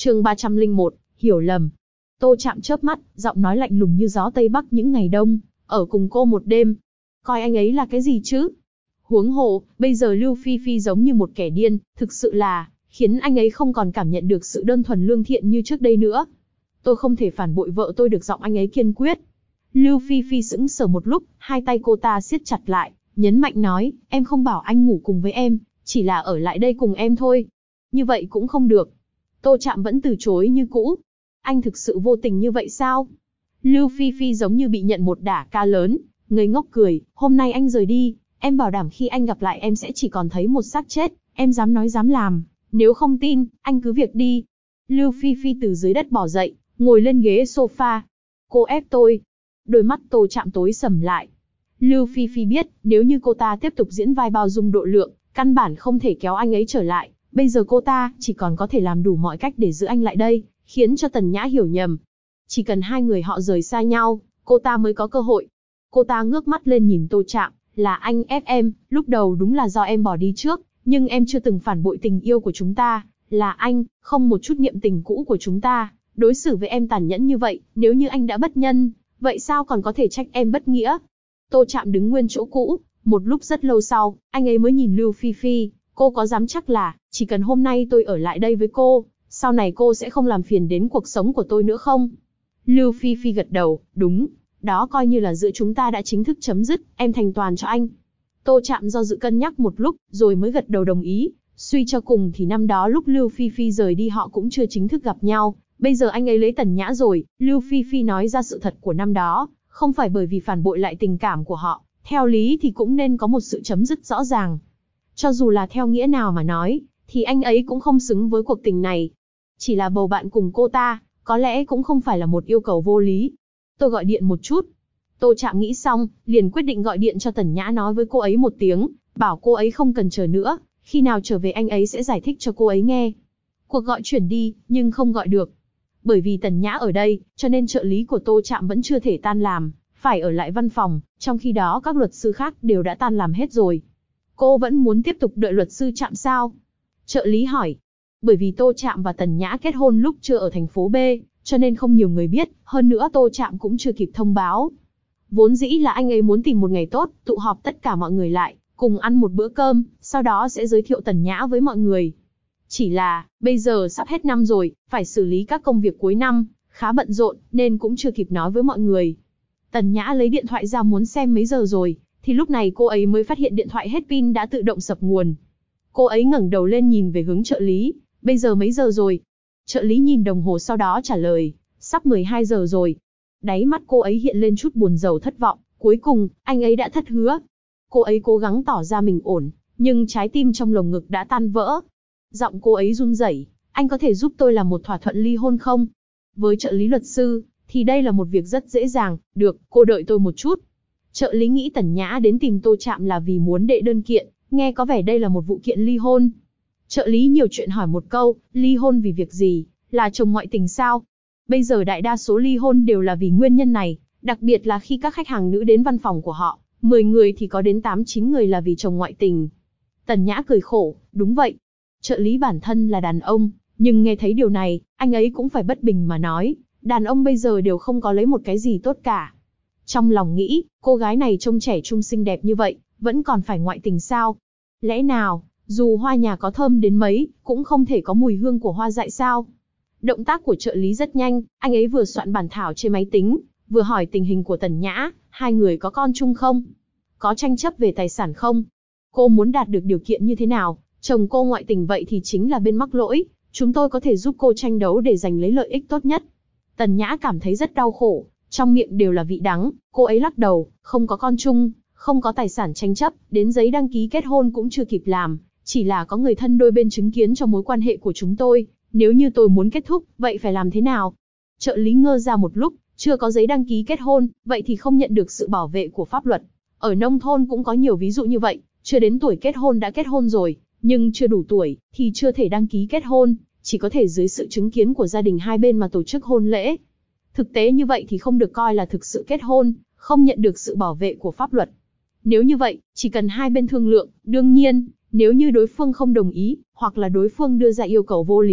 Chương 301, hiểu lầm. Tô Trạm chớp mắt, giọng nói lạnh lùng như gió Tây Bắc những ngày đông, ở cùng cô một đêm. Coi anh ấy là cái gì chứ? Huống hồ, bây giờ Lưu Phi Phi giống như một kẻ điên, thực sự là, khiến anh ấy không còn cảm nhận được sự đơn thuần lương thiện như trước đây nữa. Tôi không thể phản bội vợ tôi được, giọng anh ấy kiên quyết. Lưu Phi Phi sững sờ một lúc, hai tay cô ta siết chặt lại, nhấn mạnh nói, em không bảo anh ngủ cùng với em, chỉ là ở lại đây cùng em thôi. Như vậy cũng không được. Tô Trạm vẫn từ chối như cũ. Anh thực sự vô tình như vậy sao? Lưu Phi Phi giống như bị nhận một đả ca lớn, ngây ngốc cười, hôm nay anh rời đi, em bảo đảm khi anh gặp lại em sẽ chỉ còn thấy một xác chết, em dám nói dám làm, nếu không tin, anh cứ việc đi. Lưu Phi Phi từ dưới đất bò dậy, ngồi lên ghế sofa. Cô ép tôi. Đôi mắt Tô Trạm tối sầm lại. Lưu Phi Phi biết, nếu như cô ta tiếp tục diễn vai bao dung độ lượng, căn bản không thể kéo anh ấy trở lại. Bây giờ cô ta chỉ còn có thể làm đủ mọi cách để giữ anh lại đây, khiến cho Tần Nhã hiểu nhầm. Chỉ cần hai người họ rời xa nhau, cô ta mới có cơ hội. Cô ta ngước mắt lên nhìn Tô Trạm, là anh ép em, lúc đầu đúng là do em bỏ đi trước, nhưng em chưa từng phản bội tình yêu của chúng ta, là anh, không một chút niệm tình cũ của chúng ta, đối xử với em tàn nhẫn như vậy, nếu như anh đã bất nhân, vậy sao còn có thể trách em bất nghĩa? Tô Trạm đứng nguyên chỗ cũ, một lúc rất lâu sau, anh ấy mới nhìn Lưu Phi Phi, cô có dám chắc là, chỉ cần hôm nay tôi ở lại đây với cô, sau này cô sẽ không làm phiền đến cuộc sống của tôi nữa không? Lưu Phi Phi gật đầu, đúng, đó coi như là giữa chúng ta đã chính thức chấm dứt, em thành toàn cho anh. Tô Trạm do dự cân nhắc một lúc, rồi mới gật đầu đồng ý. Suy cho cùng thì năm đó lúc Lưu Phi Phi rời đi họ cũng chưa chính thức gặp nhau, bây giờ anh ấy lấy Tần Nhã rồi, Lưu Phi Phi nói ra sự thật của năm đó, không phải bởi vì phản bội lại tình cảm của họ, theo lý thì cũng nên có một sự chấm dứt rõ ràng. Cho dù là theo nghĩa nào mà nói, thì anh ấy cũng không xứng với cuộc tình này. Chỉ là bầu bạn cùng cô ta, có lẽ cũng không phải là một yêu cầu vô lý. Tôi gọi điện một chút. Tô Trạm nghĩ xong, liền quyết định gọi điện cho Tần Nhã nói với cô ấy một tiếng, bảo cô ấy không cần chờ nữa, khi nào trở về anh ấy sẽ giải thích cho cô ấy nghe. Cuộc gọi chuyển đi, nhưng không gọi được. Bởi vì Tần Nhã ở đây, cho nên trợ lý của Tô Trạm vẫn chưa thể tan làm, phải ở lại văn phòng, trong khi đó các luật sư khác đều đã tan làm hết rồi. Cô vẫn muốn tiếp tục đợi luật sư Trạm sao? Trợ lý hỏi. Bởi vì Tô Trạm và Tần Nhã kết hôn lúc chưa ở thành phố B, cho nên không nhiều người biết, hơn nữa Tô Trạm cũng chưa kịp thông báo. Vốn dĩ là anh ấy muốn tìm một ngày tốt, tụ họp tất cả mọi người lại, cùng ăn một bữa cơm, sau đó sẽ giới thiệu Tần Nhã với mọi người. Chỉ là, bây giờ sắp hết năm rồi, phải xử lý các công việc cuối năm, khá bận rộn, nên cũng chưa kịp nói với mọi người. Tần Nhã lấy điện thoại ra muốn xem mấy giờ rồi, thì lúc này cô ấy mới phát hiện điện thoại hết pin đã tự động sập nguồn. Cô ấy ngẩng đầu lên nhìn về hướng trợ lý, bây giờ mấy giờ rồi? Trợ lý nhìn đồng hồ sau đó trả lời, sắp 12 giờ rồi. Đáy mắt cô ấy hiện lên chút buồn rầu thất vọng, cuối cùng, anh ấy đã thất hứa. Cô ấy cố gắng tỏ ra mình ổn, nhưng trái tim trong lồng ngực đã tan vỡ. Giọng cô ấy run rẩy, anh có thể giúp tôi làm một thỏa thuận ly hôn không? Với trợ lý luật sư, thì đây là một việc rất dễ dàng, được, cô đợi tôi một chút. Trợ lý nghĩ Tần Nhã đến tìm Tô Trạm là vì muốn đệ đơn kiện, nghe có vẻ đây là một vụ kiện ly hôn. Trợ lý nhiều chuyện hỏi một câu, ly hôn vì việc gì, là chồng ngoại tình sao? Bây giờ đại đa số ly hôn đều là vì nguyên nhân này, đặc biệt là khi các khách hàng nữ đến văn phòng của họ, 10 người thì có đến 8-9 người là vì chồng ngoại tình. Tần Nhã cười khổ, đúng vậy. Trợ lý bản thân là đàn ông, nhưng nghe thấy điều này, anh ấy cũng phải bất bình mà nói, đàn ông bây giờ đều không có lấy một cái gì tốt cả. Trong lòng nghĩ, cô gái này trông trẻ trung xinh đẹp như vậy, vẫn còn phải ngoại tình sao? Lẽ nào, dù hoa nhà có thơm đến mấy, cũng không thể có mùi hương của hoa dại sao? Động tác của trợ lý rất nhanh, anh ấy vừa soạn bản thảo trên máy tính, vừa hỏi tình hình của Tần Nhã, hai người có con chung không? Có tranh chấp về tài sản không? Cô muốn đạt được điều kiện như thế nào? Chồng cô ngoại tình vậy thì chính là bên mắc lỗi, chúng tôi có thể giúp cô tranh đấu để giành lấy lợi ích tốt nhất. Tần Nhã cảm thấy rất đau khổ, trong miệng đều là vị đắng, cô ấy lắc đầu, không có con chung, không có tài sản tranh chấp, đến giấy đăng ký kết hôn cũng chưa kịp làm, chỉ là có người thân đôi bên chứng kiến cho mối quan hệ của chúng tôi, nếu như tôi muốn kết thúc, vậy phải làm thế nào? Trợ lý ngơ ra một lúc, chưa có giấy đăng ký kết hôn, vậy thì không nhận được sự bảo vệ của pháp luật. Ở nông thôn cũng có nhiều ví dụ như vậy, chưa đến tuổi kết hôn đã kết hôn rồi, nhưng chưa đủ tuổi, thì chưa thể đăng ký kết hôn, chỉ có thể dưới sự chứng kiến của gia đình hai bên mà tổ chức hôn lễ. Thực tế như vậy thì không được coi là thực sự kết hôn, không nhận được sự bảo vệ của pháp luật. Nếu như vậy, chỉ cần hai bên thương lượng, đương nhiên, nếu như đối phương không đồng ý, hoặc là đối phương đưa ra yêu cầu vô lý,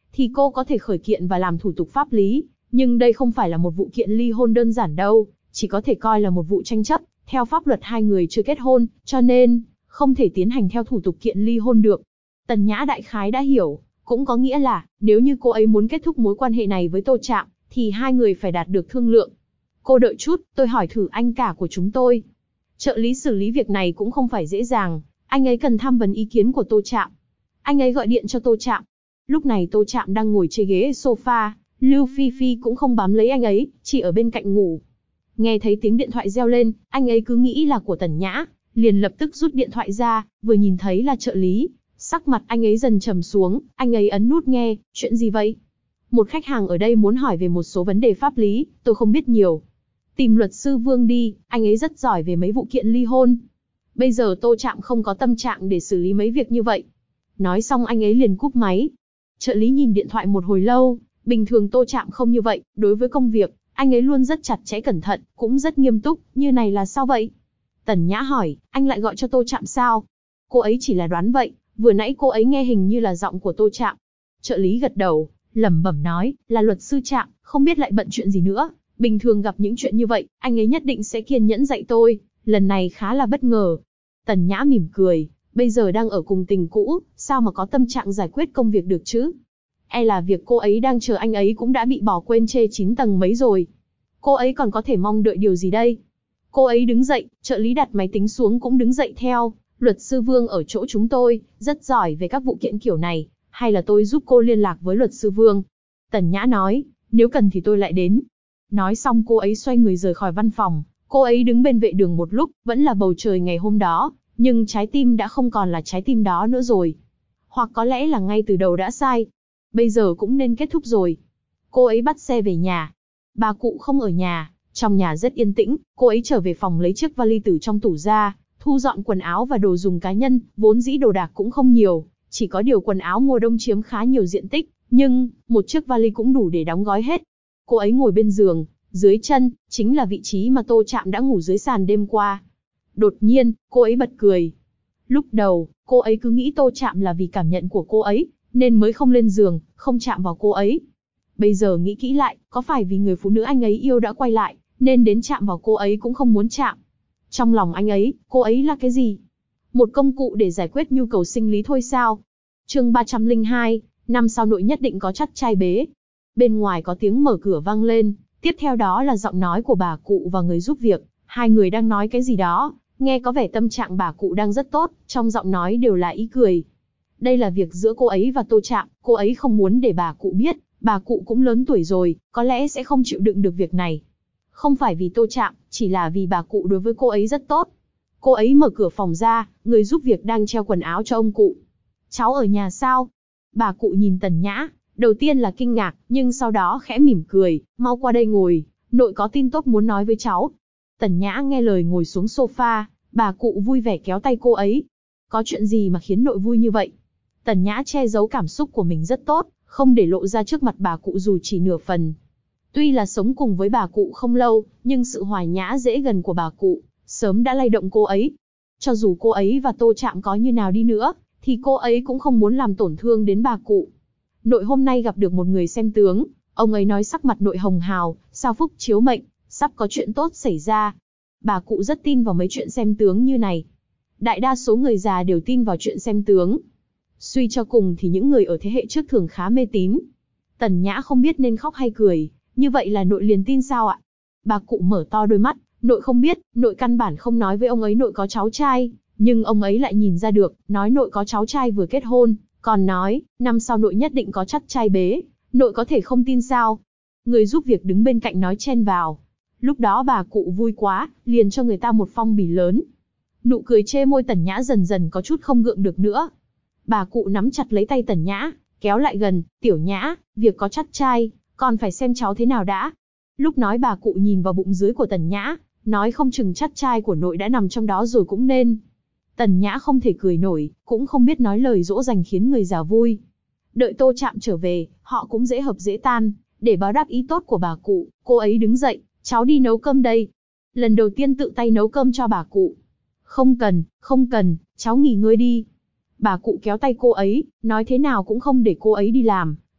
thì cô có thể khởi kiện và làm thủ tục pháp lý, nhưng đây không phải là một vụ kiện ly hôn đơn giản đâu, chỉ có thể coi là một vụ tranh chấp, theo pháp luật hai người chưa kết hôn, cho nên không thể tiến hành theo thủ tục kiện ly hôn được. Tần Nhã đại khái đã hiểu, cũng có nghĩa là, nếu như cô ấy muốn kết thúc mối quan hệ này với Tô Trạm, thì hai người phải đạt được thương lượng. Cô đợi chút, tôi hỏi thử anh cả của chúng tôi. Trợ lý xử lý việc này cũng không phải dễ dàng, anh ấy cần tham vấn ý kiến của Tô Trạm. Anh ấy gọi điện cho Tô Trạm. Lúc này Tô Trạm đang ngồi trên ghế sofa, Lưu Phi Phi cũng không bám lấy anh ấy, chỉ ở bên cạnh ngủ. Nghe thấy tiếng điện thoại reo lên, anh ấy cứ nghĩ là của Tần Nhã, liền lập tức rút điện thoại ra, vừa nhìn thấy là trợ lý, sắc mặt anh ấy dần trầm xuống, anh ấy ấn nút nghe, chuyện gì vậy? Một khách hàng ở đây muốn hỏi về một số vấn đề pháp lý, tôi không biết nhiều. Tìm luật sư Vương đi, anh ấy rất giỏi về mấy vụ kiện ly hôn. Bây giờ Tô Trạm không có tâm trạng để xử lý mấy việc như vậy. Nói xong anh ấy liền cúp máy. Trợ lý nhìn điện thoại một hồi lâu, bình thường Tô Trạm không như vậy, đối với công việc, anh ấy luôn rất chặt chẽ cẩn thận, cũng rất nghiêm túc, như này là sao vậy? Tần Nhã hỏi, anh lại gọi cho Tô Trạm sao? Cô ấy chỉ là đoán vậy, vừa nãy cô ấy nghe hình như là giọng của Tô Trạm. Trợ lý gật đầu, lẩm bẩm nói, là luật sư Trạm, không biết lại bận chuyện gì nữa. Bình thường gặp những chuyện như vậy, anh ấy nhất định sẽ kiên nhẫn dạy tôi, lần này khá là bất ngờ. Tần Nhã mỉm cười, bây giờ đang ở cùng tình cũ, sao mà có tâm trạng giải quyết công việc được chứ? E là việc cô ấy đang chờ anh ấy cũng đã bị bỏ quên chê 9 tầng mấy rồi. Cô ấy còn có thể mong đợi điều gì đây? Cô ấy đứng dậy, trợ lý đặt máy tính xuống cũng đứng dậy theo. Luật sư Vương ở chỗ chúng tôi, rất giỏi về các vụ kiện kiểu này, hay là tôi giúp cô liên lạc với luật sư Vương? Tần Nhã nói, nếu cần thì tôi lại đến. Nói xong cô ấy xoay người rời khỏi văn phòng, cô ấy đứng bên vệ đường một lúc, vẫn là bầu trời ngày hôm đó, nhưng trái tim đã không còn là trái tim đó nữa rồi. Hoặc có lẽ là ngay từ đầu đã sai. Bây giờ cũng nên kết thúc rồi. Cô ấy bắt xe về nhà. Bà cụ không ở nhà, trong nhà rất yên tĩnh, cô ấy trở về phòng lấy chiếc vali từ trong tủ ra, thu dọn quần áo và đồ dùng cá nhân, vốn dĩ đồ đạc cũng không nhiều, chỉ có điều quần áo mùa đông chiếm khá nhiều diện tích, nhưng một chiếc vali cũng đủ để đóng gói hết. Cô ấy ngồi bên giường, dưới chân chính là vị trí mà Tô Trạm đã ngủ dưới sàn đêm qua. Đột nhiên, cô ấy bật cười. Lúc đầu, cô ấy cứ nghĩ Tô Trạm là vì cảm nhận của cô ấy, nên mới không lên giường, không chạm vào cô ấy. Bây giờ nghĩ kỹ lại, có phải vì người phụ nữ anh ấy yêu đã quay lại, nên đến chạm vào cô ấy cũng không muốn chạm. Trong lòng anh ấy, cô ấy là cái gì? Một công cụ để giải quyết nhu cầu sinh lý thôi sao? Chương 302, năm sau nội nhất định có chắt trai bế. Bên ngoài có tiếng mở cửa vang lên, tiếp theo đó là giọng nói của bà cụ và người giúp việc. Hai người đang nói cái gì đó, nghe có vẻ tâm trạng bà cụ đang rất tốt, trong giọng nói đều là ý cười. Đây là việc giữa cô ấy và Tô Trạm, cô ấy không muốn để bà cụ biết, bà cụ cũng lớn tuổi rồi, có lẽ sẽ không chịu đựng được việc này. Không phải vì Tô Trạm, chỉ là vì bà cụ đối với cô ấy rất tốt. Cô ấy mở cửa phòng ra, người giúp việc đang treo quần áo cho ông cụ. Cháu ở nhà sao? Bà cụ nhìn Tần Nhã, đầu tiên là kinh ngạc, nhưng sau đó khẽ mỉm cười, mau qua đây ngồi, nội có tin tốt muốn nói với cháu. Tần Nhã nghe lời ngồi xuống sofa, bà cụ vui vẻ kéo tay cô ấy. Có chuyện gì mà khiến nội vui như vậy? Tần Nhã che giấu cảm xúc của mình rất tốt, không để lộ ra trước mặt bà cụ dù chỉ nửa phần. Tuy là sống cùng với bà cụ không lâu, nhưng sự hòa nhã dễ gần của bà cụ sớm đã lay động cô ấy. Cho dù cô ấy và Tô Trạm có như nào đi nữa, thì cô ấy cũng không muốn làm tổn thương đến bà cụ. Nội hôm nay gặp được một người xem tướng, ông ấy nói sắc mặt nội hồng hào, sao phúc chiếu mệnh, sắp có chuyện tốt xảy ra. Bà cụ rất tin vào mấy chuyện xem tướng như này. Đại đa số người già đều tin vào chuyện xem tướng. Suy cho cùng thì những người ở thế hệ trước thường khá mê tín. Tần Nhã không biết nên khóc hay cười, như vậy là nội liền tin sao ạ? Bà cụ mở to đôi mắt, nội không biết, nội căn bản không nói với ông ấy nội có cháu trai, nhưng ông ấy lại nhìn ra được, nói nội có cháu trai vừa kết hôn, còn nói, năm sau nội nhất định có chắt trai bế, nội có thể không tin sao? Người giúp việc đứng bên cạnh nói chen vào. Lúc đó bà cụ vui quá, liền cho người ta một phong bì lớn. Nụ cười chê môi Tần Nhã dần dần có chút không gượng được nữa. Bà cụ nắm chặt lấy tay Tần Nhã, kéo lại gần, Tiểu Nhã, việc có chắt trai, còn phải xem cháu thế nào đã. Lúc nói bà cụ nhìn vào bụng dưới của Tần Nhã, nói không chừng chắt trai của nội đã nằm trong đó rồi cũng nên. Tần Nhã không thể cười nổi, cũng không biết nói lời dỗ dành khiến người già vui. Đợi Tô Trạm trở về, họ cũng dễ hợp dễ tan, để báo đáp ý tốt của bà cụ, cô ấy đứng dậy, cháu đi nấu cơm đây. Lần đầu tiên tự tay nấu cơm cho bà cụ. Không cần, cháu nghỉ ngơi đi. Bà cụ kéo tay cô ấy, nói thế nào cũng không để cô ấy đi làm,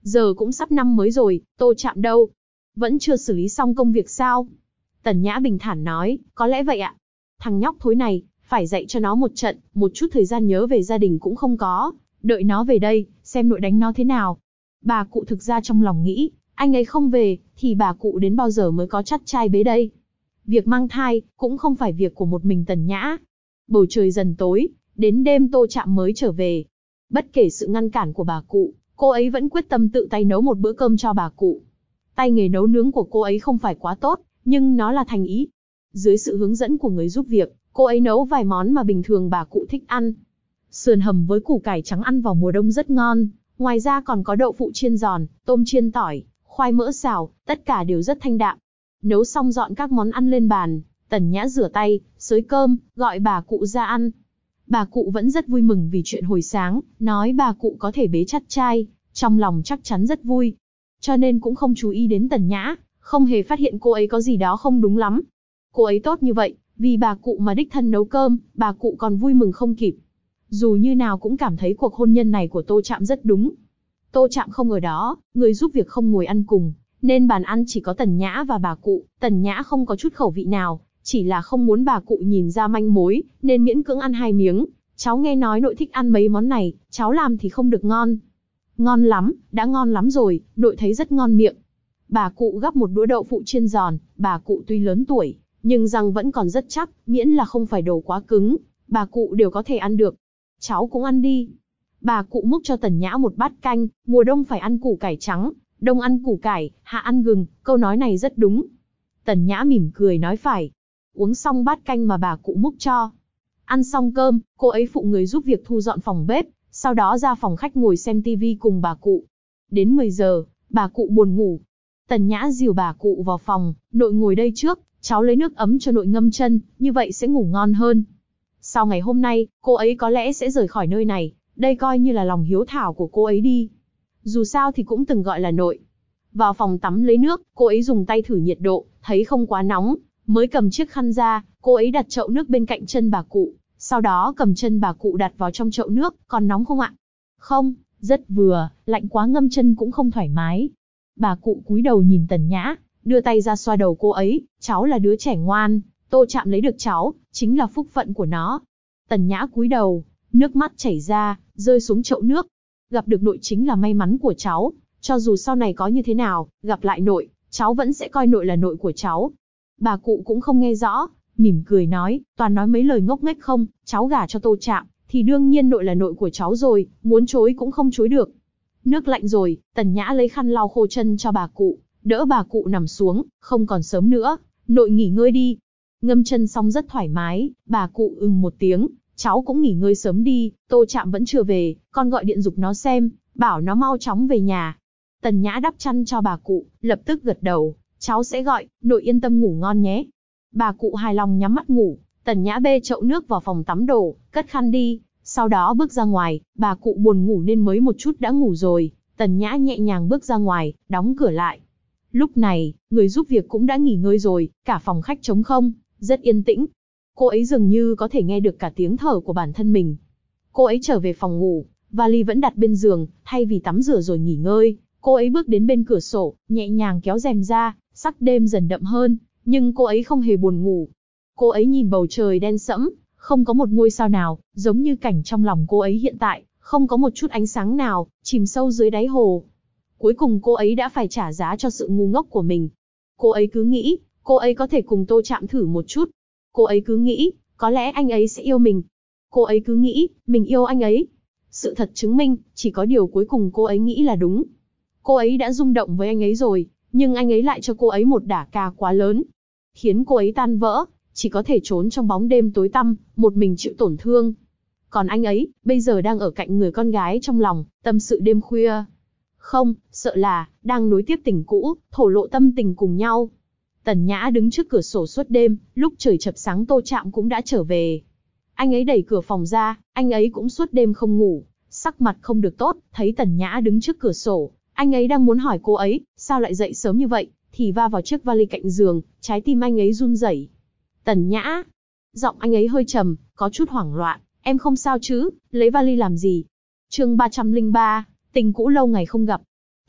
Giờ cũng sắp năm mới rồi, Tô Trạm đâu? Vẫn chưa xử lý xong công việc sao? Tần Nhã bình thản nói, có lẽ vậy ạ. Thằng nhóc thối này, phải dạy cho nó một trận, một chút thời gian nhớ về gia đình cũng không có. Đợi nó về đây, xem nội đánh nó thế nào. Bà cụ thực ra trong lòng nghĩ, anh ấy không về, thì bà cụ đến bao giờ mới có chắt trai bế đây. Việc mang thai, cũng không phải việc của một mình Tần Nhã. Bầu trời dần tối, đến đêm Tô Trạm mới trở về. Bất kể sự ngăn cản của bà cụ, cô ấy vẫn quyết tâm tự tay nấu một bữa cơm cho bà cụ. Tay nghề nấu nướng của cô ấy không phải quá tốt, nhưng nó là thành ý. Dưới sự hướng dẫn của người giúp việc, cô ấy nấu vài món mà bình thường bà cụ thích ăn. Sườn hầm với củ cải trắng ăn vào mùa đông rất ngon, ngoài ra còn có đậu phụ chiên giòn, tôm chiên tỏi, khoai mỡ xào, tất cả đều rất thanh đạm. Nấu xong dọn các món ăn lên bàn, Tần Nhã rửa tay, xới cơm, gọi bà cụ ra ăn. Bà cụ vẫn rất vui mừng vì chuyện hồi sáng, nói bà cụ có thể bế chắt trai, trong lòng chắc chắn rất vui. Cho nên cũng không chú ý đến Tần Nhã, không hề phát hiện cô ấy có gì đó không đúng lắm. Cô ấy tốt như vậy, vì bà cụ mà đích thân nấu cơm, bà cụ còn vui mừng không kịp. Dù như nào cũng cảm thấy cuộc hôn nhân này của Tô Trạm rất đúng. Tô Trạm không ở đó, người giúp việc không ngồi ăn cùng, nên bàn ăn chỉ có Tần Nhã và bà cụ. Tần Nhã không có chút khẩu vị nào, chỉ là không muốn bà cụ nhìn ra manh mối, nên miễn cưỡng ăn 2 miếng. Cháu nghe nói nội thích ăn mấy món này, cháu làm thì không được ngon. Ngon lắm, đã ngon lắm rồi, nội thấy rất ngon miệng. Bà cụ gắp một đũa đậu phụ chiên giòn, bà cụ tuy lớn tuổi, nhưng răng vẫn còn rất chắc, miễn là không phải đồ quá cứng, bà cụ đều có thể ăn được. Cháu cũng ăn đi. Bà cụ múc cho Tần Nhã một bát canh, mùa đông phải ăn củ cải trắng, đông ăn củ cải, hạ ăn gừng, câu nói này rất đúng. Tần Nhã mỉm cười nói phải. Uống xong bát canh mà bà cụ múc cho. Ăn xong cơm, cô ấy phụ người giúp việc thu dọn phòng bếp, sau đó ra phòng khách ngồi xem tivi cùng bà cụ. Đến 10 giờ, bà cụ buồn ngủ. Tần Nhã dìu bà cụ vào phòng, nội ngồi đây trước, cháu lấy nước ấm cho nội ngâm chân, như vậy sẽ ngủ ngon hơn. Sau ngày hôm nay, cô ấy có lẽ sẽ rời khỏi nơi này, đây coi như là lòng hiếu thảo của cô ấy đi. Dù sao thì cũng từng gọi là nội. Vào phòng tắm lấy nước, cô ấy dùng tay thử nhiệt độ, thấy không quá nóng, mới cầm chiếc khăn ra, cô ấy đặt chậu nước bên cạnh chân bà cụ, sau đó cầm chân bà cụ đặt vào trong chậu nước, còn nóng không ạ? Không, rất vừa, lạnh quá ngâm chân cũng không thoải mái. Bà cụ cúi đầu nhìn Tần Nhã, đưa tay ra xoa đầu cô ấy, cháu là đứa trẻ ngoan, Tô Trạm lấy được cháu, chính là phúc phận của nó. Tần Nhã cúi đầu, nước mắt chảy ra, rơi xuống chậu nước. Gặp được nội chính là may mắn của cháu, cho dù sau này có như thế nào, gặp lại nội, cháu vẫn sẽ coi nội là nội của cháu. Bà cụ cũng không nghe rõ, mỉm cười nói, toàn nói mấy lời ngốc nghếch không, cháu gả cho Tô Trạm, thì đương nhiên nội là nội của cháu rồi, muốn chối cũng không chối được. Nước lạnh rồi, Tần Nhã lấy khăn lau khô chân cho bà cụ, đỡ bà cụ nằm xuống, không còn sớm nữa, nội nghỉ ngơi đi. Ngâm chân xong rất thoải mái, bà cụ một tiếng, cháu cũng nghỉ ngơi sớm đi, Tô Trạm vẫn chưa về, con gọi điện giục nó xem, bảo nó mau chóng về nhà. Tần Nhã đắp chăn cho bà cụ, lập tức gật đầu, cháu sẽ gọi, nội yên tâm ngủ ngon nhé. Bà cụ hài lòng nhắm mắt ngủ, Tần Nhã bê chậu nước vào phòng tắm đổ, cất khăn đi, sau đó bước ra ngoài, bà cụ buồn ngủ nên mới một chút đã ngủ rồi. Tần Nhã nhẹ nhàng bước ra ngoài, đóng cửa lại. Lúc này, người giúp việc cũng đã nghỉ ngơi rồi, cả phòng khách trống không, rất yên tĩnh. Cô ấy dường như có thể nghe được cả tiếng thở của bản thân mình. Cô ấy trở về phòng ngủ, vali vẫn đặt bên giường, thay vì tắm rửa rồi nghỉ ngơi, cô ấy bước đến bên cửa sổ, nhẹ nhàng kéo rèm ra, sắc đêm dần đậm hơn, nhưng cô ấy không hề buồn ngủ. Cô ấy nhìn bầu trời đen sẫm, không có một ngôi sao nào, giống như cảnh trong lòng cô ấy hiện tại, không có một chút ánh sáng nào, chìm sâu dưới đáy hồ. Cuối cùng cô ấy đã phải trả giá cho sự ngu ngốc của mình. Cô ấy cứ nghĩ, cô ấy có thể cùng Tô Trạm thử một chút. Cô ấy cứ nghĩ, có lẽ anh ấy sẽ yêu mình. Cô ấy cứ nghĩ, mình yêu anh ấy. Sự thật chứng minh, chỉ có điều cuối cùng cô ấy nghĩ là đúng. Cô ấy đã rung động với anh ấy rồi, nhưng anh ấy lại cho cô ấy một đả kích quá lớn, khiến cô ấy tan vỡ, chỉ có thể trốn trong bóng đêm tối tăm, một mình chịu tổn thương. Còn anh ấy, bây giờ đang ở cạnh người con gái trong lòng, tâm sự đêm khuya. Không, sợ là, đang nối tiếp tình cũ, thổ lộ tâm tình cùng nhau. Tần Nhã đứng trước cửa sổ suốt đêm, lúc trời chập sáng Tô Trạm cũng đã trở về. Anh ấy đẩy cửa phòng ra, anh ấy cũng suốt đêm không ngủ, sắc mặt không được tốt, thấy Tần Nhã đứng trước cửa sổ. Anh ấy đang muốn hỏi cô ấy, sao lại dậy sớm như vậy, thì va vào chiếc vali cạnh giường, trái tim anh ấy run rẩy. Tần Nhã, giọng anh ấy hơi trầm, có chút hoảng loạn, em không sao chứ, lấy vali làm gì? Chương 303, tình cũ lâu ngày không gặp.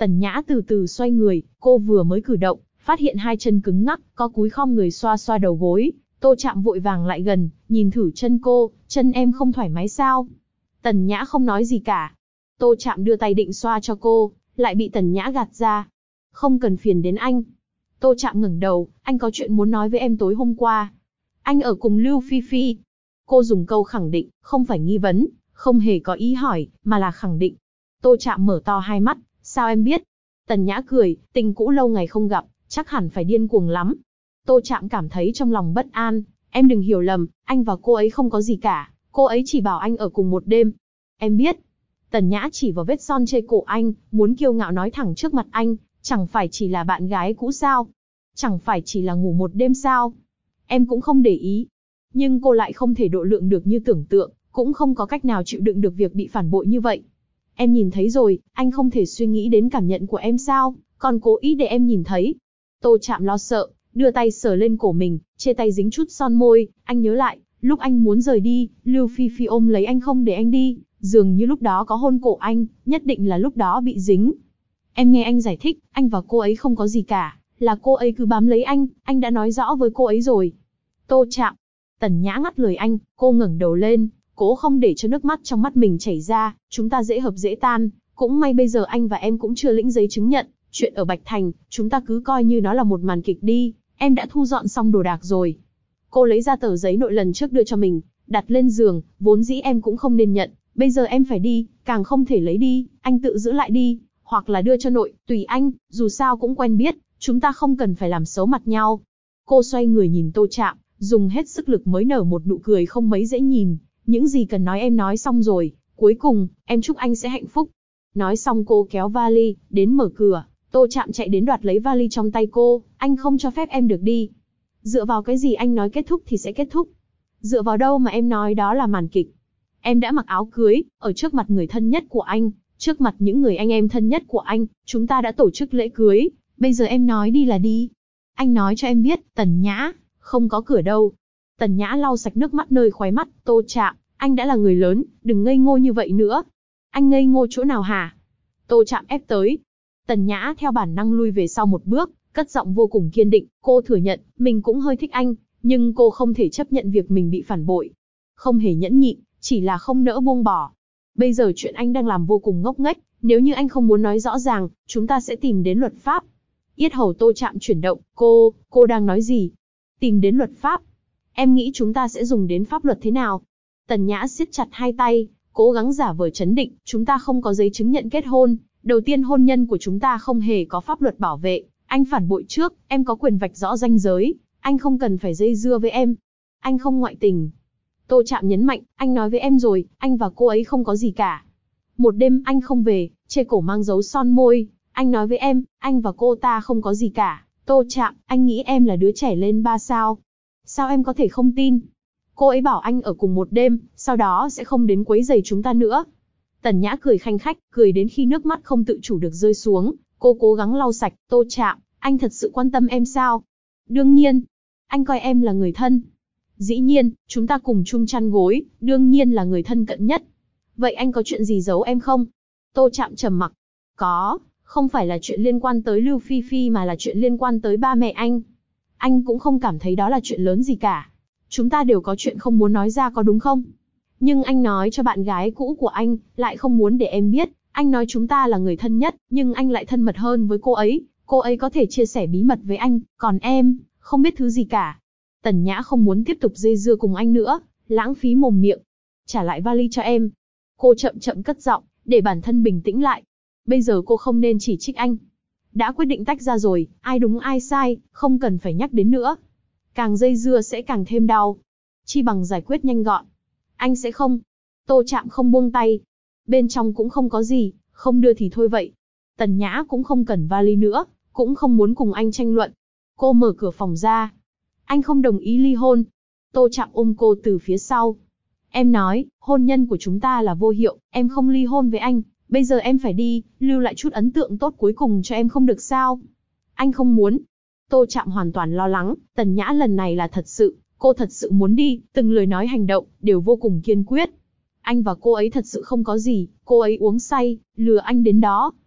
Tần Nhã từ từ xoay người, cô vừa mới cử động, phát hiện hai chân cứng ngắc, có cúi khom người xoa xoa đầu gối. Tô Trạm vội vàng lại gần, nhìn thử chân cô, chân em không thoải mái sao? Tần Nhã không nói gì cả. Tô Trạm đưa tay định xoa cho cô, lại bị Tần Nhã gạt ra. Không cần phiền đến anh. Tô Trạm ngẩng đầu, anh có chuyện muốn nói với em tối hôm qua. Anh ở cùng Lưu Phi Phi. Cô dùng câu khẳng định, không phải nghi vấn, không hề có ý hỏi, mà là khẳng định. Tô Trạm mở to hai mắt, sao em biết? Tần Nhã cười, tình cũ lâu ngày không gặp, chắc hẳn phải điên cuồng lắm. Tô Trạm cảm thấy trong lòng bất an, em đừng hiểu lầm, anh và cô ấy không có gì cả, cô ấy chỉ bảo anh ở cùng một đêm. Em biết. Tần Nhã chỉ vào vết son trên cổ anh, muốn kiêu ngạo nói thẳng trước mặt anh, chẳng phải chỉ là bạn gái cũ sao? Chẳng phải chỉ là ngủ một đêm sao? Em cũng không để ý. Nhưng cô lại không thể độ lượng được như tưởng tượng, cũng không có cách nào chịu đựng được việc bị phản bội như vậy. Em nhìn thấy rồi, anh không thể suy nghĩ đến cảm nhận của em sao, còn cố ý để em nhìn thấy. Tô Trạm lo sợ, đưa tay sờ lên cổ mình, trên tay dính chút son môi, anh nhớ lại, lúc anh muốn rời đi, Lưu Phi Phi ôm lấy anh không để anh đi, dường như lúc đó có hôn cổ anh, nhất định là lúc đó bị dính. Em nghe anh giải thích, anh và cô ấy không có gì cả, là cô ấy cứ bám lấy anh đã nói rõ với cô ấy rồi. Tô Trạm. Tần Nhã ngắt lời anh, cô ngẩng đầu lên, cố không để cho nước mắt trong mắt mình chảy ra, chúng ta dễ hợp dễ tan, cũng may bây giờ anh và em cũng chưa lĩnh giấy chứng nhận, chuyện ở Bạch Thành, chúng ta cứ coi như nó là một màn kịch đi, em đã thu dọn xong đồ đạc rồi. Cô lấy ra tờ giấy nội lần trước đưa cho mình, đặt lên giường, vốn dĩ em cũng không nên nhận, bây giờ em phải đi, càng không thể lấy đi, anh tự giữ lại đi, hoặc là đưa cho nội, tùy anh, dù sao cũng quen biết, chúng ta không cần phải làm xấu mặt nhau. Cô xoay người nhìn Tô Trạm, dùng hết sức lực mới nở một nụ cười không mấy dễ nhìn, những gì cần nói em nói xong rồi, cuối cùng, em chúc anh sẽ hạnh phúc. Nói xong cô kéo vali, đến mở cửa, Tô Trạm chạy đến đoạt lấy vali trong tay cô, anh không cho phép em được đi. Dựa vào cái gì anh nói kết thúc thì sẽ kết thúc? Dựa vào đâu mà em nói đó là màn kịch? Em đã mặc áo cưới, ở trước mặt người thân nhất của anh, trước mặt những người anh em thân nhất của anh, chúng ta đã tổ chức lễ cưới, bây giờ em nói đi là đi. Anh nói cho em biết, Tần Nhã, không có cửa đâu. Tần Nhã lau sạch nước mắt nơi khóe mắt, Tô Trạm, anh đã là người lớn, đừng ngây ngô như vậy nữa. Anh ngây ngô chỗ nào hả? Tô Trạm ép tới. Tần Nhã theo bản năng lui về sau một bước, cất giọng vô cùng kiên định, cô thừa nhận, mình cũng hơi thích anh, nhưng cô không thể chấp nhận việc mình bị phản bội. Không hề nhẫn nhịn, chỉ là không nỡ buông bỏ. Bây giờ chuyện anh đang làm vô cùng ngốc nghếch, nếu như anh không muốn nói rõ ràng, chúng ta sẽ tìm đến luật pháp. Yết hầu Tô Trạm chuyển động, cô đang nói gì? Tìm đến luật pháp? Em nghĩ chúng ta sẽ dùng đến pháp luật thế nào? Tần Nhã siết chặt hai tay, cố gắng giả vờ trấn định, chúng ta không có giấy chứng nhận kết hôn, đầu tiên hôn nhân của chúng ta không hề có pháp luật bảo vệ, anh phản bội trước, em có quyền vạch rõ ranh giới, anh không cần phải dây dưa với em. Anh không ngoại tình. Tô Trạm nhấn mạnh, anh nói với em rồi, anh và cô ấy không có gì cả. Một đêm anh không về, trên cổ mang dấu son môi, anh nói với em, anh và cô ta không có gì cả. Tô Trạm, anh nghĩ em là đứa trẻ lên 3 sao? Sao em có thể không tin? Cô ấy bảo anh ở cùng một đêm, sau đó sẽ không đến quấy rầy chúng ta nữa. Tần Nhã cười khanh khách, cười đến khi nước mắt không tự chủ được rơi xuống, cô cố gắng lau sạch. Tô Trạm, anh thật sự quan tâm em sao? Đương nhiên. Anh coi em là người thân. Dĩ nhiên, chúng ta cùng chung chăn gối, đương nhiên là người thân cận nhất. Vậy anh có chuyện gì giấu em không? Tô Trạm trầm mặc. Có, không phải là chuyện liên quan tới Lưu Phi Phi mà là chuyện liên quan tới ba mẹ anh. Anh cũng không cảm thấy đó là chuyện lớn gì cả. Chúng ta đều có chuyện không muốn nói ra có đúng không? Nhưng anh nói cho bạn gái cũ của anh, lại không muốn để em biết. Anh nói chúng ta là người thân nhất, nhưng anh lại thân mật hơn với cô ấy. Cô ấy có thể chia sẻ bí mật với anh, còn em, không biết thứ gì cả. Tần Nhã không muốn tiếp tục dây dưa cùng anh nữa, lãng phí mồm miệng. Trả lại vali cho em. Cô chậm chậm cất giọng, để bản thân bình tĩnh lại. Bây giờ cô không nên chỉ trích anh. Đã quyết định tách ra rồi, ai đúng ai sai, không cần phải nhắc đến nữa. Càng dây dưa sẽ càng thêm đau. Chi bằng giải quyết nhanh gọn. Anh sẽ không. Tô Trạm không buông tay. Bên trong cũng không có gì, không đưa thì thôi vậy. Tần Nhã cũng không cần vali nữa, cũng không muốn cùng anh tranh luận. Cô mở cửa phòng ra. Anh không đồng ý ly hôn. Tô Trạm ôm cô từ phía sau. Em nói, hôn nhân của chúng ta là vô hiệu, em không ly hôn với anh. Bây giờ em phải đi, lưu lại chút ấn tượng tốt cuối cùng cho em không được sao? Anh không muốn. Tô Trạm hoàn toàn lo lắng, Tần Nhã lần này là thật sự, cô thật sự muốn đi, từng lời nói hành động, đều vô cùng kiên quyết. Anh và cô ấy thật sự không có gì, cô ấy uống say, lừa anh đến đó.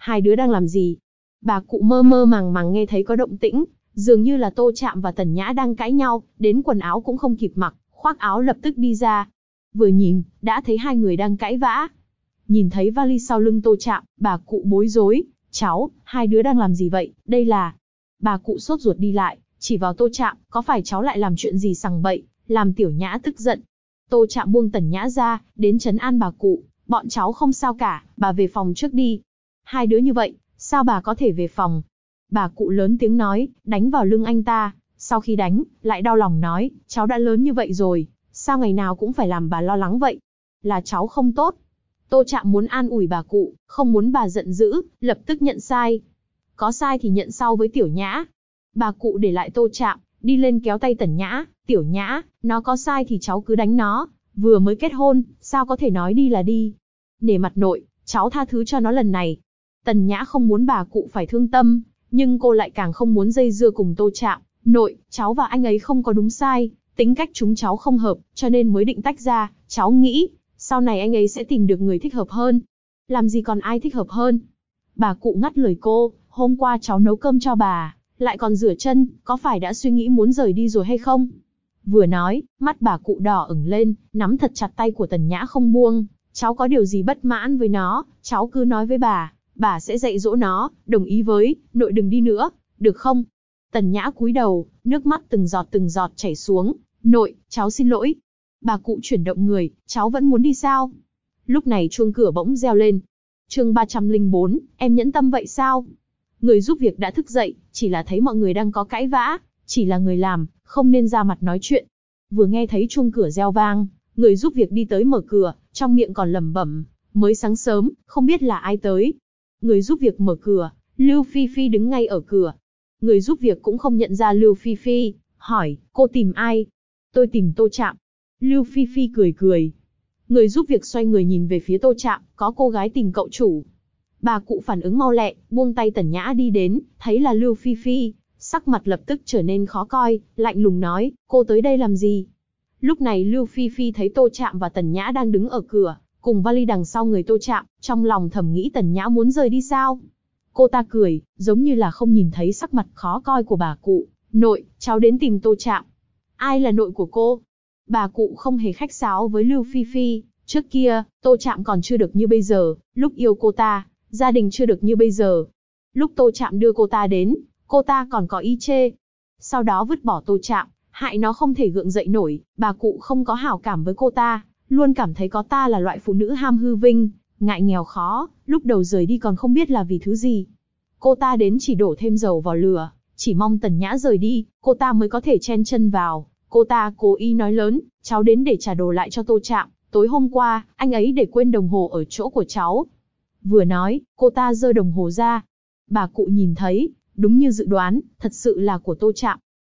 hai đứa đang làm gì? Bà cụ mơ mơ màng màng nghe thấy có động tĩnh, dường như là Tô Trạm và Tần Nhã đang cãi nhau, đến quần áo cũng không kịp mặc, khoác áo lập tức đi ra. Vừa nhìn, đã thấy hai người đang cãi vã. Nhìn thấy vali sau lưng Tô Trạm, bà cụ bối rối. Cháu, hai đứa đang làm gì vậy, đây là... Bà cụ sốt ruột đi lại, chỉ vào Tô Trạm, có phải cháu lại làm chuyện gì sằng bậy, làm Tiểu Nhã tức giận. Tô Trạm buông Tần Nhã ra, đến trấn an bà cụ, bọn cháu không sao cả, bà về phòng trước đi. Hai đứa như vậy, sao bà có thể về phòng? Bà cụ lớn tiếng nói, đánh vào lưng anh ta, sau khi đánh, lại đau lòng nói, cháu đã lớn như vậy rồi, sao ngày nào cũng phải làm bà lo lắng vậy? Là cháu không tốt. Tô Trạm muốn an ủi bà cụ, không muốn bà giận dữ, lập tức nhận sai. Có sai thì nhận sau với Tiểu Nhã. Bà cụ để lại Tô Trạm, đi lên kéo tay Tần Nhã, Tiểu Nhã, nó có sai thì cháu cứ đánh nó, vừa mới kết hôn, sao có thể nói đi là đi. Nể mặt nội, cháu tha thứ cho nó lần này. Tần Nhã không muốn bà cụ phải thương tâm, nhưng cô lại càng không muốn dây dưa cùng Tô Trạm. Nội, cháu và anh ấy không có đúng sai, tính cách chúng cháu không hợp, cho nên mới định tách ra, cháu nghĩ, sau này anh ấy sẽ tìm được người thích hợp hơn. Làm gì còn ai thích hợp hơn? Bà cụ ngắt lời cô, hôm qua cháu nấu cơm cho bà, lại còn rửa chân, có phải đã suy nghĩ muốn rời đi rồi hay không? Vừa nói, mắt bà cụ đỏ ửng lên, nắm thật chặt tay của Tần Nhã không buông. Cháu có điều gì bất mãn với nó, cháu cứ nói với bà sẽ dạy dỗ nó, đồng ý với, nội đừng đi nữa, được không? Tần Nhã cúi đầu, nước mắt từng giọt chảy xuống, nội, cháu xin lỗi. Bà cụ chuyển động người, cháu vẫn muốn đi sao? Lúc này chuông cửa bỗng reo lên. Chương 304, em nhẫn tâm vậy sao? Người giúp việc đã thức dậy, chỉ là thấy mọi người đang có cãi vã, chỉ là người làm, không nên ra mặt nói chuyện. Vừa nghe thấy chuông cửa reo vang, người giúp việc đi tới mở cửa, trong miệng còn lẩm bẩm, mới sáng sớm, không biết là ai tới. Người giúp việc mở cửa, Lưu Phi Phi đứng ngay ở cửa. Người giúp việc cũng không nhận ra Lưu Phi Phi, hỏi, cô tìm ai? Tôi tìm Tô Trạm. Lưu Phi Phi cười cười. Người giúp việc xoay người nhìn về phía Tô Trạm, có cô gái tìm cậu chủ. Bà cụ phản ứng mau lẹ, buông tay Tần Nhã đi đến, thấy là Lưu Phi Phi, sắc mặt lập tức trở nên khó coi, lạnh lùng nói, cô tới đây làm gì? Lúc này Lưu Phi Phi thấy Tô Trạm và Tần Nhã đang đứng ở cửa, cùng vali đằng sau người Tô Trạm, trong lòng thầm nghĩ Tần Nhã muốn rời đi sao? Cô ta cười, giống như là không nhìn thấy sắc mặt khó coi của bà cụ. Nội, cháu đến tìm Tô Trạm. Ai là nội của cô? Bà cụ không hề khách sáo với Lưu Phi Phi. Trước kia, Tô Trạm còn chưa được như bây giờ, lúc yêu cô ta, gia đình chưa được như bây giờ. Lúc Tô Trạm đưa cô ta đến, cô ta còn có ý chê. Sau đó vứt bỏ Tô Trạm, hại nó không thể gượng dậy nổi. Bà cụ không có hảo cảm với cô ta, luôn cảm thấy có ta là loại phụ nữ ham hư vinh, ngại nghèo khó, lúc đầu rời đi còn không biết là vì thứ gì. Cô ta đến chỉ đổ thêm dầu vào lửa, chỉ mong Tần Nhã rời đi, cô ta mới có thể chen chân vào. Cô ta cố ý nói lớn, cháu đến để trả đồ lại cho Tô Trạm, tối hôm qua, anh ấy để quên đồng hồ ở chỗ của cháu. Vừa nói, cô ta giơ đồng hồ ra. Bà cụ nhìn thấy, đúng như dự đoán, thật sự là của Tô Trạm.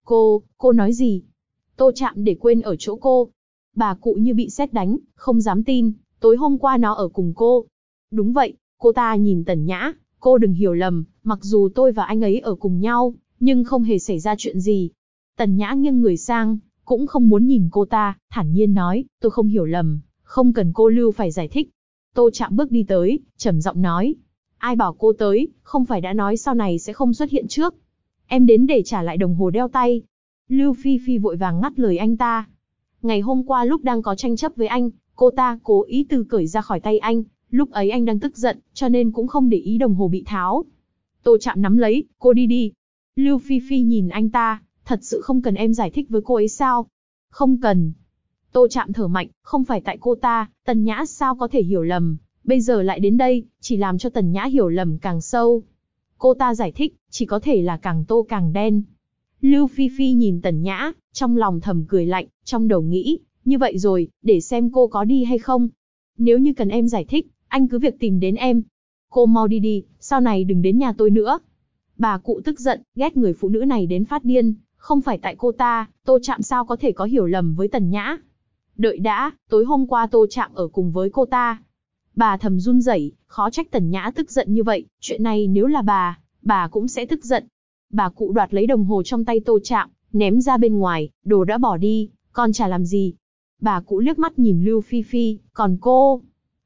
Cô nói gì? Tô Trạm để quên ở chỗ cô. Bà cụ như bị sét đánh, không dám tin, tối hôm qua nó ở cùng cô. Đúng vậy, cô ta nhìn Tần Nhã, cô đừng hiểu lầm, mặc dù tôi và anh ấy ở cùng nhau, nhưng không hề xảy ra chuyện gì. Tần Nhã nghiêng người sang, cũng không muốn nhìn cô ta, thản nhiên nói, tôi không hiểu lầm, không cần cô Lưu phải giải thích. Tô Trạm bước đi tới, trầm giọng nói, ai bảo cô tới, không phải đã nói sau này sẽ không xuất hiện trước. Em đến để trả lại đồng hồ đeo tay. Lưu Phi Phi vội vàng ngắt lời anh ta. Ngày hôm qua lúc đang có tranh chấp với anh, cô ta cố ý từ cởi ra khỏi tay anh, lúc ấy anh đang tức giận, cho nên cũng không để ý đồng hồ bị tháo. Tô Trạm nắm lấy, cô đi đi. Lưu Phi Phi nhìn anh ta, thật sự không cần em giải thích với cô ấy sao? Không cần. Tô Trạm thở mạnh, không phải tại cô ta, Tần Nhã sao có thể hiểu lầm, bây giờ lại đến đây, chỉ làm cho Tần Nhã hiểu lầm càng sâu. Cô ta giải thích, chỉ có thể là càng tô càng đen. Lưu Phi Phi nhìn Tần Nhã, trong lòng thầm cười lạnh, trong đầu nghĩ, như vậy rồi, để xem cô có đi hay không. Nếu như cần em giải thích, anh cứ việc tìm đến em. Cô mau đi đi, sau này đừng đến nhà tôi nữa. Bà cụ tức giận, ghét người phụ nữ này đến phát điên, không phải tại cô ta, Tô Trạm sao có thể có hiểu lầm với Tần Nhã. Đợi đã, tối hôm qua Tô Trạm ở cùng với cô ta. Bà thầm run rẩy, khó trách Tần Nhã tức giận như vậy, chuyện này nếu là bà cũng sẽ tức giận. Bà cụ đoạt lấy đồng hồ trong tay Tô Trạm, ném ra bên ngoài, đồ đã bỏ đi, còn chả làm gì. Bà cụ liếc mắt nhìn Lưu Phi Phi, còn cô?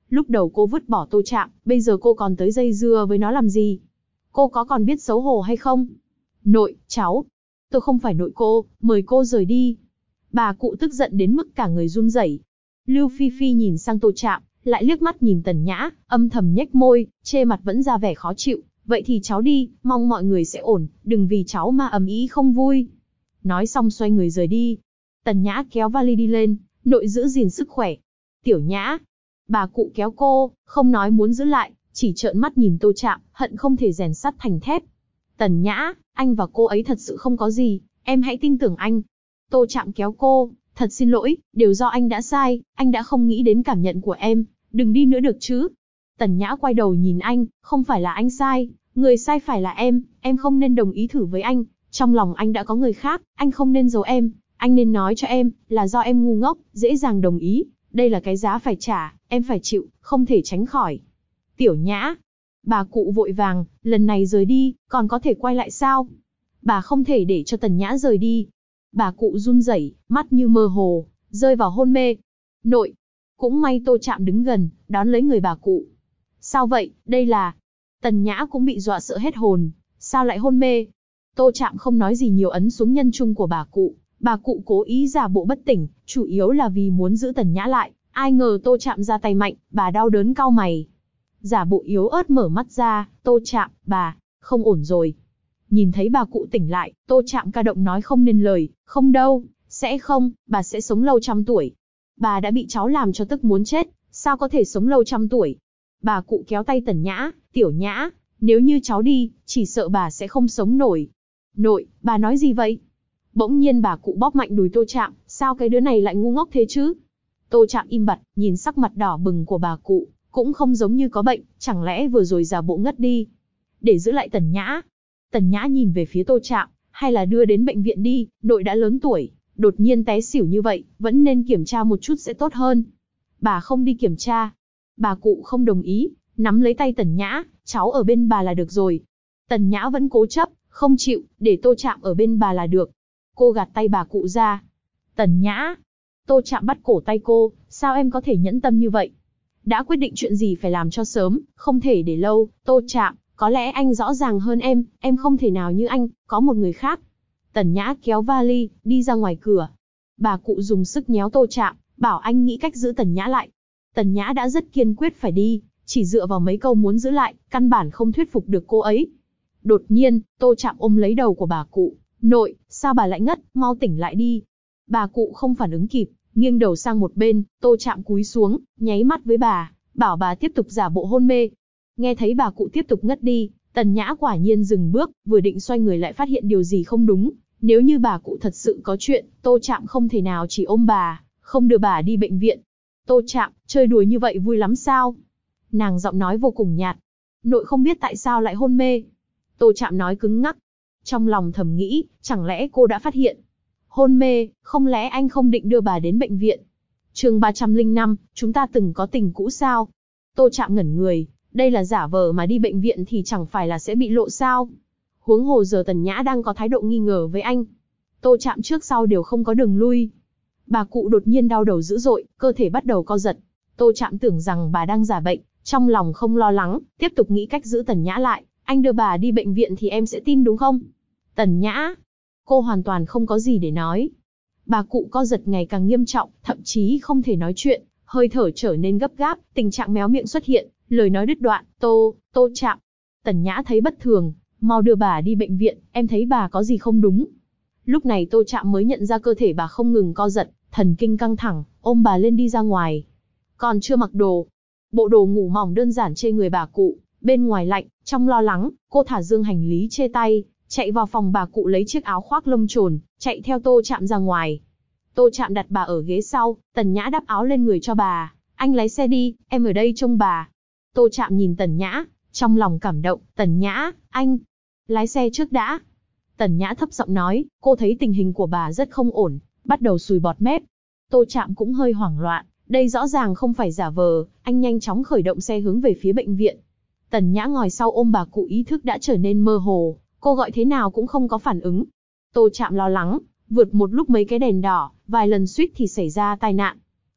Lúc đầu cô vứt bỏ Tô Trạm, bây giờ cô còn tới dây dưa với nó làm gì? Cô có còn biết xấu hổ hay không? Nội, cháu. Tôi không phải nội cô, mời cô rời đi. Bà cụ tức giận đến mức cả người run rẩy. Lưu Phi Phi nhìn sang Tô Trạm, lại liếc mắt nhìn Tần Nhã, âm thầm nhếch môi, chê mặt vẫn ra vẻ khó chịu. Vậy thì cháu đi, mong mọi người sẽ ổn, đừng vì cháu mà ầm ĩ không vui. Nói xong xoay người rời đi. Tần Nhã kéo vali đi lên, nội giữ gìn sức khỏe. Tiểu Nhã. Bà cụ kéo cô, không nói muốn giữ lại, chỉ trợn mắt nhìn Tô Trạm, hận không thể rèn sắt thành thép. Tần Nhã, anh và cô ấy thật sự không có gì, em hãy tin tưởng anh. Tô Trạm kéo cô, thật xin lỗi, đều do anh đã sai, anh đã không nghĩ đến cảm nhận của em, đừng đi nữa được chứ. Tần Nhã quay đầu nhìn anh, không phải là anh sai, người sai phải là em không nên đồng ý thử với anh, trong lòng anh đã có người khác, anh không nên giấu anh nên nói cho em, là do em ngu ngốc, dễ dàng đồng ý, đây là cái giá phải trả, em phải chịu, không thể tránh khỏi. Tiểu Nhã. Bà cụ vội vàng, lần này rời đi, còn có thể quay lại sao? Bà không thể để cho Tần Nhã rời đi. Bà cụ run rẩy, mắt như mơ hồ, rơi vào hôn mê. Nội. Cũng may Tô Trạm đứng gần, đón lấy người bà cụ. Sao vậy, đây là... Tần Nhã cũng bị dọa sợ hết hồn, sao lại hôn mê? Tô Trạm không nói gì nhiều ấn xuống nhân trung của bà cụ. Bà cụ cố ý giả bộ bất tỉnh, chủ yếu là vì muốn giữ Tần Nhã lại. Ai ngờ Tô Trạm ra tay mạnh, bà đau đớn cau mày. Giả bộ yếu ớt mở mắt ra, Tô Trạm, bà, không ổn rồi. Nhìn thấy bà cụ tỉnh lại, Tô Trạm ca động nói không nên lời, không đâu, sẽ không, bà sẽ sống lâu 100 tuổi. Bà đã bị cháu làm cho tức muốn chết, sao có thể sống lâu 100 tuổi. Bà cụ kéo tay Tần Nhã, Tiểu Nhã, nếu như cháu đi, chỉ sợ bà sẽ không sống nổi. Nội, bà nói gì vậy? Bỗng nhiên bà cụ bóp mạnh đùi Tô Trạm, sao cái đứa này lại ngu ngốc thế chứ? Tô Trạm im bặt, nhìn sắc mặt đỏ bừng của bà cụ, cũng không giống như có bệnh, chẳng lẽ vừa rồi giả bộ ngất đi. Để giữ lại Tần Nhã. Tần Nhã nhìn về phía Tô Trạm, hay là đưa đến bệnh viện đi, nội đã lớn tuổi, đột nhiên té xỉu như vậy, vẫn nên kiểm tra một chút sẽ tốt hơn. Bà không đi kiểm tra. Bà cụ không đồng ý, nắm lấy tay Tần Nhã, cháu ở bên bà là được rồi. Tần Nhã vẫn cố chấp, không chịu, để Tô Trạm ở bên bà là được. Cô gạt tay bà cụ ra. Tần Nhã. Tô Trạm bắt cổ tay cô, sao em có thể nhẫn tâm như vậy? Đã quyết định chuyện gì phải làm cho sớm, không thể để lâu. Tô Trạm, có lẽ anh rõ ràng hơn em không thể nào như anh, có một người khác. Tần Nhã kéo vali, đi ra ngoài cửa. Bà cụ dùng sức nhéo Tô Trạm, bảo anh nghĩ cách giữ Tần Nhã lại. Tần Nhã đã rất kiên quyết phải đi, chỉ dựa vào mấy câu muốn giữ lại, căn bản không thuyết phục được cô ấy. Đột nhiên, Tô Trạm ôm lấy đầu của bà cụ. Nội, sao bà lại ngất, mau tỉnh lại đi. Bà cụ không phản ứng kịp, nghiêng đầu sang một bên, Tô Trạm cúi xuống, nháy mắt với bà, bảo bà tiếp tục giả bộ hôn mê. Nghe thấy bà cụ tiếp tục ngất đi, Tần Nhã quả nhiên dừng bước, vừa định xoay người lại phát hiện điều gì không đúng. Nếu như bà cụ thật sự có chuyện, Tô Trạm không thể nào chỉ ôm bà, không đưa bà đi bệnh viện. Tô Trạm, chơi đùa như vậy vui lắm sao? Nàng giọng nói vô cùng nhạt. Nội không biết tại sao lại hôn mê. Tô Trạm nói cứng ngắc. Trong lòng thầm nghĩ, chẳng lẽ cô đã phát hiện? Hôn mê, không lẽ anh không định đưa bà đến bệnh viện? Chương 305, chúng ta từng có tình cũ sao? Tô Trạm ngẩn người, đây là giả vờ mà đi bệnh viện thì chẳng phải là sẽ bị lộ sao? Huống hồ giờ Tần Nhã đang có thái độ nghi ngờ với anh. Tô Trạm trước sau đều không có đường lui. Bà cụ đột nhiên đau đầu dữ dội, cơ thể bắt đầu co giật. Tô Trạm tưởng rằng bà đang giả bệnh, trong lòng không lo lắng, tiếp tục nghĩ cách giữ Tần Nhã lại. Anh đưa bà đi bệnh viện thì em sẽ tin đúng không? Tần Nhã. Cô hoàn toàn không có gì để nói. Bà cụ co giật ngày càng nghiêm trọng, thậm chí không thể nói chuyện, hơi thở trở nên gấp gáp, tình trạng méo miệng xuất hiện, lời nói đứt đoạn. Tô Trạm. Tần Nhã thấy bất thường, mau đưa bà đi bệnh viện, em thấy bà có gì không đúng. Lúc này Tô Trạm mới nhận ra cơ thể bà không ngừng co giật, thần kinh căng thẳng, ôm bà lên đi ra ngoài. Còn chưa mặc đồ. Bộ đồ ngủ mỏng đơn giản trên người bà cụ, bên ngoài lạnh, trong lo lắng, cô thả dương hành lý chê tay, chạy vào phòng bà cụ lấy chiếc áo khoác lông trồn, chạy theo Tô Trạm ra ngoài. Tô Trạm đặt bà ở ghế sau, Tần Nhã đắp áo lên người cho bà. Anh lái xe đi, em ở đây trông bà. Tô Trạm nhìn Tần Nhã, trong lòng cảm động. Tần Nhã, anh, lái xe trước đã. Tần Nhã thấp giọng nói, cô thấy tình hình của bà rất không ổn, bắt đầu sùi bọt mép. Tô Trạm cũng hơi hoảng loạn, đây rõ ràng không phải giả vờ, anh nhanh chóng khởi động xe hướng về phía bệnh viện. Tần Nhã ngồi sau ôm bà cụ ý thức đã trở nên mơ hồ, cô gọi thế nào cũng không có phản ứng. Tô Trạm lo lắng, vượt một lúc mấy cái đèn đỏ, vài lần suýt thì xảy ra tai nạn.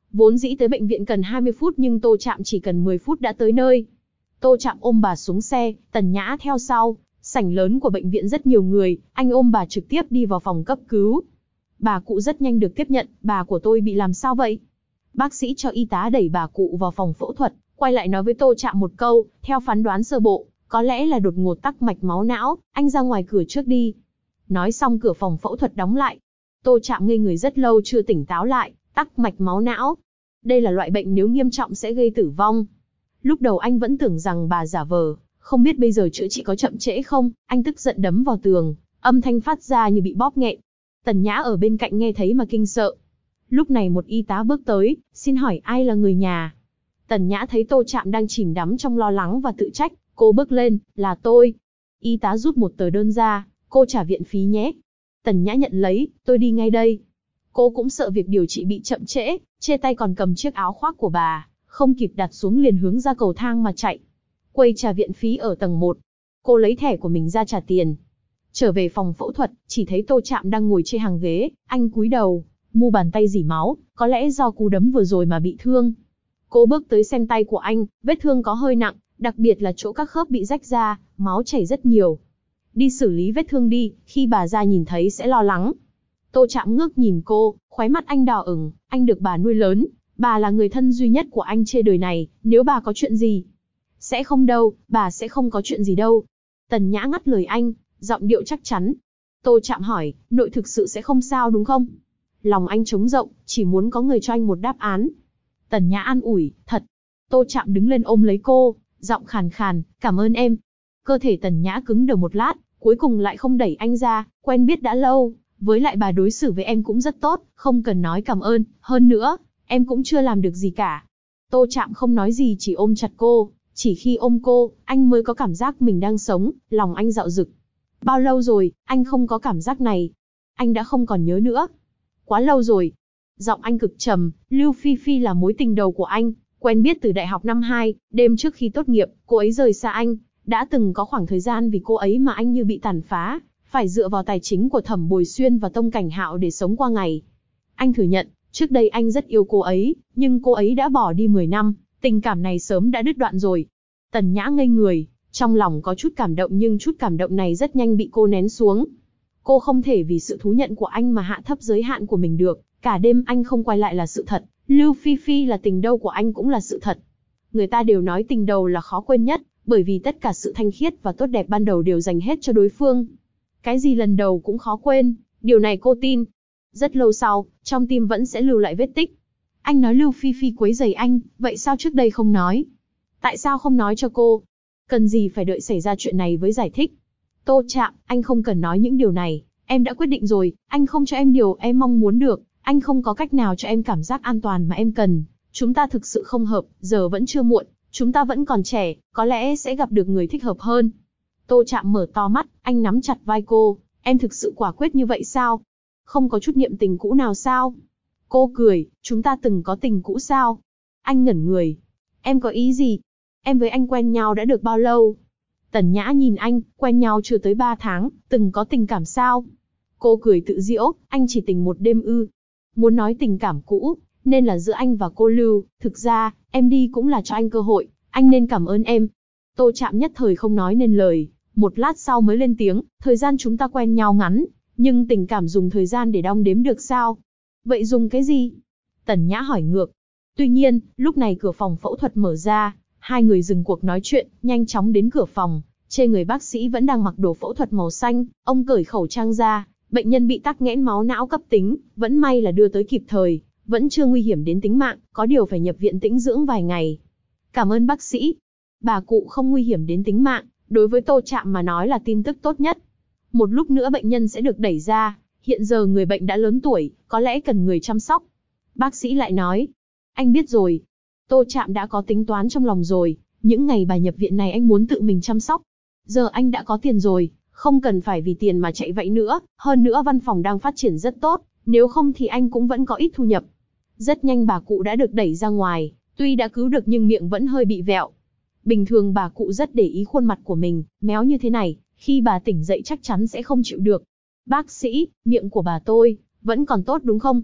Vốn dĩ tới bệnh viện cần 20 phút nhưng Tô Trạm chỉ cần 10 phút đã tới nơi. Tô Trạm ôm bà xuống xe, Tần Nhã theo sau. Sảnh lớn của bệnh viện rất nhiều người, anh ôm bà trực tiếp đi vào phòng cấp cứu. Bà cụ rất nhanh được tiếp nhận, bà của tôi bị làm sao vậy? Bác sĩ cho y tá đẩy bà cụ vào phòng phẫu thuật, quay lại nói với Tô Trạm một câu, theo phán đoán sơ bộ, có lẽ là đột ngột tắc mạch máu não, anh ra ngoài cửa trước đi. Nói xong cửa phòng phẫu thuật đóng lại. Tô Trạm ngây người rất lâu chưa tỉnh táo lại, tắc mạch máu não. Đây là loại bệnh nếu nghiêm trọng sẽ gây tử vong. Lúc đầu anh vẫn tưởng rằng bà giả vờ, không biết bây giờ chữa trị có chậm trễ không, anh tức giận đấm vào tường, âm thanh phát ra như bị bóp nghẹn. Tần Nhã ở bên cạnh nghe thấy mà kinh sợ. Lúc này một y tá bước tới, xin hỏi ai là người nhà? Tần Nhã thấy Tô Trạm đang chìm đắm trong lo lắng và tự trách, cô bước lên, là tôi. Y tá rút một tờ đơn ra, cô trả viện phí nhé. Tần Nhã nhận lấy, tôi đi ngay đây. Cô cũng sợ việc điều trị bị chậm trễ, trên tay còn cầm chiếc áo khoác của bà, không kịp đặt xuống liền hướng ra cầu thang mà chạy. Quầy trả viện phí ở tầng 1. Cô lấy thẻ của mình ra trả tiền. Trở về phòng phẫu thuật, chỉ thấy Tô Trạm đang ngồi trên hàng ghế, anh cúi đầu, mu bàn tay rỉ máu, có lẽ do cú đấm vừa rồi mà bị thương. Cô bước tới xem tay của anh, vết thương có hơi nặng, đặc biệt là chỗ các khớp bị rách ra, máu chảy rất nhiều. Đi xử lý vết thương đi, khi bà ra nhìn thấy sẽ lo lắng. Tô Trạm ngước nhìn cô, khóe mắt anh đỏ ửng, anh được bà nuôi lớn, bà là người thân duy nhất của anh trên đời này, nếu bà có chuyện gì. Sẽ không đâu, bà sẽ không có chuyện gì đâu. Tần Nhã ngắt lời anh, giọng điệu chắc chắn. Tô Trạm hỏi, nội thực sự sẽ không sao đúng không? Lòng anh trống rộng, chỉ muốn có người cho anh một đáp án. Tần Nhã an ủi, thật. Tô Trạm đứng lên ôm lấy cô, giọng khàn khàn, cảm ơn em. Cơ thể Tần Nhã cứng đờ một lát, cuối cùng lại không đẩy anh ra, quen biết đã lâu, với lại bà đối xử với em cũng rất tốt, không cần nói cảm ơn, hơn nữa, em cũng chưa làm được gì cả. Tô Trạm không nói gì chỉ ôm chặt cô, chỉ khi ôm cô, anh mới có cảm giác mình đang sống, lòng anh dạo dực. Bao lâu rồi, anh không có cảm giác này. Anh đã không còn nhớ nữa. Quá lâu rồi. Giọng anh cực trầm, Lưu Phi Phi là mối tình đầu của anh, quen biết từ đại học năm 2, đêm trước khi tốt nghiệp, cô ấy rời xa anh, đã từng có khoảng thời gian vì cô ấy mà anh như bị tàn phá, phải dựa vào tài chính của Thẩm Bồi Xuyên và Tông Cảnh Hạo để sống qua ngày. Anh thừa nhận, trước đây anh rất yêu cô ấy, nhưng cô ấy đã bỏ đi 10 năm, tình cảm này sớm đã đứt đoạn rồi. Tần Nhã ngây người, trong lòng có chút cảm động nhưng chút cảm động này rất nhanh bị cô nén xuống. Cô không thể vì sự thú nhận của anh mà hạ thấp giới hạn của mình được, cả đêm anh không quay lại là sự thật, Lưu Phi Phi là tình đầu của anh cũng là sự thật. Người ta đều nói tình đầu là khó quên nhất, bởi vì tất cả sự thanh khiết và tốt đẹp ban đầu đều dành hết cho đối phương. Cái gì lần đầu cũng khó quên, điều này cô tin. Rất lâu sau, trong tim vẫn sẽ lưu lại vết tích. Anh nói Lưu Phi Phi quấy rầy anh, vậy sao trước đây không nói? Tại sao không nói cho cô? Cần gì phải đợi xảy ra chuyện này với giải thích? Tô Trạm, anh không cần nói những điều này, em đã quyết định rồi, anh không cho em điều em mong muốn được, anh không có cách nào cho em cảm giác an toàn mà em cần. Chúng ta thực sự không hợp, giờ vẫn chưa muộn, chúng ta vẫn còn trẻ, có lẽ sẽ gặp được người thích hợp hơn. Tô Trạm mở to mắt, anh nắm chặt vai cô, em thực sự quả quyết như vậy sao? Không có chút niệm tình cũ nào sao? Cô cười, chúng ta từng có tình cũ sao? Anh ngẩn người. Em có ý gì? Em với anh quen nhau đã được bao lâu? Tần Nhã nhìn anh, quen nhau chưa tới 3 tháng, từng có tình cảm sao? Cô cười tự giễu, anh chỉ tình một đêm ư? Muốn nói tình cảm cũ, nên là giữa anh và cô Lưu, thực ra, em đi cũng là cho anh cơ hội, anh nên cảm ơn em. Tô Trạm nhất thời không nói nên lời, một lát sau mới lên tiếng, thời gian chúng ta quen nhau ngắn, nhưng tình cảm dùng thời gian để đong đếm được sao? Vậy dùng cái gì? Tần Nhã hỏi ngược. Tuy nhiên, lúc này cửa phòng phẫu thuật mở ra, hai người dừng cuộc nói chuyện, nhanh chóng đến cửa phòng. Trên người bác sĩ vẫn đang mặc đồ phẫu thuật màu xanh, ông cởi khẩu trang ra, bệnh nhân bị tắc nghẽn máu não cấp tính, vẫn may là đưa tới kịp thời, vẫn chưa nguy hiểm đến tính mạng, có điều phải nhập viện tĩnh dưỡng vài ngày. Cảm ơn bác sĩ. Bà cụ không nguy hiểm đến tính mạng, đối với Tô Trạm mà nói là tin tức tốt nhất. Một lúc nữa bệnh nhân sẽ được đẩy ra, hiện giờ người bệnh đã lớn tuổi, có lẽ cần người chăm sóc. Bác sĩ lại nói, anh biết rồi. Tô Trạm đã có tính toán trong lòng rồi, những ngày bà nhập viện này anh muốn tự mình chăm sóc. Giờ anh đã có tiền rồi, không cần phải vì tiền mà chạy vậy nữa, hơn nữa văn phòng đang phát triển rất tốt, nếu không thì anh cũng vẫn có ít thu nhập. Rất nhanh bà cụ đã được đẩy ra ngoài, tuy đã cứu được nhưng miệng vẫn hơi bị vẹo. Bình thường bà cụ rất để ý khuôn mặt của mình, méo như thế này, khi bà tỉnh dậy chắc chắn sẽ không chịu được. Bác sĩ, miệng của bà tôi, vẫn còn tốt đúng không?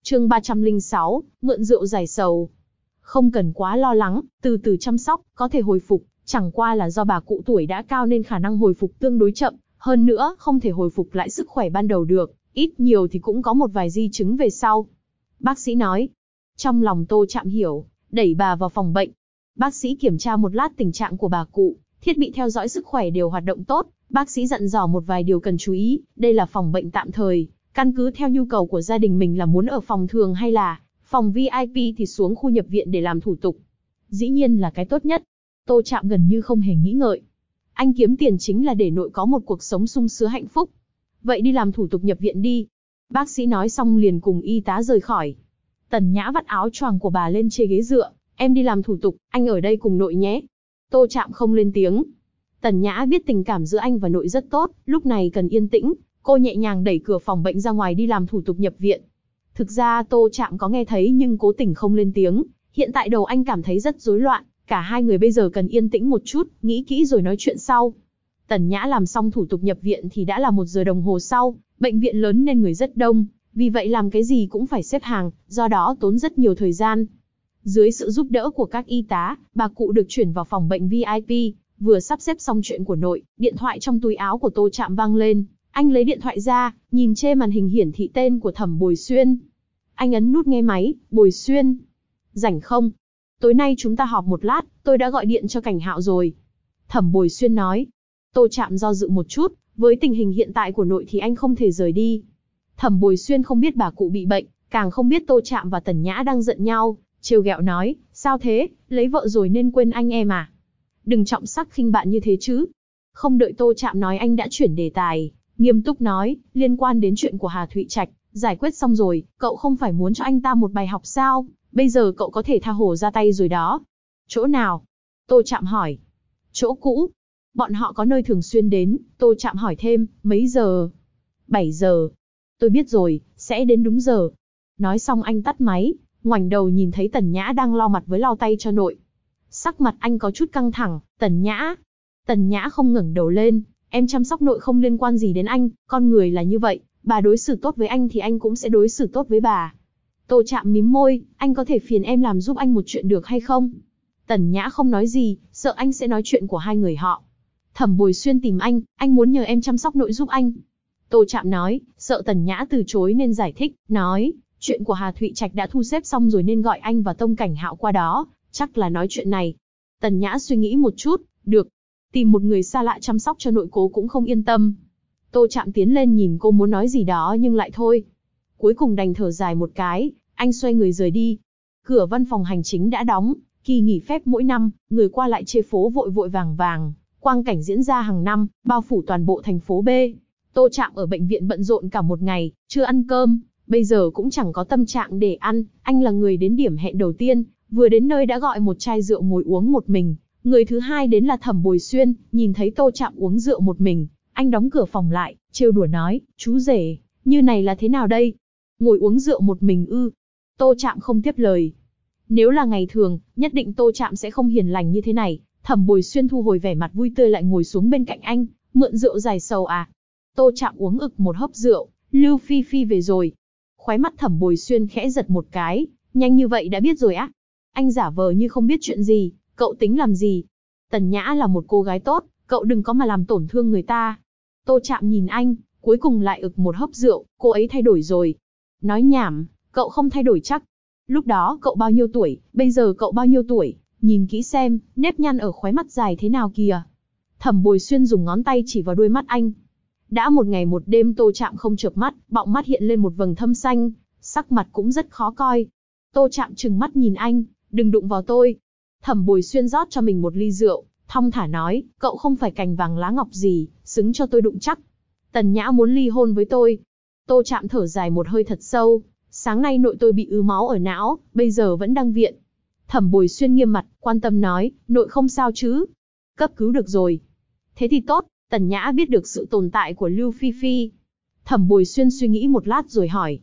Chương 306, mượn rượu giải sầu. Không cần quá lo lắng, từ từ chăm sóc, có thể hồi phục, chẳng qua là do bà cụ tuổi đã cao nên khả năng hồi phục tương đối chậm, hơn nữa không thể hồi phục lại sức khỏe ban đầu được, ít nhiều thì cũng có một vài di chứng về sau. Bác sĩ nói. Trong lòng Tô Trạm hiểu, đẩy bà vào phòng bệnh. Bác sĩ kiểm tra một lát tình trạng của bà cụ, thiết bị theo dõi sức khỏe đều hoạt động tốt, bác sĩ dặn dò một vài điều cần chú ý, đây là phòng bệnh tạm thời, căn cứ theo nhu cầu của gia đình mình là muốn ở phòng thường hay là phòng VIP thì xuống khu nhập viện để làm thủ tục. Dĩ nhiên là cái tốt nhất. Tô Trạm gần như không hề nghĩ ngợi. Anh kiếm tiền chính là để nội có một cuộc sống sung sướng hạnh phúc. Vậy đi làm thủ tục nhập viện đi. Bác sĩ nói xong liền cùng y tá rời khỏi. Tần Nhã vắt áo choàng của bà lên trên ghế dựa. Em đi làm thủ tục, anh ở đây cùng nội nhé. Tô Trạm không lên tiếng. Tần Nhã biết tình cảm giữa anh và nội rất tốt, lúc này cần yên tĩnh. Cô nhẹ nhàng đẩy cửa phòng bệnh ra ngoài đi làm thủ tục nhập viện. Thực ra Tô Trạm có nghe thấy nhưng cố tình không lên tiếng. Hiện tại đầu anh cảm thấy rất rối loạn. Cả hai người bây giờ cần yên tĩnh một chút, nghĩ kỹ rồi nói chuyện sau. Tần Nhã làm xong thủ tục nhập viện thì đã là 1 giờ đồng hồ sau. Bệnh viện lớn nên người rất đông, vì vậy làm cái gì cũng phải xếp hàng, do đó tốn rất nhiều thời gian. Dưới sự giúp đỡ của các y tá, bà cụ được chuyển vào phòng bệnh VIP. Vừa sắp xếp xong chuyện của nội, điện thoại trong túi áo của Tô Trạm vang lên. Anh lấy điện thoại ra, nhìn trên màn hình hiển thị tên của Thẩm Bồi Xuyên. Anh ấn nút nghe máy. Bồi Xuyên. Rảnh không? Tối nay chúng ta họp một lát, tôi đã gọi điện cho Cảnh Hạo rồi. Thẩm Bồi Xuyên nói. Tô Trạm do dự một chút, với tình hình hiện tại của nội thì anh không thể rời đi. Thẩm Bồi Xuyên không biết bà cụ bị bệnh, càng không biết Tô Trạm và Tần Nhã đang giận nhau, trêu ghẹo nói, sao thế, lấy vợ rồi nên quên anh em à? Đừng trọng sắc khinh bạn như thế chứ. Không đợi Tô Trạm nói anh đã chuyển đề tài, nghiêm túc nói, liên quan đến chuyện của Hà Thụy Trạch, giải quyết xong rồi, cậu không phải muốn cho anh ta một bài học sao? Bây giờ cậu có thể tha hồ ra tay rồi đó. Chỗ nào? Tô Trạm hỏi. Chỗ cũ. Bọn họ có nơi thường xuyên đến, Tô Trạm hỏi thêm, mấy giờ? 7 giờ. Tôi biết rồi, sẽ đến đúng giờ. Nói xong anh tắt máy, ngoảnh đầu nhìn thấy Tần Nhã đang lau mặt với lau tay cho nội. Sắc mặt anh có chút căng thẳng, Tần Nhã. Tần Nhã không ngẩng đầu lên, em chăm sóc nội không liên quan gì đến anh, con người là như vậy, bà đối xử tốt với anh thì anh cũng sẽ đối xử tốt với bà. Tô Trạm mím môi, anh có thể phiền em làm giúp anh một chuyện được hay không? Tần Nhã không nói gì, sợ anh sẽ nói chuyện của hai người họ. Thẩm Bồi Xuyên tìm anh muốn nhờ em chăm sóc nội giúp anh. Tô Trạm nói, sợ Tần Nhã từ chối nên giải thích, nói, chuyện của Hà Thụy Trạch đã thu xếp xong rồi nên gọi anh và Tông Cảnh Hạo qua đó, chắc là nói chuyện này. Tần Nhã suy nghĩ một chút, được. Tìm một người xa lạ chăm sóc cho nội cố cũng không yên tâm. Tô Trạm tiến lên nhìn cô muốn nói gì đó nhưng lại thôi. Cuối cùng đành thở dài một cái, anh xoay người rời đi. Cửa văn phòng hành chính đã đóng, kỳ nghỉ phép mỗi năm, người qua lại trên phố vội vội vàng vàng, quang cảnh diễn ra hàng năm, bao phủ toàn bộ thành phố B. Tô Trạm ở bệnh viện bận rộn cả một ngày, chưa ăn cơm, bây giờ cũng chẳng có tâm trạng để ăn, anh là người đến điểm hẹn đầu tiên, vừa đến nơi đã gọi một chai rượu ngồi uống một mình. Người thứ hai đến là Thẩm Bồi Xuyên, nhìn thấy Tô Trạm uống rượu một mình, anh đóng cửa phòng lại, trêu đùa nói, chú rể, như này là thế nào đây? Ngồi uống rượu một mình ư? Tô Trạm không tiếp lời. Nếu là ngày thường, nhất định Tô Trạm sẽ không hiền lành như thế này. Thẩm Bồi Xuyên thu hồi vẻ mặt vui tươi lại ngồi xuống bên cạnh anh, mượn rượu giải sầu à? Tô Trạm uống ực một hớp rượu, Lưu Phi Phi về rồi. Khóe mắt Thẩm Bồi Xuyên khẽ giật một cái, nhanh như vậy đã biết rồi á? Anh giả vờ như không biết chuyện gì, cậu tính làm gì? Tần Nhã là một cô gái tốt, cậu đừng có mà làm tổn thương người ta. Tô Trạm nhìn anh, cuối cùng lại ực một hớp rượu, cô ấy thay đổi rồi. Nói nhảm, cậu không thay đổi chắc. Lúc đó cậu bao nhiêu tuổi, bây giờ cậu bao nhiêu tuổi, nhìn kỹ xem, nếp nhăn ở khóe mắt dài thế nào kìa. Thẩm Bồi Xuyên dùng ngón tay chỉ vào đuôi mắt anh. Đã một ngày một đêm Tô Trạm không chợp mắt, bọng mắt hiện lên một vầng thâm xanh, sắc mặt cũng rất khó coi. Tô Trạm trừng mắt nhìn anh, đừng đụng vào tôi. Thẩm Bồi Xuyên rót cho mình một ly rượu, thong thả nói, cậu không phải cành vàng lá ngọc gì, xứng cho tôi đụng chắc. Tần Nhã muốn ly hôn với tôi. Tô Trạm thở dài một hơi thật sâu, sáng nay nội tôi bị ứ máu ở não, bây giờ vẫn đang viện. Thẩm Bồi Xuyên nghiêm mặt, quan tâm nói, nội không sao chứ? Cấp cứu được rồi. Thế thì tốt. Tần Nhã biết được sự tồn tại của Lưu Phi Phi. Thẩm Bồi Xuyên suy nghĩ một lát rồi hỏi.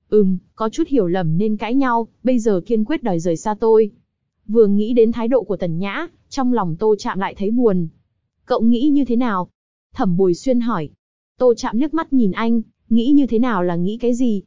Có chút hiểu lầm nên cãi nhau, bây giờ kiên quyết đòi rời xa tôi. Vừa nghĩ đến thái độ của Tần Nhã, trong lòng Tô Trạm lại thấy buồn. Cậu nghĩ như thế nào? Thẩm Bồi Xuyên hỏi. Tô Trạm liếc mắt nhìn anh, nghĩ như thế nào là nghĩ cái gì?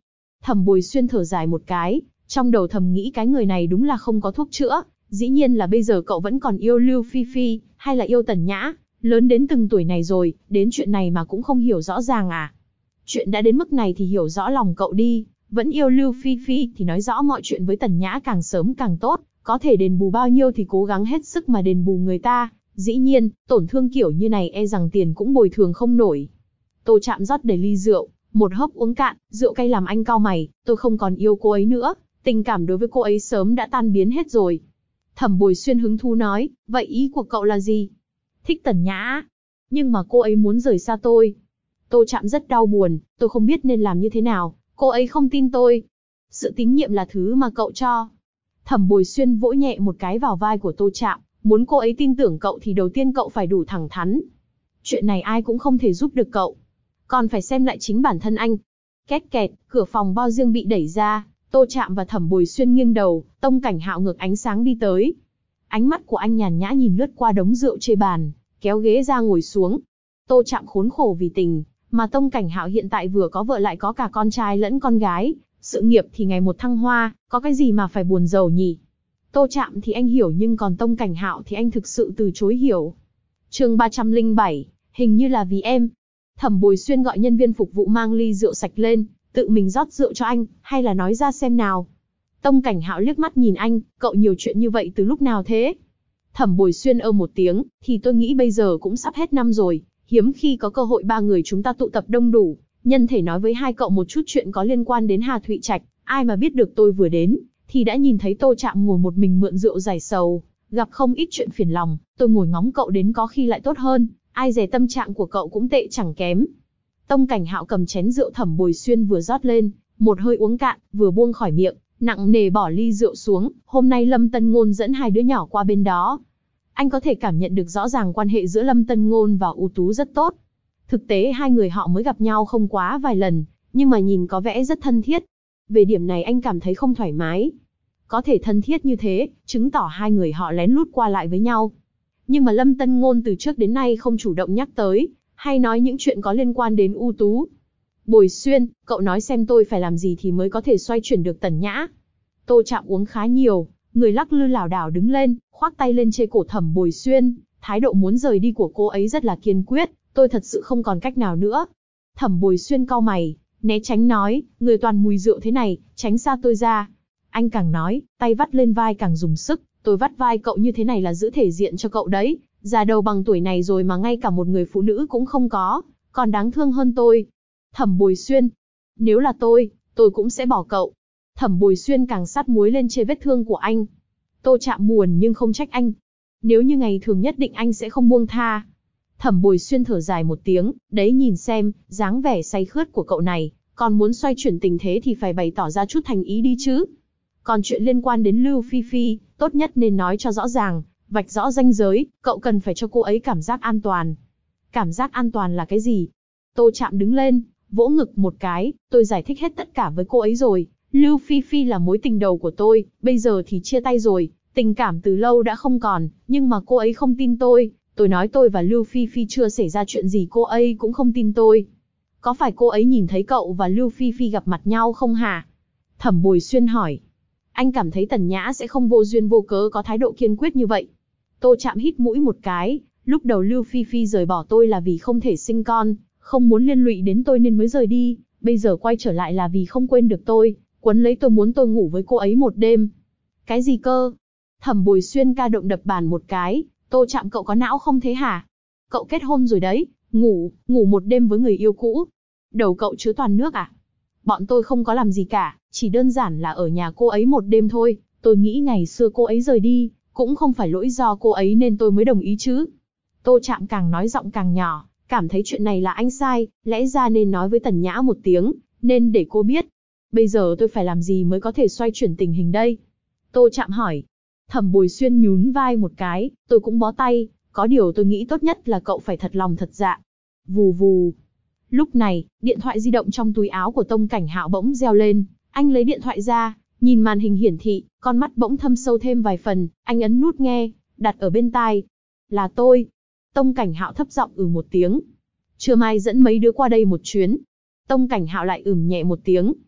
Thẩm Bồi Xuyên thở dài một cái, trong đầu thầm nghĩ cái người này đúng là không có thuốc chữa, dĩ nhiên là bây giờ cậu vẫn còn yêu Lưu Phi Phi, hay là yêu Tần Nhã, lớn đến từng tuổi này rồi, đến chuyện này mà cũng không hiểu rõ ràng à. Chuyện đã đến mức này thì hiểu rõ lòng cậu đi, vẫn yêu Lưu Phi Phi thì nói rõ mọi chuyện với Tần Nhã càng sớm càng tốt, có thể đền bù bao nhiêu thì cố gắng hết sức mà đền bù người ta, dĩ nhiên, tổn thương kiểu như này e rằng tiền cũng bồi thường không nổi. Tô Trạm rót đầy ly rượu, một hớp uống cạn, rượu cay làm anh cau mày, tôi không còn yêu cô ấy nữa, tình cảm đối với cô ấy sớm đã tan biến hết rồi. Thẩm Bồi Xuyên hứng thú nói, vậy ý của cậu là gì? Thích Tần Nhã, nhưng mà cô ấy muốn rời xa tôi. Tô Trạm rất đau buồn, tôi không biết nên làm như thế nào, cô ấy không tin tôi. Sự tín nhiệm là thứ mà cậu cho. Thẩm Bồi Xuyên vỗ nhẹ một cái vào vai của Tô Trạm, muốn cô ấy tin tưởng cậu thì đầu tiên cậu phải đủ thẳng thắn. Chuyện này ai cũng không thể giúp được cậu, còn phải xem lại chính bản thân anh. Két kẹt, cửa phòng bao riêng bị đẩy ra, Tô Trạm và Thẩm Bồi Xuyên nghiêng đầu, Tông Cảnh Hạo ngược ánh sáng đi tới. Ánh mắt của anh nhàn nhã nhìn lướt qua đống rượu trên bàn, kéo ghế ra ngồi xuống. Tô Trạm khốn khổ vì tình, mà Tông Cảnh Hạo hiện tại vừa có vợ lại có cả con trai lẫn con gái, sự nghiệp thì ngày một thăng hoa, có cái gì mà phải buồn rầu nhỉ? Tô Trạm thì anh hiểu nhưng còn Tông Cảnh Hạo thì anh thực sự từ chối hiểu. Chương 307, hình như là vì em. Thẩm Bồi Xuyên gọi nhân viên phục vụ mang ly rượu sạch lên, tự mình rót rượu cho anh, hay là nói ra xem nào. Tông Cảnh Hạo liếc mắt nhìn anh, cậu nhiều chuyện như vậy từ lúc nào thế? Thẩm Bồi Xuyên một tiếng, thì tôi nghĩ bây giờ cũng sắp hết năm rồi, hiếm khi có cơ hội ba người chúng ta tụ tập đông đủ, nhân thể nói với hai cậu một chút chuyện có liên quan đến Hà Thụy Trạch, ai mà biết được tôi vừa đến, thì đã nhìn thấy Tô Trạm ngồi một mình mượn rượu giải sầu, gặp không ít chuyện phiền lòng, tôi ngồi ngóng cậu đến có khi lại tốt hơn, ai dè tâm trạng của cậu cũng tệ chẳng kém. Tông Cảnh Hạo cầm chén rượu Thẩm Bồi Xuyên vừa rót lên, một hơi uống cạn, vừa buông khỏi miệng, nặng nề bỏ ly rượu xuống, hôm nay Lâm Tân Ngôn dẫn hai đứa nhỏ qua bên đó. Anh có thể cảm nhận được rõ ràng quan hệ giữa Lâm Tân Ngôn và U Tú rất tốt. Thực tế hai người họ mới gặp nhau không quá vài lần, nhưng mà nhìn có vẻ rất thân thiết. Về điểm này anh cảm thấy không thoải mái. Có thể thân thiết như thế, chứng tỏ hai người họ lén lút qua lại với nhau. Nhưng mà Lâm Tân Ngôn từ trước đến nay không chủ động nhắc tới, hay nói những chuyện có liên quan đến U Tú. Bồi Xuyên, cậu nói xem tôi phải làm gì thì mới có thể xoay chuyển được Tần Nhã. Tô Trạm uống khá nhiều, người lắc lư lảo đảo đứng lên, khoác tay lên chê cổ Thẩm Bồi Xuyên, thái độ muốn rời đi của cô ấy rất là kiên quyết, tôi thật sự không còn cách nào nữa. Thẩm Bồi Xuyên cau mày, né tránh nói, người toàn mùi rượu thế này, tránh xa tôi ra. Anh càng nói, tay vắt lên vai càng dùng sức, tôi vắt vai cậu như thế này là giữ thể diện cho cậu đấy, già đầu bằng tuổi này rồi mà ngay cả một người phụ nữ cũng không có, còn đáng thương hơn tôi. Thẩm Bồi Xuyên, nếu là tôi cũng sẽ bỏ cậu. Thẩm Bồi Xuyên càng sát muối lên trên vết thương của anh. Tô Trạm buồn nhưng không trách anh. Nếu như ngày thường nhất định anh sẽ không buông tha. Thẩm Bồi Xuyên thở dài một tiếng, đấy nhìn xem, dáng vẻ say khướt của cậu này, còn muốn xoay chuyển tình thế thì phải bày tỏ ra chút thành ý đi chứ. Còn chuyện liên quan đến Lưu Phi Phi, tốt nhất nên nói cho rõ ràng, vạch rõ ranh giới, cậu cần phải cho cô ấy cảm giác an toàn. Cảm giác an toàn là cái gì? Tô Trạm đứng lên, vỗ ngực một cái, tôi giải thích hết tất cả với cô ấy rồi. Lưu Phi Phi là mối tình đầu của tôi, bây giờ thì chia tay rồi, tình cảm từ lâu đã không còn, nhưng mà cô ấy không tin tôi. Tôi nói tôi và Lưu Phi Phi chưa xảy ra chuyện gì cô ấy cũng không tin tôi. Có phải cô ấy nhìn thấy cậu và Lưu Phi Phi gặp mặt nhau không hả? Thẩm Bồi Xuyên hỏi. Anh cảm thấy Tần Nhã sẽ không vô duyên vô cớ có thái độ kiên quyết như vậy. Tô Trạm hít mũi một cái, lúc đầu Lưu Phi Phi rời bỏ tôi là vì không thể sinh con, không muốn liên lụy đến tôi nên mới rời đi, bây giờ quay trở lại là vì không quên được tôi, quấn lấy tôi muốn tôi ngủ với cô ấy một đêm. Cái gì cơ? Thẩm Bồi Xuyên ca động đập bàn một cái, Tô Trạm cậu có não không thế hả? Cậu kết hôn rồi đấy, ngủ một đêm với người yêu cũ. Đầu cậu chứa toàn nước à? Bọn tôi không có làm gì cả, chỉ đơn giản là ở nhà cô ấy một đêm thôi, tôi nghĩ ngày xưa cô ấy rời đi, cũng không phải lỗi do cô ấy nên tôi mới đồng ý chứ. Tô Trạm càng nói giọng càng nhỏ, cảm thấy chuyện này là anh sai, lẽ ra nên nói với Tần Nhã một tiếng, nên để cô biết. Bây giờ tôi phải làm gì mới có thể xoay chuyển tình hình đây? Tô Trạm hỏi. Thẩm Bồi Xuyên nhún vai một cái, tôi cũng bó tay, có điều tôi nghĩ tốt nhất là cậu phải thật lòng thật dạ. Vù vù. Lúc này, điện thoại di động trong túi áo của Tông Cảnh Hạo bỗng reo lên, anh lấy điện thoại ra, nhìn màn hình hiển thị, con mắt bỗng thâm sâu thêm vài phần, anh ấn nút nghe, đặt ở bên tai. Là tôi. Tông Cảnh Hạo thấp giọng một tiếng. Trưa mai dẫn mấy đứa qua đây một chuyến. Tông Cảnh Hạo lại nhẹ một tiếng.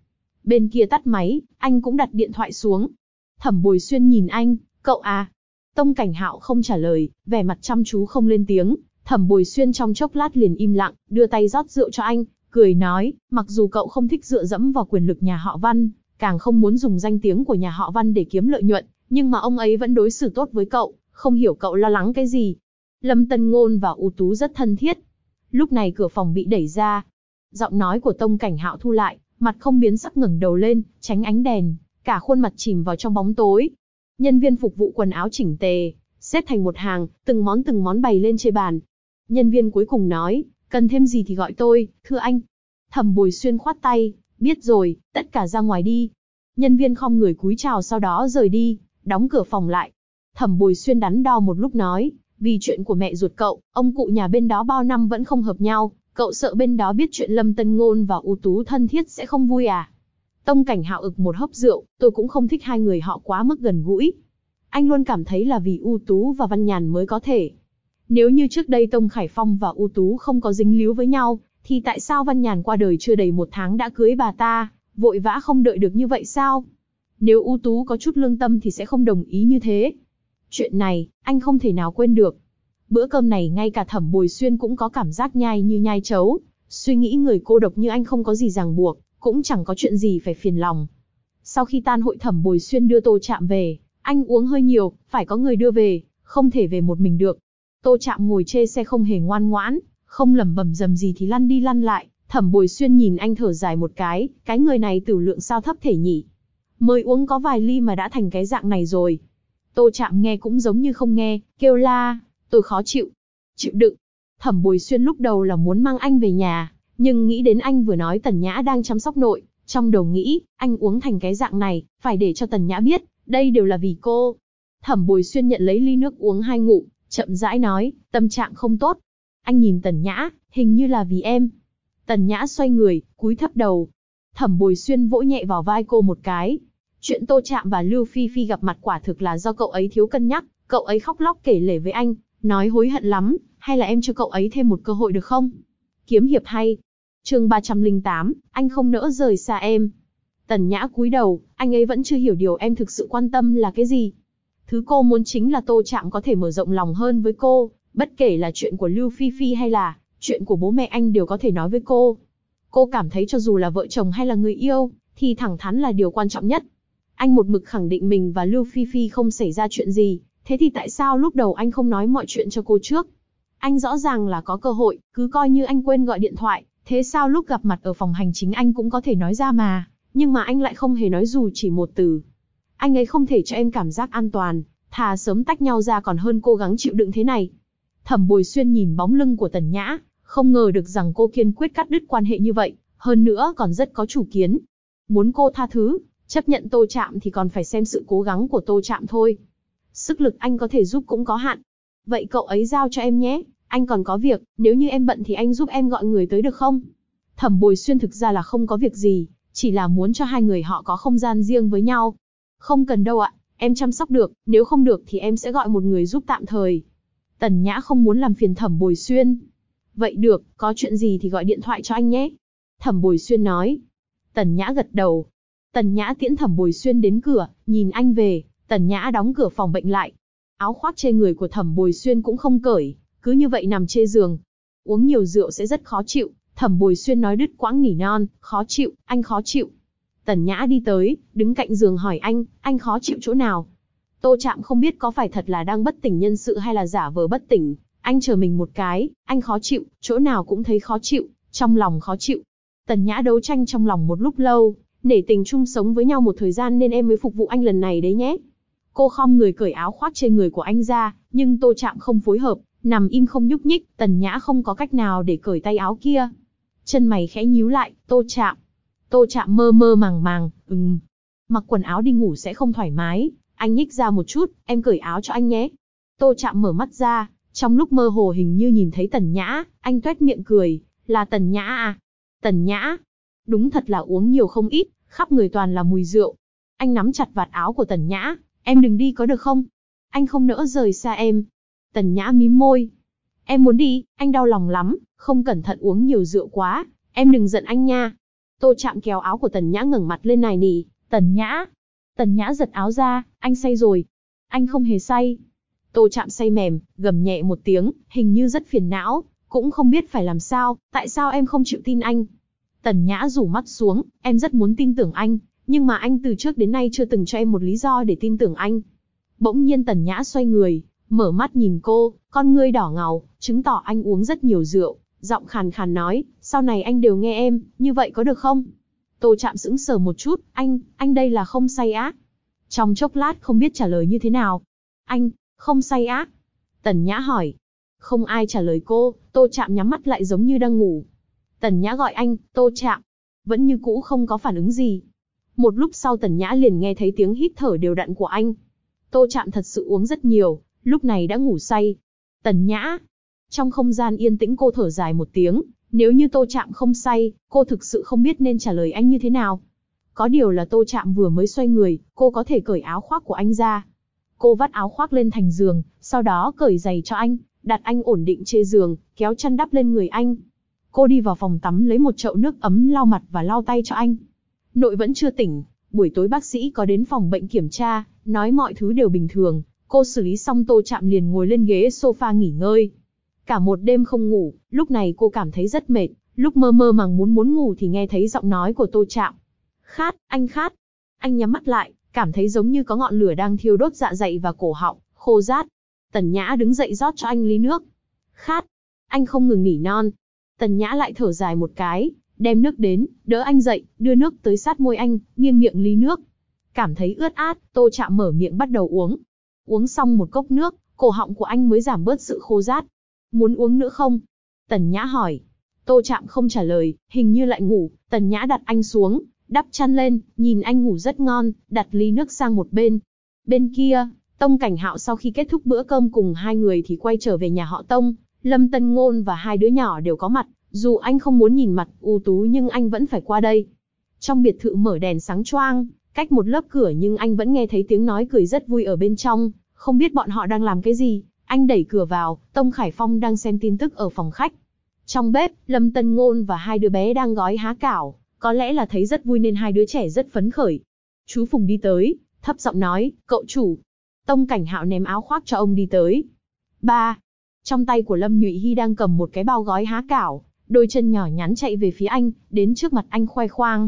Bên kia tắt máy, anh cũng đặt điện thoại xuống. Thẩm Bồi Xuyên nhìn anh, cậu à? Tông Cảnh Hạo không trả lời, vẻ mặt chăm chú không lên tiếng. Thẩm Bồi Xuyên trong chốc lát liền im lặng, đưa tay rót rượu cho anh, cười nói, mặc dù cậu không thích dựa dẫm vào quyền lực nhà họ Văn, càng không muốn dùng danh tiếng của nhà họ Văn để kiếm lợi nhuận, nhưng mà ông ấy vẫn đối xử tốt với cậu, không hiểu cậu lo lắng cái gì. Lâm Tân Ngôn và U Tú rất thân thiết. Lúc này cửa phòng bị đẩy ra. Giọng nói của Tông Cảnh Hạo thu lại, mặt không biến sắc ngẩng đầu lên, tránh ánh đèn, cả khuôn mặt chìm vào trong bóng tối. Nhân viên phục vụ quần áo chỉnh tề, xếp thành một hàng, từng món bày lên trên bàn. Nhân viên cuối cùng nói, cần thêm gì thì gọi tôi, thưa anh. Thẩm Bồi Xuyên khoát tay, biết rồi, tất cả ra ngoài đi. Nhân viên khom người cúi chào sau đó rời đi, đóng cửa phòng lại. Thẩm Bồi Xuyên đắn đo một lúc nói, vì chuyện của mẹ ruột cậu, ông cụ nhà bên đó bao năm vẫn không hợp nhau, cậu sợ bên đó biết chuyện Lâm Tân Ngôn và U Tú thân thiết sẽ không vui à? Tông Cảnh Hạo ực một hớp rượu, tôi cũng không thích hai người họ quá mức gần gũi. Anh luôn cảm thấy là vì U Tú và Văn Nhàn mới có thể. Nếu như trước đây Tông Khải Phong và U Tú không có dính líu với nhau, thì tại sao Văn Nhàn qua đời chưa đầy 1 tháng đã cưới bà ta, vội vã không đợi được như vậy sao? Nếu U Tú có chút lương tâm thì sẽ không đồng ý như thế. Chuyện này, anh không thể nào quên được. Bữa cơm này ngay cả Thẩm Bồi Xuyên cũng có cảm giác nhai như nhai trấu. Suy nghĩ người cô độc như anh không có gì ràng buộc, cũng chẳng có chuyện gì phải phiền lòng. Sau khi tan hội Thẩm Bồi Xuyên đưa Tô Trạm về, anh uống hơi nhiều, phải có người đưa về, không thể về một mình được. Tô Trạm ngồi chê xe không hề ngoan ngoãn, không lẩm bẩm dầm gì thì lăn đi lăn lại. Thẩm Bồi Xuyên nhìn anh thở dài một cái người này tửu lượng sao thấp thể nhỉ? Mới uống có vài ly mà đã thành cái dạng này rồi. Tô Trạm nghe cũng giống như không nghe, kêu la, tôi khó chịu. Chịu đựng. Thẩm Bồi Xuyên lúc đầu là muốn mang anh về nhà, nhưng nghĩ đến anh vừa nói Tần Nhã đang chăm sóc nội, trong đầu nghĩ, anh uống thành cái dạng này, phải để cho Tần Nhã biết, đây đều là vì cô. Thẩm Bồi Xuyên nhận lấy ly nước uống 2 ngụm, chậm rãi nói, tâm trạng không tốt. Anh nhìn Tần Nhã, hình như là vì em. Tần Nhã xoay người, cúi thấp đầu. Thẩm Bồi Xuyên vỗ nhẹ vào vai cô một cái. Chuyện Tô Trạm và Lưu Phi Phi gặp mặt quả thực là do cậu ấy thiếu cân nhắc, cậu ấy khóc lóc kể lể với anh, nói hối hận lắm, hay là em cho cậu ấy thêm một cơ hội được không? Kiếm hiệp hay. Chương 308, anh không nỡ rời xa em. Tần Nhã cúi đầu, anh ấy vẫn chưa hiểu điều em thực sự quan tâm là cái gì. Thứ cô muốn chính là Tô Trạm có thể mở rộng lòng hơn với cô, bất kể là chuyện của Lưu Phi Phi hay là chuyện của bố mẹ anh đều có thể nói với cô. Cô cảm thấy cho dù là vợ chồng hay là người yêu, thì thẳng thắn là điều quan trọng nhất. Anh một mực khẳng định mình và Lưu Phi Phi không xảy ra chuyện gì, thế thì tại sao lúc đầu anh không nói mọi chuyện cho cô trước? Anh rõ ràng là có cơ hội, cứ coi như anh quên gọi điện thoại, thế sao lúc gặp mặt ở phòng hành chính anh cũng có thể nói ra mà, nhưng mà anh lại không hề nói dù chỉ một từ. Anh ấy không thể cho em cảm giác an toàn, thà sớm tách nhau ra còn hơn cố gắng chịu đựng thế này. Thẩm Bồi Xuyên nhìn bóng lưng của Tần Nhã, không ngờ được rằng cô kiên quyết cắt đứt quan hệ như vậy, hơn nữa còn rất có chủ kiến. Muốn cô tha thứ, chấp nhận Tô Trạm thì còn phải xem sự cố gắng của Tô Trạm thôi. Sức lực anh có thể giúp cũng có hạn. Vậy cậu ấy giao cho em nhé, anh còn có việc, nếu như em bận thì anh giúp em gọi người tới được không? Thẩm Bồi Xuyên thực ra là không có việc gì, chỉ là muốn cho hai người họ có không gian riêng với nhau. Không cần đâu ạ, em chăm sóc được, nếu không được thì em sẽ gọi một người giúp tạm thời. Tần Nhã không muốn làm phiền Thẩm Bồi Xuyên. Vậy được, có chuyện gì thì gọi điện thoại cho anh nhé. Thẩm Bồi Xuyên nói. Tần Nhã gật đầu. Tần Nhã tiễn Thẩm Bồi Xuyên đến cửa, nhìn anh về, Tần Nhã đóng cửa phòng bệnh lại. Áo khoác trên người của Thẩm Bồi Xuyên cũng không cởi, cứ như vậy nằm trên giường. Uống nhiều rượu sẽ rất khó chịu, Thẩm Bồi Xuyên nói đứt quãng nỉ non, khó chịu, anh khó chịu. Tần Nhã đi tới, đứng cạnh giường hỏi anh khó chịu chỗ nào? Tô Trạm không biết có phải thật là đang bất tỉnh nhân sự hay là giả vờ bất tỉnh, anh chờ mình một cái, anh khó chịu, chỗ nào cũng thấy khó chịu, trong lòng khó chịu. Tần Nhã đấu tranh trong lòng một lúc lâu, nể tình chung sống với nhau một thời gian nên em mới phục vụ anh lần này đấy nhé. Cô khom người cởi áo khoác trên người của anh ra, nhưng Tô Trạm không phối hợp, nằm im không nhúc nhích, Tần Nhã không có cách nào để cởi tay áo kia. Chân mày khẽ nhíu lại, Tô Trạm mơ mơ màng màng, mặc quần áo đi ngủ sẽ không thoải mái, anh nhích ra một chút, em cởi áo cho anh nhé. Tô Trạm mở mắt ra, trong lúc mơ hồ hình như nhìn thấy Tần Nhã, anh toét miệng cười, là Tần Nhã à? Tần Nhã, đúng thật là uống nhiều không ít, khắp người toàn là mùi rượu. Anh nắm chặt vạt áo của Tần Nhã, em đừng đi có được không? Anh không nỡ rời xa em. Tần Nhã mím môi. Em muốn đi, anh đau lòng lắm, không cẩn thận uống nhiều rượu quá, em đừng giận anh nha. Tô Trạm kéo áo của Tần Nhã ngẩng mặt lên nài nỉ, Tần Nhã. Tần Nhã giật áo ra, anh say rồi. Anh không hề say. Tô Trạm say mềm, gầm nhẹ một tiếng, hình như rất phiền não, cũng không biết phải làm sao, tại sao em không chịu tin anh. Tần Nhã rủ mắt xuống, em rất muốn tin tưởng anh, nhưng mà anh từ trước đến nay chưa từng cho em một lý do để tin tưởng anh. Bỗng nhiên Tần Nhã xoay người, mở mắt nhìn cô, con ngươi đỏ ngầu, chứng tỏ anh uống rất nhiều rượu, giọng khàn khàn nói, sau này anh đều nghe em, như vậy có được không? Tô Trạm sững sờ một chút, anh đây là không say á? Trong chốc lát không biết trả lời như thế nào. Anh, không say á? Tần Nhã hỏi. Không ai trả lời cô, Tô Trạm nhắm mắt lại giống như đang ngủ. Tần Nhã gọi anh, Tô Trạm. Vẫn như cũ không có phản ứng gì. Một lúc sau Tần Nhã liền nghe thấy tiếng hít thở đều đặn của anh. Tô Trạm thật sự uống rất nhiều, lúc này đã ngủ say. Tần Nhã. Trong không gian yên tĩnh cô thở dài một tiếng, nếu như Tô Trạm không say, cô thực sự không biết nên trả lời anh như thế nào. Có điều là Tô Trạm vừa mới xoay người, cô có thể cởi áo khoác của anh ra. Cô vắt áo khoác lên thành giường, sau đó cởi giày cho anh, đặt anh ổn định trên giường, kéo chăn đắp lên người anh. Cô đi vào phòng tắm lấy một chậu nước ấm lau mặt và lau tay cho anh. Nội vẫn chưa tỉnh, buổi tối bác sĩ có đến phòng bệnh kiểm tra, nói mọi thứ đều bình thường. Cô xử lý xong Tô Trạm liền ngồi lên ghế sofa nghỉ ngơi. Cả một đêm không ngủ, lúc này cô cảm thấy rất mệt, lúc mơ mơ màng muốn ngủ thì nghe thấy giọng nói của Tô Trạm. Khát, anh khát. Anh nhắm mắt lại, cảm thấy giống như có ngọn lửa đang thiêu đốt dạ dày và cổ họng, khô rát. Tần Nhã đứng dậy rót cho anh ly nước. Khát. Anh không ngừng nỉ non. Tần Nhã lại thở dài một cái, đem nước đến, đỡ anh dậy, đưa nước tới sát môi anh, nghiêng miệng ly nước. Cảm thấy ướt át, Tô Trạm mở miệng bắt đầu uống. Uống xong một cốc nước, cổ họng của anh mới giảm bớt sự khô rát. Muốn uống nữa không? Tần Nhã hỏi. Tô Trạm không trả lời, hình như lại ngủ. Tần Nhã đặt anh xuống, đắp chăn lên, nhìn anh ngủ rất ngon, đặt ly nước sang một bên. Bên kia, Tông Cảnh Hạo sau khi kết thúc bữa cơm cùng hai người thì quay trở về nhà họ Tông. Lâm Tân Ngôn và hai đứa nhỏ đều có mặt, dù anh không muốn nhìn mặt ưu tú nhưng anh vẫn phải qua đây. Trong biệt thự mở đèn sáng choang, cách một lớp cửa nhưng anh vẫn nghe thấy tiếng nói cười rất vui ở bên trong, không biết bọn họ đang làm cái gì. Anh đẩy cửa vào, Tông Khải Phong đang xem tin tức ở phòng khách. Trong bếp, Lâm Tân Ngôn và hai đứa bé đang gói há cảo, có lẽ là thấy rất vui nên hai đứa trẻ rất phấn khởi. Chú Phùng đi tới, thấp giọng nói, cậu chủ. Tông Cảnh Hạo ném áo khoác cho ông đi tới. Ba. Trong tay của Lâm Nhụy Hy đang cầm một cái bao gói há cảo, đôi chân nhỏ nhắn chạy về phía anh, đến trước mặt anh khoe khoang.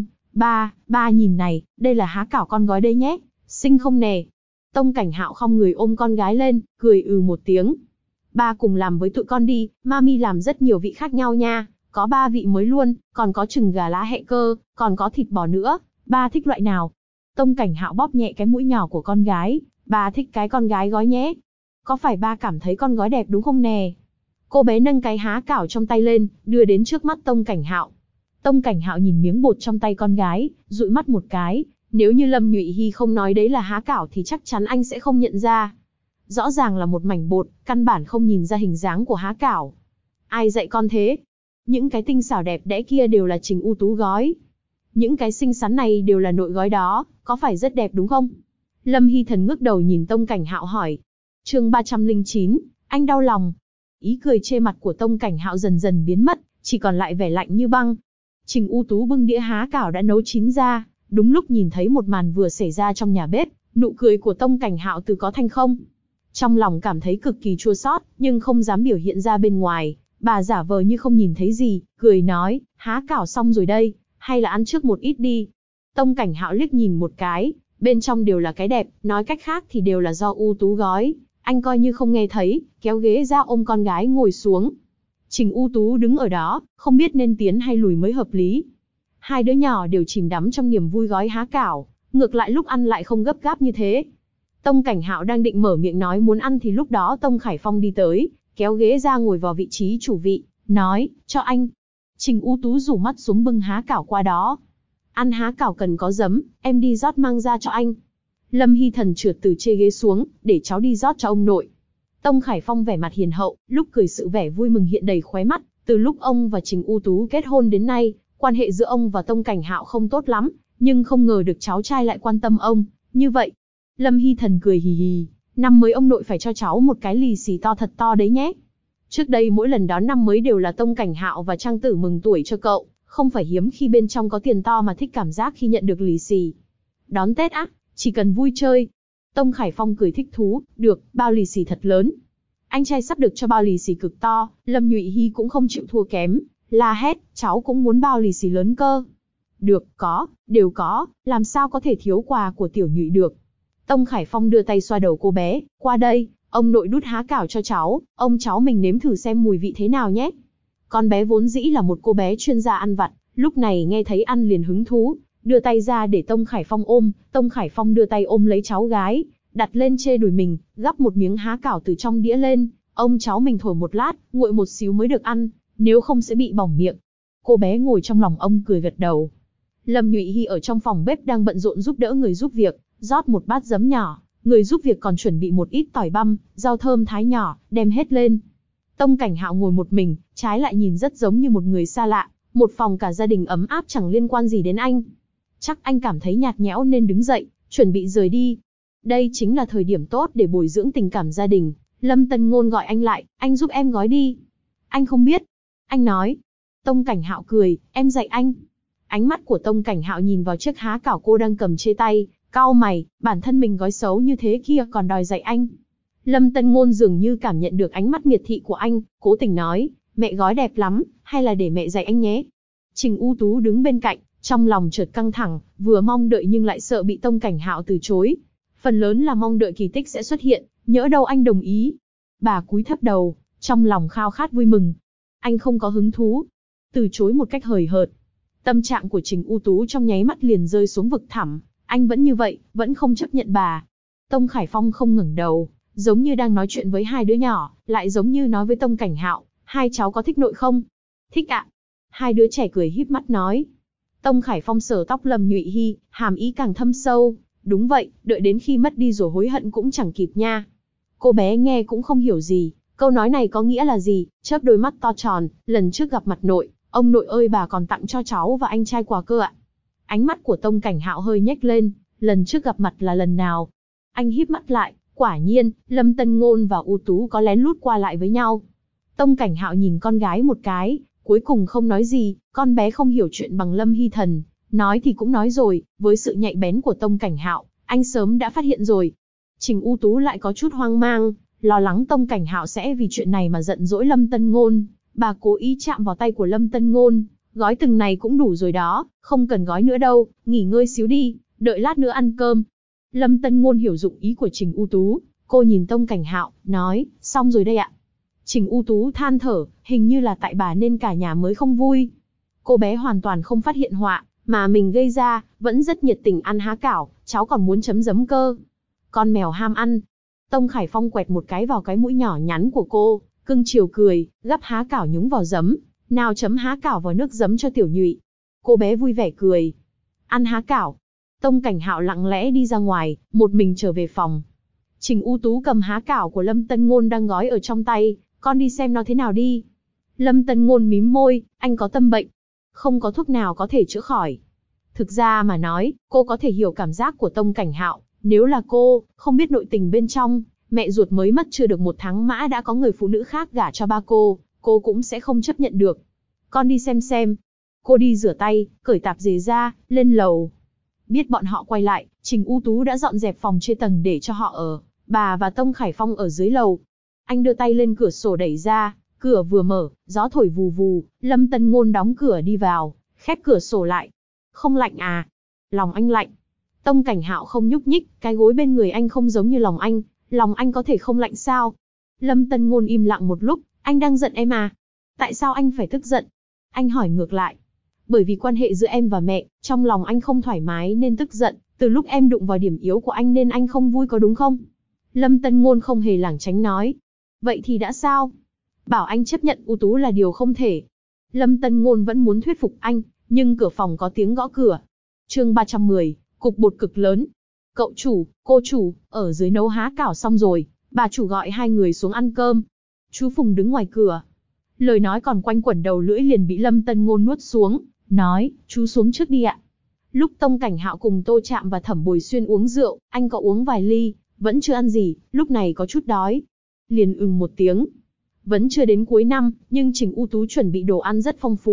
Ba nhìn này, đây là há cảo con gói đây nhé, xinh không nè. Tông Cảnh Hạo khom người ôm con gái lên, cười một tiếng. Ba cùng làm với tụi con đi, mami làm rất nhiều vị khác nhau nha, có 3 vị mới luôn, còn có trứng gà lá hẹ cơ, còn có thịt bò nữa, ba thích loại nào? Tông Cảnh Hạo bóp nhẹ cái mũi nhỏ của con gái, ba thích cái con gái gói nhé. Có phải ba cảm thấy con gói đẹp đúng không nè? Cô bé nâng cái há cảo trong tay lên, đưa đến trước mắt Tông Cảnh Hạo. Tông Cảnh Hạo nhìn miếng bột trong tay con gái, dụi mắt một cái. Nếu như Lâm Nhụy Hy không nói đấy là há cảo thì chắc chắn anh sẽ không nhận ra. Rõ ràng là một mảnh bột, căn bản không nhìn ra hình dáng của há cảo. Ai dạy con thế? Những cái tinh xảo đẹp đẽ kia đều là Trình U Tú gói. Những cái xinh xắn này đều là nội gói đó, có phải rất đẹp đúng không? Lâm Hy Thần ngước đầu nhìn Tông Cảnh Hạo hỏi. Chương 309, anh đau lòng. Ý cười trên mặt của Tông Cảnh Hạo dần dần biến mất, chỉ còn lại vẻ lạnh như băng. Trình U Tú bưng đĩa há cảo đã nấu chín ra, đúng lúc nhìn thấy một màn vừa xảy ra trong nhà bếp, nụ cười của Tông Cảnh Hạo từ có thành không. Trong lòng cảm thấy cực kỳ chua xót, nhưng không dám biểu hiện ra bên ngoài. Bà giả vờ như không nhìn thấy gì, cười nói, há cảo xong rồi đây, hay là ăn trước một ít đi. Tông Cảnh Hạo liếc nhìn một cái, bên trong đều là cái đẹp, nói cách khác thì đều là do U Tú gói. Anh coi như không nghe thấy, kéo ghế ra ôm con gái ngồi xuống. Trình U Tú đứng ở đó, không biết nên tiến hay lùi mới hợp lý. Hai đứa nhỏ đều chìm đắm trong niềm vui gói há cảo, ngược lại lúc ăn lại không gấp gáp như thế. Tông Cảnh Hạo đang định mở miệng nói muốn ăn thì lúc đó Tông Khải Phong đi tới, kéo ghế ra ngồi vào vị trí chủ vị, nói, cho anh. Trình U Tú rủ mắt xuống bưng há cảo qua đó. Ăn há cảo cần có giấm, em đi rót mang ra cho anh. Lâm Hy Thần trượt từ trên ghế xuống, để cháu đi rót cho ông nội. Tông Khải Phong vẻ mặt hiền hậu, lúc cười sự vẻ vui mừng hiện đầy khóe mắt. Từ lúc ông và Trình U Tú kết hôn đến nay, quan hệ giữa ông và Tông Cảnh Hạo không tốt lắm, nhưng không ngờ được cháu trai lại quan tâm ông, như vậy. Lâm Hy Thần cười hì hì, năm mới ông nội phải cho cháu một cái lì xì to thật to đấy nhé. Trước đây mỗi lần đón năm mới đều là Tông Cảnh Hạo và Trang Tử mừng tuổi cho cậu, Không phải hiếm khi bên trong có tiền to mà thích cảm giác khi nhận được lì xì. Đón Tết á, chỉ cần vui chơi. Tông Khải Phong cười thích thú, được, bao lì xì thật lớn. Anh trai sắp được cho bao lì xì cực to, Lâm Nhụy Hy cũng không chịu thua kém, la hét, cháu cũng muốn bao lì xì lớn cơ. Được, có, đều có, làm sao có thể thiếu quà của tiểu Nhụy được. Tông Khải Phong đưa tay xoa đầu cô bé, qua đây, ông nội đút há cảo cho cháu, ông cháu mình nếm thử xem mùi vị thế nào nhé. Con bé vốn dĩ là một cô bé chuyên gia ăn vặt, lúc này nghe thấy ăn liền hứng thú, đưa tay ra để Tông Khải Phong ôm, Tông Khải Phong đưa tay ôm lấy cháu gái, đặt lên chê đùi mình, gắp một miếng há cảo từ trong đĩa lên, ông cháu mình thổi một lát, nguội một xíu mới được ăn, nếu không sẽ bị bỏng miệng. Cô bé ngồi trong lòng ông cười gật đầu. Lâm Nhụy Hy ở trong phòng bếp đang bận rộn giúp đỡ người giúp việc, rót một bát giấm nhỏ, người giúp việc còn chuẩn bị một ít tỏi băm, rau thơm thái nhỏ, đem hết lên. Tông Cảnh Hạo ngồi một mình, trái lại nhìn rất giống như một người xa lạ, một phòng cả gia đình ấm áp chẳng liên quan gì đến anh. Chắc anh cảm thấy nhạt nhẽo nên đứng dậy, chuẩn bị rời đi. Đây chính là thời điểm tốt để bồi dưỡng tình cảm gia đình. Lâm Tân Ngôn gọi anh lại, anh giúp em gói đi. Anh không biết. Anh nói. Tông Cảnh Hạo cười, em dạy anh. Ánh mắt của Tông Cảnh Hạo nhìn vào chiếc há cảo cô đang cầm trên tay, cau mày, bản thân mình gói xấu như thế kia còn đòi dạy anh. Lâm Tân Ngôn dường như cảm nhận được ánh mắt miệt thị của anh, cố tình nói, mẹ gói đẹp lắm, hay là để mẹ dạy anh nhé. Trình U Tú đứng bên cạnh, trong lòng chợt căng thẳng, vừa mong đợi nhưng lại sợ bị Tông Cảnh Hạo từ chối. Phần lớn là mong đợi kỳ tích sẽ xuất hiện, nhỡ đâu anh đồng ý. Bà cúi thấp đầu, trong lòng khao khát vui mừng. Anh không có hứng thú, từ chối một cách hời hợt. Tâm trạng của Trình U Tú trong nháy mắt liền rơi xuống vực thẳm, anh vẫn như vậy, vẫn không chấp nhận bà. Tông Khải Phong không ngẩng đầu, giống như đang nói chuyện với hai đứa nhỏ, lại giống như nói với Tông Cảnh Hạo, hai cháu có thích nội không? Thích ạ. Hai đứa trẻ cười híp mắt nói. Tông Khải Phong sờ tóc Lâm Nhụy Hy, hàm ý càng thâm sâu. Đúng vậy, đợi đến khi mất đi rồi hối hận cũng chẳng kịp nha. Cô bé nghe cũng không hiểu gì, câu nói này có nghĩa là gì, chớp đôi mắt to tròn, lần trước gặp mặt nội, ông nội ơi bà còn tặng cho cháu và anh trai quà cơ ạ. Ánh mắt của Tông Cảnh Hạo hơi nhếch lên, lần trước gặp mặt là lần nào? Anh híp mắt lại, quả nhiên, Lâm Tân Ngôn và U Tú có lén lút qua lại với nhau. Tông Cảnh Hạo nhìn con gái một cái, cuối cùng không nói gì, con bé không hiểu chuyện bằng Lâm Hy Thần. Nói thì cũng nói rồi, với sự nhạy bén của Tông Cảnh Hạo, anh sớm đã phát hiện rồi. Trình U Tú lại có chút hoang mang, lo lắng Tông Cảnh Hạo sẽ vì chuyện này mà giận dỗi Lâm Tân Ngôn. Bà cố ý chạm vào tay của Lâm Tân Ngôn, gói từng này cũng đủ rồi đó, không cần gói nữa đâu, nghỉ ngơi xíu đi, đợi lát nữa ăn cơm. Lâm Tân Ngôn hiểu dụng ý của Trình U Tú, cô nhìn Tông Cảnh Hạo, nói, xong rồi đây ạ. Trình U Tú than thở, hình như là tại bà nên cả nhà mới không vui. Cô bé hoàn toàn không phát hiện họa mà mình gây ra, vẫn rất nhiệt tình ăn há cảo, cháu còn muốn chấm giấm cơ. Con mèo ham ăn. Tông Khải Phong quẹt một cái vào cái mũi nhỏ nhắn của cô, cưng chiều cười, gắp há cảo nhúng vào giấm, nào chấm há cảo vào nước giấm cho tiểu Nhụy. Cô bé vui vẻ cười. Ăn há cảo. Tông Cảnh Hạo lặng lẽ đi ra ngoài, một mình trở về phòng. Trình U Tú cầm há cảo của Lâm Tân Ngôn đang gói ở trong tay, con đi xem nó thế nào đi. Lâm Tân Ngôn mím môi, anh có tâm bệnh. Không có thuốc nào có thể chữa khỏi. Thực ra mà nói, cô có thể hiểu cảm giác của Tông Cảnh Hạo, nếu là cô, không biết nội tình bên trong, mẹ ruột mới mất chưa được 1 tháng mã đã có người phụ nữ khác gả cho ba cô cũng sẽ không chấp nhận được. Con đi xem. Cô đi rửa tay, cởi tạp dề ra, lên lầu. Biết bọn họ quay lại, Trình U Tú đã dọn dẹp phòng trên tầng để cho họ ở, bà và Tông Khải Phong ở dưới lầu. Anh đưa tay lên cửa sổ đẩy ra, cửa vừa mở, gió thổi vù vù, Lâm Tân Ngôn đóng cửa đi vào, khép cửa sổ lại. Không lạnh à? Lòng anh lạnh. Tông Cảnh Hạo không nhúc nhích, cái gối bên người anh không giống như lòng anh có thể không lạnh sao? Lâm Tân Ngôn im lặng một lúc, anh đang giận em à? Tại sao anh phải tức giận? Anh hỏi ngược lại. Bởi vì quan hệ giữa em và mẹ, trong lòng anh không thoải mái nên tức giận, từ lúc em đụng vào điểm yếu của anh nên anh không vui có đúng không? Lâm Tân Ngôn không hề lảng tránh nói. Vậy thì đã sao? Bảo anh chấp nhận U Tú là điều không thể. Lâm Tân Ngôn vẫn muốn thuyết phục anh, nhưng cửa phòng có tiếng gõ cửa. Chương 310, cục bột cực lớn. Cậu chủ, cô chủ, ở dưới nấu há cảo xong rồi, bà chủ gọi hai người xuống ăn cơm. Chú Phùng đứng ngoài cửa. Lời nói còn quanh quẩn đầu lưỡi liền bị Lâm Tân Ngôn nuốt xuống, nói, chú xuống trước đi ạ. Lúc Tông Cảnh Hạo cùng Tô Trạm và Thẩm Bồi Xuyên uống rượu, anh có uống vài ly, vẫn chưa ăn gì, lúc này có chút đói. Liền một tiếng. Vẫn chưa đến cuối năm, nhưng Trình U Tú chuẩn bị đồ ăn rất phong phú,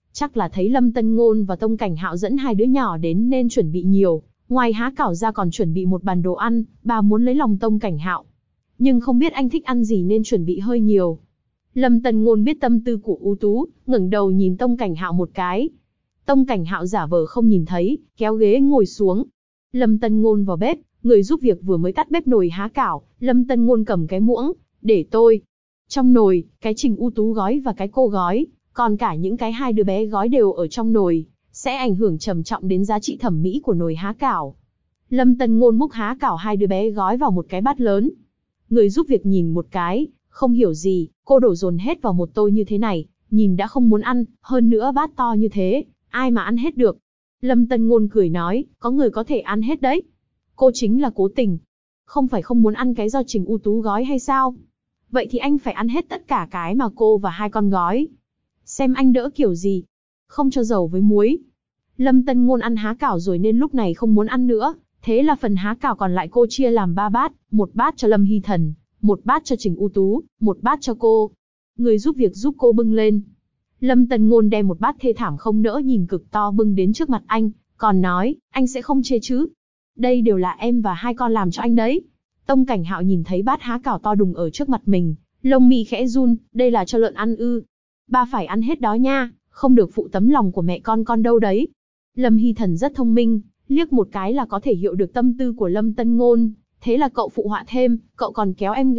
Chắc là thấy Lâm Tân Ngôn và Tông Cảnh Hạo dẫn hai đứa nhỏ đến nên chuẩn bị nhiều, ngoài há cảo ra còn chuẩn bị một bàn đồ ăn, bà muốn lấy lòng Tông Cảnh Hạo. Nhưng không biết anh thích ăn gì nên chuẩn bị hơi nhiều. Lâm Tân Ngôn biết tâm tư của ưu tú, ngẩng đầu nhìn Tông Cảnh Hạo một cái. Tông Cảnh Hạo giả vờ không nhìn thấy, kéo ghế ngồi xuống. Lâm Tân Ngôn vào bếp, người giúp việc vừa mới tắt bếp nồi há cảo, Lâm Tân Ngôn cầm cái muỗng, để tôi. Trong nồi, cái Trình ưu tú gói và cái cô gói, còn cả những cái hai đứa bé gói đều ở trong nồi, sẽ ảnh hưởng trầm trọng đến giá trị thẩm mỹ của nồi há cảo. Lâm Tân Ngôn múc há cảo hai đứa bé gói vào một cái bát lớn. Người giúp việc nhìn một cái, không hiểu gì, cô đổ dồn hết vào một tô như thế này, nhìn đã không muốn ăn, hơn nữa bát to như thế, ai mà ăn hết được. Lâm Tân Ngôn cười nói, có người có thể ăn hết đấy. Cô chính là cố tình. Không phải không muốn ăn cái do Trình ưu tú gói hay sao? Vậy thì anh phải ăn hết tất cả cái mà cô và hai con gói. Xem anh đỡ kiểu gì. Không cho dầu với muối. Lâm Tân Ngôn ăn há cảo rồi nên lúc này không muốn ăn nữa. Thế là phần há cảo còn lại cô chia làm 3 bát, một bát cho Lâm Hy Thần, một bát cho Trình ưu tú, một bát cho cô. Người giúp việc giúp cô bưng lên. Lâm Tân Ngôn đem một bát thê thảm không nỡ nhìn cực to bưng đến trước mặt anh, còn nói, anh sẽ không chê chứ. Đây đều là em và hai con làm cho anh đấy. Tông Cảnh Hạo nhìn thấy bát há cảo to đùng ở trước mặt mình, lông mi khẽ run, đây là cho lợn ăn ư? Ba phải ăn hết đó nha, không được phụ tấm lòng của mẹ con đâu đấy. Lâm Hy Thần rất thông minh, liếc một cái là có thể hiểu được tâm tư của Lâm Tân Ngôn, thế là cậu phụ họa thêm, cậu còn kéo em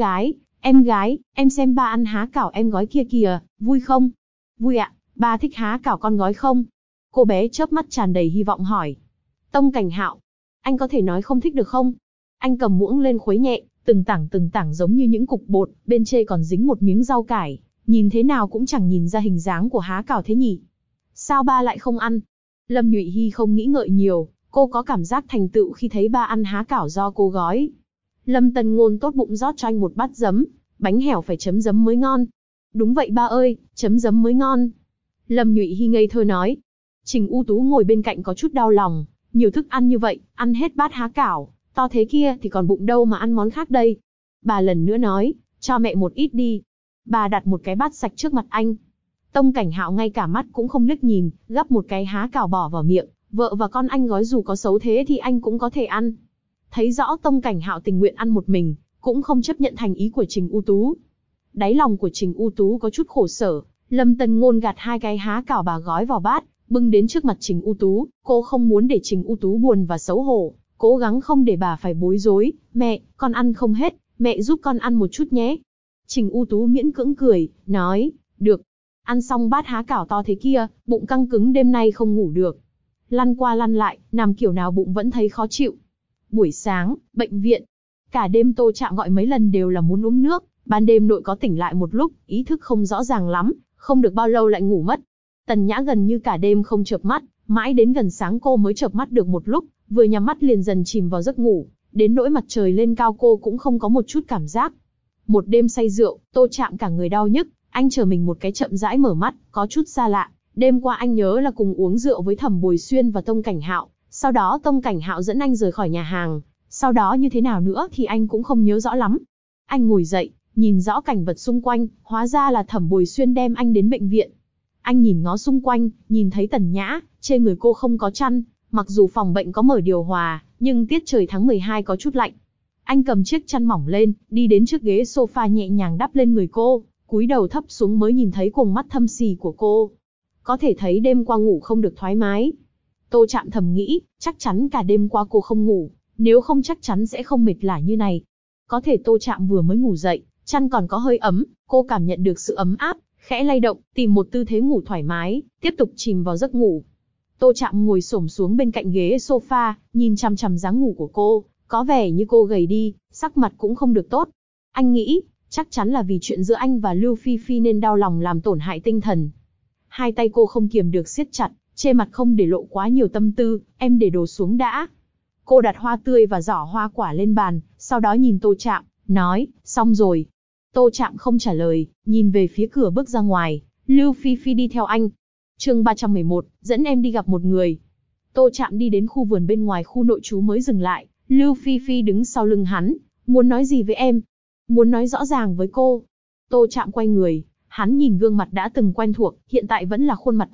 gái, em xem ba ăn há cảo em gói kia kìa, vui không? Vui ạ, ba thích há cảo con gói không? Cô bé chớp mắt tràn đầy hy vọng hỏi. Tông Cảnh Hạo, anh có thể nói không thích được không? Anh cầm muỗng lên khuấy nhẹ, từng tảng giống như những cục bột, bên trên còn dính một miếng rau cải, nhìn thế nào cũng chẳng nhìn ra hình dáng của há cảo thế nhỉ. Sao ba lại không ăn? Lâm Nhụy Hy không nghĩ ngợi nhiều, cô có cảm giác thành tựu khi thấy ba ăn há cảo do cô gói. Lâm Tân Ngôn tốt bụng rót cho anh một bát giấm, bánh hẻo phải chấm giấm mới ngon. Đúng vậy ba ơi, chấm giấm mới ngon. Lâm Nhụy Hy ngây thơ nói. Trình ưu tú ngồi bên cạnh có chút đau lòng, nhiều thức ăn như vậy, ăn hết bát há cảo, to thế kia thì còn bụng đâu mà ăn món khác đây. Bà lần nữa nói, cho mẹ một ít đi. Bà đặt một cái bát sạch trước mặt anh. Tông Cảnh Hạo ngay cả mắt cũng không liếc nhìn, gắp một cái há cảo bỏ vào miệng, vợ và con anh gói dù có xấu thế thì anh cũng có thể ăn. Thấy rõ Tông Cảnh Hạo tình nguyện ăn một mình, cũng không chấp nhận thành ý của Trình ưu tú. Đáy lòng của Trình ưu tú có chút khổ sở, Lâm Tân Ngôn gạt hai cái há cảo bà gói vào bát, bưng đến trước mặt Trình ưu tú, cô không muốn để Trình ưu tú buồn và xấu hổ, cố gắng không để bà phải bối rối, mẹ, con ăn không hết, mẹ giúp con ăn một chút nhé. Trình ưu tú miễn cưỡng cười, nói, được. Ăn xong bát há cảo to thế kia, bụng căng cứng đêm nay không ngủ được. Lăn qua lăn lại, nằm kiểu nào bụng vẫn thấy khó chịu. Buổi sáng, bệnh viện. Cả đêm Tô Trạm gọi mấy lần đều là muốn uống nước, ban đêm nội có tỉnh lại một lúc, ý thức không rõ ràng lắm, không được bao lâu lại ngủ mất. Tần Nhã gần như cả đêm không chợp mắt, mãi đến gần sáng cô mới chợp mắt được một lúc, vừa nhắm mắt liền dần chìm vào giấc ngủ, đến nỗi mặt trời lên cao cô cũng không có một chút cảm giác. Một đêm say rượu, Tô Trạm cả người đau nhức, anh chờ mình một cái chậm rãi mở mắt, có chút xa lạ. Đêm qua anh nhớ là cùng uống rượu với Thẩm Bồi Xuyên và Tông Cảnh Hạo, sau đó Tông Cảnh Hạo dẫn anh rời khỏi nhà hàng, sau đó như thế nào nữa thì anh cũng không nhớ rõ lắm. Anh ngồi dậy, nhìn rõ cảnh vật xung quanh, hóa ra là Thẩm Bồi Xuyên đem anh đến bệnh viện. Anh nhìn ngó xung quanh, nhìn thấy Tần Nhã, trên người cô không có chăn, mặc dù phòng bệnh có mở điều hòa, nhưng tiết trời tháng 12 có chút lạnh. Anh cầm chiếc chăn mỏng lên, đi đến trước ghế sofa nhẹ nhàng đắp lên người cô, cúi đầu thấp xuống mới nhìn thấy cuồng mắt thâm sì của cô. Có thể thấy đêm qua ngủ không được thoải mái. Tô Trạm thầm nghĩ, chắc chắn cả đêm qua cô không ngủ, nếu không chắc chắn sẽ không mệt lả như này. Có thể Tô Trạm vừa mới ngủ dậy, chăn còn có hơi ấm, cô cảm nhận được sự ấm áp, khẽ lay động, tìm một tư thế ngủ thoải mái, tiếp tục chìm vào giấc ngủ. Tô Trạm ngồi xổm xuống bên cạnh ghế sofa, nhìn chằm chằm dáng ngủ của cô, có vẻ như cô gầy đi, sắc mặt cũng không được tốt. Anh nghĩ, chắc chắn là vì chuyện giữa anh và Lưu Phi Phi nên đau lòng làm tổn hại tinh thần. Hai tay cô không kiềm được siết chặt, trên mặt không để lộ quá nhiều tâm tư, em để đồ xuống đã. Cô đặt hoa tươi và giỏ hoa quả lên bàn, sau đó nhìn Tô Trạm, nói, xong rồi. Tô Trạm không trả lời, nhìn về phía cửa bước ra ngoài, Lưu Phi Phi đi theo anh. Chương 311, dẫn em đi gặp một người. Tô Trạm đi đến khu vườn bên ngoài khu nội trú mới dừng lại, Lưu Phi Phi đứng sau lưng hắn, muốn nói gì với em? Muốn nói rõ ràng với cô. Tô Trạm quay người, hắn nhìn gương mặt đã từng quen thuộc, hiện tại vẫn là khuôn mặt ấy,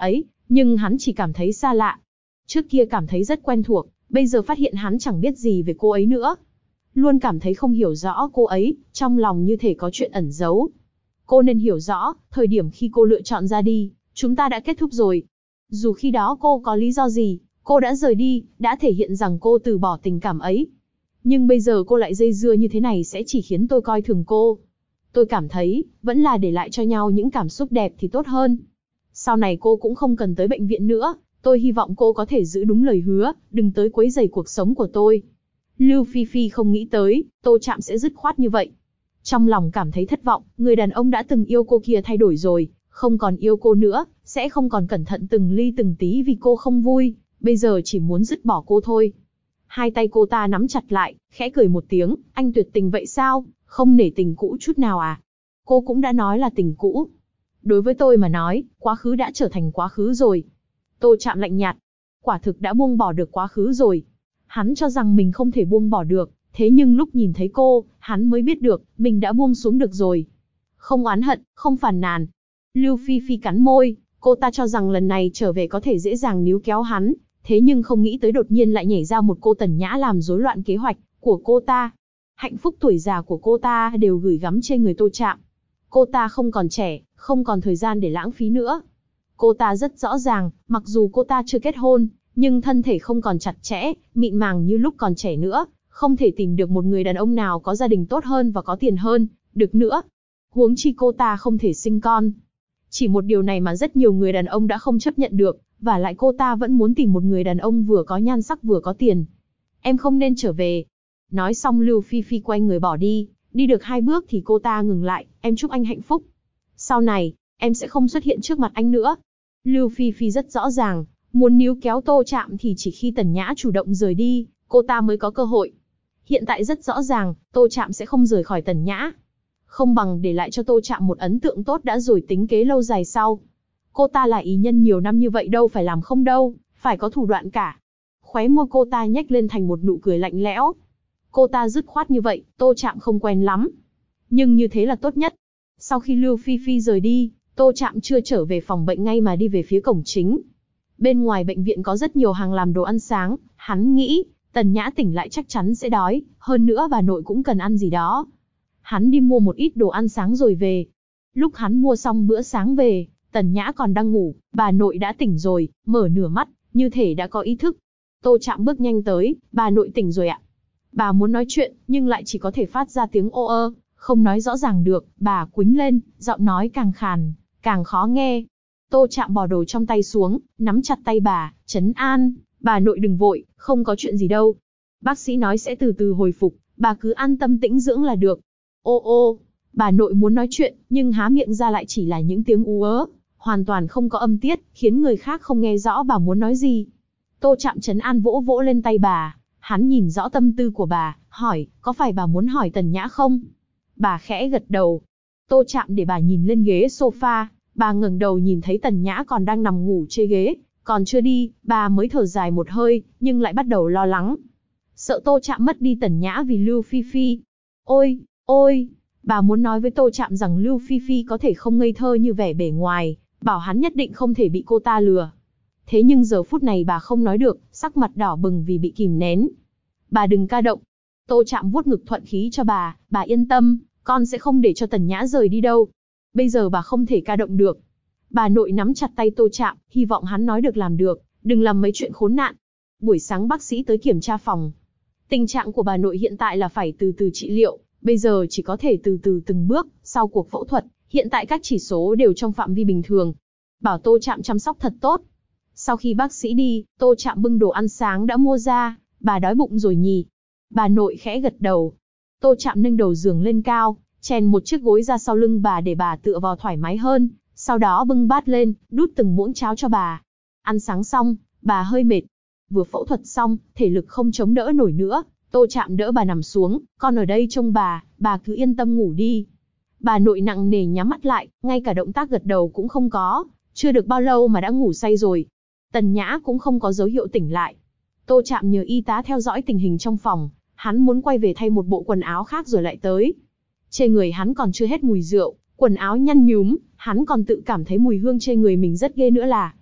Nhưng hắn chỉ cảm thấy xa lạ. Trước kia cảm thấy rất quen thuộc, bây giờ phát hiện hắn chẳng biết gì về cô ấy nữa. Luôn cảm thấy không hiểu rõ cô ấy, trong lòng như thể có chuyện ẩn giấu. Cô nên hiểu rõ, thời điểm khi cô lựa chọn ra đi, chúng ta đã kết thúc rồi. Dù khi đó cô có lý do gì, cô đã rời đi, đã thể hiện rằng cô từ bỏ tình cảm ấy. Nhưng bây giờ cô lại dây dưa như thế này sẽ chỉ khiến tôi coi thường cô. Tôi cảm thấy, vẫn là để lại cho nhau những cảm xúc đẹp thì tốt hơn. Sau này cô cũng không cần tới bệnh viện nữa, tôi hy vọng cô có thể giữ đúng lời hứa, đừng tới quấy rầy cuộc sống của tôi. Lưu Phi Phi không nghĩ tới, Tô Trạm sẽ dứt khoát như vậy. Trong lòng cảm thấy thất vọng, người đàn ông đã từng yêu cô kia thay đổi rồi, không còn yêu cô nữa, sẽ không còn cẩn thận từng ly từng tí vì cô không vui, bây giờ chỉ muốn dứt bỏ cô thôi. Hai tay cô ta nắm chặt lại, khẽ cười một tiếng, anh tuyệt tình vậy sao, không nể tình cũ chút nào à? Cô cũng đã nói là tình cũ. Đối với tôi mà nói, quá khứ đã trở thành quá khứ rồi. Tô Trạm lạnh nhạt, quả thực đã buông bỏ được quá khứ rồi. Hắn cho rằng mình không thể buông bỏ được, thế nhưng lúc nhìn thấy cô, hắn mới biết được, mình đã buông xuống được rồi. Không oán hận, không phàn nàn. Lưu Phi Phi cắn môi, cô ta cho rằng lần này trở về có thể dễ dàng níu kéo hắn, thế nhưng không nghĩ tới đột nhiên lại nhảy ra một cô Tần Nhã làm rối loạn kế hoạch của cô ta. Hạnh phúc tuổi già của cô ta đều gửi gắm trên người Tô Trạm. Cô ta không còn trẻ, không còn thời gian để lãng phí nữa. Cô ta rất rõ ràng, mặc dù cô ta chưa kết hôn, nhưng thân thể không còn chặt chẽ, mịn màng như lúc còn trẻ nữa, không thể tìm được một người đàn ông nào có gia đình tốt hơn và có tiền hơn, được nữa. Huống chi cô ta không thể sinh con. Chỉ một điều này mà rất nhiều người đàn ông đã không chấp nhận được, và lại cô ta vẫn muốn tìm một người đàn ông vừa có nhan sắc vừa có tiền. Em không nên trở về. Nói xong Lưu Phi Phi quay người bỏ đi, đi được 2 bước thì cô ta ngừng lại, em chúc anh hạnh phúc. Sau này, em sẽ không xuất hiện trước mặt anh nữa. Lưu Phi Phi rất rõ ràng, muốn níu kéo Tô Trạm thì chỉ khi Tần Nhã chủ động rời đi, cô ta mới có cơ hội. Hiện tại rất rõ ràng, Tô Trạm sẽ không rời khỏi Tần Nhã. Không bằng để lại cho Tô Trạm một ấn tượng tốt đã rồi tính kế lâu dài sau. Cô ta là ý nhân nhiều năm như vậy đâu phải làm không đâu, phải có thủ đoạn cả. Khóe môi cô ta nhếch lên thành một nụ cười lạnh lẽo. Cô ta dứt khoát như vậy, Tô Trạm không quen lắm. Nhưng như thế là tốt nhất. Sau khi Lưu Phi Phi rời đi, Tô Trạm chưa trở về phòng bệnh ngay mà đi về phía cổng chính. Bên ngoài bệnh viện có rất nhiều hàng làm đồ ăn sáng, hắn nghĩ, Tần Nhã tỉnh lại chắc chắn sẽ đói, hơn nữa bà nội cũng cần ăn gì đó. Hắn đi mua một ít đồ ăn sáng rồi về. Lúc hắn mua xong bữa sáng về, Tần Nhã còn đang ngủ, bà nội đã tỉnh rồi, mở nửa mắt, như thể đã có ý thức. Tô Trạm bước nhanh tới, bà nội tỉnh rồi ạ. Bà muốn nói chuyện, nhưng lại chỉ có thể phát ra tiếng ô ơ, không nói rõ ràng được, bà quĩnh lên, giọng nói càng khàn, càng khó nghe. Tô Trạm bỏ đồ trong tay xuống, nắm chặt tay bà, trấn an, bà nội đừng vội, không có chuyện gì đâu. Bác sĩ nói sẽ từ từ hồi phục, bà cứ an tâm tĩnh dưỡng là được. Ô ô, bà nội muốn nói chuyện, nhưng há miệng ra lại chỉ là những tiếng ú ớ, hoàn toàn không có âm tiết, khiến người khác không nghe rõ bà muốn nói gì. Tô Trạm trấn an vỗ vỗ lên tay bà, hắn nhìn rõ tâm tư của bà, hỏi, có phải bà muốn hỏi Tần Nhã không? Bà khẽ gật đầu. Tô Trạm để bà nhìn lên ghế sofa, bà ngẩng đầu nhìn thấy Tần Nhã còn đang nằm ngủ trên ghế, còn chưa đi, bà mới thở dài một hơi, nhưng lại bắt đầu lo lắng. Sợ Tô Trạm mất đi Tần Nhã vì Lưu Phi Phi. Ôi, ôi, bà muốn nói với Tô Trạm rằng Lưu Phi Phi có thể không ngây thơ như vẻ bề ngoài, bảo hắn nhất định không thể bị cô ta lừa. Thế nhưng giờ phút này bà không nói được, sắc mặt đỏ bừng vì bị kìm nén. Bà đừng ca động. Tô Trạm vuốt ngực thuận khí cho bà yên tâm, con sẽ không để cho Tần Nhã rời đi đâu. Bây giờ bà không thể ca động được. Bà nội nắm chặt tay Tô Trạm, hy vọng hắn nói được làm được, đừng làm mấy chuyện khốn nạn. Buổi sáng bác sĩ tới kiểm tra phòng. Tình trạng của bà nội hiện tại là phải từ từ trị liệu, bây giờ chỉ có thể từ từ từng bước, sau cuộc phẫu thuật, hiện tại các chỉ số đều trong phạm vi bình thường. Bảo Tô Trạm chăm sóc thật tốt. Sau khi bác sĩ đi, Tô Trạm bưng đồ ăn sáng đã mua ra, bà đói bụng rồi nhỉ? Bà nội khẽ gật đầu. Tô Trạm nâng đầu giường lên cao, chèn một chiếc gối ra sau lưng bà để bà tựa vào thoải mái hơn, sau đó bưng bát lên, đút từng muỗng cháo cho bà. Ăn sáng xong, bà hơi mệt. Vừa phẫu thuật xong, thể lực không chống đỡ nổi nữa, Tô Trạm đỡ bà nằm xuống, con ở đây trông bà cứ yên tâm ngủ đi. Bà nội nặng nề nhắm mắt lại, ngay cả động tác gật đầu cũng không có, chưa được bao lâu mà đã ngủ say rồi. Tần Nhã cũng không có dấu hiệu tỉnh lại. Tô Trạm nhờ y tá theo dõi tình hình trong phòng, hắn muốn quay về thay một bộ quần áo khác rồi lại tới. Trên người hắn còn chưa hết mùi rượu, quần áo nhăn nhúm, hắn còn tự cảm thấy mùi hương trên người mình rất ghê nữa là.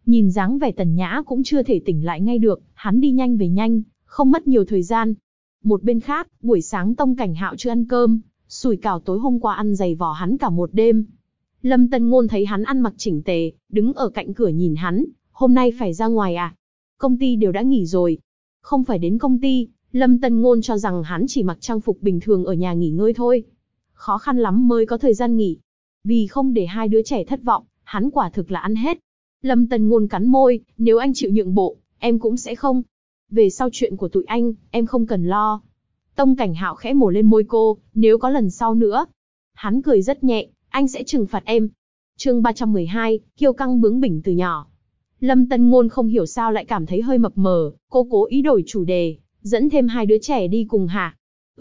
Nhìn dáng vẻ Tần Nhã cũng chưa thể tỉnh lại ngay được, hắn đi nhanh về nhanh, không mất nhiều thời gian. Một bên khác, buổi sáng Tông Cảnh Hạo chưa ăn cơm, sủi cảo tối hôm qua ăn dày vò hắn cả một đêm. Lâm Tân Ngôn thấy hắn ăn mặc chỉnh tề, đứng ở cạnh cửa nhìn hắn, hôm nay phải ra ngoài à? Công ty đều đã nghỉ rồi. Không phải đến công ty, Lâm Tân Ngôn cho rằng hắn chỉ mặc trang phục bình thường ở nhà nghỉ ngơi thôi. Khó khăn lắm mới có thời gian nghỉ. Vì không để hai đứa trẻ thất vọng, hắn quả thực là ăn hết. Lâm Tân Ngôn cắn môi, nếu anh chịu nhượng bộ, em cũng sẽ không. Về sau chuyện của tụi anh, em không cần lo. Tông Cảnh Hạo khẽ mổ lên môi cô, nếu có lần sau nữa. Hắn cười rất nhẹ, anh sẽ trừng phạt em. Chương 312, kiêu căng bướng bỉnh từ nhỏ. Lâm Tân Ngôn không hiểu sao lại cảm thấy hơi mập mờ, cô cố ý đổi chủ đề, dẫn thêm hai đứa trẻ đi cùng hả?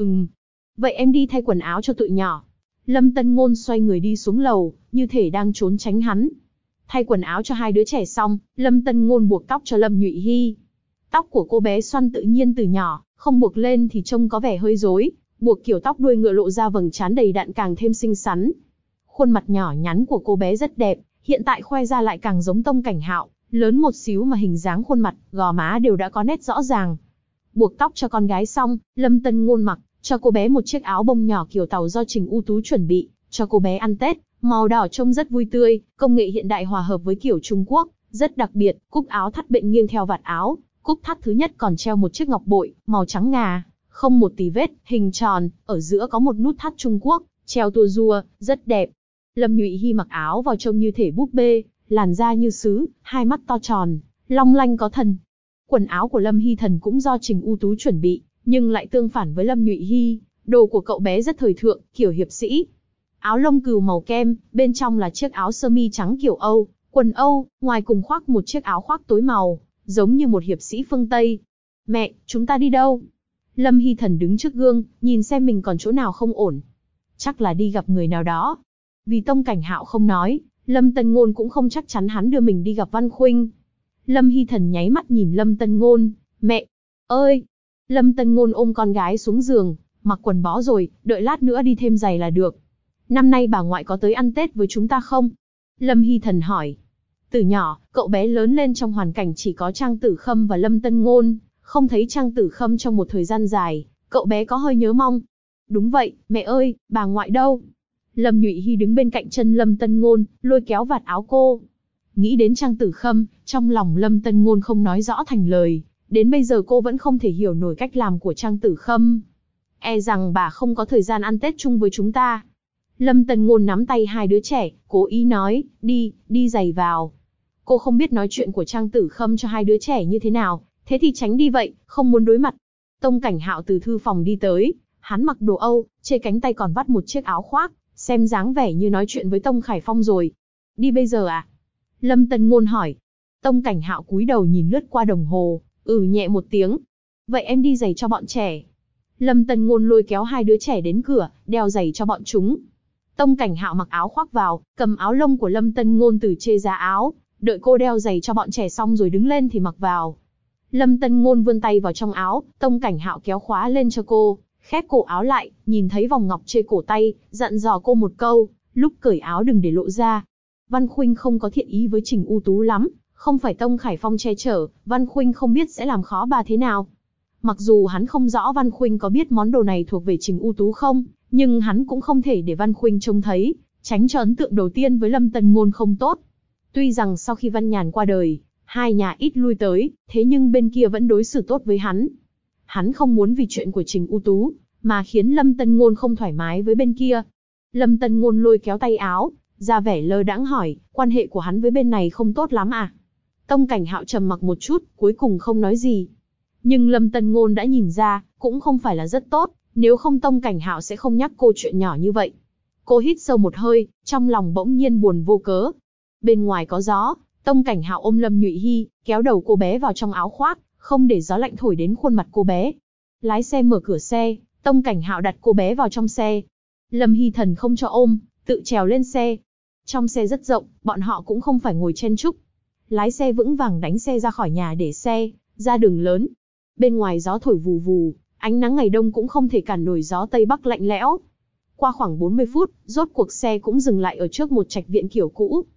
Vậy em đi thay quần áo cho tụi nhỏ. Lâm Tân Ngôn xoay người đi xuống lầu, như thể đang trốn tránh hắn. Thay quần áo cho hai đứa trẻ xong, Lâm Tân Ngôn buộc tóc cho Lâm Nhụy Hy. Tóc của cô bé xoăn tự nhiên từ nhỏ, không buộc lên thì trông có vẻ hơi rối, buộc kiểu tóc đuôi ngựa lộ ra vầng trán đầy đặn càng thêm xinh xắn. Khuôn mặt nhỏ nhắn của cô bé rất đẹp, hiện tại khoe ra lại càng giống Tông Cảnh Hạo, lớn một xíu mà hình dáng khuôn mặt, gò má đều đã có nét rõ ràng. Buộc tóc cho con gái xong, Lâm Tân Ngôn mặc cho cô bé một chiếc áo bông nhỏ kiểu tàu do Trình U Tú chuẩn bị, cho cô bé ăn Tết, màu đỏ trông rất vui tươi, công nghệ hiện đại hòa hợp với kiểu Trung Quốc, rất đặc biệt, cúc áo thắt bện nghiêng theo vạt áo, cúc thắt thứ nhất còn treo một chiếc ngọc bội, màu trắng ngà, không một tì vết, hình tròn, ở giữa có một nút thắt Trung Quốc, treo tua rua, rất đẹp. Lâm Nhụy Hy mặc áo vào trông như thể búp bê, làn da như sứ, hai mắt to tròn, long lanh có thần. Quần áo của Lâm Hy Thần cũng do Trình U Tú chuẩn bị, nhưng lại tương phản với Lâm Nhụy Hy, đồ của cậu bé rất thời thượng, kiểu hiệp sĩ. Áo lông cừu màu kem, bên trong là chiếc áo sơ mi trắng kiểu Âu, quần Âu, ngoài cùng khoác một chiếc áo khoác tối màu, giống như một hiệp sĩ phương Tây. Mẹ, chúng ta đi đâu? Lâm Hy Thần đứng trước gương, nhìn xem mình còn chỗ nào không ổn. Chắc là đi gặp người nào đó. Vì Tông Cảnh Hạo không nói, Lâm Tân Ngôn cũng không chắc chắn hắn đưa mình đi gặp Văn Khuynh. Lâm Hy Thần nháy mắt nhìn Lâm Tân Ngôn, mẹ ơi! Lâm Tân Ngôn ôm con gái xuống giường, mặc quần bó rồi, đợi lát nữa đi thêm giày là được. Năm nay bà ngoại có tới ăn Tết với chúng ta không? Lâm Hy Thần hỏi. Từ nhỏ, cậu bé lớn lên trong hoàn cảnh chỉ có Trang Tử Khâm và Lâm Tân Ngôn, không thấy Trang Tử Khâm trong một thời gian dài, cậu bé có hơi nhớ mong. Đúng vậy, mẹ ơi, bà ngoại đâu? Lâm Nhụy Hy đứng bên cạnh chân Lâm Tân Ngôn, lôi kéo vạt áo cô. Nghĩ đến Trang Tử Khâm, trong lòng Lâm Tân Ngôn không nói rõ thành lời, đến bây giờ cô vẫn không thể hiểu nổi cách làm của Trang Tử Khâm. E rằng bà không có thời gian ăn Tết chung với chúng ta. Lâm Tân Ngôn nắm tay hai đứa trẻ, cố ý nói, đi giày vào. Cô không biết nói chuyện của Trang Tử Khâm cho hai đứa trẻ như thế nào, thế thì tránh đi vậy, không muốn đối mặt. Tông Cảnh Hạo từ thư phòng đi tới, hắn mặc đồ Âu, trên cánh tay còn vắt một chiếc áo khoác, xem dáng vẻ như nói chuyện với Tông Khải Phong rồi. Đi bây giờ à? Lâm Tân Ngôn hỏi. Tông Cảnh Hạo cúi đầu nhìn lướt qua đồng hồ, nhẹ một tiếng. Vậy em đi giày cho bọn trẻ. Lâm Tân Ngôn lôi kéo hai đứa trẻ đến cửa, đeo giày cho bọn chúng. Tông Cảnh Hạo mặc áo khoác vào, cầm áo lông của Lâm Tân Ngôn từ chê giá áo, đợi cô đeo giày cho bọn trẻ xong rồi đứng lên thì mặc vào. Lâm Tân Ngôn vươn tay vào trong áo, Tông Cảnh Hạo kéo khóa lên cho cô, khép cổ áo lại, nhìn thấy vòng ngọc trên cổ tay, dặn dò cô một câu, lúc cởi áo đừng để lộ ra. Văn Khuynh không có thiện ý với Trình U Tú lắm, không phải Tông Khải Phong che chở, Văn Khuynh không biết sẽ làm khó bà thế nào. Mặc dù hắn không rõ Văn Khuynh có biết món đồ này thuộc về Trình U Tú không, nhưng hắn cũng không thể để Văn Khuynh trông thấy, tránh cho ấn tượng đầu tiên với Lâm Tân Ngôn không tốt. Tuy rằng sau khi Văn Nhàn qua đời, hai nhà ít lui tới, thế nhưng bên kia vẫn đối xử tốt với hắn. Hắn không muốn vì chuyện của Trình U Tú, mà khiến Lâm Tân Ngôn không thoải mái với bên kia. Lâm Tân Ngôn lôi kéo tay áo, ra vẻ lơ đãng hỏi, quan hệ của hắn với bên này không tốt lắm à? Tông Cảnh Hạo trầm mặc một chút, cuối cùng không nói gì. Nhưng Lâm Tân Ngôn đã nhìn ra, cũng không phải là rất tốt, nếu không Tông Cảnh Hạo sẽ không nhắc cô chuyện nhỏ như vậy. Cô hít sâu một hơi, trong lòng bỗng nhiên buồn vô cớ. Bên ngoài có gió, Tông Cảnh Hạo ôm Lâm Nhụy Hy, kéo đầu cô bé vào trong áo khoác, không để gió lạnh thổi đến khuôn mặt cô bé. Lái xe mở cửa xe, Tông Cảnh Hạo đặt cô bé vào trong xe. Lâm Hy Thần không cho ôm, tự trèo lên xe. Trong xe rất rộng, bọn họ cũng không phải ngồi chen chúc. Lái xe vững vàng đánh xe ra khỏi nhà để xe, ra đường lớn. Bên ngoài gió thổi vù vù, ánh nắng ngày đông cũng không thể cản nổi gió Tây Bắc lạnh lẽo. Qua khoảng 40 phút, rốt cuộc xe cũng dừng lại ở trước một trạch viện kiểu cũ.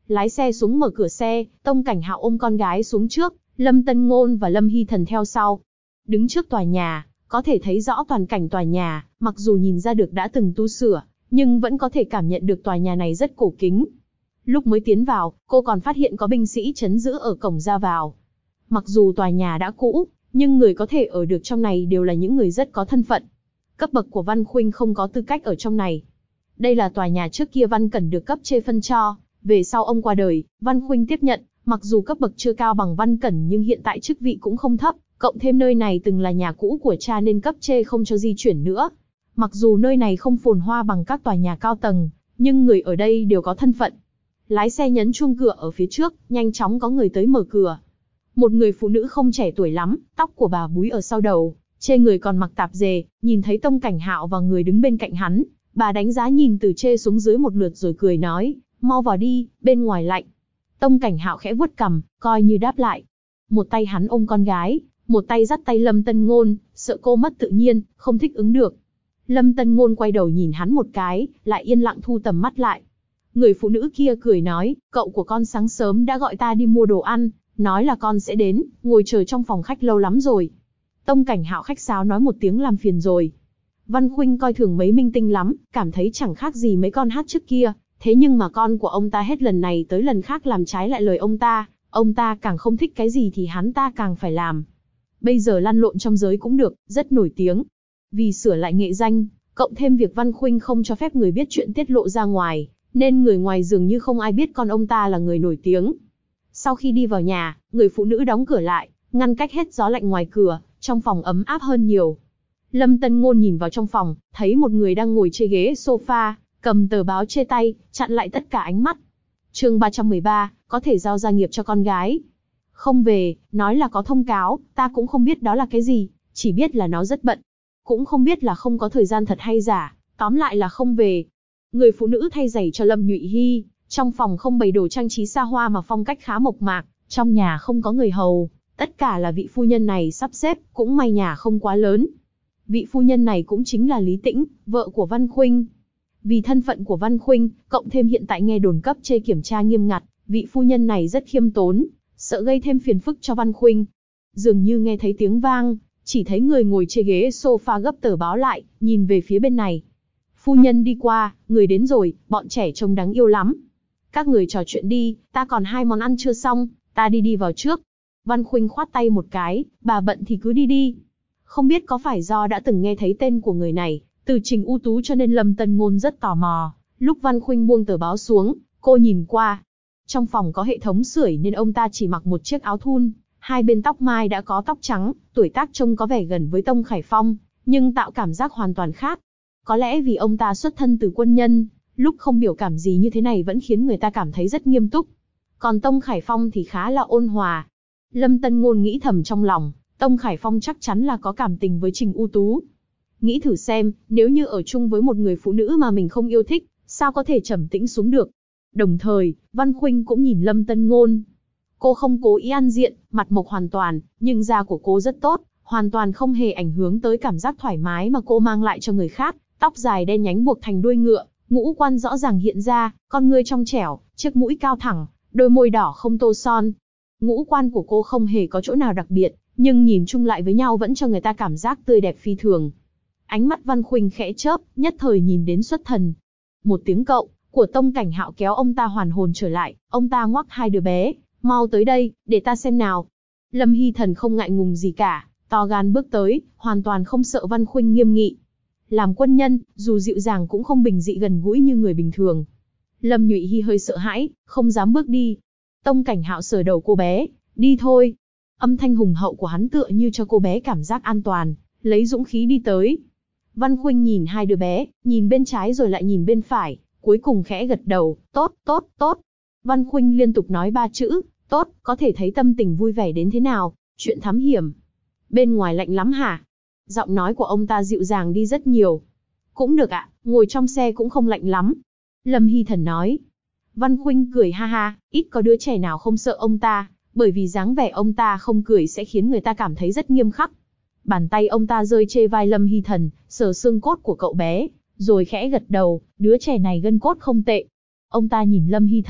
Lái xe xuống mở cửa xe, Tông Cảnh Hạo ôm con gái xuống trước, Lâm Tân Ngôn và Lâm Hy Thần theo sau. Đứng trước tòa nhà, có thể thấy rõ toàn cảnh tòa nhà, mặc dù nhìn ra được đã từng tu sửa, nhưng vẫn có thể cảm nhận được tòa nhà này rất cổ kính. Lúc mới tiến vào, cô còn phát hiện có binh sĩ trấn giữ ở cổng ra vào. Mặc dù tòa nhà đã cũ, nhưng người có thể ở được trong này đều là những người rất có thân phận. Cấp bậc của Văn Khuynh không có tư cách ở trong này. Đây là tòa nhà trước kia Văn Cẩn được cấp trên phân cho, về sau ông qua đời, Văn Khuynh tiếp nhận, mặc dù cấp bậc chưa cao bằng Văn Cẩn nhưng hiện tại chức vị cũng không thấp, cộng thêm nơi này từng là nhà cũ của cha nên cấp trên không cho di chuyển nữa. Mặc dù nơi này không phồn hoa bằng các tòa nhà cao tầng, nhưng người ở đây đều có thân phận. Lái xe nhấn chuông cửa ở phía trước, nhanh chóng có người tới mở cửa. Một người phụ nữ không trẻ tuổi lắm, tóc của bà búi ở sau đầu, trên người còn mặc tạp dề, nhìn thấy Tông Cảnh Hạo và người đứng bên cạnh hắn, bà đánh giá nhìn từ trên xuống dưới một lượt rồi cười nói, mau vào đi, bên ngoài lạnh. Tông Cảnh Hạo khẽ vuốt cằm, coi như đáp lại. Một tay hắn ôm con gái, một tay dắt tay Lâm Tân Ngôn, sợ cô mất tự nhiên, không thích ứng được. Lâm Tân Ngôn quay đầu nhìn hắn một cái, lại yên lặng thu tầm mắt lại. Người phụ nữ kia cười nói, cậu của con sáng sớm đã gọi ta đi mua đồ ăn, nói là con sẽ đến, ngồi chờ trong phòng khách lâu lắm rồi. Tông Cảnh Hạo khách sáo nói một tiếng làm phiền rồi. Văn Khuynh coi thường mấy minh tinh lắm, cảm thấy chẳng khác gì mấy con hát trước kia, thế nhưng mà con của ông ta hết lần này tới lần khác làm trái lại lời ông ta càng không thích cái gì thì hắn ta càng phải làm. Bây giờ lăn lộn trong giới cũng được, rất nổi tiếng. Vì sửa lại nghệ danh, cộng thêm việc Văn Khuynh không cho phép người biết chuyện tiết lộ ra ngoài, nên người ngoài dường như không ai biết con ông ta là người nổi tiếng. Sau khi đi vào nhà, người phụ nữ đóng cửa lại, ngăn cách hết gió lạnh ngoài cửa, trong phòng ấm áp hơn nhiều. Lâm Tân Ngôn nhìn vào trong phòng, thấy một người đang ngồi trên ghế sofa, cầm tờ báo trên tay, chặn lại tất cả ánh mắt. Chương 313, có thể giao gia nghiệp cho con gái. Không về, nói là có thông cáo, ta cũng không biết đó là cái gì, chỉ biết là nó rất bận. Cũng không biết là không có thời gian thật hay giả, tóm lại là không về. Người phụ nữ thay giày cho Lâm Nhụy Hy, trong phòng không bày đồ trang trí xa hoa mà phong cách khá mộc mạc, trong nhà không có người hầu, tất cả là vị phu nhân này sắp xếp, cũng may nhà không quá lớn. Vị phu nhân này cũng chính là Lý Tĩnh, vợ của Văn Khuynh. Vì thân phận của Văn Khuynh, cộng thêm hiện tại nghe đồn cấp trên kiểm tra nghiêm ngặt, vị phu nhân này rất khiêm tốn, sợ gây thêm phiền phức cho Văn Khuynh. Dường như nghe thấy tiếng vang, chỉ thấy người ngồi trên ghế sofa gấp tờ báo lại, nhìn về phía bên này. Phu nhân đi qua, người đến rồi, bọn trẻ trông đáng yêu lắm. Các người trò chuyện đi, ta còn 2 món ăn chưa xong, ta đi vào trước. Văn Khuynh khoát tay một cái, bà bận thì cứ đi đi. Không biết có phải do đã từng nghe thấy tên của người này, từ Trình U Tú cho nên Lâm Tân Ngôn rất tò mò. Lúc Văn Khuynh buông tờ báo xuống, cô nhìn qua. Trong phòng có hệ thống sưởi nên ông ta chỉ mặc một chiếc áo thun, hai bên tóc mai đã có tóc trắng, tuổi tác trông có vẻ gần với Tông Khải Phong, nhưng tạo cảm giác hoàn toàn khác. Có lẽ vì ông ta xuất thân từ quân nhân, lúc không biểu cảm gì như thế này vẫn khiến người ta cảm thấy rất nghiêm túc. Còn Tông Khải Phong thì khá là ôn hòa. Lâm Tân Ngôn nghĩ thầm trong lòng, Tông Khải Phong chắc chắn là có cảm tình với Trình U Tú. Nghĩ thử xem, nếu như ở chung với một người phụ nữ mà mình không yêu thích, sao có thể trầm tĩnh xuống được. Đồng thời, Văn Khuynh cũng nhìn Lâm Tân Ngôn. Cô không cố ý ăn diện, mặt mộc hoàn toàn, nhưng da của cô rất tốt, hoàn toàn không hề ảnh hưởng tới cảm giác thoải mái mà cô mang lại cho người khác. Tóc dài đen nhánh buộc thành đuôi ngựa, ngũ quan rõ ràng hiện ra, con ngươi trong trẻo, chiếc mũi cao thẳng, đôi môi đỏ không tô son. Ngũ quan của cô không hề có chỗ nào đặc biệt, nhưng nhìn chung lại với nhau vẫn cho người ta cảm giác tươi đẹp phi thường. Ánh mắt Văn Khuynh khẽ chớp, nhất thời nhìn đến xuất thần. Một tiếng cậu của Tông Cảnh Hạo kéo ông ta hoàn hồn trở lại, ông ta ngoắc hai đứa bé, mau tới đây, để ta xem nào. Lâm Hy Thần không ngại ngùng gì cả, to gan bước tới, hoàn toàn không sợ Văn Khuynh nghiêm nghị. Làm quân nhân, dù dịu dàng cũng không bình dị gần gũi như người bình thường. Lâm Nhụy Hy hơi sợ hãi, không dám bước đi. Tông Cảnh Hạo sờ đầu cô bé, đi thôi. Âm thanh hùng hậu của hắn tựa như cho cô bé cảm giác an toàn, lấy dũng khí đi tới. Văn Khuynh nhìn hai đứa bé, nhìn bên trái rồi lại nhìn bên phải, cuối cùng khẽ gật đầu, tốt, tốt, tốt. Văn Khuynh liên tục nói 3 chữ, tốt, có thể thấy tâm tình vui vẻ đến thế nào, chuyện thám hiểm. Bên ngoài lạnh lắm hả? Giọng nói của ông ta dịu dàng đi rất nhiều. Cũng được ạ, ngồi trong xe cũng không lạnh lắm. Lâm Hy Thần nói. Văn Khuynh cười ha ha, ít có đứa trẻ nào không sợ ông ta, bởi vì dáng vẻ ông ta không cười sẽ khiến người ta cảm thấy rất nghiêm khắc. Bàn tay ông ta rơi trên vai Lâm Hy Thần, sờ xương cốt của cậu bé, rồi khẽ gật đầu, đứa trẻ này gân cốt không tệ. Ông ta nhìn Lâm Hy Thần,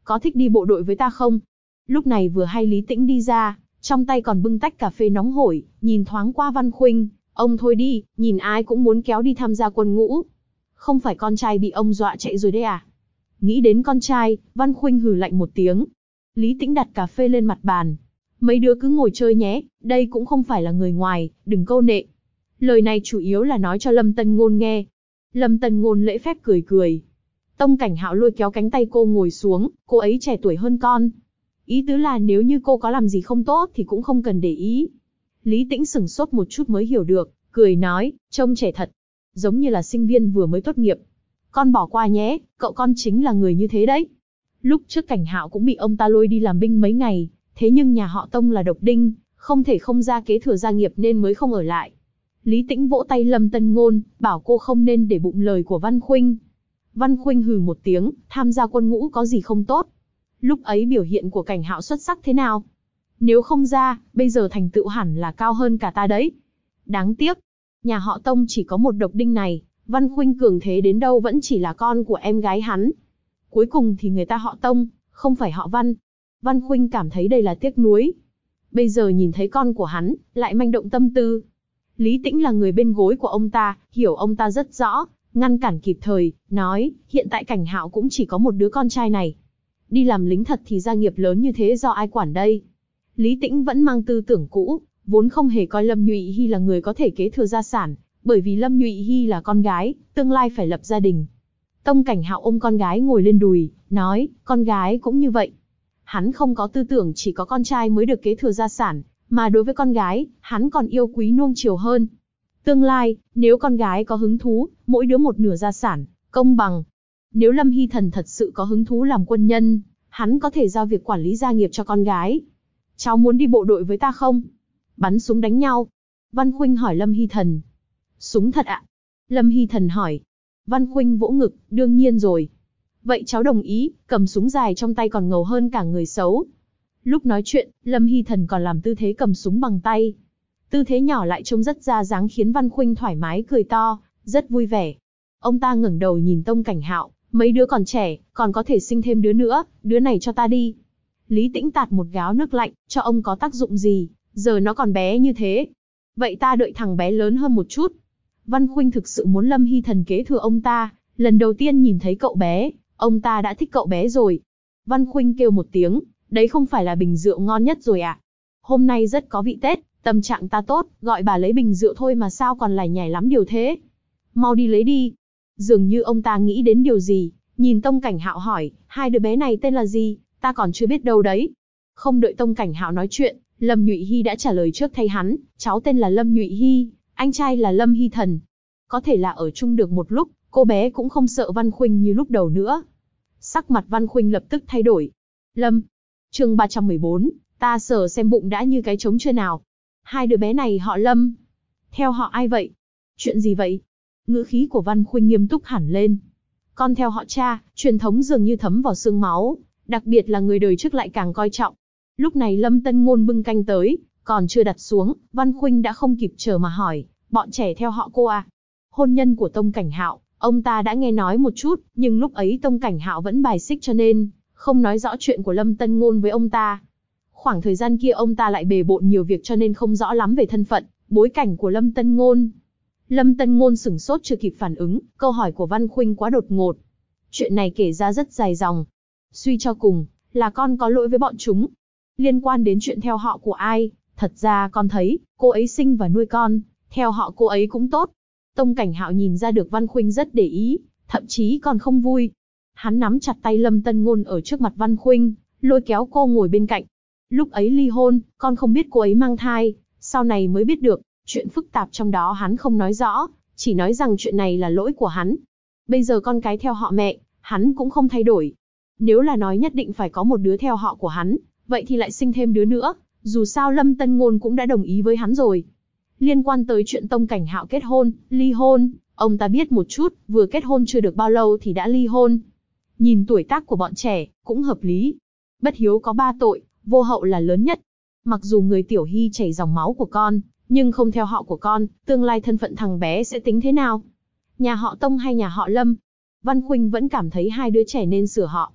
có thích đi bộ đội với ta không? Lúc này vừa hay Lý Tĩnh đi ra, trong tay còn bưng tách cà phê nóng hổi, nhìn thoáng qua Văn Khuynh, ông thôi đi, nhìn ai cũng muốn kéo đi tham gia quân ngũ. Không phải con trai bị ông dọa chạy rồi đấy à? Nghĩ đến con trai, Văn Khuynh hừ lạnh một tiếng. Lý Tĩnh đặt cà phê lên mặt bàn. Mấy đứa cứ ngồi chơi nhé, đây cũng không phải là người ngoài, đừng câu nệ. Lời này chủ yếu là nói cho Lâm Tân Ngôn nghe. Lâm Tân Ngôn lễ phép cười cười. Tông Cảnh Hạo lôi kéo cánh tay cô ngồi xuống, cô ấy trẻ tuổi hơn con. Ý tứ là nếu như cô có làm gì không tốt thì cũng không cần để ý. Lý Tĩnh sửng sốt một chút mới hiểu được, cười nói, trông trẻ thật. Giống như là sinh viên vừa mới tốt nghiệp. Con bỏ qua nhé, cậu con chính là người như thế đấy. Lúc trước Cảnh Hạo cũng bị ông ta lôi đi làm binh mấy ngày, thế nhưng nhà họ Tông là độc đinh, không thể không ra kế thừa gia nghiệp nên mới không ở lại. Lý Tĩnh vỗ tay Lâm Tân Ngôn, bảo cô không nên để bụng lời của Văn Khuynh. Văn Khuynh hừ một tiếng, tham gia quân ngũ có gì không tốt. Lúc ấy biểu hiện của Cảnh Hạo xuất sắc thế nào? Nếu không ra, bây giờ thành tựu hẳn là cao hơn cả ta đấy. Đáng tiếc, nhà họ Tông chỉ có một độc đinh này, Văn Khuynh cường thế đến đâu vẫn chỉ là con của em gái hắn. Cuối cùng thì người ta họ Tông, không phải họ Văn. Văn Khuynh cảm thấy đây là tiếc nuối. Bây giờ nhìn thấy con của hắn, lại manh động tâm tư. Lý Tĩnh là người bên gối của ông ta, hiểu ông ta rất rõ, ngăn cản kịp thời, nói, hiện tại Cảnh Hạo cũng chỉ có một đứa con trai này. Đi làm lính thật thì gia nghiệp lớn như thế do ai quản đây? Lý Tĩnh vẫn mang tư tưởng cũ, vốn không hề coi Lâm Nhụy Hy là người có thể kế thừa gia sản, bởi vì Lâm Nhụy Hy là con gái, tương lai phải lập gia đình. Tông Cảnh Hạo ôm con gái ngồi lên đùi, nói, con gái cũng như vậy. Hắn không có tư tưởng chỉ có con trai mới được kế thừa gia sản, mà đối với con gái, hắn còn yêu quý nuông chiều hơn. Tương lai, nếu con gái có hứng thú, mỗi đứa một nửa gia sản, công bằng. Nếu Lâm Hy Thần thật sự có hứng thú làm quân nhân, hắn có thể giao việc quản lý gia nghiệp cho con gái. Cháu muốn đi bộ đội với ta không? Bắn súng đánh nhau. Văn Khuynh hỏi Lâm Hy Thần. Súng thật ạ? Lâm Hy Thần hỏi. Văn Khuynh vỗ ngực, đương nhiên rồi. Vậy cháu đồng ý, cầm súng dài trong tay còn ngầu hơn cả người xấu. Lúc nói chuyện, Lâm Hy Thần còn làm tư thế cầm súng bằng tay. Tư thế nhỏ lại trông rất ra dáng khiến Văn Khuynh thoải mái cười to, rất vui vẻ. Ông ta ngẩng đầu nhìn Tông Cảnh Hạo, mấy đứa còn trẻ, còn có thể sinh thêm đứa nữa, đứa này cho ta đi. Lý Tĩnh tạt một gáo nước lạnh, cho ông có tác dụng gì, giờ nó còn bé như thế. Vậy ta đợi thằng bé lớn hơn một chút. Văn Khuynh thực sự muốn Lâm Hy Thần kế thừa ông ta, lần đầu tiên nhìn thấy cậu bé, ông ta đã thích cậu bé rồi. Văn Khuynh kêu một tiếng, đấy không phải là bình rượu ngon nhất rồi à? Hôm nay rất có vị Tết, tâm trạng ta tốt, gọi bà lấy bình rượu thôi mà sao còn lải nhải lắm điều thế. Mau đi lấy đi. Dường như ông ta nghĩ đến điều gì, nhìn Tông Cảnh Hạo hỏi, hai đứa bé này tên là gì, ta còn chưa biết đâu đấy. Không đợi Tông Cảnh Hạo nói chuyện, Lâm Nhụy Hy đã trả lời trước thay hắn, cháu tên là Lâm Nhụy Hy, anh trai là Lâm Hy Thần. Có thể là ở chung được một lúc, cô bé cũng không sợ Văn Khuynh như lúc đầu nữa. Sắc mặt Văn Khuynh lập tức thay đổi. Lâm. Chương 314, ta sờ xem bụng đã như cái trống chưa nào. Hai đứa bé này họ Lâm. Theo họ ai vậy? Chuyện gì vậy? Ngữ khí của Văn Khuynh nghiêm túc hẳn lên. Con theo họ cha, truyền thống dường như thấm vào xương máu, đặc biệt là người đời trước lại càng coi trọng. Lúc này Lâm Tân Ngôn bưng canh tới, còn chưa đặt xuống, Văn Khuynh đã không kịp chờ mà hỏi, bọn trẻ theo họ cô à? Hôn nhân của Tông Cảnh Hạo, ông ta đã nghe nói một chút, nhưng lúc ấy Tông Cảnh Hạo vẫn bài xích cho nên không nói rõ chuyện của Lâm Tân Ngôn với ông ta. Khoảng thời gian kia ông ta lại bề bộn nhiều việc cho nên không rõ lắm về thân phận, bối cảnh của Lâm Tân Ngôn. Lâm Tân Ngôn sửng sốt chưa kịp phản ứng, câu hỏi của Văn Khuynh quá đột ngột. Chuyện này kể ra rất dài dòng. Suy cho cùng, là con có lỗi với bọn chúng. Liên quan đến chuyện theo họ của ai, thật ra con thấy, cô ấy sinh và nuôi con, theo họ cô ấy cũng tốt. Tông Cảnh Hạo nhìn ra được Văn Khuynh rất để ý, thậm chí còn không vui. Hắn nắm chặt tay Lâm Tân Ngôn ở trước mặt Văn Khuynh, lôi kéo cô ngồi bên cạnh. Lúc ấy ly hôn, con không biết cô ấy mang thai, sau này mới biết được, chuyện phức tạp trong đó hắn không nói rõ, chỉ nói rằng chuyện này là lỗi của hắn. Bây giờ con cái theo họ mẹ, hắn cũng không thay đổi. Nếu là nói nhất định phải có một đứa theo họ của hắn, vậy thì lại sinh thêm đứa nữa, dù sao Lâm Tân Ngôn cũng đã đồng ý với hắn rồi. Liên quan tới chuyện Tông Cảnh Hạo kết hôn, ly hôn, ông ta biết một chút, vừa kết hôn chưa được bao lâu thì đã ly hôn. Nhìn tuổi tác của bọn trẻ, cũng hợp lý. Bất hiếu có 3 tội, vô hậu là lớn nhất. Mặc dù người Tiểu Hy chảy dòng máu của con, nhưng không theo họ của con, tương lai thân phận thằng bé sẽ tính thế nào? Nhà họ Tông hay nhà họ Lâm? Văn Khuynh vẫn cảm thấy hai đứa trẻ nên sửa họ.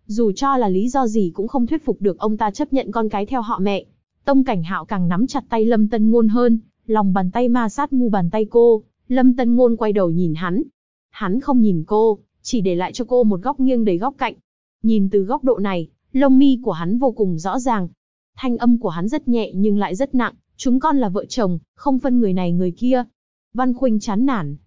Dù cho là lý do gì cũng không thuyết phục được ông ta chấp nhận con cái theo họ mẹ. Tông Cảnh Hạo càng nắm chặt tay Lâm Tân Ngôn hơn, lòng bàn tay ma sát mu bàn tay cô. Lâm Tân Ngôn quay đầu nhìn hắn. Hắn không nhìn cô, chỉ để lại cho cô một góc nghiêng đầy góc cạnh. Nhìn từ góc độ này, lông mi của hắn vô cùng rõ ràng. Thanh âm của hắn rất nhẹ nhưng lại rất nặng, chúng con là vợ chồng, không phân người này người kia. Văn Khuynh chán nản,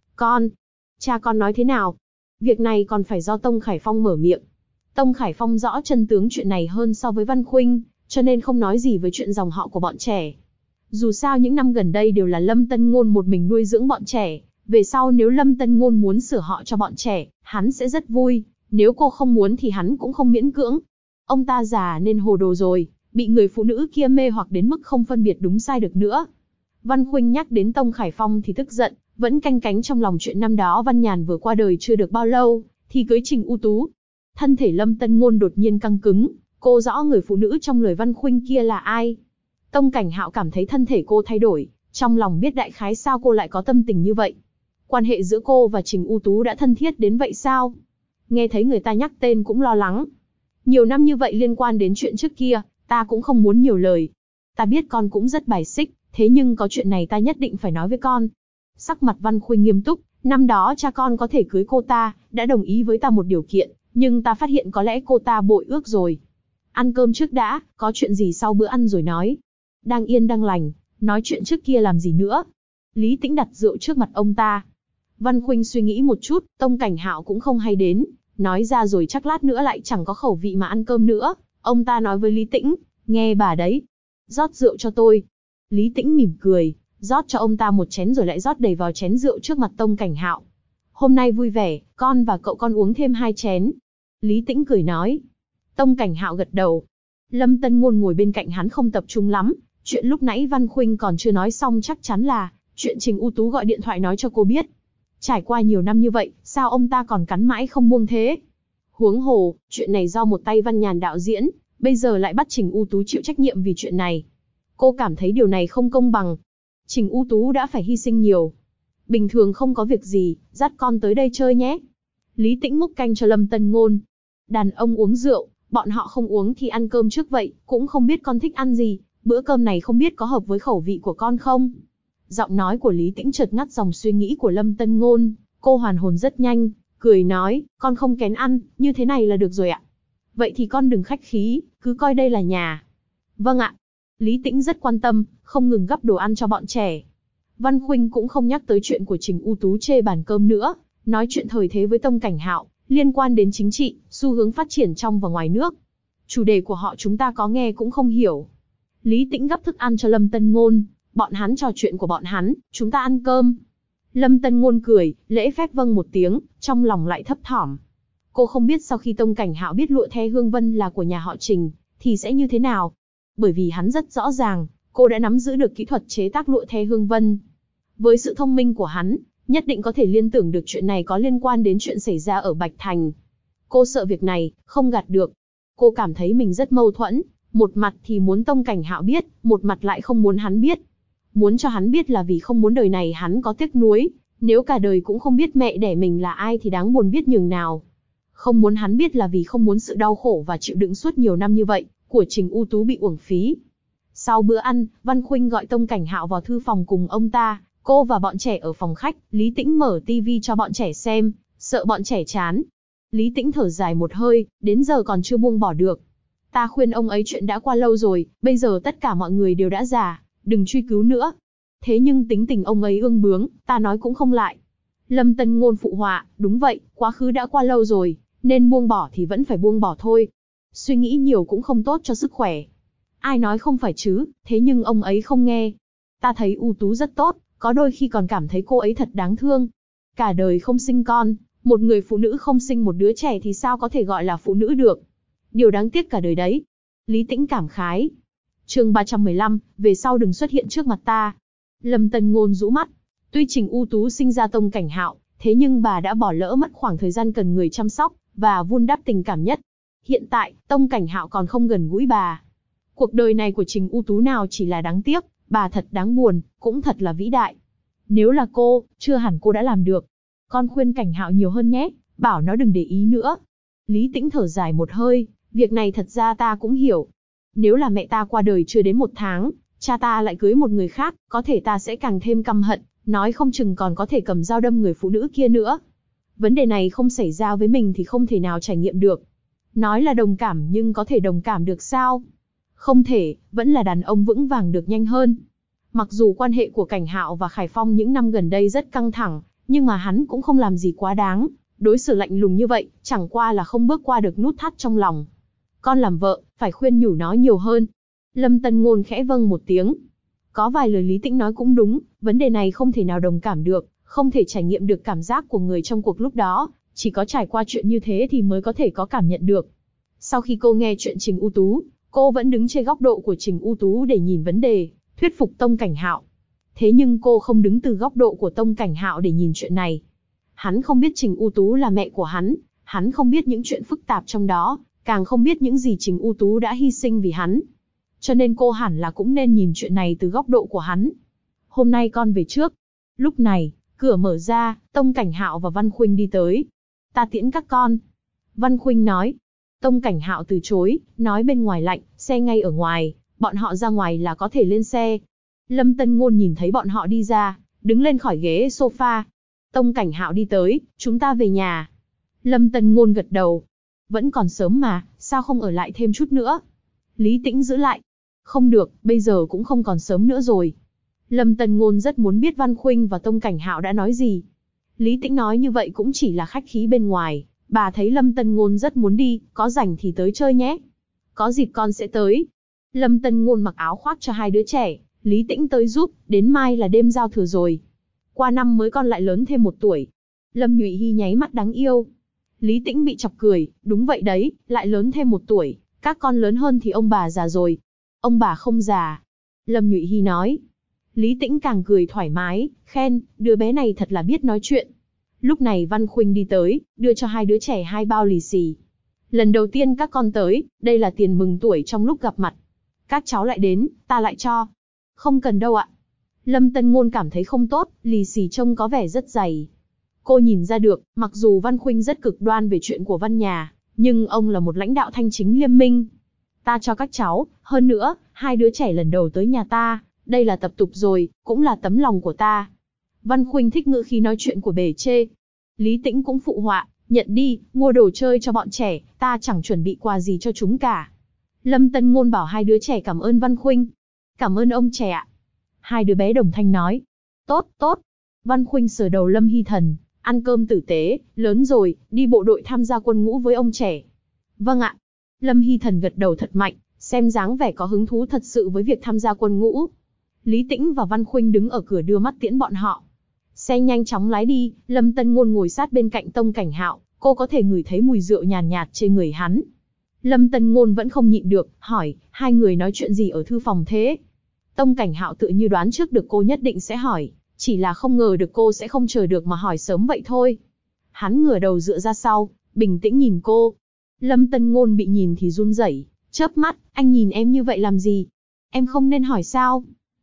cha con nói thế nào? Việc này còn phải do Tông Khải Phong mở miệng. Tông Khải Phong rõ chân tướng chuyện này hơn so với Văn Khuynh, cho nên không nói gì với chuyện dòng họ của bọn trẻ. Dù sao những năm gần đây đều là Lâm Tân Ngôn một mình nuôi dưỡng bọn trẻ, về sau nếu Lâm Tân Ngôn muốn sửa họ cho bọn trẻ, hắn sẽ rất vui, nếu cô không muốn thì hắn cũng không miễn cưỡng. Ông ta già nên hồ đồ rồi, bị người phụ nữ kia mê hoặc đến mức không phân biệt đúng sai được nữa. Văn Khuynh nhắc đến Tông Khải Phong thì tức giận, vẫn canh cánh trong lòng chuyện năm đó Văn Nhàn vừa qua đời chưa được bao lâu, thì cưới Trình U Tú. Thân thể Lâm Tân Ngôn đột nhiên căng cứng, cô rõ người phụ nữ trong lời Văn Khuynh kia là ai. Tông Cảnh Hạo cảm thấy thân thể cô thay đổi, trong lòng biết đại khái sao cô lại có tâm tình như vậy. Quan hệ giữa cô và Trình U Tú đã thân thiết đến vậy sao? Nghe thấy người ta nhắc tên cũng lo lắng. Nhiều năm như vậy liên quan đến chuyện trước kia, ta cũng không muốn nhiều lời. Ta biết con cũng rất bài xích, thế nhưng có chuyện này ta nhất định phải nói với con. Sắc mặt Văn Khuynh nghiêm túc, năm đó cha con có thể cưới cô ta, đã đồng ý với ta một điều kiện, nhưng ta phát hiện có lẽ cô ta bội ước rồi. Ăn cơm trước đã, có chuyện gì sau bữa ăn rồi nói. Đang yên đang lành, nói chuyện trước kia làm gì nữa. Lý Tĩnh đặt rượu trước mặt ông ta. Văn Khuynh suy nghĩ một chút, Tông Cảnh Hạo cũng không hay đến, nói ra rồi chắc lát nữa lại chẳng có khẩu vị mà ăn cơm nữa. Ông ta nói với Lý Tĩnh, nghe bà đấy, rót rượu cho tôi. Lý Tĩnh mỉm cười, rót cho ông ta một chén rồi lại rót đầy vào chén rượu trước mặt Tông Cảnh Hạo. Hôm nay vui vẻ, con và cậu con uống thêm 2 chén. Lý Tĩnh cười nói. Tông Cảnh Hạo gật đầu. Lâm Tân Ngôn ngồi bên cạnh hắn không tập trung lắm, chuyện lúc nãy Văn Khuynh còn chưa nói xong chắc chắn là chuyện Trình U Tú gọi điện thoại nói cho cô biết. Trải qua nhiều năm như vậy, sao ông ta còn cắn mãi không buông thế? Huống hồ, chuyện này do một tay Văn Nhàn đạo diễn, bây giờ lại bắt Trình U Tú chịu trách nhiệm vì chuyện này. Cô cảm thấy điều này không công bằng. Trình U Tú đã phải hy sinh nhiều. Bình thường không có việc gì, dắt con tới đây chơi nhé. Lý Tĩnh múc canh cho Lâm Tân Ngôn. Đàn ông uống rượu, bọn họ không uống thì ăn cơm trước vậy, cũng không biết con thích ăn gì, bữa cơm này không biết có hợp với khẩu vị của con không? Giọng nói của Lý Tĩnh chợt ngắt dòng suy nghĩ của Lâm Tân Ngôn, cô hoàn hồn rất nhanh, cười nói, con không kén ăn, như thế này là được rồi ạ. Vậy thì con đừng khách khí, cứ coi đây là nhà. Vâng ạ. Lý Tĩnh rất quan tâm, không ngừng gắp đồ ăn cho bọn trẻ. Văn Khuynh cũng không nhắc tới chuyện của Trình U Tú chê bàn cơm nữa, nói chuyện thời thế với Tông Cảnh Hạo, liên quan đến chính trị, xu hướng phát triển trong và ngoài nước. Chủ đề của họ chúng ta có nghe cũng không hiểu. Lý Tĩnh gắp thức ăn cho Lâm Tân Ngôn, bọn hắn trò chuyện của bọn hắn, chúng ta ăn cơm. Lâm Tân Ngôn cười, lễ phép vâng một tiếng, trong lòng lại thấp thỏm. Cô không biết sau khi Tông Cảnh Hạo biết lụa The Hương Vân là của nhà họ Trình, thì sẽ như thế nào. Bởi vì hắn rất rõ ràng, cô đã nắm giữ được kỹ thuật chế tác lụa The Hương Vân. Với sự thông minh của hắn, nhất định có thể liên tưởng được chuyện này có liên quan đến chuyện xảy ra ở Bạch Thành. Cô sợ việc này, không gạt được. Cô cảm thấy mình rất mâu thuẫn, một mặt thì muốn Tông Cảnh Hạo biết, một mặt lại không muốn hắn biết. Muốn cho hắn biết là vì không muốn đời này hắn có tiếc nuối, nếu cả đời cũng không biết mẹ đẻ mình là ai thì đáng buồn biết nhường nào. Không muốn hắn biết là vì không muốn sự đau khổ và chịu đựng suốt nhiều năm như vậy, của Trình U Tú bị uổng phí. Sau bữa ăn, Văn Khuynh gọi Tông Cảnh Hạo vào thư phòng cùng ông ta, cô và bọn trẻ ở phòng khách, Lý Tĩnh mở tivi cho bọn trẻ xem, sợ bọn trẻ chán. Lý Tĩnh thở dài một hơi, đến giờ còn chưa buông bỏ được. Ta khuyên ông ấy chuyện đã qua lâu rồi, bây giờ tất cả mọi người đều đã già, đừng truy cứu nữa. Thế nhưng tính tình ông ấy ương bướng, ta nói cũng không lại. Lâm Tân Ngôn phụ họa, đúng vậy, quá khứ đã qua lâu rồi, nên buông bỏ thì vẫn phải buông bỏ thôi. Suy nghĩ nhiều cũng không tốt cho sức khỏe. Ai nói không phải chứ, thế nhưng ông ấy không nghe. Ta thấy U Tú rất tốt, có đôi khi còn cảm thấy cô ấy thật đáng thương. Cả đời không sinh con, một người phụ nữ không sinh một đứa trẻ thì sao có thể gọi là phụ nữ được. Điều đáng tiếc cả đời đấy. Lý Tĩnh cảm khái. Chương 315, về sau đừng xuất hiện trước mặt ta. Lâm Tân Ngôn rũ mắt. Tuy Trình U Tú sinh ra Tông Cảnh Hạo, thế nhưng bà đã bỏ lỡ mất khoảng thời gian cần người chăm sóc và vun đắp tình cảm nhất. Hiện tại, Tông Cảnh Hạo còn không gần gũi bà. Cuộc đời này của Trình U Tú nào chỉ là đáng tiếc, bà thật đáng buồn, cũng thật là vĩ đại. Nếu là cô, chưa hẳn cô đã làm được. Con khuyên Cảnh Hạo nhiều hơn nhé, bảo nó đừng để ý nữa. Lý Tĩnh thở dài một hơi, việc này thật ra ta cũng hiểu. Nếu là mẹ ta qua đời chưa đến 1 tháng, cha ta lại cưới một người khác, có thể ta sẽ càng thêm căm hận, nói không chừng còn có thể cầm dao đâm người phụ nữ kia nữa. Vấn đề này không xảy ra với mình thì không thể nào trải nghiệm được. Nói là đồng cảm nhưng có thể đồng cảm được sao? Không thể, vẫn là đàn ông vững vàng được nhanh hơn. Mặc dù quan hệ của Cảnh Hạo và Khải Phong những năm gần đây rất căng thẳng, nhưng mà hắn cũng không làm gì quá đáng. Đối xử lạnh lùng như vậy, chẳng qua là không bước qua được nút thắt trong lòng. Con làm vợ, phải khuyên nhủ nó nhiều hơn. Lâm Tân Ngôn khẽ vâng một tiếng. Có vài lời Lý Tĩnh nói cũng đúng, vấn đề này không thể nào đồng cảm được, không thể trải nghiệm được cảm giác của người trong cuộc lúc đó, chỉ có trải qua chuyện như thế thì mới có thể có cảm nhận được. Sau khi cô nghe chuyện Trình U Tú, cô vẫn đứng trên góc độ của Trình U Tú để nhìn vấn đề, thuyết phục Tông Cảnh Hạo. Thế nhưng cô không đứng từ góc độ của Tông Cảnh Hạo để nhìn chuyện này. Hắn không biết Trình U Tú là mẹ của hắn không biết những chuyện phức tạp trong đó, càng không biết những gì Trình U Tú đã hy sinh vì hắn. Cho nên cô hẳn là cũng nên nhìn chuyện này từ góc độ của hắn. Hôm nay con về trước. Lúc này, cửa mở ra, Tông Cảnh Hạo và Văn Khuynh đi tới. Ta tiễn các con. Văn Khuynh nói. Tông Cảnh Hạo từ chối, nói bên ngoài lạnh, xe ngay ở ngoài, bọn họ ra ngoài là có thể lên xe. Lâm Tân Ngôn nhìn thấy bọn họ đi ra, đứng lên khỏi ghế sofa. Tông Cảnh Hạo đi tới, chúng ta về nhà. Lâm Tân Ngôn gật đầu. Vẫn còn sớm mà, sao không ở lại thêm chút nữa? Lý Tĩnh giữ lại. Không được, bây giờ cũng không còn sớm nữa rồi. Lâm Tân Ngôn rất muốn biết Văn Khuynh và Tông Cảnh Hạo đã nói gì. Lý Tĩnh nói như vậy cũng chỉ là khách khí bên ngoài. Bà thấy Lâm Tân Ngôn rất muốn đi, có rảnh thì tới chơi nhé. Có dịp con sẽ tới. Lâm Tân Ngôn mặc áo khoác cho 2 đứa trẻ, Lý Tĩnh tới giúp, đến mai là đêm giao thừa rồi. Qua năm mới con lại lớn thêm 1 tuổi. Lâm Nhụy Hy nháy mắt đáng yêu. Lý Tĩnh bị chọc cười, đúng vậy đấy, lại lớn thêm 1 tuổi, các con lớn hơn thì ông bà già rồi. Ông bà không già. Lâm Nhụy Hy nói. Lý Tĩnh càng cười thoải mái, khen, đứa bé này thật là biết nói chuyện. Lúc này Văn Khuynh đi tới, đưa cho 2 đứa trẻ 2 bao lì xì. Lần đầu tiên các con tới, đây là tiền mừng tuổi trong lúc gặp mặt. Các cháu lại đến, ta lại cho. Không cần đâu ạ. Lâm Tân Ngôn cảm thấy không tốt, lì xì trông có vẻ rất dày. Cô nhìn ra được, mặc dù Văn Khuynh rất cực đoan về chuyện của Văn nhà, nhưng ông là một lãnh đạo thanh chính liêm minh. Ta cho các cháu, hơn nữa, 2 đứa trẻ lần đầu tới nhà ta, đây là tập tục rồi, cũng là tấm lòng của ta. Văn Khuynh thích ngữ khí nói chuyện của bề chê. Lý Tĩnh cũng phụ họa, nhận đi, mua đồ chơi cho bọn trẻ, ta chẳng chuẩn bị quà gì cho chúng cả. Lâm Tân Ngôn bảo 2 đứa trẻ cảm ơn Văn Khuynh. Cảm ơn ông trẻ ạ. 2 đứa bé đồng thanh nói. Tốt, tốt. Văn Khuynh sờ đầu Lâm Hy Thần, ăn cơm tử tế, lớn rồi, đi bộ đội tham gia quân ngũ với ông trẻ. Vâng ạ. Lâm Hy Thần gật đầu thật mạnh, xem dáng vẻ có hứng thú thật sự với việc tham gia quân ngũ. Lý Tĩnh và Văn Khuynh đứng ở cửa đưa mắt tiễn bọn họ. Xe nhanh chóng lái đi, Lâm Tân Ngôn ngồi sát bên cạnh Tông Cảnh Hạo, cô có thể ngửi thấy mùi rượu nhàn nhạt trên người hắn. Lâm Tân Ngôn vẫn không nhịn được, hỏi, 2 người nói chuyện gì ở thư phòng thế? Tông Cảnh Hạo tự như đoán trước được cô nhất định sẽ hỏi, chỉ là không ngờ được cô sẽ không chờ được mà hỏi sớm vậy thôi. Hắn ngửa đầu dựa ra sau, bình tĩnh nhìn cô. Lâm Tân Ngôn bị nhìn thì run rẩy, chớp mắt, anh nhìn em như vậy làm gì? Em không nên hỏi sao?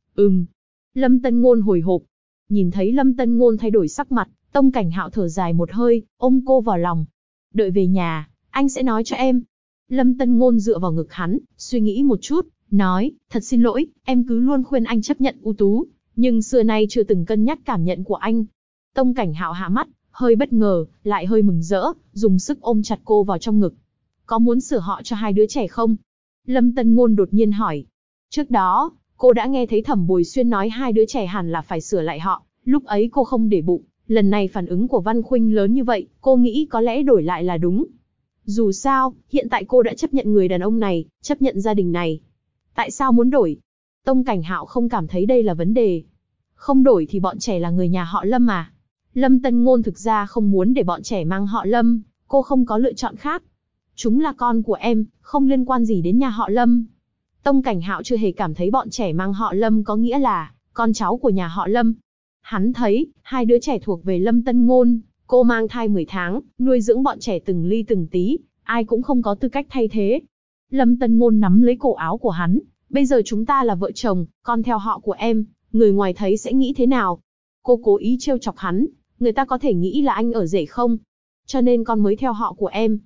Lâm Tân Ngôn hồi hộp. Nhìn thấy Lâm Tân Ngôn thay đổi sắc mặt, Tông Cảnh Hạo thở dài một hơi, ôm cô vào lòng. Đợi về nhà, anh sẽ nói cho em. Lâm Tân Ngôn dựa vào ngực hắn, suy nghĩ một chút, nói, thật xin lỗi, em cứ luôn khuyên anh chấp nhận U Tú, nhưng xưa nay chưa từng cân nhắc cảm nhận của anh. Tông Cảnh Hạo hạ mắt, hơi bất ngờ, lại hơi mừng rỡ, dùng sức ôm chặt cô vào trong ngực. Có muốn sửa họ cho 2 đứa trẻ không? Lâm Tân Ngôn đột nhiên hỏi. Trước đó, cô đã nghe thấy Thẩm Bồi Xuyên nói 2 đứa trẻ hẳn là phải sửa lại họ, lúc ấy cô không để bụng, lần này phản ứng của Văn Khuynh lớn như vậy, cô nghĩ có lẽ đổi lại là đúng. Dù sao, hiện tại cô đã chấp nhận người đàn ông này, chấp nhận gia đình này. Tại sao muốn đổi? Tông Cảnh Hạo không cảm thấy đây là vấn đề. Không đổi thì bọn trẻ là người nhà họ Lâm mà. Lâm Tân Ngôn thực ra không muốn để bọn trẻ mang họ Lâm, cô không có lựa chọn khác. Chúng là con của em, không liên quan gì đến nhà họ Lâm. Tông Cảnh Hạo chưa hề cảm thấy bọn trẻ mang họ Lâm có nghĩa là con cháu của nhà họ Lâm. Hắn thấy, 2 đứa trẻ thuộc về Lâm Tân Ngôn, cô mang thai 10 tháng, nuôi dưỡng bọn trẻ từng ly từng tí, ai cũng không có tư cách thay thế. Lâm Tân Ngôn nắm lấy cổ áo của hắn, bây giờ chúng ta là vợ chồng, con theo họ của em, người ngoài thấy sẽ nghĩ thế nào? Cô cố ý trêu chọc hắn, người ta có thể nghĩ là anh ở rể không? Cho nên con mới theo họ của em.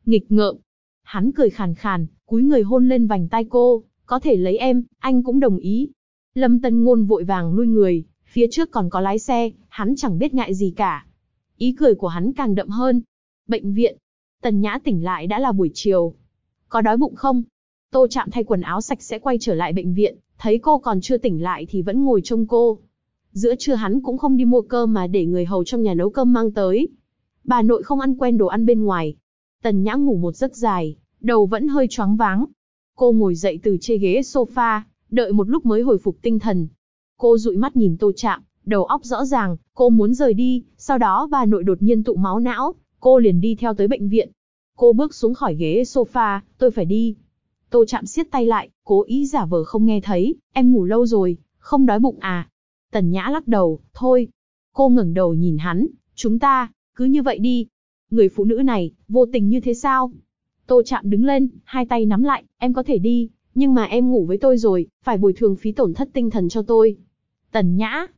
Nghịch ngợm. Hắn cười khàn khàn, cúi người hôn lên vành tai cô, có thể lấy em, anh cũng đồng ý. Lâm Tân Ngôn vội vàng lui người, phía trước còn có lái xe, hắn chẳng biết ngại gì cả. Ý cười của hắn càng đậm hơn. Bệnh viện. Tần Nhã tỉnh lại đã là buổi chiều. Có đói bụng không? Tô Trạm thay quần áo sạch sẽ quay trở lại bệnh viện, thấy cô còn chưa tỉnh lại thì vẫn ngồi trông cô. Giữa trưa hắn cũng không đi mua cơm mà để người hầu trong nhà nấu cơm mang tới. Bà nội không ăn quen đồ ăn bên ngoài. Tần Nhã ngủ một giấc dài, đầu vẫn hơi choáng váng. Cô ngồi dậy từ trên ghế sofa, đợi một lúc mới hồi phục tinh thần. Cô dụi mắt nhìn Tô Trạm, đầu óc rõ ràng, cô muốn rời đi, sau đó bà nội đột nhiên tụ máu não, cô liền đi theo tới bệnh viện. Cô bước xuống khỏi ghế sofa, tôi phải đi. Tô Trạm siết tay lại, cố ý giả vờ không nghe thấy, em ngủ lâu rồi, không đói bụng à? Tần Nhã lắc đầu, thôi. Cô ngẩng đầu nhìn hắn, chúng ta, cứ như vậy đi. Người phụ nữ này, vô tình như thế sao? Tô Trạm đứng lên, hai tay nắm lại, em có thể đi, nhưng mà em ngủ với tôi rồi, phải bồi thường phí tổn thất tinh thần cho tôi. Tần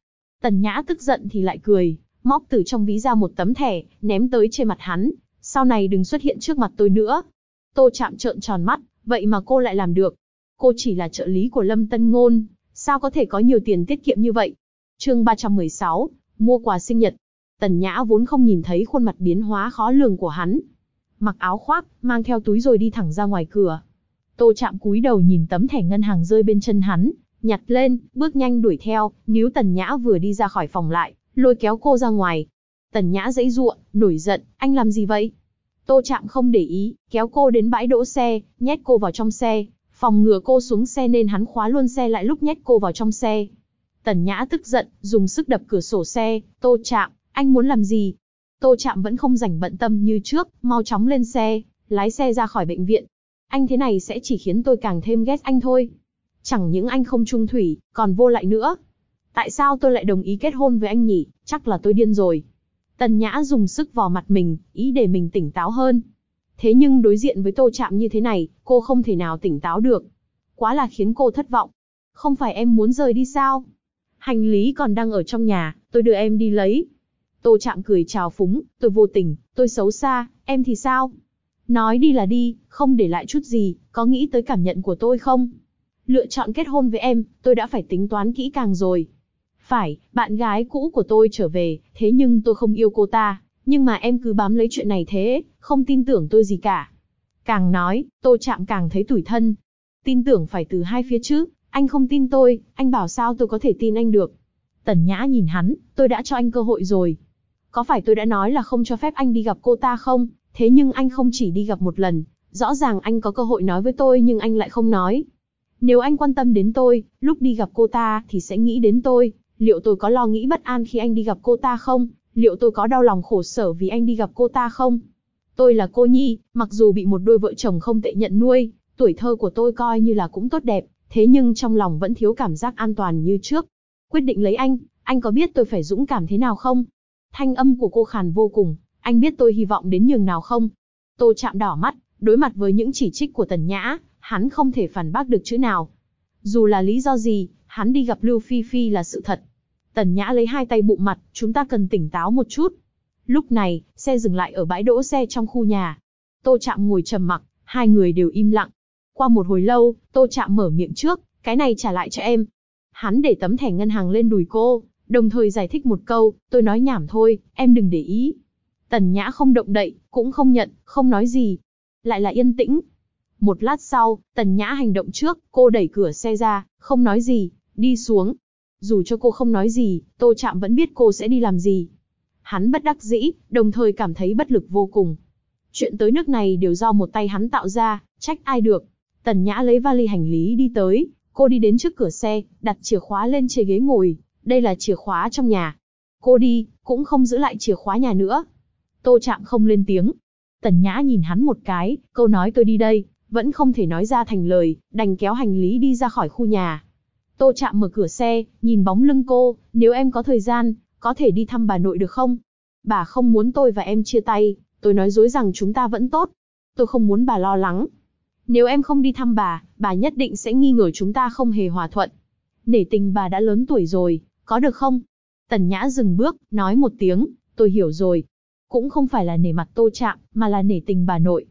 Nhã tức giận thì lại cười, móc từ trong ví ra một tấm thẻ, ném tới trên mặt hắn, sau này đừng xuất hiện trước mặt tôi nữa. Tô Trạm trợn tròn mắt, vậy mà cô lại làm được. Cô chỉ là trợ lý của Lâm Tân Ngôn, sao có thể có nhiều tiền tiết kiệm như vậy? Chương 316, mua quà sinh nhật. Tần Nhã vốn không nhìn thấy khuôn mặt biến hóa khó lường của hắn. Mặc áo khoác, mang theo túi rồi đi thẳng ra ngoài cửa. Tô Trạm cúi đầu nhìn tấm thẻ ngân hàng rơi bên chân hắn, nhặt lên, bước nhanh đuổi theo, níu Tần Nhã vừa đi ra khỏi phòng lại, lôi kéo cô ra ngoài. Tần Nhã giãy giụa, nổi giận, anh làm gì vậy? Tô Trạm không để ý, kéo cô đến bãi đỗ xe, nhét cô vào trong xe, phòng ngừa cô xuống xe nên hắn khóa luôn xe lại lúc nhét cô vào trong xe. Tần Nhã tức giận, dùng sức đập cửa sổ xe, Tô Trạm, anh muốn làm gì? Tô Trạm vẫn không rảnh bận tâm như trước, mau chóng lên xe, lái xe ra khỏi bệnh viện. Anh thế này sẽ chỉ khiến tôi càng thêm ghét anh thôi. Chẳng những anh không trung thủy, còn vô lại nữa. Tại sao tôi lại đồng ý kết hôn với anh nhỉ? Chắc là tôi điên rồi. Tần Nhã dùng sức vò mặt mình, ý để mình tỉnh táo hơn. Thế nhưng đối diện với Tô Trạm như thế này, cô không thể nào tỉnh táo được. Quá là khiến cô thất vọng. Không phải em muốn rời đi sao? Hành lý còn đang ở trong nhà, tôi đưa em đi lấy. Tô Trạm cười trào phúng, tôi vô tình, tôi xấu xa, em thì sao? Nói đi là đi, không để lại chút gì, có nghĩ tới cảm nhận của tôi không? Lựa chọn kết hôn với em, tôi đã phải tính toán kỹ càng rồi. Phải, bạn gái cũ của tôi trở về, thế nhưng tôi không yêu cô ta, nhưng mà em cứ bám lấy chuyện này thế, không tin tưởng tôi gì cả. Càng nói, Tô Trạm càng thấy tủi thân. Tin tưởng phải từ hai phía chứ, anh không tin tôi, anh bảo sao tôi có thể tin anh được. Tần Nhã nhìn hắn, tôi đã cho anh cơ hội rồi. Có phải tôi đã nói là không cho phép anh đi gặp cô ta không? Thế nhưng anh không chỉ đi gặp một lần, rõ ràng anh có cơ hội nói với tôi nhưng anh lại không nói. Nếu anh quan tâm đến tôi, lúc đi gặp cô ta thì sẽ nghĩ đến tôi. Liệu tôi có lo nghĩ bất an khi anh đi gặp cô ta không? Liệu tôi có đau lòng khổ sở vì anh đi gặp cô ta không? Tôi là cô nhi, mặc dù bị một đôi vợ chồng không tệ nhận nuôi, tuổi thơ của tôi coi như là cũng tốt đẹp, thế nhưng trong lòng vẫn thiếu cảm giác an toàn như trước. Quyết định lấy anh có biết tôi phải dũng cảm thế nào không? Thanh âm của cô khàn vô cùng, anh biết tôi hy vọng đến nhường nào không? Tô Trạm đỏ mắt, đối mặt với những chỉ trích của Tần Nhã, hắn không thể phản bác được chữ nào. Dù là lý do gì, hắn đi gặp Lưu Phi Phi là sự thật. Tần Nhã lấy hai tay bụm mặt, chúng ta cần tỉnh táo một chút. Lúc này, xe dừng lại ở bãi đỗ xe trong khu nhà. Tô Trạm ngồi trầm mặc, hai người đều im lặng. Qua một hồi lâu, Tô Trạm mở miệng trước, cái này trả lại cho em. Hắn để tấm thẻ ngân hàng lên đùi cô, đồng thời giải thích một câu, tôi nói nhảm thôi, em đừng để ý. Tần Nhã không động đậy, cũng không nhận, không nói gì. Lại là yên tĩnh. Một lát sau, Tần Nhã hành động trước, cô đẩy cửa xe ra, không nói gì, đi xuống. Dù cho cô không nói gì, Tô Trạm vẫn biết cô sẽ đi làm gì. Hắn bất đắc dĩ, đồng thời cảm thấy bất lực vô cùng. Chuyện tới nước này đều do một tay hắn tạo ra, trách ai được. Tần Nhã lấy vali hành lý đi tới, cô đi đến trước cửa xe, đặt chìa khóa lên trên ghế ngồi. Đây là chìa khóa trong nhà. Cô đi, cũng không giữ lại chìa khóa nhà nữa. Tô Trạm không lên tiếng. Tần Nhã nhìn hắn một cái, câu nói tôi đi đây, vẫn không thể nói ra thành lời, đành kéo hành lý đi ra khỏi khu nhà. Tô Trạm mở cửa xe, nhìn bóng lưng cô, nếu em có thời gian, có thể đi thăm bà nội được không? Bà không muốn tôi và em chia tay, tôi nói dối rằng chúng ta vẫn tốt. Tôi không muốn bà lo lắng. Nếu em không đi thăm bà nhất định sẽ nghi ngờ chúng ta không hề hòa thuận. Nể tình bà đã lớn tuổi rồi, có được không? Tần Nhã dừng bước, nói một tiếng, tôi hiểu rồi. Cũng không phải là nể mặt Tô Trạm, mà là nể tình bà nội.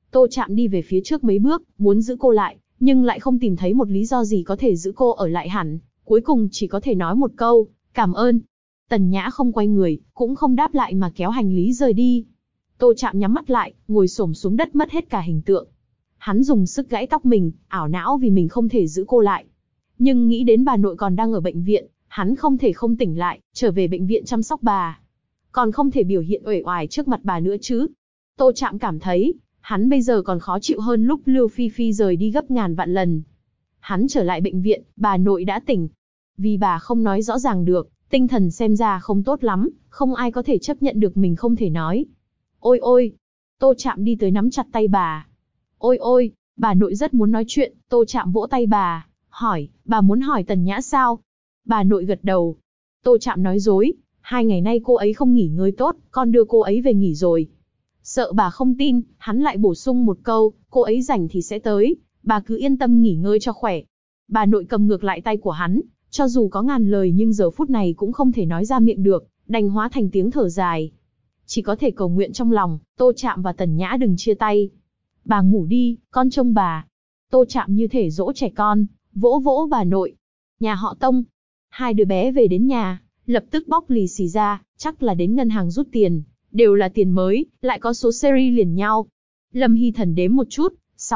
Tô Trạm đi về phía trước mấy bước, muốn giữ cô lại, nhưng lại không tìm thấy một lý do gì có thể giữ cô ở lại hẳn. Cuối cùng chỉ có thể nói một câu, cảm ơn. Tần Nhã không quay người, cũng không đáp lại mà kéo hành lý rời đi. Tô Trạm nhắm mắt lại, ngồi xổm xuống đất mất hết cả hình tượng. Hắn dùng sức gãy tóc mình, ảo não vì mình không thể giữ cô lại. Nhưng nghĩ đến bà nội còn đang ở bệnh viện, hắn không thể không tỉnh lại, trở về bệnh viện chăm sóc bà. Còn không thể biểu hiện uể oải trước mặt bà nữa chứ. Tô Trạm cảm thấy, hắn bây giờ còn khó chịu hơn lúc Lưu Phi Phi rời đi gấp ngàn vạn lần. Hắn trở lại bệnh viện, bà nội đã tỉnh. Vì bà không nói rõ ràng được, tinh thần xem ra không tốt lắm, không ai có thể chấp nhận được mình không thể nói. Ôi ôi! Tô Trạm đi tới nắm chặt tay bà. Ôi ôi! Bà nội rất muốn nói chuyện, Tô Trạm vỗ tay bà, hỏi, bà muốn hỏi Tần Nhã sao? Bà nội gật đầu. Tô Trạm nói dối, 2 ngày nay cô ấy không nghỉ ngơi tốt, con đưa cô ấy về nghỉ rồi. Sợ bà không tin, hắn lại bổ sung một câu, cô ấy rảnh thì sẽ tới, bà cứ yên tâm nghỉ ngơi cho khỏe. Bà nội cầm ngược lại tay của hắn, cho dù có ngàn lời nhưng giờ phút này cũng không thể nói ra miệng được, đành hóa thành tiếng thở dài. Chỉ có thể cầu nguyện trong lòng, Tô Trạm và Tần Nhã đừng chia tay. Bà ngủ đi, con trông bà. Tô Trạm như thể dỗ trẻ con, vỗ vỗ bà nội. Nhà họ Tông. 2 đứa bé về đến nhà, lập tức bóc lì xì ra, chắc là đến ngân hàng rút tiền. Đều là tiền mới, lại có số series liền nhau. Lâm Hy Thần đếm một chút,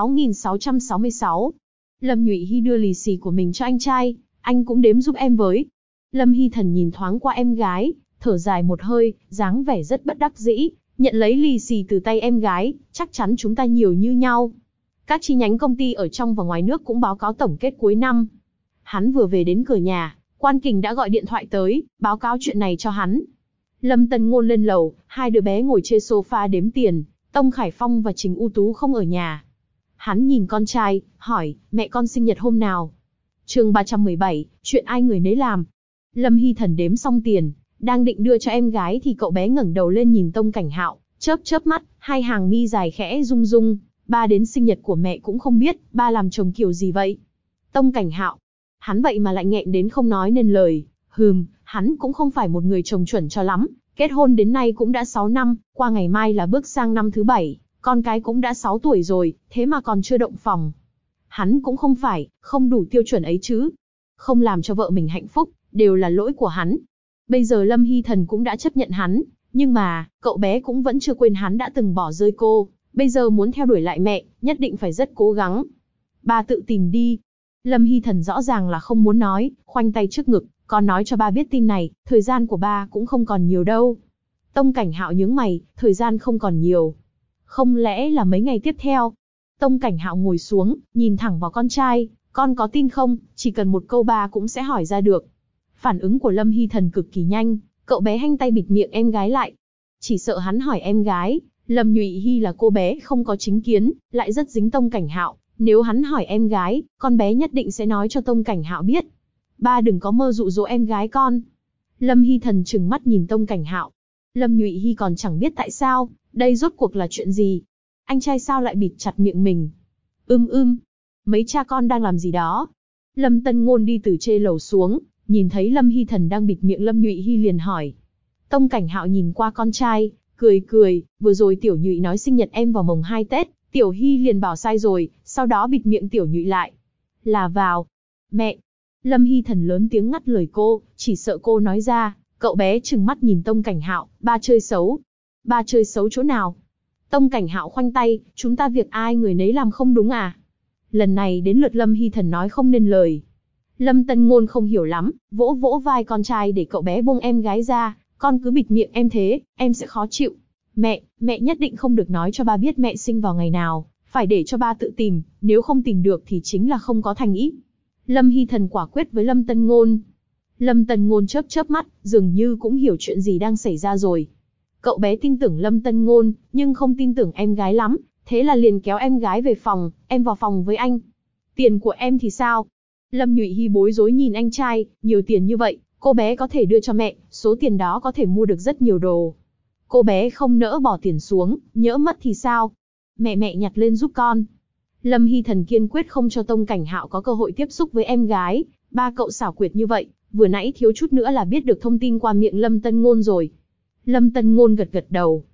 6.666. Lâm Nhụy Hy đưa lì xì của mình cho anh trai, anh cũng đếm giúp em với. Lâm Hy Thần nhìn thoáng qua em gái, thở dài một hơi, dáng vẻ rất bất đắc dĩ, nhận lấy lì xì từ tay em gái, chắc chắn chúng ta nhiều như nhau. Các chi nhánh công ty ở trong và ngoài nước cũng báo cáo tổng kết cuối năm. Hắn vừa về đến cửa nhà, Quan Kình đã gọi điện thoại tới, báo cáo chuyện này cho hắn. Lâm Tân Ngôn lên lầu, 2 đứa bé ngồi trên sofa đếm tiền, Tông Khải Phong và Trình U Tú không ở nhà. Hắn nhìn con trai, hỏi, mẹ con sinh nhật hôm nào? Chương 317, chuyện ai người nấy làm. Lâm Hy Thần đếm xong tiền, đang định đưa cho em gái thì cậu bé ngẩng đầu lên nhìn Tông Cảnh Hạo, chớp chớp mắt, 2 hàng mi dài khẽ rung rung, ba đến sinh nhật của mẹ cũng không biết, ba làm chồng kiểu gì vậy? Tông Cảnh Hạo, hắn vậy mà lại nghẹn đến không nói nên lời. Hắn cũng không phải một người chồng chuẩn cho lắm, kết hôn đến nay cũng đã 6 năm, qua ngày mai là bước sang năm thứ 7, con cái cũng đã 6 tuổi rồi, thế mà còn chưa động phòng. Hắn cũng không phải, không đủ tiêu chuẩn ấy chứ. Không làm cho vợ mình hạnh phúc, đều là lỗi của hắn. Bây giờ Lâm Hy Thần cũng đã chấp nhận hắn, nhưng mà, cậu bé cũng vẫn chưa quên hắn đã từng bỏ rơi cô, bây giờ muốn theo đuổi lại mẹ, nhất định phải rất cố gắng. Ba tự tìm đi. Lâm Hy Thần rõ ràng là không muốn nói, khoanh tay trước ngực, còn nói cho ba biết tin này, thời gian của ba cũng không còn nhiều đâu. Tông Cảnh Hạo nhướng mày, thời gian không còn nhiều. Không lẽ là mấy ngày tiếp theo? Tông Cảnh Hạo ngồi xuống, nhìn thẳng vào con trai, con có tin không, chỉ cần một câu ba cũng sẽ hỏi ra được. Phản ứng của Lâm Hy Thần cực kỳ nhanh, cậu bé hanh tay bịt miệng em gái lại. Chỉ sợ hắn hỏi em gái, Lâm Nhụy Hy là cô bé không có chính kiến, lại rất dính Tông Cảnh Hạo. Nếu hắn hỏi em gái, con bé nhất định sẽ nói cho Tông Cảnh Hạo biết. Ba đừng có mơ dụ dỗ em gái con. Lâm Hy Thần trừng mắt nhìn Tông Cảnh Hạo. Lâm Nhụy Hy còn chẳng biết tại sao, đây rốt cuộc là chuyện gì. Anh trai sao lại bịt chặt miệng mình? Mấy cha con đang làm gì đó? Lâm Tân Ngôn đi từ trên lầu xuống, nhìn thấy Lâm Hy Thần đang bịt miệng Lâm Nhụy Hy liền hỏi. Tông Cảnh Hạo nhìn qua con trai, cười, vừa rồi Tiểu Nhụy nói sinh nhật em vào mồng 2 Tết, Tiểu Hy liền bảo sai rồi, sau đó bịt miệng Tiểu Nhụy lại. Là vào. Mẹ. Lâm Hy Thần lớn tiếng ngắt lời cô, chỉ sợ cô nói ra, cậu bé trừng mắt nhìn Tông Cảnh Hạo, ba chơi xấu. Ba chơi xấu chỗ nào? Tông Cảnh Hạo khoanh tay, chúng ta việc ai người nấy làm không đúng à? Lần này đến lượt Lâm Hy Thần nói không nên lời. Lâm Tân Ngôn không hiểu lắm, vỗ vỗ vai con trai để cậu bé buông em gái ra, con cứ bịt miệng em thế, em sẽ khó chịu. Mẹ nhất định không được nói cho ba biết mẹ sinh vào ngày nào, phải để cho ba tự tìm, nếu không tìm được thì chính là không có thành ý. Lâm Hy Thần quả quyết với Lâm Tân Ngôn. Lâm Tân Ngôn chớp chớp mắt, dường như cũng hiểu chuyện gì đang xảy ra rồi. Cậu bé tin tưởng Lâm Tân Ngôn, nhưng không tin tưởng em gái lắm, thế là liền kéo em gái về phòng, em vào phòng với anh. Tiền của em thì sao? Lâm Nhụy Hy bối rối nhìn anh trai, nhiều tiền như vậy, cô bé có thể đưa cho mẹ, số tiền đó có thể mua được rất nhiều đồ. Cô bé không nỡ bỏ tiền xuống, nhỡ mất thì sao? Mẹ nhặt lên giúp con. Lâm Hy Thần kiên quyết không cho Tông Cảnh Hạo có cơ hội tiếp xúc với em gái, ba cậu xảo quyệt như vậy, vừa nãy thiếu chút nữa là biết được thông tin qua miệng Lâm Tân Ngôn rồi. Lâm Tân Ngôn gật đầu.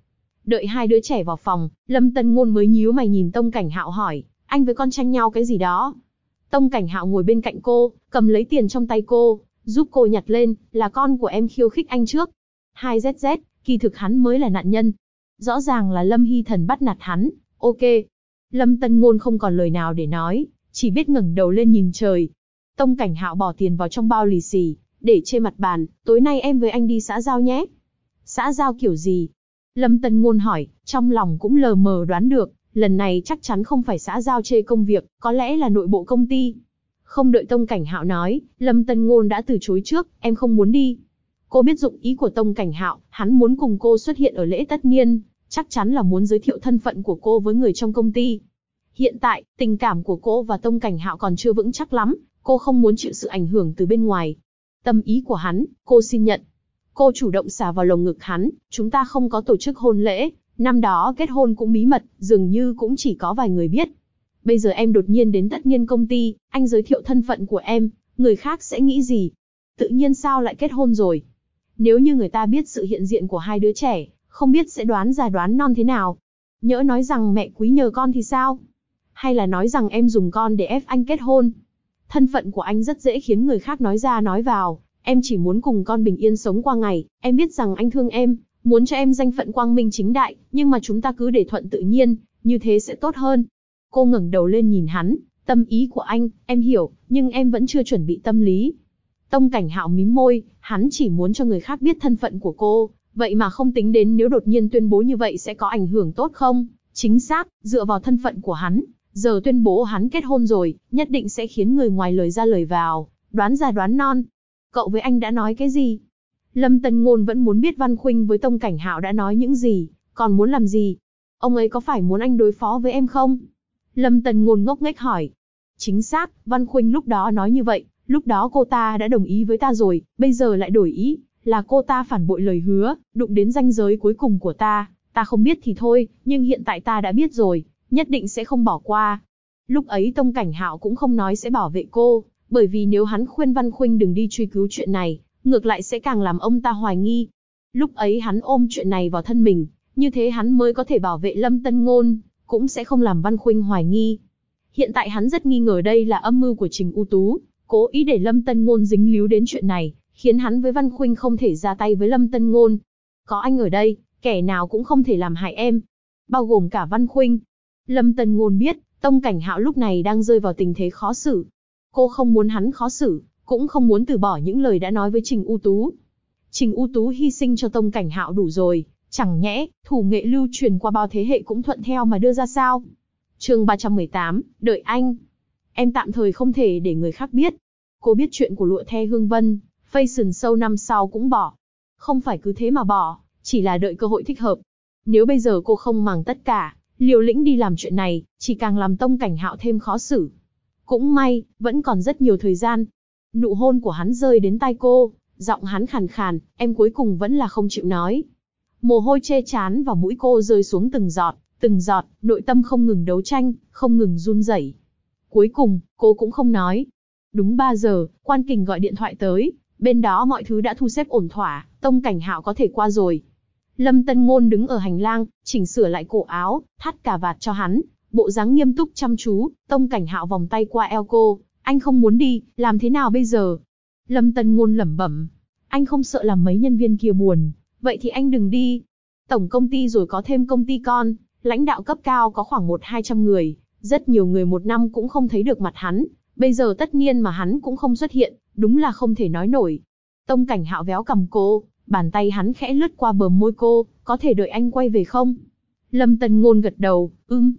Đợi hai đứa trẻ vào phòng, Lâm Tân Ngôn mới nhíu mày nhìn Tông Cảnh Hạo hỏi, anh với con tranh nhau cái gì đó? Tông Cảnh Hạo ngồi bên cạnh cô, cầm lấy tiền trong tay cô, giúp cô nhặt lên, là con của em khiêu khích anh trước. 2ZZ, kỳ thực hắn mới là nạn nhân. Rõ ràng là Lâm Hy Thần bắt nạt hắn, ok. Lâm Tân Ngôn không còn lời nào để nói, chỉ biết ngẩng đầu lên nhìn trời. Tông Cảnh Hạo bỏ tiền vào trong bao lì xì, để trên mặt bàn, tối nay em với anh đi xã giao nhé. Xã giao kiểu gì? Lâm Tân Ngôn hỏi, trong lòng cũng lờ mờ đoán được, lần này chắc chắn không phải xã giao chê công việc, có lẽ là nội bộ công ty. Không đợi Tông Cảnh Hạo nói, Lâm Tân Ngôn đã từ chối trước, em không muốn đi. Cô biết dụng ý của Tông Cảnh Hạo, hắn muốn cùng cô xuất hiện ở lễ tất niên, chắc chắn là muốn giới thiệu thân phận của cô với người trong công ty. Hiện tại, tình cảm của cô và Tông Cảnh Hạo còn chưa vững chắc lắm, cô không muốn chịu sự ảnh hưởng từ bên ngoài. Tâm ý của hắn, cô xin nhận. Cô chủ động xả vào lồng ngực hắn, chúng ta không có tổ chức hôn lễ, năm đó kết hôn cũng bí mật, dường như cũng chỉ có vài người biết. Bây giờ em đột nhiên đến tất niên công ty, anh giới thiệu thân phận của em, người khác sẽ nghĩ gì? Tự nhiên sao lại kết hôn rồi? Nếu như người ta biết sự hiện diện của hai đứa trẻ, không biết sẽ đoán già đoán non thế nào. Nhỡ nói rằng mẹ quý nhờ con thì sao? Hay là nói rằng em dùng con để ép anh kết hôn? Thân phận của anh rất dễ khiến người khác nói ra nói vào. Em chỉ muốn cùng con bình yên sống qua ngày, em biết rằng anh thương em, muốn cho em danh phận quang minh chính đại, nhưng mà chúng ta cứ để thuận tự nhiên, như thế sẽ tốt hơn. Cô ngẩng đầu lên nhìn hắn, tâm ý của anh, em hiểu, nhưng em vẫn chưa chuẩn bị tâm lý. Tông Cảnh Hạo mím môi, hắn chỉ muốn cho người khác biết thân phận của cô, vậy mà không tính đến nếu đột nhiên tuyên bố như vậy sẽ có ảnh hưởng tốt không? Chính xác, dựa vào thân phận của hắn, giờ tuyên bố hắn kết hôn rồi, nhất định sẽ khiến người ngoài lời ra lời vào, đoán già đoán non. Cậu với anh đã nói cái gì? Lâm Tân Ngôn vẫn muốn biết Văn Khuynh với Tông Cảnh Hạo đã nói những gì, còn muốn làm gì? Ông ấy có phải muốn anh đối phó với em không? Lâm Tân Ngôn ngốc nghếch hỏi. Chính xác, Văn Khuynh lúc đó nói như vậy, lúc đó cô ta đã đồng ý với ta rồi, bây giờ lại đổi ý, là cô ta phản bội lời hứa, đụng đến ranh giới cuối cùng của ta không biết thì thôi, nhưng hiện tại ta đã biết rồi, nhất định sẽ không bỏ qua. Lúc ấy Tông Cảnh Hạo cũng không nói sẽ bảo vệ cô, bởi vì nếu hắn khuyên Văn Khuynh đừng đi truy cứu chuyện này, ngược lại sẽ càng làm ông ta hoài nghi. Lúc ấy hắn ôm chuyện này vào thân mình, như thế hắn mới có thể bảo vệ Lâm Tân Ngôn, cũng sẽ không làm Văn Khuynh hoài nghi. Hiện tại hắn rất nghi ngờ đây là âm mưu của Trình U Tú, cố ý để Lâm Tân Ngôn dính líu đến chuyện này, khiến hắn với Văn Khuynh không thể ra tay với Lâm Tân Ngôn. Có anh ở đây, kẻ nào cũng không thể làm hại em, bao gồm cả Văn Khuynh. Lâm Tân Ngôn biết, Tông Cảnh Hạo lúc này đang rơi vào tình thế khó xử. Cô không muốn hắn khó xử, cũng không muốn từ bỏ những lời đã nói với Trình U Tú. Trình U Tú hy sinh cho Tông Cảnh Hạo đủ rồi, chẳng nhẽ, thủ nghệ lưu truyền qua bao thế hệ cũng thuận theo mà đưa ra sao? Chương 318, đợi anh. Em tạm thời không thể để người khác biết. Cô biết chuyện của Lụa The Hương Vân, Fashion Show năm sau cũng bỏ. Không phải cứ thế mà bỏ, chỉ là đợi cơ hội thích hợp. Nếu bây giờ cô không màng tất cả, liều lĩnh đi làm chuyện này, chỉ càng làm Tông Cảnh Hạo thêm khó xử. Cũng may, vẫn còn rất nhiều thời gian. Nụ hôn của hắn rơi đến tai cô, giọng hắn khàn khàn, em cuối cùng vẫn là không chịu nói. Mồ hôi chê trán và mũi cô rơi xuống từng giọt, nội tâm không ngừng đấu tranh, không ngừng run rẩy. Cuối cùng, cô cũng không nói. Đúng 3 giờ, Quan Kình gọi điện thoại tới, bên đó mọi thứ đã thu xếp ổn thỏa, Tông Cảnh Hạo có thể qua rồi. Lâm Tân Ngôn đứng ở hành lang, chỉnh sửa lại cổ áo, thắt cà vạt cho hắn, bộ dáng nghiêm túc chăm chú. Tông Cảnh Hạo vòng tay qua eo cô, anh không muốn đi, làm thế nào bây giờ? Lâm Tân Ngôn lẩm bẩm, anh không sợ làm mấy nhân viên kia buồn, vậy thì anh đừng đi. Tổng công ty rồi có thêm công ty con, lãnh đạo cấp cao có khoảng 100-200 người, rất nhiều người một năm cũng không thấy được mặt hắn, bây giờ tất nhiên mà hắn cũng không xuất hiện, đúng là không thể nói nổi. Tông Cảnh Hạo véo cằm cô, bàn tay hắn khẽ lướt qua bờ môi cô, có thể đợi anh quay về không? Lâm Tân Ngôn gật đầu,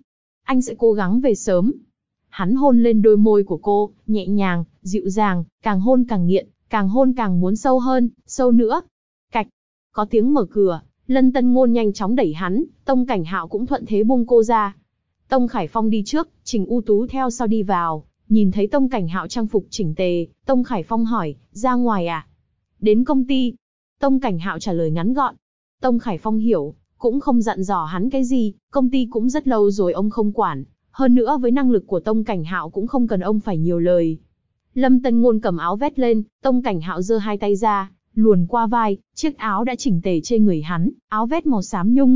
anh sẽ cố gắng về sớm. Hắn hôn lên đôi môi của cô, nhẹ nhàng, dịu dàng, càng hôn càng nghiện, càng hôn càng muốn sâu hơn, sâu nữa. Cạch, có tiếng mở cửa, Lâm Tân Ngôn nhanh chóng đẩy hắn, Tông Cảnh Hạo cũng thuận thế buông cô ra. Tông Khải Phong đi trước, Trình U Tú theo sau đi vào, nhìn thấy Tông Cảnh Hạo trang phục chỉnh tề, Tông Khải Phong hỏi, ra ngoài à? Đến công ty. Tông Cảnh Hạo trả lời ngắn gọn. Tông Khải Phong hiểu, cũng không dặn dò hắn cái gì, công ty cũng rất lâu rồi ông không quản, hơn nữa với năng lực của Tông Cảnh Hạo cũng không cần ông phải nhiều lời. Lâm Tân Ngôn cầm áo vét lên, Tông Cảnh Hạo giơ hai tay ra, luồn qua vai, chiếc áo đã chỉnh tề trên người hắn, áo vét màu xám nhung,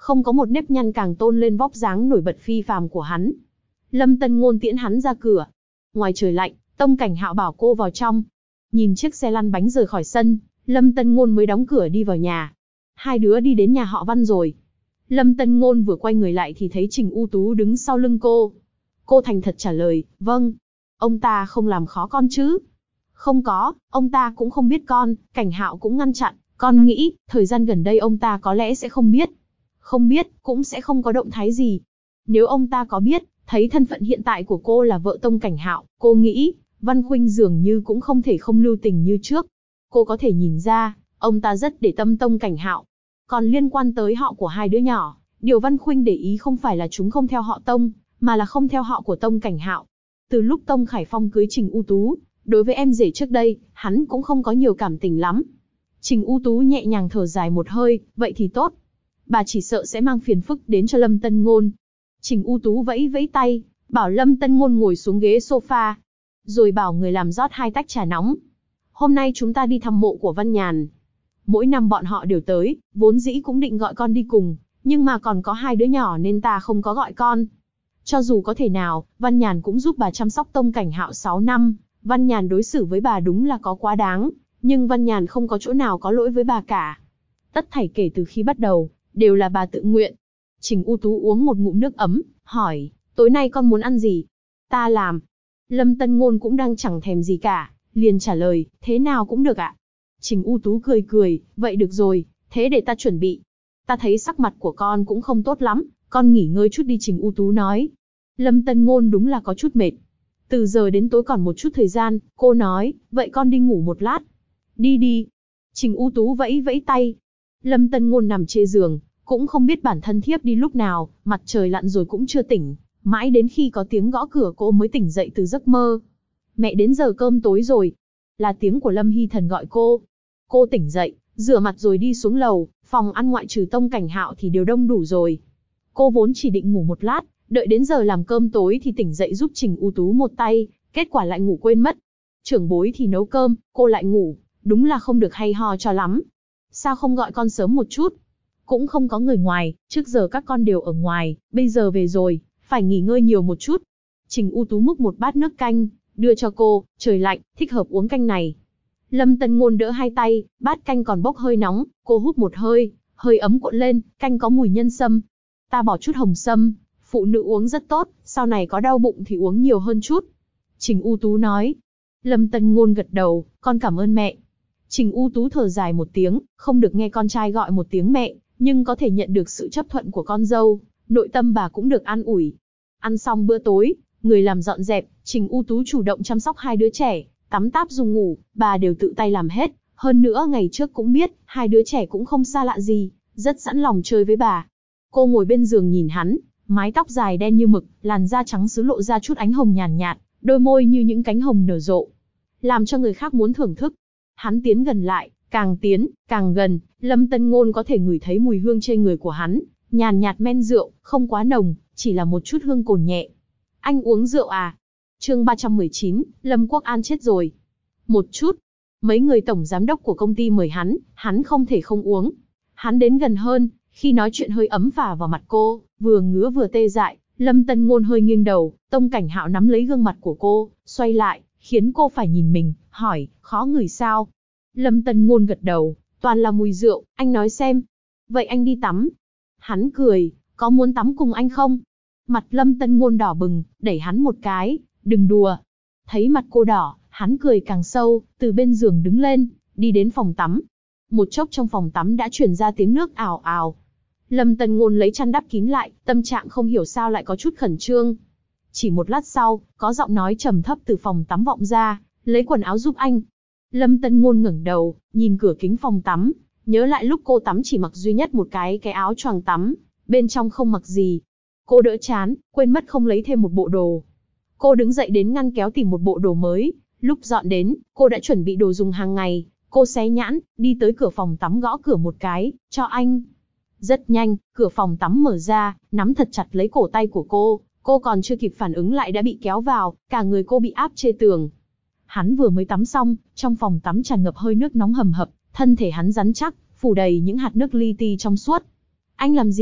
không có một nếp nhăn càng tôn lên vóc dáng nổi bật phi phàm của hắn. Lâm Tân Ngôn tiễn hắn ra cửa. Ngoài trời lạnh, Tông Cảnh Hạo bảo cô vào trong. Nhìn chiếc xe lăn bánh rời khỏi sân, Lâm Tân Ngôn mới đóng cửa đi vào nhà. Hai đứa đi đến nhà họ Văn rồi. Lâm Tân Ngôn vừa quay người lại thì thấy Trình U Tú đứng sau lưng cô. Cô thành thật trả lời, vâng. Ông ta không làm khó con chứ? Không có, ông ta cũng không biết con, Cảnh Hạo cũng ngăn chặn. Con nghĩ, thời gian gần đây ông ta có lẽ sẽ không biết. Không biết, cũng sẽ không có động thái gì. Nếu ông ta có biết, thấy thân phận hiện tại của cô là vợ Tông Cảnh Hạo, cô nghĩ, Văn Khuynh dường như cũng không thể không lưu tình như trước. Cô có thể nhìn ra, ông ta rất để tâm Tông Cảnh Hạo. Còn liên quan tới họ của hai đứa nhỏ, điều Văn Khuynh để ý không phải là chúng không theo họ Tông, mà là không theo họ của Tông Cảnh Hạo. Từ lúc Tông Khải Phong cưới Trình U Tú, đối với em rể trước đây, hắn cũng không có nhiều cảm tình lắm. Trình U Tú nhẹ nhàng thở dài một hơi, vậy thì tốt. Bà chỉ sợ sẽ mang phiền phức đến cho Lâm Tân Ngôn. Trình U Tú vẫy vẫy tay, bảo Lâm Tân Ngôn ngồi xuống ghế sofa, rồi bảo người làm rót 2 tách trà nóng. Hôm nay chúng ta đi thăm mộ của Văn Nhàn. Mỗi năm bọn họ đều tới, vốn dĩ cũng định gọi con đi cùng, nhưng mà còn có 2 đứa nhỏ nên ta không có gọi con. Cho dù có thể nào, Văn Nhàn cũng giúp bà chăm sóc Tông Cảnh Hạo 6 năm, Văn Nhàn đối xử với bà đúng là có quá đáng, nhưng Văn Nhàn không có chỗ nào có lỗi với bà cả. Tất thảy kể từ khi bắt đầu, đều là bà tự nguyện. Trình U Tú uống một ngụm nước ấm, hỏi, tối nay con muốn ăn gì? Ta làm. Lâm Tân Ngôn cũng đang chẳng thèm gì cả, liền trả lời, thế nào cũng được ạ. Trình U Tú cười cười, vậy được rồi, thế để ta chuẩn bị. Ta thấy sắc mặt của con cũng không tốt lắm, con nghỉ ngơi chút đi, Trình U Tú nói. Lâm Tân Ngôn đúng là có chút mệt. Từ giờ đến tối còn một chút thời gian, cô nói, vậy con đi ngủ một lát. Đi đi. Trình U Tú vẫy vẫy tay. Lâm Tân Ngôn nằm trên giường, cũng không biết bản thân thiếp đi lúc nào, mặt trời lặn rồi cũng chưa tỉnh, mãi đến khi có tiếng gõ cửa cô mới tỉnh dậy từ giấc mơ. Mẹ, đến giờ cơm tối rồi. Là tiếng của Lâm Hy Thần gọi cô. Cô tỉnh dậy, rửa mặt rồi đi xuống lầu, phòng ăn ngoại trừ Tông Cảnh Hạo thì đều đông đủ rồi. Cô vốn chỉ định ngủ một lát, đợi đến giờ làm cơm tối thì tỉnh dậy giúp Trình U Tú một tay, kết quả lại ngủ quên mất. Trưởng bối thì nấu cơm, cô lại ngủ, đúng là không được hay ho cho lắm. Sao không gọi con sớm một chút? Cũng không có người ngoài, trước giờ các con đều ở ngoài, bây giờ về rồi, phải nghỉ ngơi nhiều một chút. Trình U Tú múc một bát nước canh, đưa cho cô, trời lạnh, thích hợp uống canh này. Lâm Tân Ngôn đỡ hai tay, bát canh còn bốc hơi nóng, cô hút một hơi, hơi ấm cuộn lên, canh có mùi nhân sâm. Ta bỏ chút hồng sâm, phụ nữ uống rất tốt, sau này có đau bụng thì uống nhiều hơn chút. Trình U Tú nói. Lâm Tân Ngôn gật đầu, con cảm ơn mẹ. Trình U Tú thở dài một tiếng, không được nghe con trai gọi một tiếng mẹ, nhưng có thể nhận được sự chấp thuận của con dâu, nội tâm bà cũng được an ủi. Ăn xong bữa tối, người làm dọn dẹp, Trình U Tú chủ động chăm sóc 2 đứa trẻ, tắm táp dùng ngủ, bà đều tự tay làm hết. Hơn nữa ngày trước cũng biết, 2 đứa trẻ cũng không xa lạ gì, rất sẵn lòng chơi với bà. Cô ngồi bên giường nhìn hắn, mái tóc dài đen như mực, làn da trắng sứ lộ ra chút ánh hồng nhàn nhạt, đôi môi như những cánh hồng nở rộ, làm cho người khác muốn thưởng thức. Hắn tiến gần lại, càng tiến, càng gần, Lâm Tân Ngôn có thể ngửi thấy mùi hương trên người của hắn, nhàn nhạt men rượu, không quá nồng, chỉ là một chút hương cồn nhẹ. Anh uống rượu à? Chương 319, Lâm Quốc An chết rồi. Một chút. Mấy người tổng giám đốc của công ty mời hắn không thể không uống. Hắn đến gần hơn, khi nói chuyện hơi ấm phả vào mặt cô, vừa ngứa vừa tê dại. Lâm Tân Ngôn hơi nghiêng đầu, Tông Cảnh Hạo nắm lấy gương mặt của cô, xoay lại, khiến cô phải nhìn mình, hỏi, khó ngửi sao? Lâm Tân Ngôn gật đầu, toàn là mùi rượu, anh nói xem. Vậy anh đi tắm. Hắn cười, có muốn tắm cùng anh không? Mặt Lâm Tân Ngôn đỏ bừng, đẩy hắn một cái, đừng đùa. Thấy mặt cô đỏ, hắn cười càng sâu, từ bên giường đứng lên, đi đến phòng tắm. Một chốc trong phòng tắm đã truyền ra tiếng nước ào ào. Lâm Tân Ngôn lấy chăn đắp kín lại, tâm trạng không hiểu sao lại có chút khẩn trương. Chỉ một lát sau, có giọng nói trầm thấp từ phòng tắm vọng ra, lấy quần áo giúp anh. Lâm Tân Ngôn ngẩng đầu, nhìn cửa kính phòng tắm, nhớ lại lúc cô tắm chỉ mặc duy nhất một cái áo choàng tắm, bên trong không mặc gì. Cô đỡ chán, quên mất không lấy thêm một bộ đồ. Cô đứng dậy đến ngăn kéo tìm một bộ đồ mới, lúc dọn đến, cô đã chuẩn bị đồ dùng hàng ngày. Cô xé nhãn, đi tới cửa phòng tắm gõ cửa một cái, cho anh. Rất nhanh, cửa phòng tắm mở ra, nắm thật chặt lấy cổ tay của cô còn chưa kịp phản ứng lại đã bị kéo vào, cả người cô bị áp chê tường. Hắn vừa mới tắm xong, trong phòng tắm tràn ngập hơi nước nóng hầm hập, thân thể hắn rắn chắc, phủ đầy những hạt nước li ti trong suốt. Anh làm gì?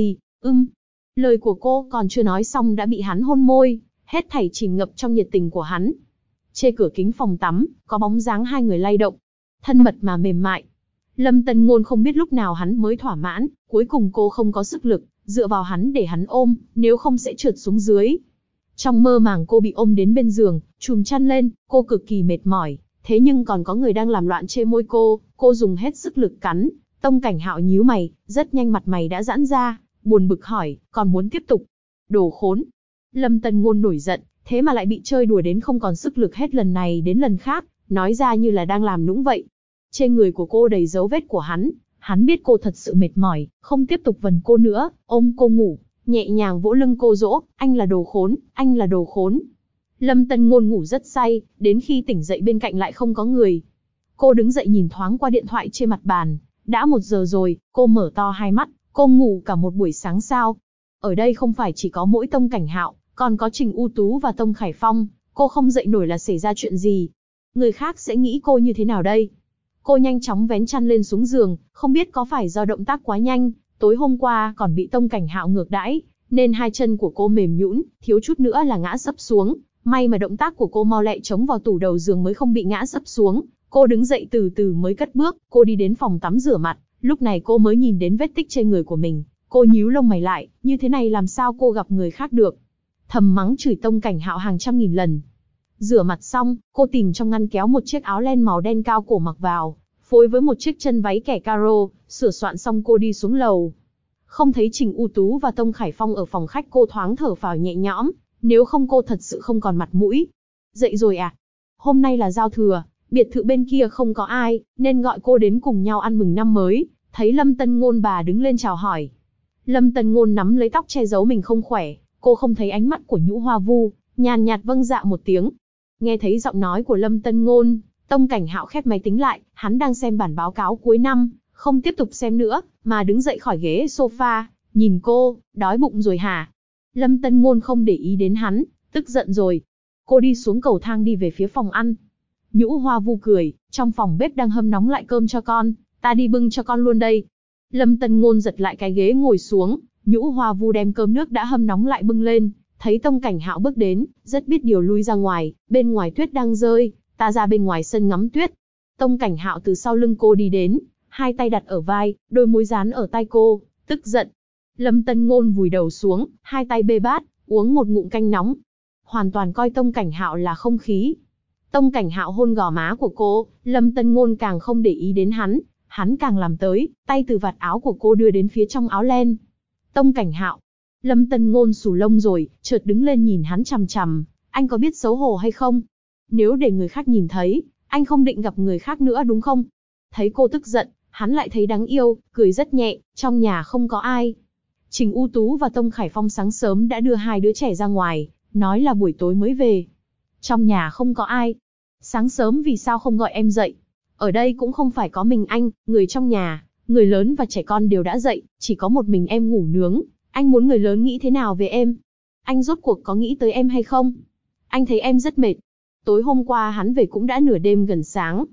Lời của cô còn chưa nói xong đã bị hắn hôn môi, hết thảy chìm ngập trong nhiệt tình của hắn. Trên cửa kính phòng tắm, có bóng dáng hai người lay động, thân mật mà mềm mại. Lâm Tân Ngôn không biết lúc nào hắn mới thỏa mãn, cuối cùng cô không có sức lực, dựa vào hắn để hắn ôm, nếu không sẽ trượt xuống dưới. Trong mơ màng cô bị ôm đến bên giường, chùm chăn lên, cô cực kỳ mệt mỏi, thế nhưng còn có người đang làm loạn trên môi cô dùng hết sức lực cắn. Tông Cảnh Hạo nhíu mày, rất nhanh mặt mày đã giãn ra, buồn bực hỏi, còn muốn tiếp tục? Đồ khốn! Lâm Tân Ngôn nổi giận, thế mà lại bị chơi đùa đến không còn sức lực hết lần này đến lần khác, nói ra như là đang làm nũng vậy. Trên người của cô đầy dấu vết của hắn biết cô thật sự mệt mỏi, không tiếp tục vần cô nữa, ôm cô ngủ, nhẹ nhàng vỗ lưng cô dỗ, anh là đồ khốn, anh là đồ khốn. Lâm Tân Ngôn ngủ rất say, đến khi tỉnh dậy bên cạnh lại không có người. Cô đứng dậy nhìn thoáng qua điện thoại trên mặt bàn, đã 1 giờ rồi, cô mở to hai mắt, cô ngủ cả một buổi sáng sao. Ở đây không phải chỉ có mỗi Tông Cảnh Hạo, còn có Trình U Tú và Tông Khải Phong, cô không dậy nổi là xảy ra chuyện gì. Người khác sẽ nghĩ cô như thế nào đây? Cô nhanh chóng vén chăn lên xuống giường, không biết có phải do động tác quá nhanh, tối hôm qua còn bị Tông Cảnh Hạo ngược đãi, nên hai chân của cô mềm nhũn, thiếu chút nữa là ngã sấp xuống. May mà động tác của cô mau lẹ chống vào tủ đầu giường mới không bị ngã sấp xuống. Cô đứng dậy từ từ mới cất bước, cô đi đến phòng tắm rửa mặt, lúc này cô mới nhìn đến vết tích trên người của mình. Cô nhíu lông mày lại, như thế này làm sao cô gặp người khác được. Thầm mắng chửi Tông Cảnh Hạo hàng trăm nghìn lần. Rửa mặt xong, cô tìm trong ngăn kéo một chiếc áo len màu đen cao cổ mặc vào, phối với một chiếc chân váy kẻ caro, sửa soạn xong cô đi xuống lầu. Không thấy Trình U Tú và Tông Khải Phong ở phòng khách, cô thoáng thở phào nhẹ nhõm, nếu không cô thật sự không còn mặt mũi. Dậy rồi à? Hôm nay là giao thừa, biệt thự bên kia không có ai, nên gọi cô đến cùng nhau ăn mừng năm mới. Thấy Lâm Tân Ngôn bà đứng lên chào hỏi. Lâm Tân Ngôn nắm lấy tóc che giấu mình không khỏe, cô không thấy ánh mắt của Nhũ Hoa Vu, nhàn nhạt vâng dạ một tiếng. Nghe thấy giọng nói của Lâm Tân Ngôn, Tông Cảnh Hạo khép máy tính lại, hắn đang xem bản báo cáo cuối năm, không tiếp tục xem nữa, mà đứng dậy khỏi ghế sofa, nhìn cô, đói bụng rồi hả? Lâm Tân Ngôn không để ý đến hắn, tức giận rồi. Cô đi xuống cầu thang đi về phía phòng ăn. Nhũ Hoa Vu cười, trong phòng bếp đang hâm nóng lại cơm cho con, ta đi bưng cho con luôn đây. Lâm Tân Ngôn giật lại cái ghế ngồi xuống, Nhũ Hoa Vu đem cơm nước đã hâm nóng lại bưng lên, thấy Tông Cảnh Hạo bước đến, rất biết điều lui ra ngoài, bên ngoài tuyết đang rơi, ta ra bên ngoài sân ngắm tuyết. Tông Cảnh Hạo từ sau lưng cô đi đến, hai tay đặt ở vai, đôi môi dán ở tai cô, tức giận. Lâm Tân Ngôn vùi đầu xuống, hai tay bê bát, uống một ngụm canh nóng. Hoàn toàn coi Tông Cảnh Hạo là không khí. Tông Cảnh Hạo hôn gò má của cô, Lâm Tân Ngôn càng không để ý đến hắn càng làm tới, tay từ vạt áo của cô đưa đến phía trong áo len. Tông Cảnh Hạo. Lâm Tân Ngôn xù lông rồi, chợt đứng lên nhìn hắn chằm chằm, anh có biết xấu hổ hay không? Nếu để người khác nhìn thấy, anh không định gặp người khác nữa đúng không? Thấy cô tức giận, hắn lại thấy đáng yêu, cười rất nhẹ, trong nhà không có ai. Trình U Tú và Tông Khải Phong sáng sớm đã đưa hai đứa trẻ ra ngoài, nói là buổi tối mới về. Trong nhà không có ai. Sáng sớm vì sao không gọi em dậy? Ở đây cũng không phải có mình anh, người trong nhà, người lớn và trẻ con đều đã dậy, chỉ có một mình em ngủ nướng. Anh muốn người lớn nghĩ thế nào về em? Anh rốt cuộc có nghĩ tới em hay không? Anh thấy em rất mệt. Tối hôm qua hắn về cũng đã nửa đêm gần sáng,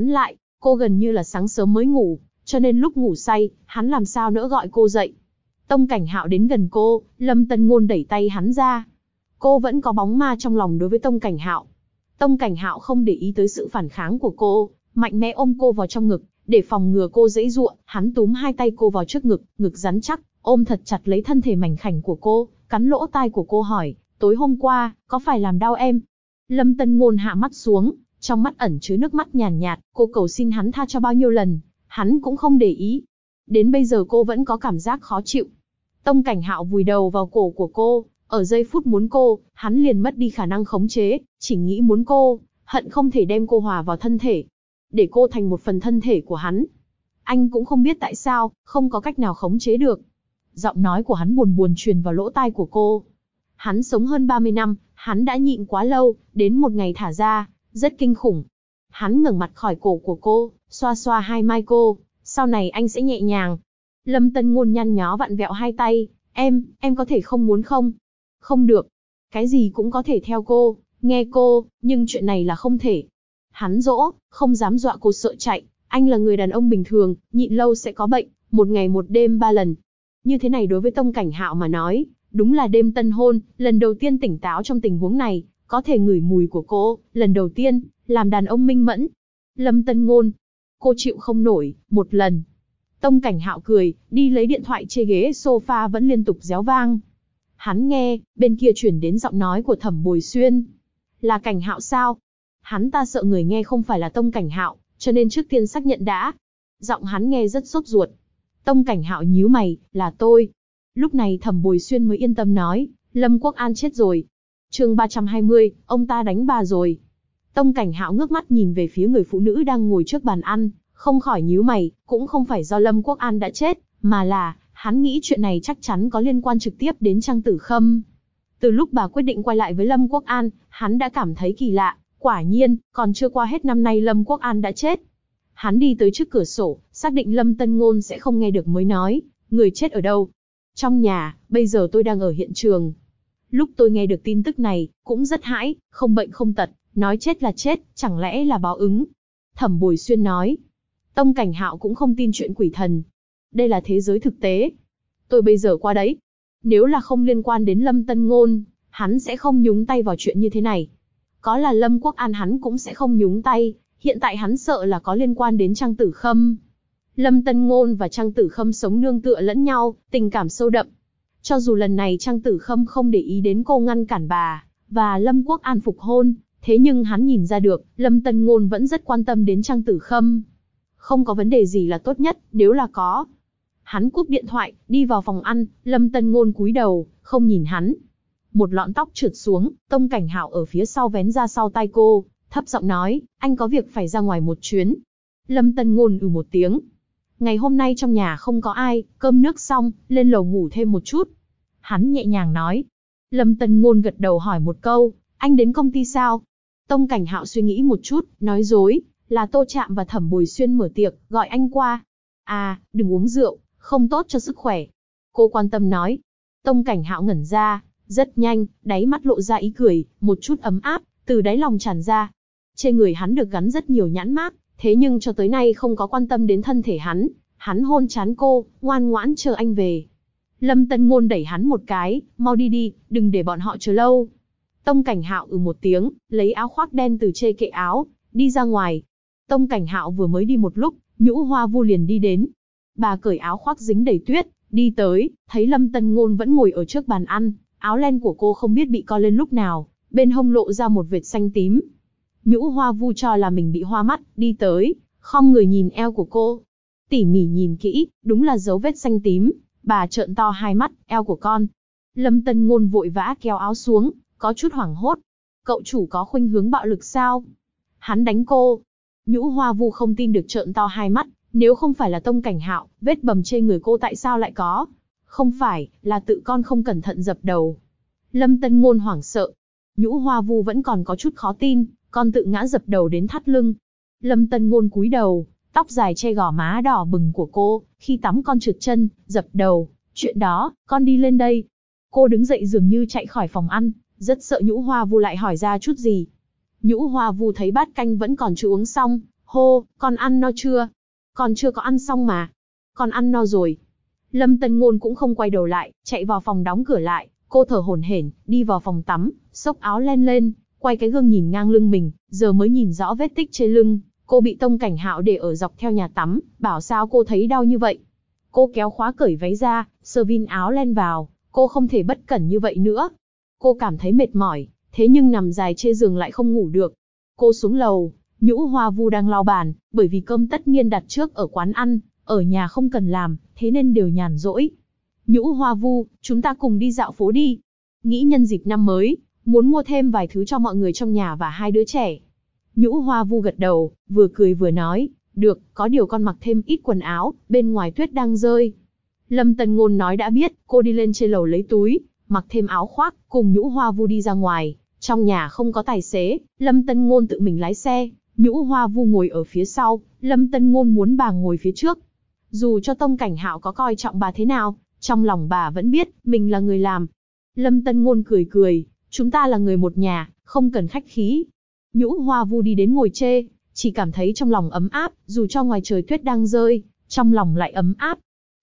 cô gần như là sáng sớm mới ngủ, cho nên lúc ngủ say, hắn làm sao nỡ gọi cô dậy. Tông Cảnh Hạo đến gần cô, Lâm Tân Ngôn đẩy tay hắn ra. Cô vẫn có bóng ma trong lòng đối với Tông Cảnh Hạo. Tông Cảnh Hạo không để ý tới sự phản kháng của cô, mạnh mẽ ôm cô vào trong ngực, để phòng ngừa cô giãy giụa, hắn túm hai tay cô vào trước ngực, ngực rắn chắc, ôm thật chặt lấy thân thể mảnh khảnh của cô, cắn lỗ tai của cô hỏi, tối hôm qua, có phải làm đau em? Lâm Tân Ngôn hạ mắt xuống, trong mắt ẩn chứa nước mắt nhàn nhạt, cô cầu xin hắn tha cho bao nhiêu lần, hắn cũng không để ý. Đến bây giờ cô vẫn có cảm giác khó chịu. Tông Cảnh Hạo vùi đầu vào cổ của cô, ở giây phút muốn cô, hắn liền mất đi khả năng khống chế, chỉ nghĩ muốn cô, hận không thể đem cô hòa vào thân thể, để cô thành một phần thân thể của hắn. Anh cũng không biết tại sao, không có cách nào khống chế được. Giọng nói của hắn buồn buồn truyền vào lỗ tai của cô. Hắn sống hơn 30 năm, hắn đã nhịn quá lâu, đến một ngày thả ra, rất kinh khủng. Hắn ngẩng mặt khỏi cổ của cô, xoa xoa hai mai cô, sau này anh sẽ nhẹ nhàng. Lâm Tân Ngôn nhăn nhó vặn vẹo hai tay, em có thể không muốn không? Không được. Cái gì cũng có thể theo cô, nghe cô, nhưng chuyện này là không thể. Hắn dỗ, không dám dọa cô sợ chạy, anh là người đàn ông bình thường, nhịn lâu sẽ có bệnh, một ngày một đêm 3 lần. Như thế này đối với Tông Cảnh Hạo mà nói, đúng là đêm tân hôn, lần đầu tiên tỉnh táo trong tình huống này, có thể ngửi mùi của cô, lần đầu tiên, làm đàn ông minh mẫn. Lâm Tân Ngôn, cô chịu không nổi, một lần. Tông Cảnh Hạo cười, đi lấy điện thoại trên ghế sofa vẫn liên tục réo vang. Hắn nghe, bên kia chuyển đến giọng nói của Thẩm Bồi Xuyên. Là Cảnh Hạo sao? Hắn ta sợ người nghe không phải là Tông Cảnh Hạo, cho nên trước tiên xác nhận đã. Giọng hắn nghe rất sốt ruột. Tông Cảnh Hạo nhíu mày, là tôi. Lúc này Thẩm Bồi Xuyên mới yên tâm nói, Lâm Quốc An chết rồi. Chương 320, ông ta đánh bà rồi. Tông Cảnh Hạo ngước mắt nhìn về phía người phụ nữ đang ngồi trước bàn ăn, không khỏi nhíu mày, cũng không phải do Lâm Quốc An đã chết, mà là, hắn nghĩ chuyện này chắc chắn có liên quan trực tiếp đến Trang Tử Khâm. Từ lúc bà quyết định quay lại với Lâm Quốc An, hắn đã cảm thấy kỳ lạ, quả nhiên, còn chưa qua hết năm nay Lâm Quốc An đã chết. Hắn đi tới trước cửa sổ, xác định Lâm Tân Ngôn sẽ không nghe được mới nói, người chết ở đâu? Trong nhà, bây giờ tôi đang ở hiện trường. Lúc tôi nghe được tin tức này, cũng rất hãi, không bệnh không tật, nói chết là chết, chẳng lẽ là báo ứng? Thẩm Bồi Xuyên nói. Tông Cảnh Hạo cũng không tin chuyện quỷ thần. Đây là thế giới thực tế. Tôi bây giờ qua đấy. Nếu là không liên quan đến Lâm Tân Ngôn, hắn sẽ không nhúng tay vào chuyện như thế này. Có là Lâm Quốc An hắn cũng sẽ không nhúng tay, hiện tại hắn sợ là có liên quan đến Trang Tử Khâm. Lâm Tân Ngôn và Trang Tử Khâm sống nương tựa lẫn nhau, tình cảm sâu đậm. Cho dù lần này Trang Tử Khâm không để ý đến cô ngăn cản bà, và Lâm Quốc An phục hôn, thế nhưng hắn nhìn ra được, Lâm Tân Ngôn vẫn rất quan tâm đến Trang Tử Khâm. Không có vấn đề gì là tốt nhất, nếu là có. Hắn cúp điện thoại, đi vào phòng ăn, Lâm Tân Ngôn cúi đầu, không nhìn hắn. Một lọn tóc trượt xuống, Tông Cảnh Hạo ở phía sau vén ra sau tay cô, thấp giọng nói, anh có việc phải ra ngoài một chuyến. Lâm Tân Ngôn một tiếng. Ngày hôm nay trong nhà không có ai, cơm nước xong, lên lầu ngủ thêm một chút. Hắn nhẹ nhàng nói. Lâm Tân Ngôn gật đầu hỏi một câu, anh đến công ty sao? Tông Cảnh Hạo suy nghĩ một chút, nói dối, là Tô Trạm và Thẩm Bồi Xuyên mở tiệc, gọi anh qua. À, đừng uống rượu, không tốt cho sức khỏe. Cô quan tâm nói. Tông Cảnh Hạo ngẩn ra, rất nhanh, đáy mắt lộ ra ý cười, một chút ấm áp, từ đáy lòng tràn ra. Trên người hắn được gắn rất nhiều nhãn mác, thế nhưng cho tới nay không có quan tâm đến thân thể hắn. Hắn hôn trán cô, ngoan ngoãn chờ anh về. Lâm Tân Ngôn đẩy hắn một cái, mau đi đi, đừng để bọn họ chờ lâu. Tông Cảnh Hạo một tiếng, lấy áo khoác đen từ trên kệ áo, đi ra ngoài. Tông Cảnh Hạo vừa mới đi một lúc, Nhũ Hoa Vu liền đi đến. Bà cởi áo khoác dính đầy tuyết, đi tới, thấy Lâm Tân Ngôn vẫn ngồi ở trước bàn ăn, áo len của cô không biết bị co lên lúc nào, bên hông lộ ra một vệt xanh tím. Nhũ Hoa Vu cho là mình bị hoa mắt, đi tới, khom người nhìn eo của cô. Tỉ mỉ nhìn kỹ, đúng là dấu vết xanh tím, bà trợn to hai mắt, eo của con. Lâm Tân Ngôn vội vã kéo áo xuống, có chút hoảng hốt. Cậu chủ có khuynh hướng bạo lực sao? Hắn đánh cô. Nhũ Hoa Vu không tin được trợn to hai mắt, nếu không phải là Tông Cảnh Hạo, vết bầm trên người cô tại sao lại có? Không phải, là tự con không cẩn thận dập đầu. Lâm Tân Ngôn hoảng sợ. Nhũ Hoa Vu vẫn còn có chút khó tin, con tự ngã dập đầu đến thắt lưng. Lâm Tân Ngôn cúi đầu, tóc dài che gò má đỏ bừng của cô, khi tắm con trượt chân, dập đầu, chuyện đó, con đi lên đây. Cô đứng dậy dường như chạy khỏi phòng ăn, rất sợ Nhũ Hoa Vu lại hỏi ra chút gì. Nhũ Hoa Vu thấy bát canh vẫn còn chưa uống xong, hô, con ăn no chưa? Còn chưa có ăn xong mà. Con ăn no rồi. Lâm Tân Ngôn cũng không quay đầu lại, chạy vào phòng đóng cửa lại, cô thở hổn hển, đi vào phòng tắm, xốc áo len lên, quay cái gương nhìn ngang lưng mình, giờ mới nhìn rõ vết tích trên lưng. Cô bị Tông Cảnh Hạo để ở dọc theo nhà tắm, bảo sao cô thấy đau như vậy. Cô kéo khóa cởi váy ra, sơ vin áo len vào, cô không thể bất cẩn như vậy nữa. Cô cảm thấy mệt mỏi, thế nhưng nằm dài trên giường lại không ngủ được. Cô xuống lầu, Nhũ Hoa Vu đang lau bàn, bởi vì cơm tất niên đặt trước ở quán ăn, ở nhà không cần làm, thế nên đều nhàn rỗi. Nhũ Hoa Vu, chúng ta cùng đi dạo phố đi. Nghĩ nhân dịp năm mới, muốn mua thêm vài thứ cho mọi người trong nhà và hai đứa trẻ. Nhũ Hoa Vu gật đầu, vừa cười vừa nói, được, có điều con mặc thêm ít quần áo, bên ngoài tuyết đang rơi. Lâm Tân Ngôn nói đã biết, cô đi lên trên lầu lấy túi, mặc thêm áo khoác, cùng Nhũ Hoa Vu đi ra ngoài. Trong nhà không có tài xế, Lâm Tân Ngôn tự mình lái xe, Nhũ Hoa Vu ngồi ở phía sau, Lâm Tân Ngôn muốn bà ngồi phía trước. Dù cho Tông Cảnh Hạo có coi trọng bà thế nào, trong lòng bà vẫn biết, mình là người làm. Lâm Tân Ngôn cười cười, chúng ta là người một nhà, không cần khách khí. Nhũ Hoa Vu đi đến ngồi chê, chỉ cảm thấy trong lòng ấm áp, dù cho ngoài trời tuyết đang rơi, trong lòng lại ấm áp.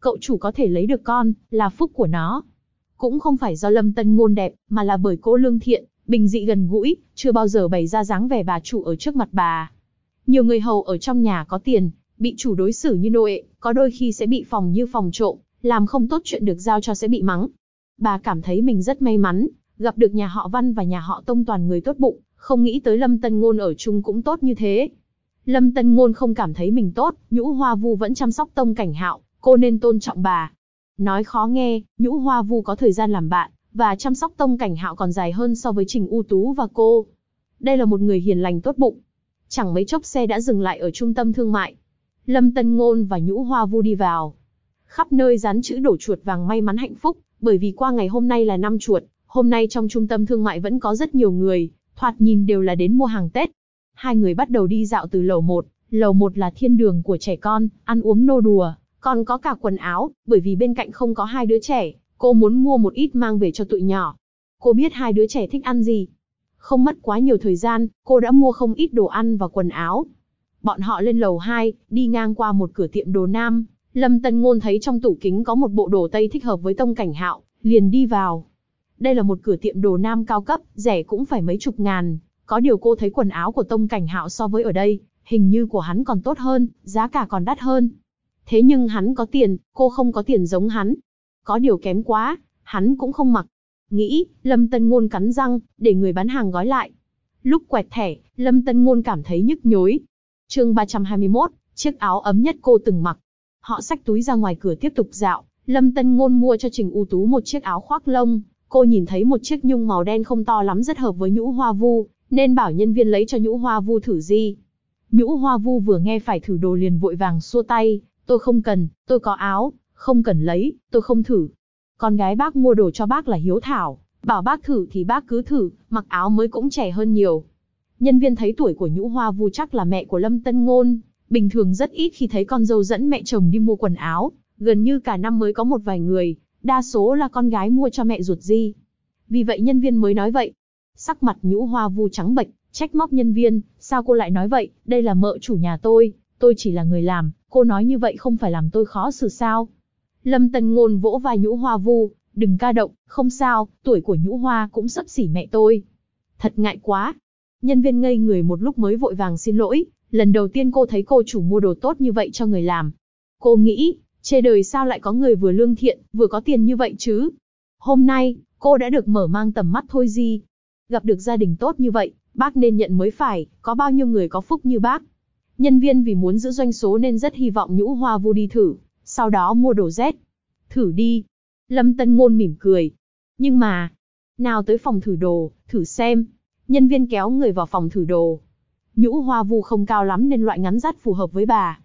cậu chủ có thể lấy được con, là phúc của nó. Cũng không phải do Lâm Tân Ngôn đẹp, mà là bởi cô lương thiện, bình dị gần gũi, chưa bao giờ bày ra dáng vẻ bà chủ ở trước mặt bà. Nhiều người hầu ở trong nhà có tiền, bị chủ đối xử như nô ệ, có đôi khi sẽ bị phòng như phòng trộm, làm không tốt chuyện được giao cho sẽ bị mắng. Bà cảm thấy mình rất may mắn, gặp được nhà họ Văn và nhà họ Tông toàn người tốt bụng, không nghĩ tới Lâm Tân Ngôn ở chung cũng tốt như thế. Lâm Tân Ngôn không cảm thấy mình tốt, Nhũ Hoa Vu vẫn chăm sóc Tông Cảnh Hạo, cô nên tôn trọng bà. Nói khó nghe, Nhũ Hoa Vu có thời gian làm bạn, và chăm sóc Tông Cảnh Hạo còn dài hơn so với Trình U Tú và cô. Đây là một người hiền lành tốt bụng. Chẳng mấy chốc xe đã dừng lại ở trung tâm thương mại. Lâm Tân Ngôn và Nhũ Hoa Vu đi vào. Khắp nơi dán chữ đổ chuột vàng may mắn hạnh phúc, bởi vì qua ngày hôm nay là năm chuột, hôm nay trong trung tâm thương mại vẫn có rất nhiều người, thoạt nhìn đều là đến mua hàng Tết. Hai người bắt đầu đi dạo từ lầu 1, lầu 1 là thiên đường của trẻ con, ăn uống nô đùa, còn có cả quần áo, bởi vì bên cạnh không có hai đứa trẻ, cô muốn mua một ít mang về cho tụi nhỏ. Cô biết hai đứa trẻ thích ăn gì. Không mất quá nhiều thời gian, cô đã mua không ít đồ ăn và quần áo. Bọn họ lên lầu 2, đi ngang qua một cửa tiệm đồ nam, Lâm Tân Ngôn thấy trong tủ kính có một bộ đồ tây thích hợp với Tông Cảnh Hạo, liền đi vào. Đây là một cửa tiệm đồ nam cao cấp, rẻ cũng phải mấy chục ngàn. Có điều cô thấy quần áo của Tông Cảnh Hạo so với ở đây, hình như của hắn còn tốt hơn, giá cả còn đắt hơn. Thế nhưng hắn có tiền, cô không có tiền giống hắn. Có điều kém quá, hắn cũng không mặc. Nghĩ, Lâm Tân Ngôn cắn răng, để người bán hàng gói lại. Lúc quẹt thẻ, Lâm Tân Ngôn cảm thấy nhức nhối. Chương 321, chiếc áo ấm nhất cô từng mặc. Họ xách túi ra ngoài cửa tiếp tục dạo, Lâm Tân Ngôn mua cho Trình U Tú một chiếc áo khoác lông. Cô nhìn thấy một chiếc nhung màu đen không to lắm rất hợp với Nhũ Hoa Vu, nên bảo nhân viên lấy cho Nhũ Hoa Vu thử di. Nhũ Hoa Vu vừa nghe phải thử đồ liền vội vàng xua tay, tôi không cần, tôi có áo, không cần lấy, tôi không thử. Con gái bác mua đồ cho bác là hiếu thảo, bảo bác thử thì bác cứ thử, mặc áo mới cũng trẻ hơn nhiều. Nhân viên thấy tuổi của Nhũ Hoa Vu chắc là mẹ của Lâm Tân Ngôn, bình thường rất ít khi thấy con dâu dẫn mẹ chồng đi mua quần áo, gần như cả năm mới có một vài người, đa số là con gái mua cho mẹ ruột di. Vì vậy nhân viên mới nói vậy. Sắc mặt Nhũ Hoa Vu trắng bệch, trách móc nhân viên, sao cô lại nói vậy, đây là mợ chủ nhà tôi chỉ là người làm, cô nói như vậy không phải làm tôi khó xử sao? Lâm Tân Ngôn vỗ vai Nhũ Hoa Vu, đừng ca động, không sao, tuổi của Nhũ Hoa cũng xấp xỉ mẹ tôi. Thật ngại quá. Nhân viên ngây người một lúc mới vội vàng xin lỗi, lần đầu tiên cô thấy cô chủ mua đồ tốt như vậy cho người làm. Cô nghĩ, trên đời sao lại có người vừa lương thiện, vừa có tiền như vậy chứ? Hôm nay, cô đã được mở mang tầm mắt thôi gì. Gặp được gia đình tốt như vậy, bác nên nhận mới phải, có bao nhiêu người có phúc như bác. Nhân viên vì muốn giữ doanh số nên rất hy vọng Nhũ Hoa Vu đi thử, sau đó mua đồ Z. Thử đi. Lâm Tân Ngôn mỉm cười. Nhưng mà, nào tới phòng thử đồ, thử xem. Nhân viên kéo người vào phòng thử đồ. Nhũ Hoa Vu không cao lắm nên loại ngắn dắt phù hợp với bà.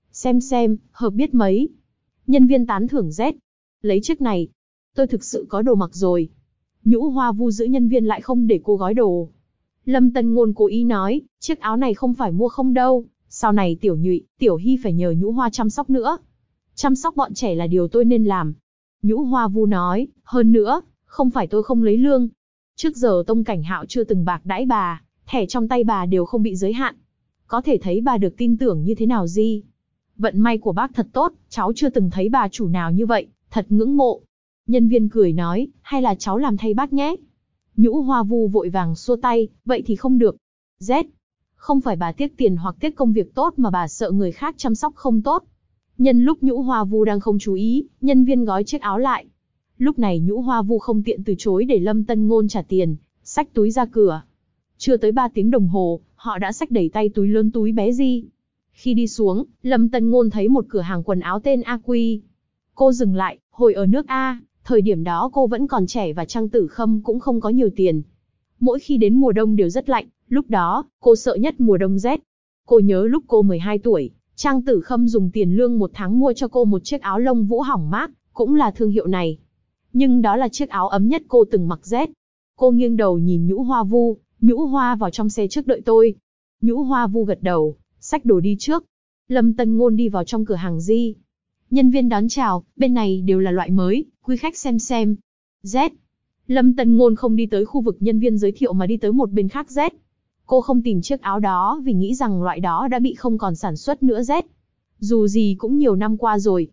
Xem, hợp biết mấy. Nhân viên tán thưởng Z. Lấy chiếc này. Tôi thực sự có đồ mặc rồi. Nhũ Hoa Vu giữ nhân viên lại không để cô gói đồ. Lâm Tân Ngôn cố ý nói, chiếc áo này không phải mua không đâu. Sau này Tiểu Nhụy, Tiểu Hy phải nhờ Nhũ Hoa chăm sóc nữa. Chăm sóc bọn trẻ là điều tôi nên làm. Nhũ Hoa Vu nói, hơn nữa, không phải tôi không lấy lương. Trước giờ Tông Cảnh Hạo chưa từng bạc đãi bà, thẻ trong tay bà đều không bị giới hạn. Có thể thấy bà được tin tưởng như thế nào gì. Vận may của bác thật tốt, cháu chưa từng thấy bà chủ nào như vậy, thật ngưỡng mộ. Nhân viên cười nói, hay là cháu làm thay bác nhé. Nhũ Hoa Vu vội vàng xua tay, vậy thì không được. Z. Không phải bà tiếc tiền hoặc tiếc công việc tốt mà bà sợ người khác chăm sóc không tốt. Nhân lúc Nhũ Hoa Vu đang không chú ý, nhân viên gói chiếc áo lại. Lúc này Nhũ Hoa Vu không tiện từ chối để Lâm Tân Ngôn trả tiền, xách túi ra cửa. Chưa tới 3 tiếng đồng hồ, họ đã xách đầy tay túi lớn túi bé di. Khi đi xuống, Lâm Tân Ngôn thấy một cửa hàng quần áo tên AQ. Cô dừng lại, hồi ở nước A, thời điểm đó cô vẫn còn trẻ và Trang Tử Khâm cũng không có nhiều tiền. Mỗi khi đến mùa đông đều rất lạnh, lúc đó, cô sợ nhất mùa đông rét. Cô nhớ lúc cô 12 tuổi, Trang Tử Khâm dùng tiền lương một tháng mua cho cô một chiếc áo lông vũ hỏng mát, cũng là thương hiệu này. Nhưng đó là chiếc áo ấm nhất cô từng mặc Z. Cô nghiêng đầu nhìn Nhũ Hoa Vu, Nhũ Hoa vào trong xe trước đợi tôi. Nhũ Hoa Vu gật đầu, xách đồ đi trước. Lâm Tân Ngôn đi vào trong cửa hàng di. Nhân viên đón chào, bên này đều là loại mới, quý khách xem. Z. Lâm Tân Ngôn không đi tới khu vực nhân viên giới thiệu mà đi tới một bên khác Z. Cô không tìm chiếc áo đó vì nghĩ rằng loại đó đã bị không còn sản xuất nữa Z. Dù gì cũng nhiều năm qua rồi.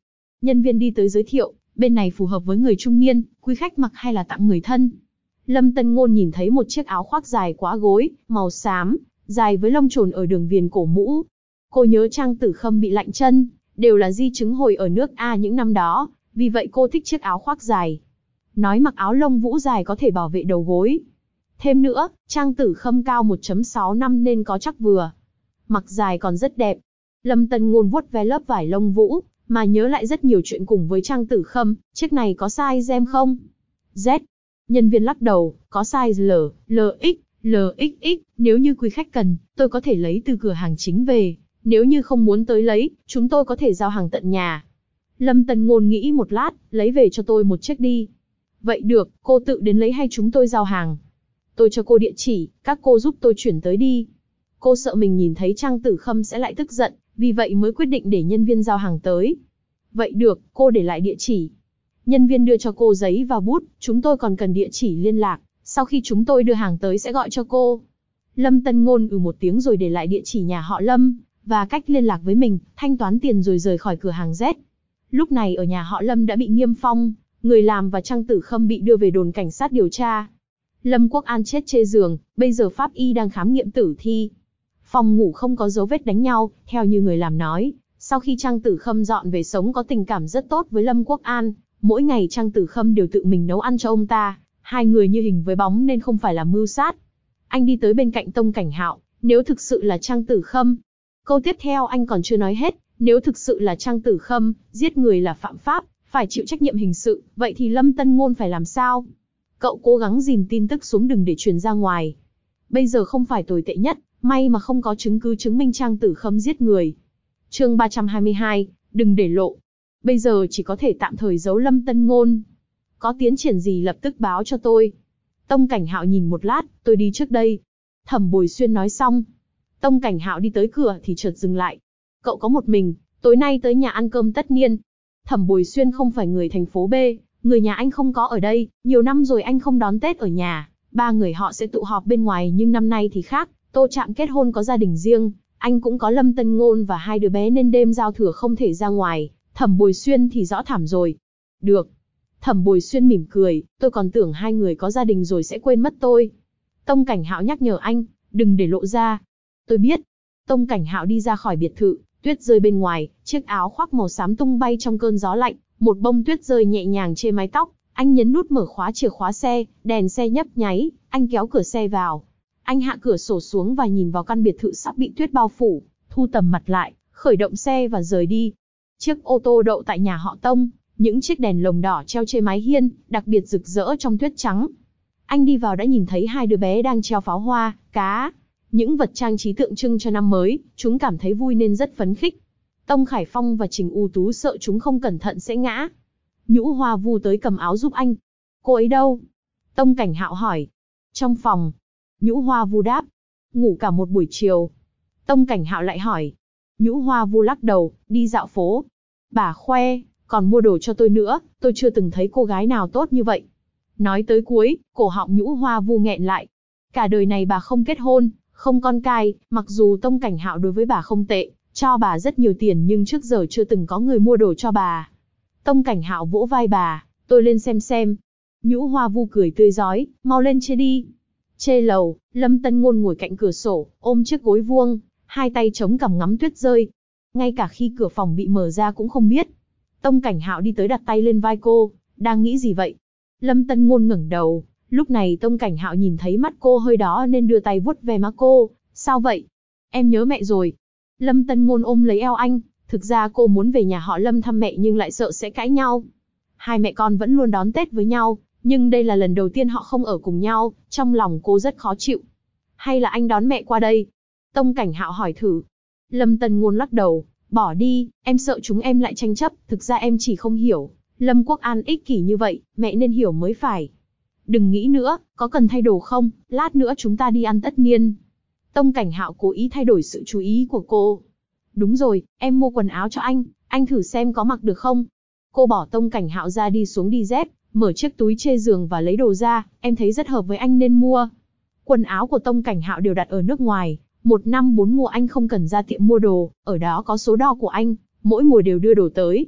Nhân viên đi tới giới thiệu, bên này phù hợp với người trung niên, quý khách mặc hay là tặng người thân. Lâm Tân Ngôn nhìn thấy một chiếc áo khoác dài quá gối, màu xám, dài với lông chồn ở đường viền cổ mũ. Cô nhớ Trang Tử Khâm bị lạnh chân, đều là di chứng hồi ở nước A những năm đó, vì vậy cô thích chiếc áo khoác dài. Nói mặc áo lông vũ dài có thể bảo vệ đầu gối. Thêm nữa, Trang Tử Khâm cao 1.65 nên có chắc vừa. Mặc dài còn rất đẹp. Lâm Tân Ngôn vuốt ve lớp vải lông vũ, mà nhớ lại rất nhiều chuyện cùng với Trang Tử Khâm, chiếc này có size em không? Z. Nhân viên lắc đầu, có size L, LX, LXX, nếu như quý khách cần, tôi có thể lấy từ cửa hàng chính về, nếu như không muốn tới lấy, chúng tôi có thể giao hàng tận nhà. Lâm Tân Ngôn nghĩ một lát, lấy về cho tôi một chiếc đi. Vậy được, cô tự đến lấy hay chúng tôi giao hàng? Tôi cho cô địa chỉ, các cô giúp tôi chuyển tới đi. Cô sợ mình nhìn thấy Trang Tử Khâm sẽ lại tức giận, vì vậy mới quyết định để nhân viên giao hàng tới. Vậy được, cô để lại địa chỉ. Nhân viên đưa cho cô giấy và bút, chúng tôi còn cần địa chỉ liên lạc, sau khi chúng tôi đưa hàng tới sẽ gọi cho cô. Lâm Tân Ngôn một tiếng rồi để lại địa chỉ nhà họ Lâm, và cách liên lạc với mình, thanh toán tiền rồi rời khỏi cửa hàng Z. Lúc này ở nhà họ Lâm đã bị niêm phong, người làm và Trang Tử Khâm bị đưa về đồn cảnh sát điều tra. Lâm Quốc An chết trên giường, bây giờ pháp y đang khám nghiệm tử thi. Phòng ngủ không có dấu vết đánh nhau, theo như người làm nói. Sau khi Trang Tử Khâm dọn về sống có tình cảm rất tốt với Lâm Quốc An, mỗi ngày Trang Tử Khâm đều tự mình nấu ăn cho ông ta, hai người như hình với bóng nên không phải là mưu sát. Anh đi tới bên cạnh Tông Cảnh Hạo, nếu thực sự là Trang Tử Khâm. Câu tiếp theo anh còn chưa nói hết, nếu thực sự là Trang Tử Khâm, giết người là phạm pháp, phải chịu trách nhiệm hình sự, vậy thì Lâm Tân Ngôn phải làm sao? Cậu cố gắng dìm tin tức xuống đừng để truyền ra ngoài. Bây giờ không phải tồi tệ nhất, may mà không có chứng cứ chứng minh Trang Tử Khâm giết người. Chương 322, đừng để lộ. Bây giờ chỉ có thể tạm thời giấu Lâm Tân Ngôn. Có tiến triển gì lập tức báo cho tôi. Tông Cảnh Hạo nhìn một lát, tôi đi trước đây. Thẩm Bồi Xuyên nói xong. Tông Cảnh Hạo đi tới cửa thì chợt dừng lại. Cậu có một mình, tối nay tới nhà ăn cơm tất niên. Thẩm Bồi Xuyên không phải người thành phố B, người nhà anh không có ở đây, nhiều năm rồi anh không đón Tết ở nhà. Ba người họ sẽ tụ họp bên ngoài nhưng năm nay thì khác, Tô Trạm kết hôn có gia đình riêng, anh cũng có Lâm Tân Ngôn và hai đứa bé nên đêm giao thừa không thể ra ngoài. Thẩm Bồi Xuyên thì rõ thảm rồi. Được. Thẩm Bồi Xuyên mỉm cười, tôi còn tưởng hai người có gia đình rồi sẽ quên mất tôi. Tông Cảnh Hạo nhắc nhở anh, đừng để lộ ra. Tôi biết. Tông Cảnh Hạo đi ra khỏi biệt thự, tuyết rơi bên ngoài, chiếc áo khoác màu xám tung bay trong cơn gió lạnh, một bông tuyết rơi nhẹ nhàng trên mái tóc. Anh nhấn nút mở khóa chìa khóa xe, đèn xe nhấp nháy, anh kéo cửa xe vào. Anh hạ cửa sổ xuống và nhìn vào căn biệt thự sắp bị tuyết bao phủ, thu tầm mặt lại, khởi động xe và rời đi. Chiếc ô tô đậu tại nhà họ Tông, những chiếc đèn lồng đỏ treo trên mái hiên, đặc biệt rực rỡ trong tuyết trắng. Anh đi vào đã nhìn thấy hai đứa bé đang treo pháo hoa, cá, những vật trang trí tượng trưng cho năm mới, chúng cảm thấy vui nên rất phấn khích. Tông Khải Phong và Trình U Tú sợ chúng không cẩn thận sẽ ngã. Nhũ Hoa Vu tới cầm áo giúp anh. Cô ấy đâu? Tông Cảnh Hạo hỏi. Trong phòng. Nhũ Hoa Vu đáp. Ngủ cả một buổi chiều. Tông Cảnh Hạo lại hỏi. Nhũ Hoa Vu lắc đầu, đi dạo phố. Bà khoe, còn mua đồ cho tôi nữa, tôi chưa từng thấy cô gái nào tốt như vậy. Nói tới cuối, cổ họng Nhũ Hoa Vu nghẹn lại. Cả đời này bà không kết hôn, không con cái, mặc dù Tông Cảnh Hạo đối với bà không tệ, cho bà rất nhiều tiền nhưng trước giờ chưa từng có người mua đồ cho bà. Tông Cảnh Hạo vỗ vai bà, tôi lên xem. Nhũ Hoa Vu cười tươi rói, mau lên chê đi. Chê lầu, Lâm Tân Ngôn ngồi cạnh cửa sổ, ôm chiếc gối vuông, hai tay chống cằm ngắm tuyết rơi. Ngay cả khi cửa phòng bị mở ra cũng không biết. Tông Cảnh Hạo đi tới đặt tay lên vai cô, đang nghĩ gì vậy? Lâm Tân Ngôn ngẩng đầu, lúc này Tông Cảnh Hạo nhìn thấy mắt cô hơi đỏ nên đưa tay vuốt ve má cô, sao vậy? Em nhớ mẹ rồi. Lâm Tân Ngôn ôm lấy eo anh, thực ra cô muốn về nhà họ Lâm thăm mẹ nhưng lại sợ sẽ cãi nhau. Hai mẹ con vẫn luôn đón Tết với nhau, nhưng đây là lần đầu tiên họ không ở cùng nhau, trong lòng cô rất khó chịu. Hay là anh đón mẹ qua đây? Tông Cảnh Hạo hỏi thử. Lâm Tân Ngôn lắc đầu, bỏ đi, em sợ chúng em lại tranh chấp, thực ra em chỉ không hiểu. Lâm Quốc An ích kỷ như vậy, mẹ nên hiểu mới phải. Đừng nghĩ nữa, có cần thay đồ không, lát nữa chúng ta đi ăn tất niên. Tông Cảnh Hạo cố ý thay đổi sự chú ý của cô. Đúng rồi, em mua quần áo cho anh thử xem có mặc được không. Cô bỏ Tông Cảnh Hạo ra đi xuống đi dép, mở chiếc túi trên giường và lấy đồ ra, em thấy rất hợp với anh nên mua. Quần áo của Tông Cảnh Hạo đều đặt ở nước ngoài, 1 năm 4 mùa anh không cần ra tiệm mua đồ, ở đó có số đo của anh, mỗi mùa đều đưa đồ tới.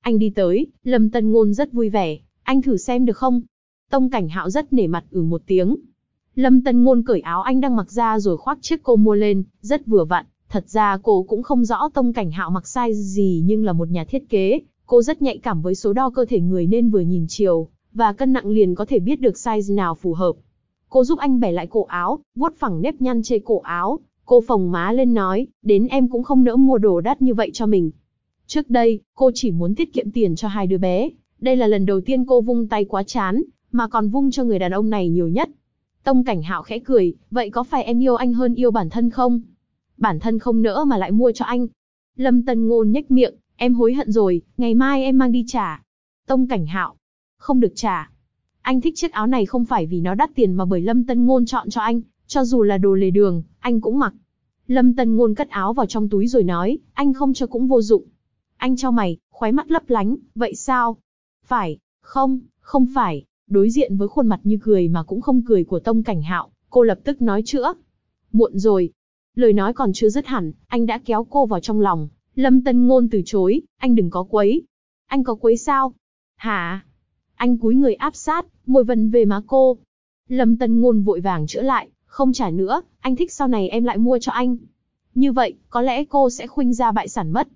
Anh đi tới, Lâm Tân Ngôn rất vui vẻ, anh thử xem được không? Tông Cảnh Hạo rất nể mặt một tiếng. Lâm Tân Ngôn cởi áo anh đang mặc ra rồi khoác chiếc cô mua lên, rất vừa vặn. Thật ra cô cũng không rõ Tông Cảnh Hạo mặc size gì nhưng là một nhà thiết kế, cô rất nhạy cảm với số đo cơ thể người nên vừa nhìn chiều và cân nặng liền có thể biết được size nào phù hợp. Cô giúp anh bẻ lại cổ áo, vuốt phẳng nếp nhăn trên cổ áo, cô phồng má lên nói, đến em cũng không nỡ mua đồ đắt như vậy cho mình. Trước đây, cô chỉ muốn tiết kiệm tiền cho hai đứa bé, đây là lần đầu tiên cô vung tay quá chán, mà còn vung cho người đàn ông này nhiều nhất. Tông Cảnh Hạo khẽ cười, vậy có phải em yêu anh hơn yêu bản thân không? Bản thân không nỡ mà lại mua cho anh. Lâm Tân Ngôn nhếch miệng, em hối hận rồi, ngày mai em mang đi trả. Tông Cảnh Hạo, không được trả. Anh thích chiếc áo này không phải vì nó đắt tiền mà bởi Lâm Tân Ngôn chọn cho anh, cho dù là đồ lề đường, anh cũng mặc. Lâm Tân Ngôn cất áo vào trong túi rồi nói, anh không cho cũng vô dụng. Anh chau mày, khóe mắt lấp lánh, vậy sao? Phải, không phải. Đối diện với khuôn mặt như cười mà cũng không cười của Tông Cảnh Hạo, cô lập tức nói chữa. Muộn rồi. Lời nói còn chưa dứt hẳn, anh đã kéo cô vào trong lòng. Lâm Tân Ngôn từ chối, anh đừng có quấy. Anh có quấy sao? Hả? Anh cúi người áp sát, môi vần về má cô. Lâm Tân Ngôn vội vàng chữa lại, không trả nữa, anh thích sau này em lại mua cho anh. Như vậy, có lẽ cô sẽ khuynh ra bại sản mất.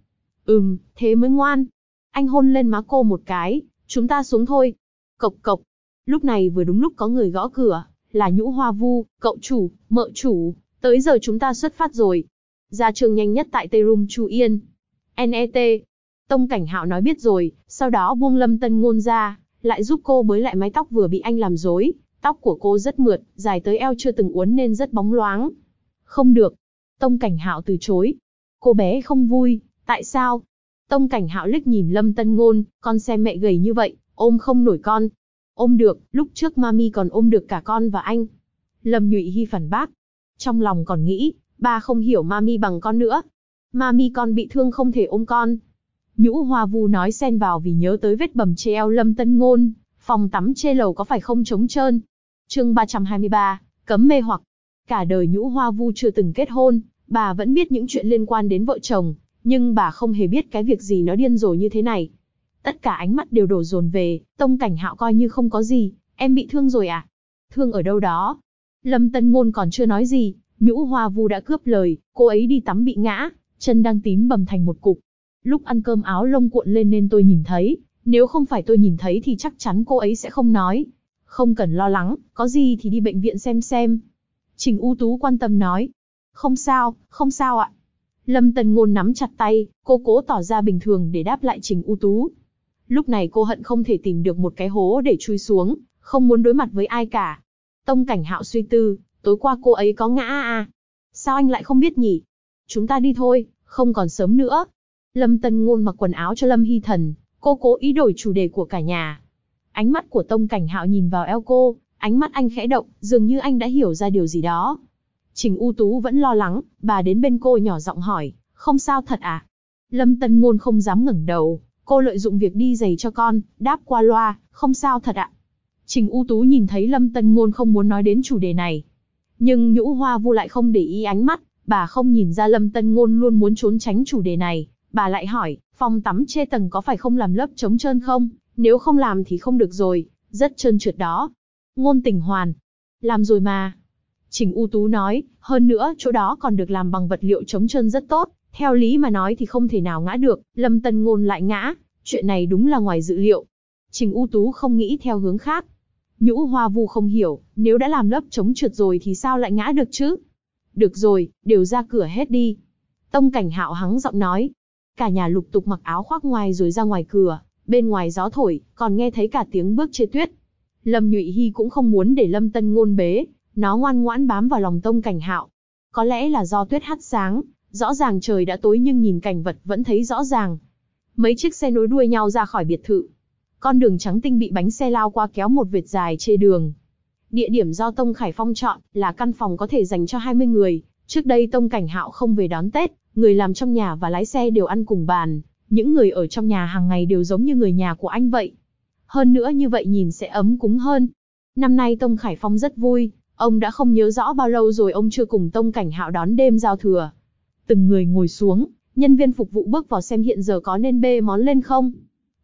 Thế mới ngoan. Anh hôn lên má cô một cái, chúng ta xuống thôi. Cộc cộc. Lúc này vừa đúng lúc có người gõ cửa, là Nhũ Hoa Vu, cậu chủ, mợ chủ, tới giờ chúng ta xuất phát rồi. Ra trường nhanh nhất tại Tây Room Chu Yên. NET. Tông Cảnh Hạo nói biết rồi, sau đó buông Lâm Tân Ngôn ra, lại giúp cô bới lại mái tóc vừa bị anh làm rối. Tóc của cô rất mượt, dài tới eo chưa từng uốn nên rất bóng loáng. Không được. Tông Cảnh Hạo từ chối. Cô bé không vui, tại sao? Tông Cảnh Hạo liếc nhìn Lâm Tân Ngôn, con xem mẹ gầy như vậy, ôm không nổi con. Ôm được, lúc trước Mami còn ôm được cả con và anh. Lâm Nhụy Hy phản bác. Trong lòng còn nghĩ, ba không hiểu Mami bằng con nữa. Mami con bị thương không thể ôm con. Nhũ Hoa Vu nói xen vào vì nhớ tới vết bầm trên eo Lâm Tân Ngôn. Phòng tắm trên lầu có phải không trống trơn? Chương 323, cấm mê hoặc. Cả đời Nhũ Hoa Vu chưa từng kết hôn, bà vẫn biết những chuyện liên quan đến vợ chồng, nhưng bà không hề biết cái việc gì nó điên rồ như thế này. Tất cả ánh mắt đều đổ dồn về, Tông Cảnh Hạo coi như không có gì, em bị thương rồi à? Thương ở đâu đó? Lâm Tân Ngôn còn chưa nói gì, Nhũ Hoa Vu đã cướp lời, cô ấy đi tắm bị ngã, chân đang tím bầm thành một cục. Lúc ăn cơm áo lông cuộn lên nên tôi nhìn thấy, nếu không phải tôi nhìn thấy thì chắc chắn cô ấy sẽ không nói. Không cần lo lắng, có gì thì đi bệnh viện xem. Trình U Tú quan tâm nói. Không sao ạ. Lâm Tân Ngôn nắm chặt tay, cô cố tỏ ra bình thường để đáp lại Trình U Tú. Lúc này cô hận không thể tìm được một cái hố để chui xuống, không muốn đối mặt với ai cả. Tông Cảnh Hạo suy tư, tối qua cô ấy có ngã à? Sao anh lại không biết nhỉ? Chúng ta đi thôi, không còn sớm nữa. Lâm Tân Ngôn mặc quần áo cho Lâm Hy Thần, cô cố ý đổi chủ đề của cả nhà. Ánh mắt của Tông Cảnh Hạo nhìn vào eo cô, ánh mắt anh khẽ động, dường như anh đã hiểu ra điều gì đó. Trình U Tú vẫn lo lắng, bà đến bên cô nhỏ giọng hỏi, không sao thật à? Lâm Tân Ngôn không dám ngẩng đầu, cô lợi dụng việc đi giày cho con, đáp qua loa, không sao thật ạ. Trình U Tú nhìn thấy Lâm Tân Ngôn không muốn nói đến chủ đề này. Nhưng Nhũ Hoa Vu lại không để ý ánh mắt, bà không nhìn ra Lâm Tân Ngôn luôn muốn trốn tránh chủ đề này. Bà lại hỏi, phòng tắm trên tầng có phải không làm lớp chống trơn không? Nếu không làm thì không được rồi, rất trơn trượt đó. Ngôn Tình Hoàn, làm rồi mà. Trình U Tú nói, hơn nữa chỗ đó còn được làm bằng vật liệu chống trơn rất tốt, theo lý mà nói thì không thể nào ngã được, Lâm Tân Ngôn lại ngã, chuyện này đúng là ngoài dự liệu. Trình U Tú không nghĩ theo hướng khác. Nhũ Hoa Vu không hiểu, nếu đã làm lớp chống trượt rồi thì sao lại ngã được chứ? Được rồi, đều ra cửa hết đi. Tông Cảnh Hạo hắng giọng nói. Cả nhà lục tục mặc áo khoác ngoài rồi ra ngoài cửa, bên ngoài gió thổi, còn nghe thấy cả tiếng bước trên tuyết. Lâm Nhụy Hy cũng không muốn để Lâm Tân Ngôn bế, nó ngoan ngoãn bám vào lòng Tông Cảnh Hạo. Có lẽ là do tuyết hắt sáng, rõ ràng trời đã tối nhưng nhìn cảnh vật vẫn thấy rõ ràng. Mấy chiếc xe nối đuôi nhau ra khỏi biệt thự. Con đường trắng tinh bị bánh xe lao qua kéo một vệt dài trên đường. Địa điểm do Tông Khải Phong chọn là căn phòng có thể dành cho 20 người. Trước đây Tông Cảnh Hạo không về đón Tết, người làm trong nhà và lái xe đều ăn cùng bàn. Những người ở trong nhà hàng ngày đều giống như người nhà của anh vậy. Hơn nữa như vậy nhìn sẽ ấm cúng hơn. Năm nay Tông Khải Phong rất vui, ông đã không nhớ rõ bao lâu rồi ông chưa cùng Tông Cảnh Hạo đón đêm giao thừa. Từng người ngồi xuống, nhân viên phục vụ bước vào xem hiện giờ có nên bê món lên không.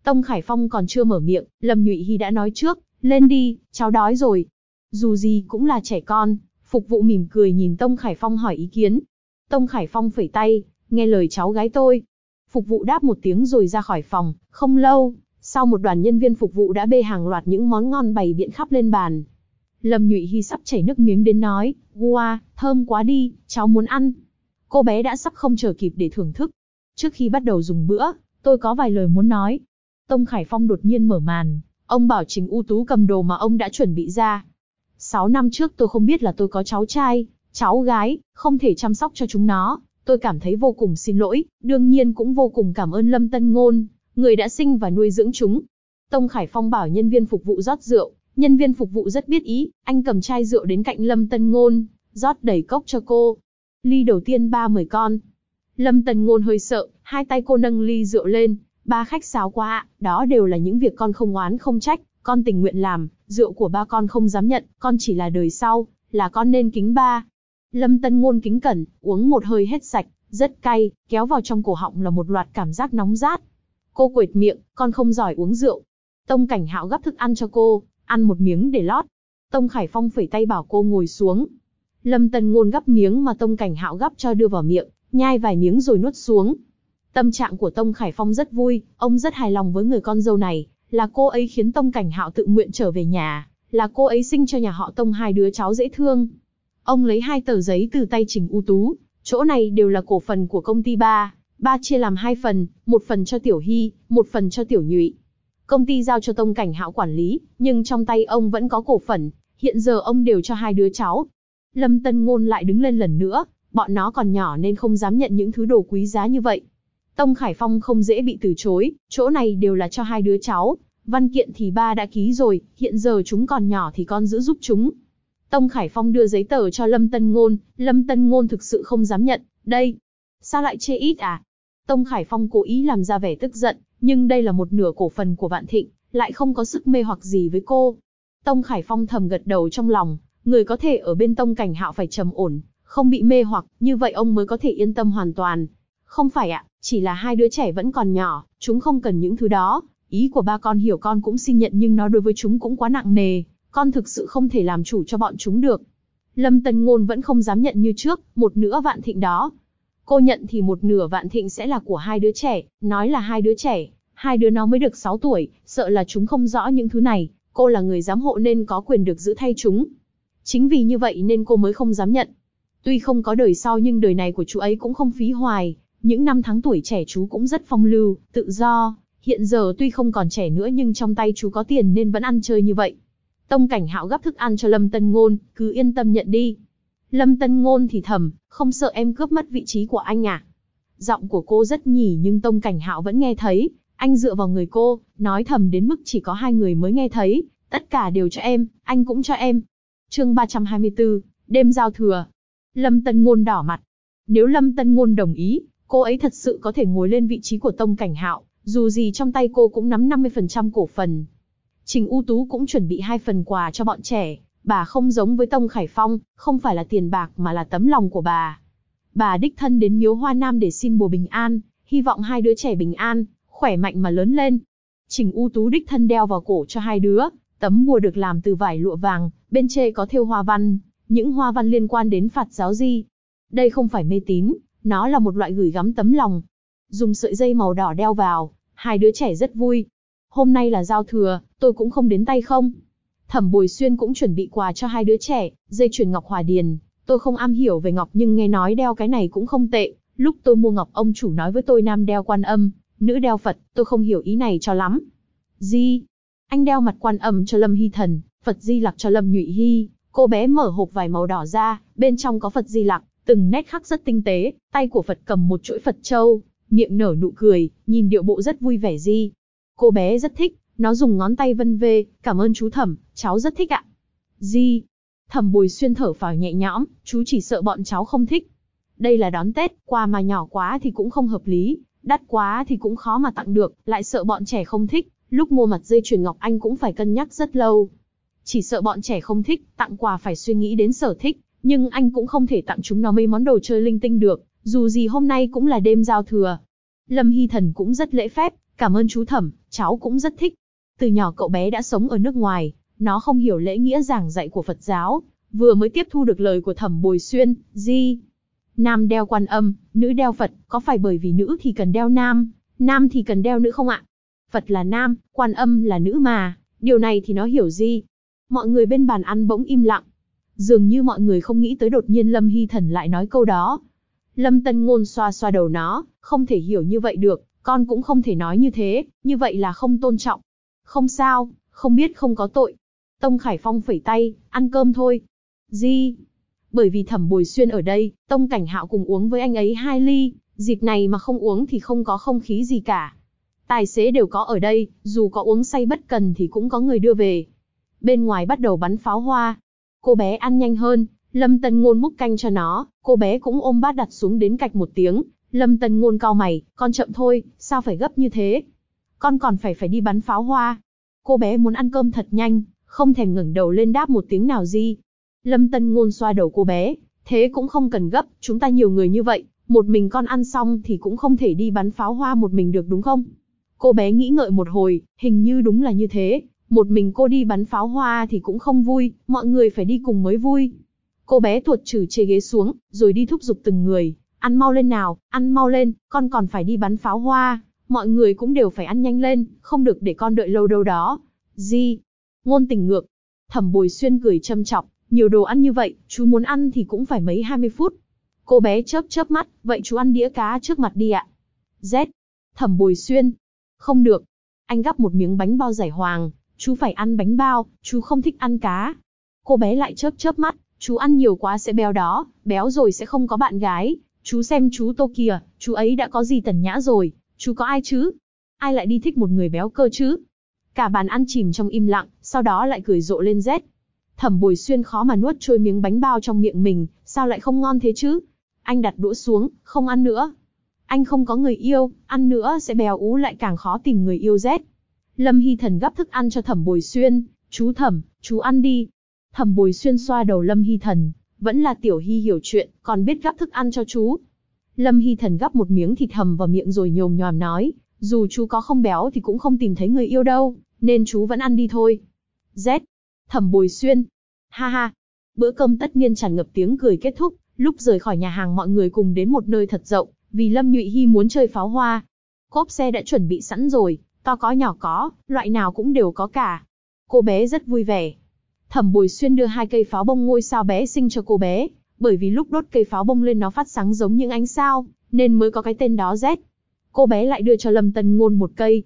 Tông Khải Phong còn chưa mở miệng, Lâm Nhụy Hy đã nói trước, lên đi, cháu đói rồi. Dù gì cũng là trẻ con, phục vụ mỉm cười nhìn Tông Khải Phong hỏi ý kiến. Tông Khải Phong phẩy tay, nghe lời cháu gái tôi. Phục vụ đáp một tiếng rồi ra khỏi phòng, không lâu, sau một đoàn nhân viên phục vụ đã bê hàng loạt những món ngon bày biện khắp lên bàn. Lâm Nhụy Hy sắp chảy nước miếng đến nói, wow, thơm quá đi, cháu muốn ăn. Cô bé đã sắp không chờ kịp để thưởng thức. Trước khi bắt đầu dùng bữa, tôi có vài lời muốn nói. Tông Khải Phong đột nhiên mở màn, ông bảo Trình U Tú cầm đồ mà ông đã chuẩn bị ra. 6 năm trước tôi không biết là tôi có cháu trai, cháu gái, không thể chăm sóc cho chúng nó. Tôi cảm thấy vô cùng xin lỗi, đương nhiên cũng vô cùng cảm ơn Lâm Tân Ngôn, người đã sinh và nuôi dưỡng chúng. Tông Khải Phong bảo nhân viên phục vụ rót rượu, nhân viên phục vụ rất biết ý, anh cầm chai rượu đến cạnh Lâm Tân Ngôn, rót đầy cốc cho cô. Ly đầu tiên ba mời con. Lâm Tân Ngôn hơi sợ, hai tay cô nâng ly rượu lên, ba khách sáo quá ạ, đó đều là những việc con không oán không trách, con tình nguyện làm, rượu của ba con không dám nhận, con chỉ là đời sau, là con nên kính ba. Lâm Tân Ngôn kính cẩn, uống một hơi hết sạch, rất cay, kéo vào trong cổ họng là một loạt cảm giác nóng rát. Cô quệt miệng, con không giỏi uống rượu. Tông Cảnh Hạo gắp thức ăn cho cô, ăn một miếng để lót. Tông Khải Phong phẩy tay bảo cô ngồi xuống. Lâm Tân Ngôn gắp miếng mà Tông Cảnh Hạo gắp cho đưa vào miệng, nhai vài miếng rồi nuốt xuống. Tâm trạng của Tông Khải Phong rất vui, ông rất hài lòng với người con dâu này, là cô ấy khiến Tông Cảnh Hạo tự nguyện trở về nhà, là cô ấy sinh cho nhà họ Tông hai đứa cháu dễ thương. Ông lấy 2 tờ giấy từ tay Trình U Tú, chỗ này đều là cổ phần của công ty ba chia làm 2 phần, một phần cho Tiểu Hy, một phần cho Tiểu Nhụy. Công ty giao cho Tông Cảnh Hạo quản lý, nhưng trong tay ông vẫn có cổ phần, hiện giờ ông đều cho 2 đứa cháu. Lâm Tân Ngôn lại đứng lên lần nữa, bọn nó còn nhỏ nên không dám nhận những thứ đồ quý giá như vậy. Tông Khải Phong không dễ bị từ chối, chỗ này đều là cho 2 đứa cháu, văn kiện thì ba đã ký rồi, hiện giờ chúng còn nhỏ thì con giữ giúp chúng. Tông Khải Phong đưa giấy tờ cho Lâm Tân Ngôn thực sự không dám nhận, đây, sao lại chê ít à? Tông Khải Phong cố ý làm ra vẻ tức giận, nhưng đây là một nửa cổ phần của Vạn Thịnh, lại không có sức mê hoặc gì với cô. Tông Khải Phong thầm gật đầu trong lòng, người có thể ở bên Tông Cảnh Hạo phải trầm ổn, không bị mê hoặc, như vậy ông mới có thể yên tâm hoàn toàn. Không phải ạ, chỉ là 2 đứa trẻ vẫn còn nhỏ, chúng không cần những thứ đó, ý của ba con hiểu con cũng xin nhận nhưng nó đối với chúng cũng quá nặng nề, con thực sự không thể làm chủ cho bọn chúng được. Lâm Tân Ngôn vẫn không dám nhận như trước, một nửa Vạn Thịnh đó. Cô nhận thì một nửa Vạn Thịnh sẽ là của 2 đứa trẻ, nói là 2 đứa trẻ, 2 đứa nó mới được 6 tuổi, sợ là chúng không rõ những thứ này, cô là người giám hộ nên có quyền được giữ thay chúng. Chính vì như vậy nên cô mới không dám nhận. Tuy không có đời sau nhưng đời này của chú ấy cũng không phí hoài, những năm tháng tuổi trẻ chú cũng rất phong lưu, tự do, hiện giờ tuy không còn trẻ nữa nhưng trong tay chú có tiền nên vẫn ăn chơi như vậy. Tông Cảnh Hạo gắp thức ăn cho Lâm Tân Ngôn, cứ yên tâm nhận đi. Lâm Tân Ngôn thì thầm, không sợ em cướp mất vị trí của anh à? Giọng của cô rất nhỉ nhưng Tông Cảnh Hạo vẫn nghe thấy, anh dựa vào người cô, nói thầm đến mức chỉ có 2 người mới nghe thấy, tất cả đều cho em, anh cũng cho em. Chương 324, đêm giao thừa. Lâm Tân Ngôn đỏ mặt. Nếu Lâm Tân Ngôn đồng ý, cô ấy thật sự có thể ngồi lên vị trí của Tông Cảnh Hạo, dù gì trong tay cô cũng nắm 50% cổ phần. Trình U Tú cũng chuẩn bị 2 phần quà cho bọn trẻ, bà không giống với Tông Khải Phong, không phải là tiền bạc mà là tấm lòng của bà. Bà đích thân đến miếu Hoa Nam để xin bùa bình an, hy vọng 2 đứa trẻ bình an, khỏe mạnh mà lớn lên. Trình U Tú đích thân đeo vào cổ cho 2 đứa, tấm bùa được làm từ vải lụa vàng, bên trên có thêu hoa văn, những hoa văn liên quan đến Phật giáo Di. Đây không phải mê tín, nó là một loại gửi gắm tấm lòng. Dùng sợi dây màu đỏ đeo vào, 2 đứa trẻ rất vui. Hôm nay là giao thừa, tôi cũng không đến tay không. Thẩm Bồi Xuyên cũng chuẩn bị quà cho 2 đứa trẻ, dây chuyền ngọc hòa điền. Tôi không am hiểu về ngọc nhưng nghe nói đeo cái này cũng không tệ. Lúc tôi mua ngọc ông chủ nói với tôi nam đeo Quan Âm, nữ đeo Phật, tôi không hiểu ý này cho lắm. Di, anh đeo mặt Quan Âm cho Lâm Hy Thần, Phật Di Lặc cho Lâm Nhụy Hy. Cô bé mở hộp vải màu đỏ ra, bên trong có Phật Di Lặc, từng nét khắc rất tinh tế, tay của Phật cầm một chuỗi Phật châu, miệng nở nụ cười, nhìn điệu bộ rất vui vẻ Di. Cô bé rất thích, nó dùng ngón tay vân vê, cảm ơn chú Thẩm, cháu rất thích ạ. Di. Thẩm Bồi Xuyên thở phào nhẹ nhõm, chú chỉ sợ bọn cháu không thích. Đây là đón Tết, quà mà nhỏ quá thì cũng không hợp lý, đắt quá thì cũng khó mà tặng được, lại sợ bọn trẻ không thích, lúc mua mặt dây chuyền ngọc anh cũng phải cân nhắc rất lâu. Chỉ sợ bọn trẻ không thích, tặng quà phải suy nghĩ đến sở thích, nhưng anh cũng không thể tặng chúng nó mấy món đồ chơi linh tinh được, dù gì hôm nay cũng là đêm giao thừa. Lâm Hy Thần cũng rất lễ phép, Cảm ơn chú Thẩm, cháu cũng rất thích. Từ nhỏ cậu bé đã sống ở nước ngoài, nó không hiểu lễ nghĩa giảng dạy của Phật giáo, vừa mới tiếp thu được lời của Thẩm Bồi Xuyên, nam đeo Quan Âm, nữ đeo Phật, có phải bởi vì nữ thì cần đeo nam, nam thì cần đeo nữ không ạ? Phật là nam, Quan Âm là nữ mà, điều này thì nó hiểu gì? Mọi người bên bàn ăn bỗng im lặng. Dường như mọi người không nghĩ tới đột nhiên Lâm Hy Thần lại nói câu đó. Lâm Tân Ngôn xoa xoa đầu nó, không thể hiểu như vậy được, con cũng không thể nói như thế, như vậy là không tôn trọng. Không sao, không biết không có tội. Tông Khải Phong phẩy tay, ăn cơm thôi. Bởi vì Thẩm Bồi Xuyên ở đây, Tông Cảnh Hạo cùng uống với anh ấy 2 ly, dịp này mà không uống thì không có không khí gì cả. Tài xế đều có ở đây, dù có uống say bất cần thì cũng có người đưa về. Bên ngoài bắt đầu bắn pháo hoa. Cô bé ăn nhanh hơn, Lâm Tân Ngôn múc canh cho nó, cô bé cũng ôm bát đặt xuống đến cạch một tiếng. Lâm Tân Ngôn cau mày, con chậm thôi, sao phải gấp như thế? Con còn phải đi bắn pháo hoa. Cô bé muốn ăn cơm thật nhanh, không thèm ngẩng đầu lên đáp một tiếng nào gì. Lâm Tân Ngôn xoa đầu cô bé, thế cũng không cần gấp, chúng ta nhiều người như vậy, một mình con ăn xong thì cũng không thể đi bắn pháo hoa một mình được đúng không? Cô bé nghĩ ngợi một hồi, hình như đúng là như thế, một mình cô đi bắn pháo hoa thì cũng không vui, mọi người phải đi cùng mới vui. Cô bé tuột chử chê ghế xuống, rồi đi thúc giục từng người, ăn mau lên nào, ăn mau lên, con còn phải đi bắn pháo hoa, mọi người cũng đều phải ăn nhanh lên, không được để con đợi lâu đâu đó. Ngôn Tình ngược. Thẩm Bồi Xuyên cười châm chọc, nhiều đồ ăn như vậy, chú muốn ăn thì cũng phải mấy 20 phút. Cô bé chớp chớp mắt, vậy chú ăn đĩa cá trước mặt đi ạ. Thẩm Bồi Xuyên. Không được. Anh gắp một miếng bánh bao giải hoàng, chú phải ăn bánh bao, chú không thích ăn cá. Cô bé lại chớp chớp mắt, chú ăn nhiều quá sẽ béo đó, béo rồi sẽ không có bạn gái. Chú xem chú Tô kìa, chú ấy đã có gì tần nhã rồi, chú có ai chứ? Ai lại đi thích một người béo cơ chứ? Cả bàn ăn chìm trong im lặng, sau đó lại cười rộ lên rét. Thẩm Bồi Xuyên khó mà nuốt trôi miếng bánh bao trong miệng mình, sao lại không ngon thế chứ? Anh đặt đũa xuống, không ăn nữa. Anh không có người yêu, ăn nữa sẽ béo ú lại càng khó tìm người yêu rét. Lâm Hy Thần gắp thức ăn cho Thẩm Bồi Xuyên, chú Thẩm, chú ăn đi. Thẩm Bồi Xuyên xoa đầu Lâm Hy Thần, vẫn là Tiểu Hy hiểu chuyện, còn biết gắp thức ăn cho chú. Lâm Hy Thần gắp một miếng thịt hầm vào miệng rồi nhồm nhòm nói, dù chú có không béo thì cũng không tìm thấy người yêu đâu, nên chú vẫn ăn đi thôi. Thẩm Bồi Xuyên. Ha ha. Bữa cơm tất niên tràn ngập tiếng cười kết thúc, lúc rời khỏi nhà hàng mọi người cùng đến một nơi thật rộng, vì Lâm Nhụy Hy muốn chơi pháo hoa. Cốp xe đã chuẩn bị sẵn rồi, to có nhỏ có, loại nào cũng đều có cả. Cô bé rất vui vẻ. Thẩm Bồi Xuyên đưa 2 cây pháo bông ngôi sao bé xinh cho cô bé, bởi vì lúc đốt cây pháo bông lên nó phát sáng giống những ánh sao, nên mới có cái tên đó Z. Cô bé lại đưa cho Lâm Tân Ngôn một cây,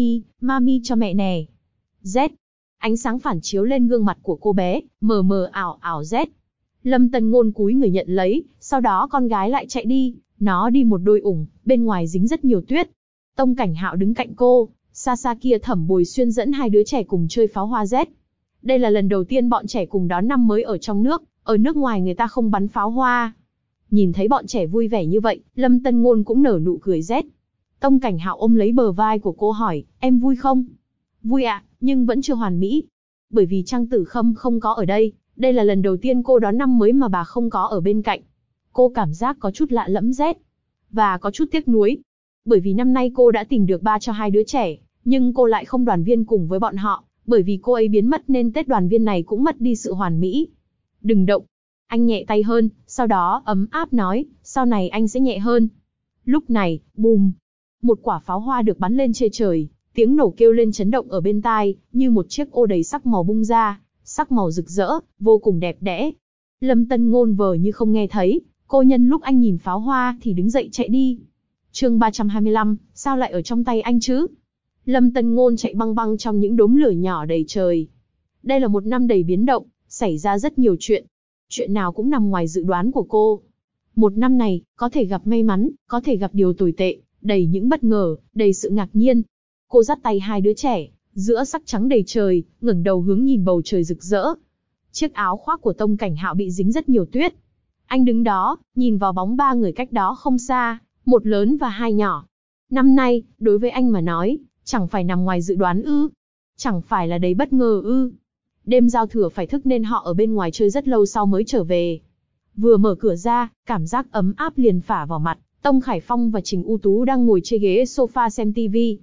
mami cho mẹ nè. Z. Ánh sáng phản chiếu lên gương mặt của cô bé, mờ mờ ảo ảo Z. Lâm Tân Ngôn cúi người nhận lấy, sau đó con gái lại chạy đi, nó đi một đôi ủng, bên ngoài dính rất nhiều tuyết. Tông Cảnh Hạo đứng cạnh cô, xa xa kia Thẩm Bồi Xuyên dẫn 2 đứa trẻ cùng chơi pháo hoa Z. Đây là lần đầu tiên bọn trẻ cùng đón năm mới ở trong nước, ở nước ngoài người ta không bắn pháo hoa. Nhìn thấy bọn trẻ vui vẻ như vậy, Lâm Tân Ngôn cũng nở nụ cười Z. Tông Cảnh Hạo ôm lấy bờ vai của cô hỏi, em vui không? Vui ạ, nhưng vẫn chưa hoàn mỹ. Bởi vì Trang Tử Khâm không có ở đây, đây là lần đầu tiên cô đón năm mới mà bà không có ở bên cạnh. Cô cảm giác có chút lạ lẫm Z. Và có chút tiếc nuối. Bởi vì năm nay cô đã tìm được ba cho 2 đứa trẻ, nhưng cô lại không đoàn viên cùng với bọn họ, bởi vì cô ấy biến mất nên Tết đoàn viên này cũng mất đi sự hoàn mỹ. Đừng động. Anh nhẹ tay hơn, sau đó ấm áp nói, sau này anh sẽ nhẹ hơn. Lúc này, bùm. Một quả pháo hoa được bắn lên trên trời, tiếng nổ kêu lên chấn động ở bên tai, như một chiếc ô đầy sắc màu bung ra, sắc màu rực rỡ, vô cùng đẹp đẽ. Lâm Tân Ngôn vờ như không nghe thấy, cô nhân lúc anh nhìn pháo hoa thì đứng dậy chạy đi. Chương 325, sao lại ở trong tay anh chứ? Lâm Tân Ngôn chạy băng băng trong những đốm lửa nhỏ đầy trời. Đây là một năm đầy biến động, xảy ra rất nhiều chuyện. Chuyện nào cũng nằm ngoài dự đoán của cô. Một năm này, có thể gặp may mắn, có thể gặp điều tồi tệ, đầy những bất ngờ, đầy sự ngạc nhiên. Cô dắt tay 2 đứa trẻ, giữa sắc trắng đầy trời, ngẩng đầu hướng nhìn bầu trời rực rỡ. Chiếc áo khoác của Tông Cảnh Hạo bị dính rất nhiều tuyết. Anh đứng đó, nhìn vào bóng 3 người cách đó không xa, một lớn và 2 nhỏ. Năm nay, đối với anh mà nói, chẳng phải nằm ngoài dự đoán ư? Chẳng phải là đầy bất ngờ ư? Đêm giao thừa phải thức nên họ ở bên ngoài chơi rất lâu sau mới trở về. Vừa mở cửa ra, cảm giác ấm áp liền phả vào mặt. Tông Khải Phong và Trình U Tú đang ngồi trên ghế sofa xem TV.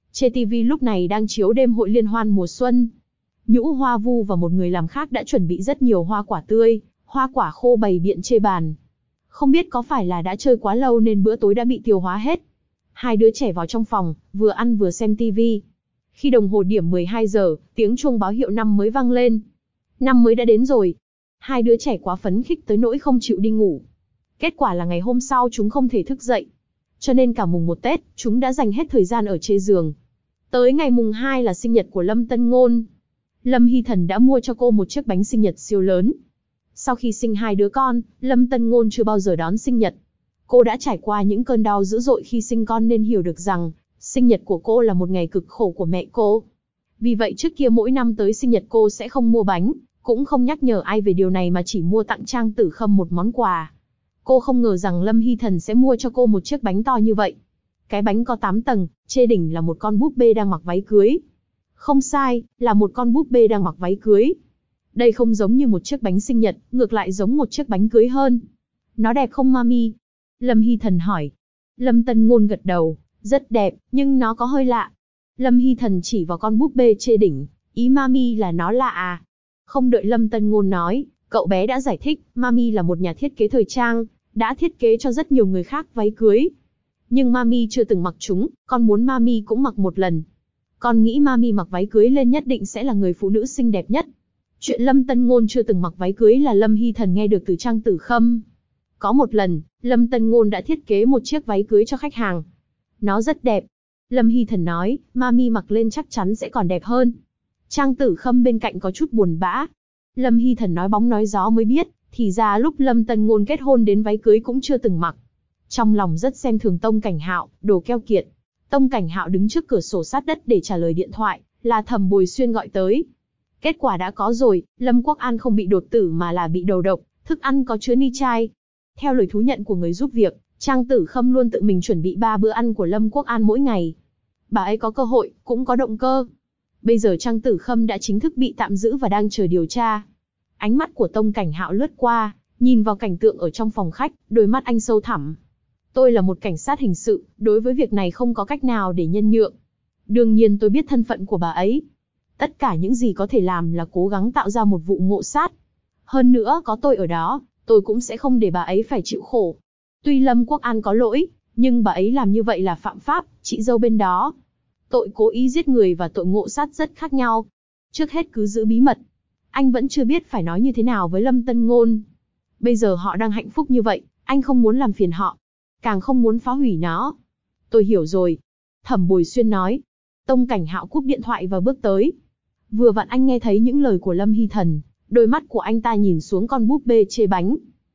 Trên TV lúc này đang chiếu đêm hội liên hoan mùa xuân. Nhũ Hoa Vu và một người làm khác đã chuẩn bị rất nhiều hoa quả tươi, hoa quả khô bày biện trên bàn. Không biết có phải là đã chơi quá lâu nên bữa tối đã bị tiêu hóa hết. Hai đứa trẻ vào trong phòng, vừa ăn vừa xem TV. Khi đồng hồ điểm 12 giờ, tiếng chuông báo hiệu năm mới vang lên. Năm mới đã đến rồi. Hai đứa trẻ quá phấn khích tới nỗi không chịu đi ngủ. Kết quả là ngày hôm sau chúng không thể thức dậy. Cho nên cả mùng 1 Tết, chúng đã dành hết thời gian ở trên giường. Tới ngày mùng 2 là sinh nhật của Lâm Tân Ngôn. Lâm Hy Thần đã mua cho cô một chiếc bánh sinh nhật siêu lớn. Sau khi sinh hai đứa con, Lâm Tân Ngôn chưa bao giờ đón sinh nhật. Cô đã trải qua những cơn đau dữ dội khi sinh con nên hiểu được rằng, sinh nhật của cô là một ngày cực khổ của mẹ cô. Vì vậy trước kia mỗi năm tới sinh nhật cô sẽ không mua bánh, cũng không nhắc nhở ai về điều này mà chỉ mua tặng Trang Tử Khâm một món quà. Cô không ngờ rằng Lâm Hy Thần sẽ mua cho cô một chiếc bánh to như vậy. Cái bánh có 8 tầng, trên đỉnh là một con búp bê đang mặc váy cưới. Không sai, là một con búp bê đang mặc váy cưới. Đây không giống như một chiếc bánh sinh nhật, ngược lại giống một chiếc bánh cưới hơn. Nó đẹp không mami? Lâm Hy Thần hỏi. Lâm Tân Ngôn gật đầu, rất đẹp, nhưng nó có hơi lạ. Lâm Hy Thần chỉ vào con búp bê trên đỉnh, ý mami là nó lạ à? Không đợi Lâm Tân Ngôn nói, cậu bé đã giải thích, mami là một nhà thiết kế thời trang, đã thiết kế cho rất nhiều người khác váy cưới. Nhưng mami chưa từng mặc chúng, con muốn mami cũng mặc một lần. Con nghĩ mami mặc váy cưới lên nhất định sẽ là người phụ nữ xinh đẹp nhất. Chuyện Lâm Tân Ngôn chưa từng mặc váy cưới là Lâm Hy Thần nghe được từ Trang Tử Khâm. Có một lần, Lâm Tân Ngôn đã thiết kế một chiếc váy cưới cho khách hàng. Nó rất đẹp. Lâm Hy Thần nói, mami mặc lên chắc chắn sẽ còn đẹp hơn. Trang Tử Khâm bên cạnh có chút buồn bã. Lâm Hy Thần nói bóng nói gió mới biết, thì ra lúc Lâm Tân Ngôn kết hôn đến váy cưới cũng chưa từng mặc. Trong lòng rất xem thường Tông Cảnh Hạo, đồ keo kiệt. Tông Cảnh Hạo đứng trước cửa sổ sát đất để trả lời điện thoại, là Thẩm Bồi Xuyên gọi tới. Kết quả đã có rồi, Lâm Quốc An không bị đột tử mà là bị đầu độc, thức ăn có chứa nitrile. Theo lời thú nhận của người giúp việc, Trang Tử Khâm luôn tự mình chuẩn bị 3 bữa ăn của Lâm Quốc An mỗi ngày. Bà ấy có cơ hội, cũng có động cơ. Bây giờ Trang Tử Khâm đã chính thức bị tạm giữ và đang chờ điều tra. Ánh mắt của Tông Cảnh Hạo lướt qua, nhìn vào cảnh tượng ở trong phòng khách, đôi mắt anh sâu thẳm. Tôi là một cảnh sát hình sự, đối với việc này không có cách nào để nhân nhượng. Đương nhiên tôi biết thân phận của bà ấy. Tất cả những gì có thể làm là cố gắng tạo ra một vụ ngộ sát. Hơn nữa có tôi ở đó, tôi cũng sẽ không để bà ấy phải chịu khổ. Tuy Lâm Quốc An có lỗi, nhưng bà ấy làm như vậy là phạm pháp, chị dâu bên đó. Tội cố ý giết người và tội ngộ sát rất khác nhau. Trước hết cứ giữ bí mật. Anh vẫn chưa biết phải nói như thế nào với Lâm Tân Ngôn. Bây giờ họ đang hạnh phúc như vậy, anh không muốn làm phiền họ. Càng không muốn phá hủy nó. Tôi hiểu rồi. Thẩm Bồi Xuyên nói. Tông Cảnh Hạo cúp điện thoại và bước tới. Vừa vặn anh nghe thấy những lời của Lâm Hy Thần, đôi mắt của anh ta nhìn xuống con búp bê chê bánh.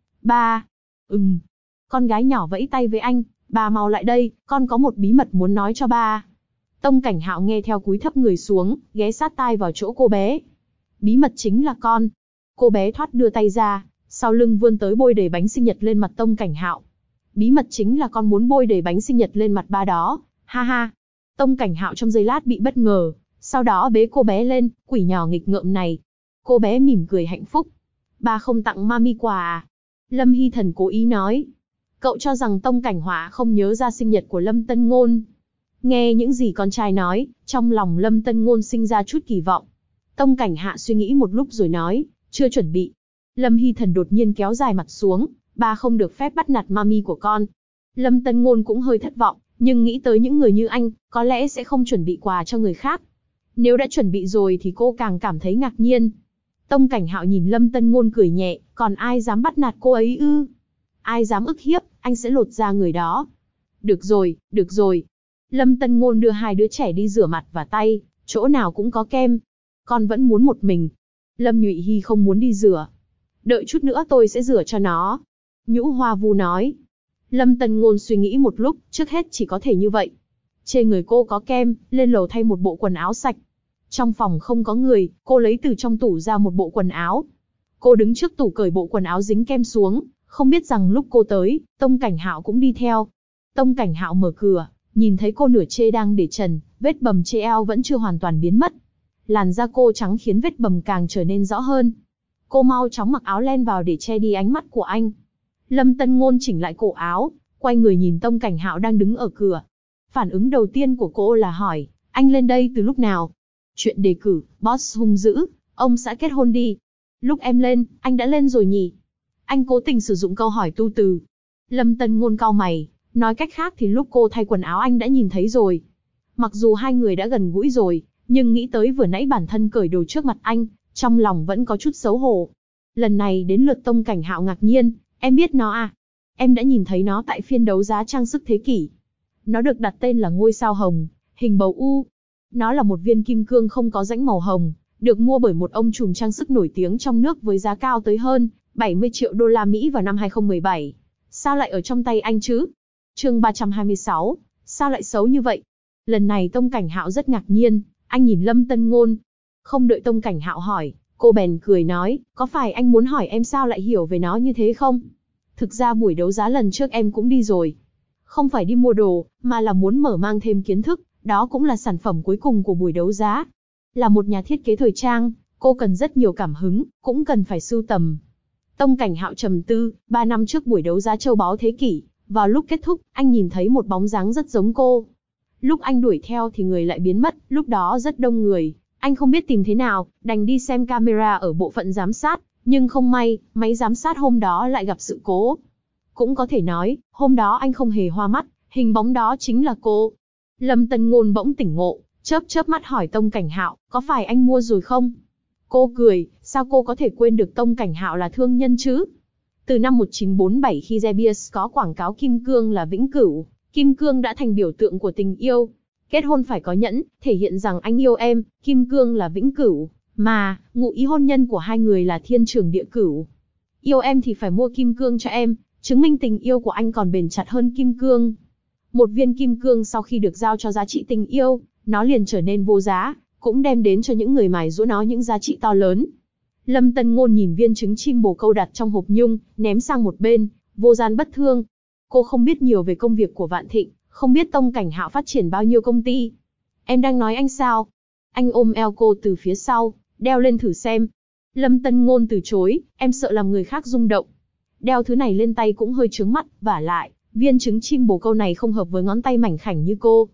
Ba. Con gái nhỏ vẫy tay với anh, bà mau lại đây, con có một bí mật muốn nói cho ba. Tông Cảnh Hạo nghe theo cúi thấp người xuống, ghé sát tai vào chỗ cô bé. Bí mật chính là con. Cô bé thoát đưa tay ra, sau lưng vươn tới bôi đầy bánh sinh nhật lên mặt Tông Cảnh Hạo. Bí mật chính là con muốn bôi đầy bánh sinh nhật lên mặt ba đó, ha ha. Tông Cảnh Hạo trong giây lát bị bất ngờ, sau đó bế cô bé lên, quỷ nhỏ nghịch ngợm này. Cô bé mỉm cười hạnh phúc. Ba không tặng mami quà à? Lâm Hy Thần cố ý nói. Cậu cho rằng Tông Cảnh Họa không nhớ ra sinh nhật của Lâm Tân Ngôn. Nghe những gì con trai nói, trong lòng Lâm Tân Ngôn sinh ra chút kỳ vọng. Tông Cảnh Hạ suy nghĩ một lúc rồi nói, chưa chuẩn bị. Lâm Hy Thần đột nhiên kéo dài mặt xuống, ba không được phép bắt nạt mami của con. Lâm Tân Ngôn cũng hơi thất vọng, nhưng nghĩ tới những người như anh, có lẽ sẽ không chuẩn bị quà cho người khác. Nếu đã chuẩn bị rồi thì cô càng cảm thấy ngạc nhiên. Tông Cảnh Hạo nhìn Lâm Tân Ngôn cười nhẹ, còn ai dám bắt nạt cô ấy ư? Ai dám ức hiếp, anh sẽ lột da người đó. Được rồi, được rồi. Lâm Tân Ngôn đưa hai đứa trẻ đi rửa mặt và tay, chỗ nào cũng có kem. Con vẫn muốn một mình. Lâm Nhụy Hy không muốn đi rửa. Đợi chút nữa tôi sẽ rửa cho nó. Nhũ Hoa Vu nói. Lâm Tân Ngôn suy nghĩ một lúc, trước hết chỉ có thể như vậy. Trên người cô có kem, lên lầu thay một bộ quần áo sạch. Trong phòng không có người, cô lấy từ trong tủ ra một bộ quần áo. Cô đứng trước tủ cởi bộ quần áo dính kem xuống, không biết rằng lúc cô tới, Tông Cảnh Hạo cũng đi theo. Tông Cảnh Hạo mở cửa, nhìn thấy cô nửa chê đang để trần, vết bầm trên eo vẫn chưa hoàn toàn biến mất. Làn da cô trắng khiến vết bầm càng trở nên rõ hơn. Cô mau chóng mặc áo len vào để che đi ánh mắt của anh. Lâm Tân Ngôn chỉnh lại cổ áo, quay người nhìn Tông Cảnh Hạo đang đứng ở cửa. Phản ứng đầu tiên của cô là hỏi, Anh lên đây từ lúc nào? Chuyện đề cử, boss hung dữ, ông sẽ kết hôn đi. Lúc em lên, anh đã lên rồi nhỉ? Anh cố tình sử dụng câu hỏi tu từ. Lâm Tân Ngôn cau mày, nói cách khác thì lúc cô thay quần áo anh đã nhìn thấy rồi. Mặc dù hai người đã gần gũi rồi, nhưng nghĩ tới vừa nãy bản thân cởi đồ trước mặt anh, trong lòng vẫn có chút xấu hổ. Lần này đến lượt Tông Cảnh Hạo ngạc nhiên, em biết nó à? Em đã nhìn thấy nó tại phiên đấu giá trang sức thế kỷ. Nó được đặt tên là ngôi sao hồng, hình bầu U. Nó là một viên kim cương không có rãnh màu hồng, được mua bởi một ông trùm trang sức nổi tiếng trong nước với giá cao tới hơn 70 triệu đô la Mỹ vào năm 2017. Sao lại ở trong tay anh chứ? Chương 326, sao lại xấu như vậy? Lần này Tông Cảnh Hạo rất ngạc nhiên, anh nhìn Lâm Tân Ngôn. Không đợi Tông Cảnh Hạo hỏi, cô bèn cười nói, có phải anh muốn hỏi em sao lại hiểu về nó như thế không? Thực ra buổi đấu giá lần trước em cũng đi rồi. Không phải đi mua đồ, mà là muốn mở mang thêm kiến thức, đó cũng là sản phẩm cuối cùng của buổi đấu giá. Là một nhà thiết kế thời trang, cô cần rất nhiều cảm hứng, cũng cần phải sưu tầm. Tông Cảnh Hạo trầm tư, 3 năm trước buổi đấu giá châu báu thế kỷ, vào lúc kết thúc, anh nhìn thấy một bóng dáng rất giống cô. Lúc anh đuổi theo thì người lại biến mất, lúc đó rất đông người, anh không biết tìm thế nào, đành đi xem camera ở bộ phận giám sát, nhưng không may, máy giám sát hôm đó lại gặp sự cố. Cũng có thể nói, hôm đó anh không hề hoa mắt, hình bóng đó chính là cô. Lâm Tân Ngôn bỗng tỉnh ngộ, chớp chớp mắt hỏi Tông Cảnh Hạo, có phải anh mua rồi không? Cô cười, sao cô có thể quên được Tông Cảnh Hạo là thương nhân chứ? Từ năm 1947 khi De Beers có quảng cáo kim cương là vĩnh cửu, kim cương đã thành biểu tượng của tình yêu. Kết hôn phải có nhẫn, thể hiện rằng anh yêu em, kim cương là vĩnh cửu, mà, ngụ ý hôn nhân của hai người là thiên trường địa cửu. Yêu em thì phải mua kim cương cho em, chứng minh tình yêu của anh còn bền chặt hơn kim cương. Một viên kim cương sau khi được giao cho giá trị tình yêu, nó liền trở nên vô giá, cũng đem đến cho những người mài giũa nó những giá trị to lớn. Lâm Tân Ngôn nhìn viên trứng chim bồ câu đặt trong hộp nhung, ném sang một bên, vô gian bất thương. Cô không biết nhiều về công việc của Vạn Thịnh, không biết Tông Cảnh Hạo phát triển bao nhiêu công ty. Em đang nói anh sao? Anh ôm eo cô từ phía sau, đeo lên thử xem. Lâm Tân Ngôn từ chối, em sợ làm người khác rung động. Đeo thứ này lên tay cũng hơi chướng mắt, vả lại, viên trứng chim bồ câu này không hợp với ngón tay mảnh khảnh như cô.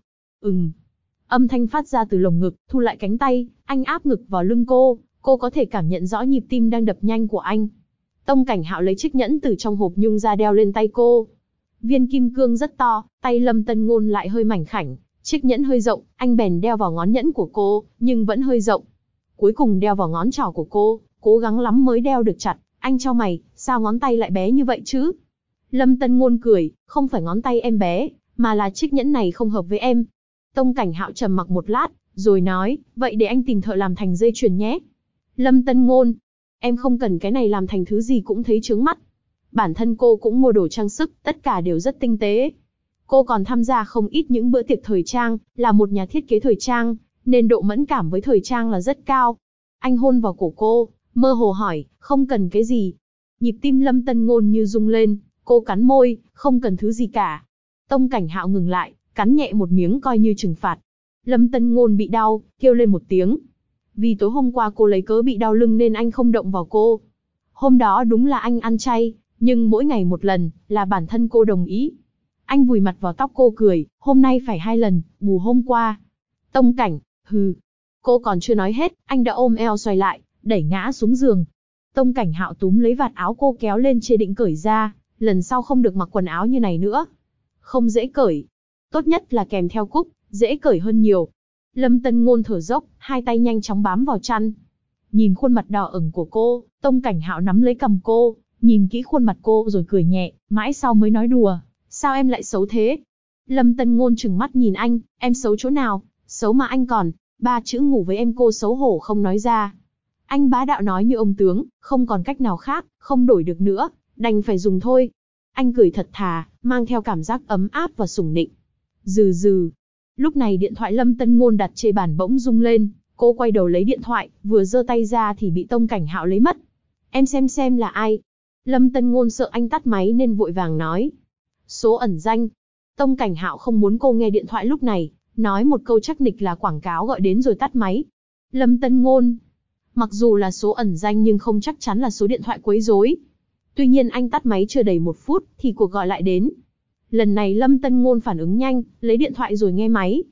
Âm thanh phát ra từ lồng ngực, thu lại cánh tay, anh áp ngực vào lưng cô có thể cảm nhận rõ nhịp tim đang đập nhanh của anh. Tông Cảnh Hạo lấy chiếc nhẫn từ trong hộp nhung ra đeo lên tay cô. Viên kim cương rất to, tay Lâm Tân Ngôn lại hơi mảnh khảnh, chiếc nhẫn hơi rộng, anh bèn đeo vào ngón nhẫn của cô, nhưng vẫn hơi rộng. Cuối cùng đeo vào ngón trỏ của cô, cố gắng lắm mới đeo được chặt, anh chau mày, sao ngón tay lại bé như vậy chứ? Lâm Tân Ngôn cười, không phải ngón tay em bé, mà là chiếc nhẫn này không hợp với em. Tông Cảnh Hạo trầm mặc một lát, rồi nói, vậy để anh tìm thợ làm thành dây chuyền nhé. Lâm Tân Ngôn, em không cần cái này làm thành thứ gì cũng thấy chướng mắt. Bản thân cô cũng mua đồ trang sức, tất cả đều rất tinh tế. Cô còn tham gia không ít những bữa tiệc thời trang, là một nhà thiết kế thời trang, nên độ mẫn cảm với thời trang là rất cao. Anh hôn vào cổ cô, mơ hồ hỏi, không cần cái gì. Nhịp tim Lâm Tân Ngôn như rung lên, cô cắn môi, không cần thứ gì cả. Tông Cảnh Hạo ngừng lại, cắn nhẹ một miếng coi như trừng phạt. Lâm Tân Ngôn bị đau, kêu lên một tiếng. Vì tối hôm qua cô lấy cớ bị đau lưng nên anh không động vào cô. Hôm đó đúng là anh ăn chay, nhưng mỗi ngày một lần, là bản thân cô đồng ý. Anh vùi mặt vào tóc cô cười, hôm nay phải 2 lần, bù hôm qua. Tông Cảnh, hừ. Cô còn chưa nói hết, anh đã ôm eo xoay lại, đẩy ngã xuống giường. Tông Cảnh Hạo túm lấy vạt áo cô kéo lên chê định cởi ra, lần sau không được mặc quần áo như này nữa. Không dễ cởi. Tốt nhất là kèm theo cúc, dễ cởi hơn nhiều. Lâm Tân Ngôn thở dốc, hai tay nhanh chóng bám vào chăn. Nhìn khuôn mặt đỏ ửng của cô, Tông Cảnh Hạo nắm lấy cằm cô, nhìn kỹ khuôn mặt cô rồi cười nhẹ, mãi sau mới nói đùa, sao em lại xấu thế? Lâm Tân Ngôn trừng mắt nhìn anh, em xấu chỗ nào, xấu mà anh còn, 3 chữ ngủ với em cô xấu hổ không nói ra. Anh bá đạo nói như ông tướng, không còn cách nào khác, không đổi được nữa, đành phải dùng thôi. Anh cười thật thà, mang theo cảm giác ấm áp và sủng nịnh. Dừ dừ. Lúc này điện thoại Lâm Tân Ngôn đặt trên bàn bỗng rung lên, cô quay đầu lấy điện thoại, vừa giơ tay ra thì bị Tông Cảnh Hạo lấy mất. Em xem là ai? Lâm Tân Ngôn sợ anh tắt máy nên vội vàng nói. Số ẩn danh. Tông Cảnh Hạo không muốn cô nghe điện thoại lúc này, nói một câu chắc nịch là quảng cáo gọi đến rồi tắt máy. Lâm Tân Ngôn. Mặc dù là số ẩn danh nhưng không chắc chắn là số điện thoại quấy rối. Tuy nhiên anh tắt máy chưa đầy 1 phút thì cuộc gọi lại đến. Lần này Lâm Tân Ngôn phản ứng nhanh, lấy điện thoại rồi nghe máy.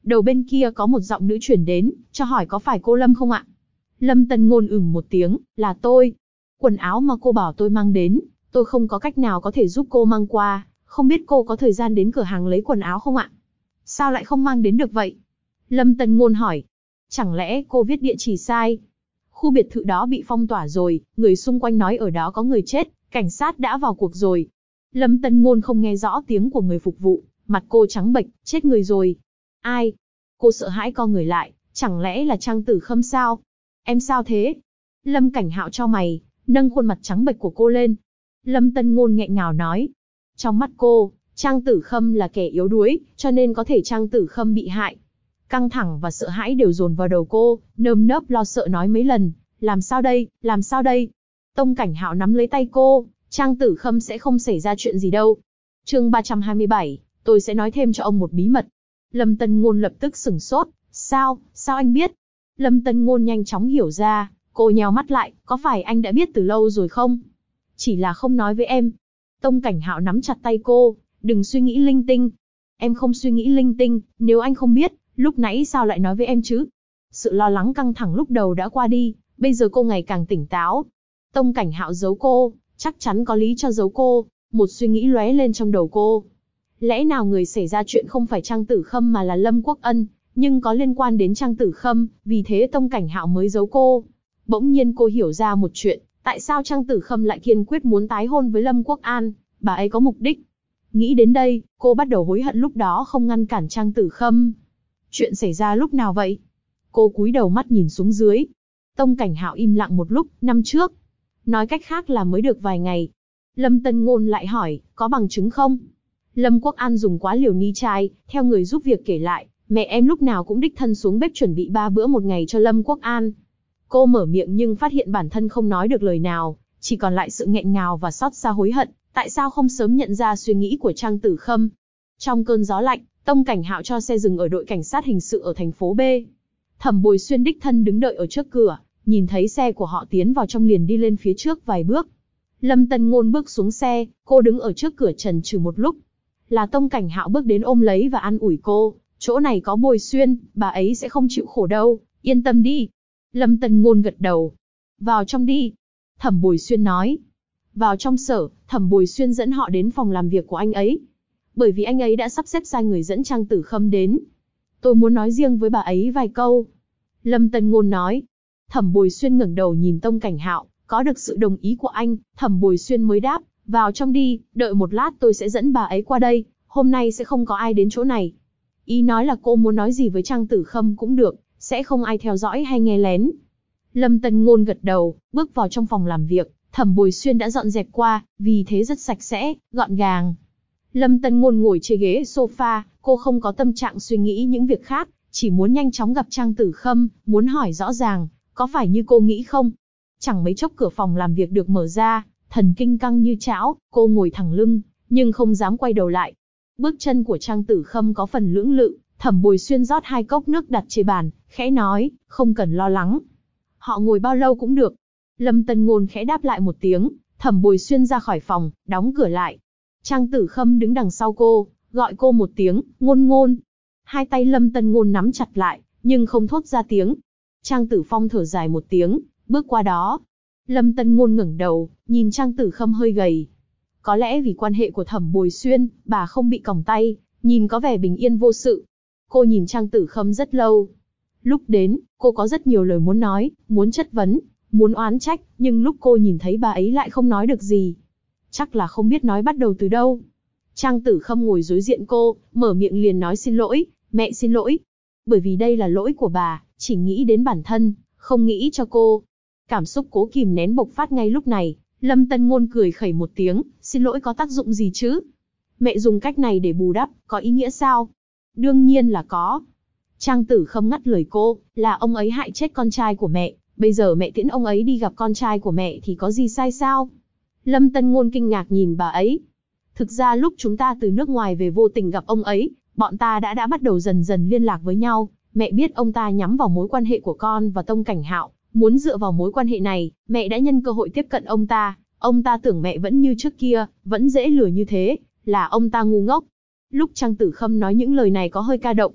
Đầu bên kia có một giọng nữ chuyển đến, cho hỏi có phải cô Lâm không ạ? Lâm Tân Ngôn một tiếng, là tôi. Quần áo mà cô bảo tôi mang đến, tôi không có cách nào có thể giúp cô mang qua, không biết cô có thời gian đến cửa hàng lấy quần áo không ạ? Sao lại không mang đến được vậy? Lâm Tân Ngôn hỏi. Chẳng lẽ cô viết địa chỉ sai? Khu biệt thự đó bị phong tỏa rồi, người xung quanh nói ở đó có người chết, cảnh sát đã vào cuộc rồi. Lâm Tân Ngôn không nghe rõ tiếng của người phục vụ, mặt cô trắng bệch, chết người rồi. Ai? Cô sợ hãi co người lại, chẳng lẽ là Trang Tử Khâm sao? Em sao thế? Lâm Cảnh Hạo chau mày, nâng khuôn mặt trắng bệch của cô lên. Lâm Tân Ngôn nghẹn ngào nói. Trong mắt cô, Trang Tử Khâm là kẻ yếu đuối, cho nên có thể Trang Tử Khâm bị hại. Căng thẳng và sợ hãi đều dồn vào đầu cô, nơm nớp lo sợ nói mấy lần. Làm sao đây, làm sao đây? Tông Cảnh Hạo nắm lấy tay cô, Trang Tử Khâm sẽ không xảy ra chuyện gì đâu. Chương 327, tôi sẽ nói thêm cho ông một bí mật. Lâm Tân Ngôn lập tức sửng sốt, sao anh biết? Lâm Tân Ngôn nhanh chóng hiểu ra, cô nheo mắt lại, có phải anh đã biết từ lâu rồi không? Chỉ là không nói với em. Tông Cảnh Hạo nắm chặt tay cô, đừng suy nghĩ linh tinh. Em không suy nghĩ linh tinh, nếu anh không biết, lúc nãy sao lại nói với em chứ? Sự lo lắng căng thẳng lúc đầu đã qua đi, bây giờ cô ngày càng tỉnh táo. Tông Cảnh Hạo giấu cô, chắc chắn có lý cho giấu cô, một suy nghĩ lóe lên trong đầu cô. Lẽ nào người xảy ra chuyện không phải Trang Tử Khâm mà là Lâm Quốc Ân, nhưng có liên quan đến Trang Tử Khâm, vì thế Tông Cảnh Hạo mới giấu cô. Bỗng nhiên cô hiểu ra một chuyện, tại sao Trang Tử Khâm lại kiên quyết muốn tái hôn với Lâm Quốc An, bà ấy có mục đích. Nghĩ đến đây, cô bắt đầu hối hận lúc đó không ngăn cản Trang Tử Khâm. Chuyện xảy ra lúc nào vậy? Cô cúi đầu mắt nhìn xuống dưới. Tông Cảnh Hạo im lặng một lúc, năm trước. Nói cách khác là mới được vài ngày. Lâm Tân Ngôn lại hỏi, có bằng chứng không? Lâm Quốc An dùng quá liều ni trai, theo người giúp việc kể lại, mẹ em lúc nào cũng đích thân xuống bếp chuẩn bị 3 bữa một ngày cho Lâm Quốc An. Cô mở miệng nhưng phát hiện bản thân không nói được lời nào, chỉ còn lại sự nghẹn ngào và xót xa hối hận, tại sao không sớm nhận ra suy nghĩ của Trang Tử Khâm. Trong cơn gió lạnh, Tông Cảnh Hạo cho xe dừng ở đội cảnh sát hình sự ở thành phố B. Thẩm Bồi Xuyên đích thân đứng đợi ở trước cửa, nhìn thấy xe của họ tiến vào trong liền đi lên phía trước vài bước. Lâm Tân Ngôn bước xuống xe, cô đứng ở trước cửa chần chừ một lúc. Là Tông Cảnh Hạo bước đến ôm lấy và an ủi cô, chỗ này có Bồi Xuyên, bà ấy sẽ không chịu khổ đâu, yên tâm đi. Lâm Tân Ngôn gật đầu. Vào trong đi. Thẩm Bồi Xuyên nói. Vào trong sở, Thẩm Bồi Xuyên dẫn họ đến phòng làm việc của anh ấy. Bởi vì anh ấy đã sắp xếp sai người dẫn Trang Tử Khâm đến. Tôi muốn nói riêng với bà ấy vài câu. Lâm Tân Ngôn nói. Thẩm Bồi Xuyên ngẩng đầu nhìn Tông Cảnh Hạo, có được sự đồng ý của anh, Thẩm Bồi Xuyên mới đáp, vào trong đi, đợi một lát tôi sẽ dẫn bà ấy qua đây, hôm nay sẽ không có ai đến chỗ này. Ý nói là cô muốn nói gì với Trang Tử Khâm cũng được, sẽ không ai theo dõi hay nghe lén. Lâm Tân Ngôn gật đầu, bước vào trong phòng làm việc, Thẩm Bồi Xuyên đã dọn dẹp qua, vì thế rất sạch sẽ, gọn gàng. Lâm Tân Ngôn ngồi trên ghế sofa, cô không có tâm trạng suy nghĩ những việc khác, chỉ muốn nhanh chóng gặp Trang Tử Khâm, muốn hỏi rõ ràng, có phải như cô nghĩ không? Chẳng mấy chốc cửa phòng làm việc được mở ra, thần kinh căng như chảo, cô ngồi thẳng lưng, nhưng không dám quay đầu lại. Bước chân của Trang Tử Khâm có phần lưỡng lự, Thẩm Bồi Xuyên rót 2 cốc nước đặt trên bàn, khẽ nói, không cần lo lắng. Họ ngồi bao lâu cũng được. Lâm Tân Ngôn khẽ đáp lại một tiếng, Thẩm Bồi Xuyên ra khỏi phòng, đóng cửa lại. Trang Tử Khâm đứng đằng sau cô, gọi cô một tiếng, Ngôn Ngôn. Hai tay Lâm Tân Ngôn nắm chặt lại, nhưng không thốt ra tiếng. Trang Tử Phong thở dài một tiếng, bước qua đó. Lâm Tân Ngôn ngẩng đầu, nhìn Trang Tử Khâm hơi gầy. Có lẽ vì quan hệ của Thẩm Bồi Xuyên, bà không bị còng tay, nhìn có vẻ bình yên vô sự. Cô nhìn Trang Tử Khâm rất lâu. Lúc đến, cô có rất nhiều lời muốn nói, muốn chất vấn, muốn oán trách, nhưng lúc cô nhìn thấy bà ấy lại không nói được gì. Chắc là không biết nói bắt đầu từ đâu. Trang Tử Khâm ngồi đối diện cô, mở miệng liền nói xin lỗi, mẹ xin lỗi. Bởi vì đây là lỗi của bà, chỉ nghĩ đến bản thân, không nghĩ cho cô. Cảm xúc cố kìm nén bộc phát ngay lúc này, Lâm Tân Ngôn cười khẩy một tiếng, xin lỗi có tác dụng gì chứ? Mẹ dùng cách này để bù đắp, có ý nghĩa sao? Đương nhiên là có. Trang Tử Khâm ngắt lời cô, là ông ấy hại chết con trai của mẹ, bây giờ mẹ tiễn ông ấy đi gặp con trai của mẹ thì có gì sai sao? Lâm Tân Ngôn kinh ngạc nhìn bà ấy. Thực ra lúc chúng ta từ nước ngoài về vô tình gặp ông ấy, bọn ta đã bắt đầu dần dần liên lạc với nhau, mẹ biết ông ta nhắm vào mối quan hệ của con và Tông Cảnh Hạo, muốn dựa vào mối quan hệ này, mẹ đã nhân cơ hội tiếp cận ông ta tưởng mẹ vẫn như trước kia, vẫn dễ lừa như thế, là ông ta ngu ngốc. Lúc Trang Tử Khâm nói những lời này có hơi ca động.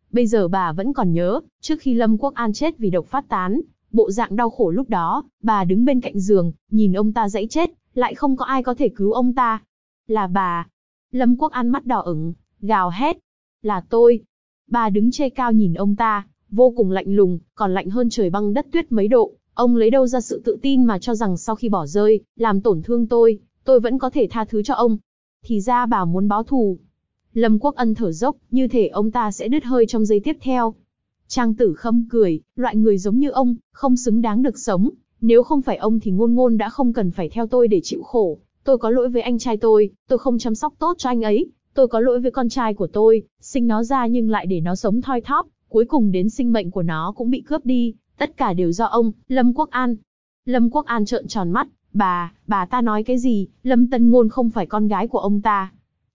Bây giờ bà vẫn còn nhớ, trước khi Lâm Quốc An chết vì độc phát tán, bộ dạng đau khổ lúc đó, bà đứng bên cạnh giường, nhìn ông ta giãy chết, lại không có ai có thể cứu ông ta. Là bà. Lâm Quốc An mắt đỏ ửng, gào hét. Là tôi. Bà đứng trên cao nhìn ông ta, vô cùng lạnh lùng, còn lạnh hơn trời băng đất tuyết mấy độ. Ông lấy đâu ra sự tự tin mà cho rằng sau khi bỏ rơi, làm tổn thương tôi vẫn có thể tha thứ cho ông. Thì ra bà muốn báo thù. Lâm Quốc Ân thở dốc, như thể ông ta sẽ đứt hơi trong giây tiếp theo. Trang Tử Khâm cười, loại người giống như ông, không xứng đáng được sống. Nếu không phải ông thì Ngôn Ngôn đã không cần phải theo tôi để chịu khổ. Tôi có lỗi với anh trai tôi không chăm sóc tốt cho anh ấy. Tôi có lỗi với con trai của tôi, sinh nó ra nhưng lại để nó sống thoi thóp, cuối cùng đến sinh mệnh của nó cũng bị cướp đi. Tất cả đều do ông, Lâm Quốc An. Lâm Quốc An trợn tròn mắt, bà ta nói cái gì, Lâm Tân Ngôn không phải con gái của ông ta.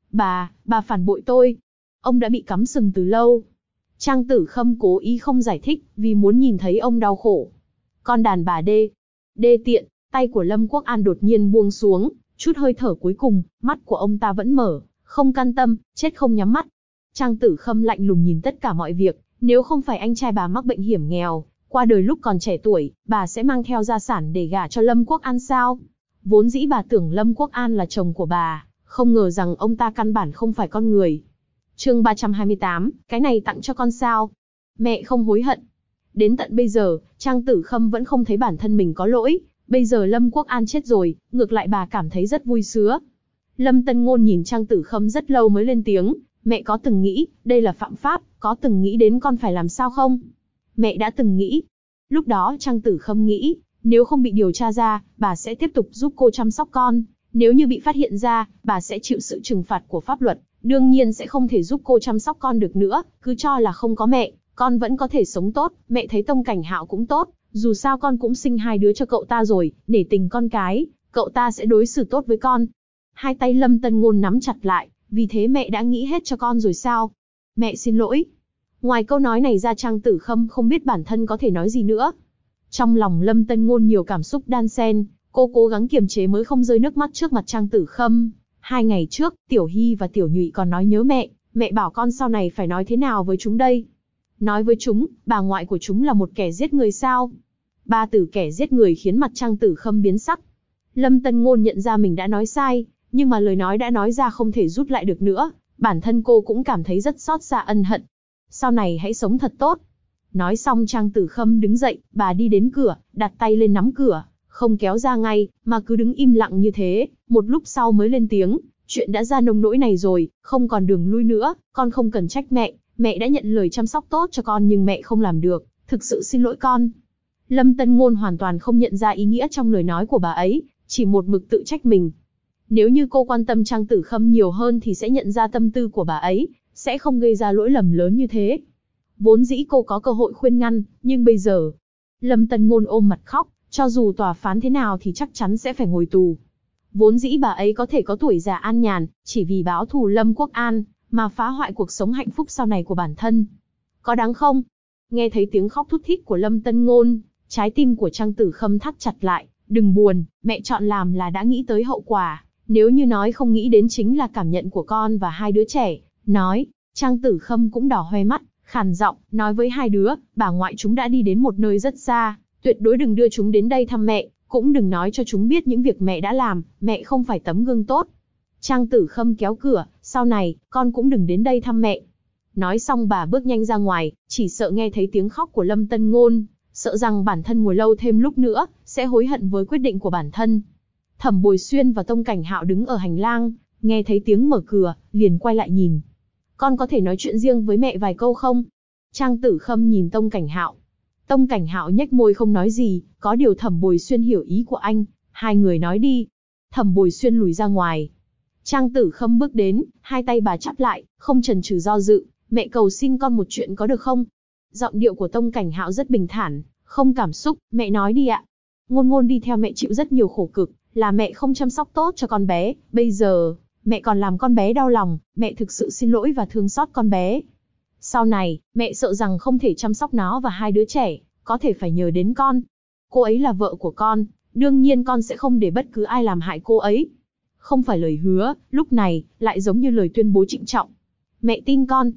Bà phản bội tôi. Ông đã bị cắm sừng từ lâu. Trang Tử Khâm cố ý không giải thích, vì muốn nhìn thấy ông đau khổ. Con đàn bà đê tiện, tay của Lâm Quốc An đột nhiên buông xuống, chút hơi thở cuối cùng, mắt của ông ta vẫn mở, không can tâm, chết không nhắm mắt. Trang Tử Khâm lạnh lùng nhìn tất cả mọi việc, nếu không phải anh trai bà mắc bệnh hiểm nghèo, qua đời lúc còn trẻ tuổi, bà sẽ mang theo gia sản để gả cho Lâm Quốc An sao? Vốn dĩ bà tưởng Lâm Quốc An là chồng của bà, không ngờ rằng ông ta căn bản không phải con người. Chương 328, cái này tặng cho con sao? Mẹ không hối hận. Đến tận bây giờ, Trang Tử Khâm vẫn không thấy bản thân mình có lỗi, bây giờ Lâm Quốc An chết rồi, ngược lại bà cảm thấy rất vui sướng. Lâm Tân Ngôn nhìn Trang Tử Khâm rất lâu mới lên tiếng, mẹ có từng nghĩ, đây là phạm pháp, có từng nghĩ đến con phải làm sao không? Mẹ đã từng nghĩ. Lúc đó Trang Tử Khâm nghĩ, nếu không bị điều tra ra, bà sẽ tiếp tục giúp cô chăm sóc con. Nếu như bị phát hiện ra, bà sẽ chịu sự trừng phạt của pháp luật, đương nhiên sẽ không thể giúp cô chăm sóc con được nữa, cứ cho là không có mẹ, con vẫn có thể sống tốt, mẹ thấy Tông Cảnh Hạo cũng tốt, dù sao con cũng sinh hai đứa cho cậu ta rồi, nể tình con cái, cậu ta sẽ đối xử tốt với con. Hai tay Lâm Tân Ngôn nắm chặt lại, vì thế mẹ đã nghĩ hết cho con rồi sao? Mẹ xin lỗi. Ngoài câu nói này ra Trang Tử Khâm không biết bản thân có thể nói gì nữa. Trong lòng Lâm Tân Ngôn nhiều cảm xúc đan xen, cô cố gắng kiềm chế mới không rơi nước mắt trước mặt Trang Tử Khâm. 2 ngày trước, Tiểu Hy và Tiểu Nhụy còn nói nhớ mẹ bảo con sau này phải nói thế nào với chúng đây? Nói với chúng, bà ngoại của chúng là một kẻ giết người sao? Ba từ kẻ giết người khiến mặt Trang Tử Khâm biến sắc. Lâm Tân Ngôn nhận ra mình đã nói sai, nhưng mà lời nói đã nói ra không thể rút lại được nữa, bản thân cô cũng cảm thấy rất xót xa ân hận. Sau này hãy sống thật tốt. Nói xong Trang Tử Khâm đứng dậy, bà đi đến cửa, đặt tay lên nắm cửa, không kéo ra ngay, mà cứ đứng im lặng như thế, một lúc sau mới lên tiếng, chuyện đã ra nông nỗi này rồi, không còn đường lui nữa, con không cần trách mẹ đã nhận lời chăm sóc tốt cho con nhưng mẹ không làm được, thực sự xin lỗi con. Lâm Tân Ngôn hoàn toàn không nhận ra ý nghĩa trong lời nói của bà ấy, chỉ một mực tự trách mình. Nếu như cô quan tâm Trang Tử Khâm nhiều hơn thì sẽ nhận ra tâm tư của bà ấy, sẽ không gây ra lỗi lầm lớn như thế. Vốn dĩ cô có cơ hội khuyên ngăn, nhưng bây giờ, Lâm Tân Ngôn ôm mặt khóc, cho dù tòa phán thế nào thì chắc chắn sẽ phải ngồi tù. Vốn dĩ bà ấy có thể có tuổi già an nhàn, chỉ vì báo thù Lâm Quốc An, mà phá hoại cuộc sống hạnh phúc sau này của bản thân. Có đáng không? Nghe thấy tiếng khóc thút thít của Lâm Tân Ngôn, trái tim của Trang Tử Khâm thắt chặt lại, đừng buồn, mẹ chọn làm là đã nghĩ tới hậu quả, nếu như nói không nghĩ đến chính là cảm nhận của con và hai đứa trẻ. Nói, Trang Tử Khâm cũng đỏ hoe mắt, khàn giọng, nói với hai đứa, bà ngoại chúng đã đi đến một nơi rất xa, tuyệt đối đừng đưa chúng đến đây thăm mẹ, cũng đừng nói cho chúng biết những việc mẹ đã làm, mẹ không phải tấm gương tốt. Trang Tử Khâm kéo cửa, sau này, con cũng đừng đến đây thăm mẹ. Nói xong bà bước nhanh ra ngoài, chỉ sợ nghe thấy tiếng khóc của Lâm Tân Ngôn, sợ rằng bản thân ngồi lâu thêm lúc nữa, sẽ hối hận với quyết định của bản thân. Thẩm Bồi Xuyên và Tông Cảnh Hạo đứng ở hành lang, nghe thấy tiếng mở cửa, liền quay lại nhìn. Con có thể nói chuyện riêng với mẹ vài câu không? Trang Tử Khâm nhìn Tông Cảnh Hạo. Tông Cảnh Hạo nhếch môi không nói gì, có điều Thẩm Bồi Xuyên hiểu ý của anh, hai người nói đi. Thẩm Bồi Xuyên lùi ra ngoài. Trang Tử Khâm bước đến, hai tay bà chắp lại, không chần chừ do dự, mẹ cầu xin con một chuyện có được không? Giọng điệu của Tông Cảnh Hạo rất bình thản, không cảm xúc, mẹ nói đi ạ. Ngôn Ngôn đi theo mẹ chịu rất nhiều khổ cực, là mẹ không chăm sóc tốt cho con bé, bây giờ, mẹ còn làm con bé đau lòng, mẹ thực sự xin lỗi và thương xót con bé. Sau này, mẹ sợ rằng không thể chăm sóc nó và hai đứa trẻ, có thể phải nhờ đến con. Cô ấy là vợ của con, đương nhiên con sẽ không để bất cứ ai làm hại cô ấy. Không phải lời hứa, lúc này, lại giống như lời tuyên bố trịnh trọng. Mẹ tin con.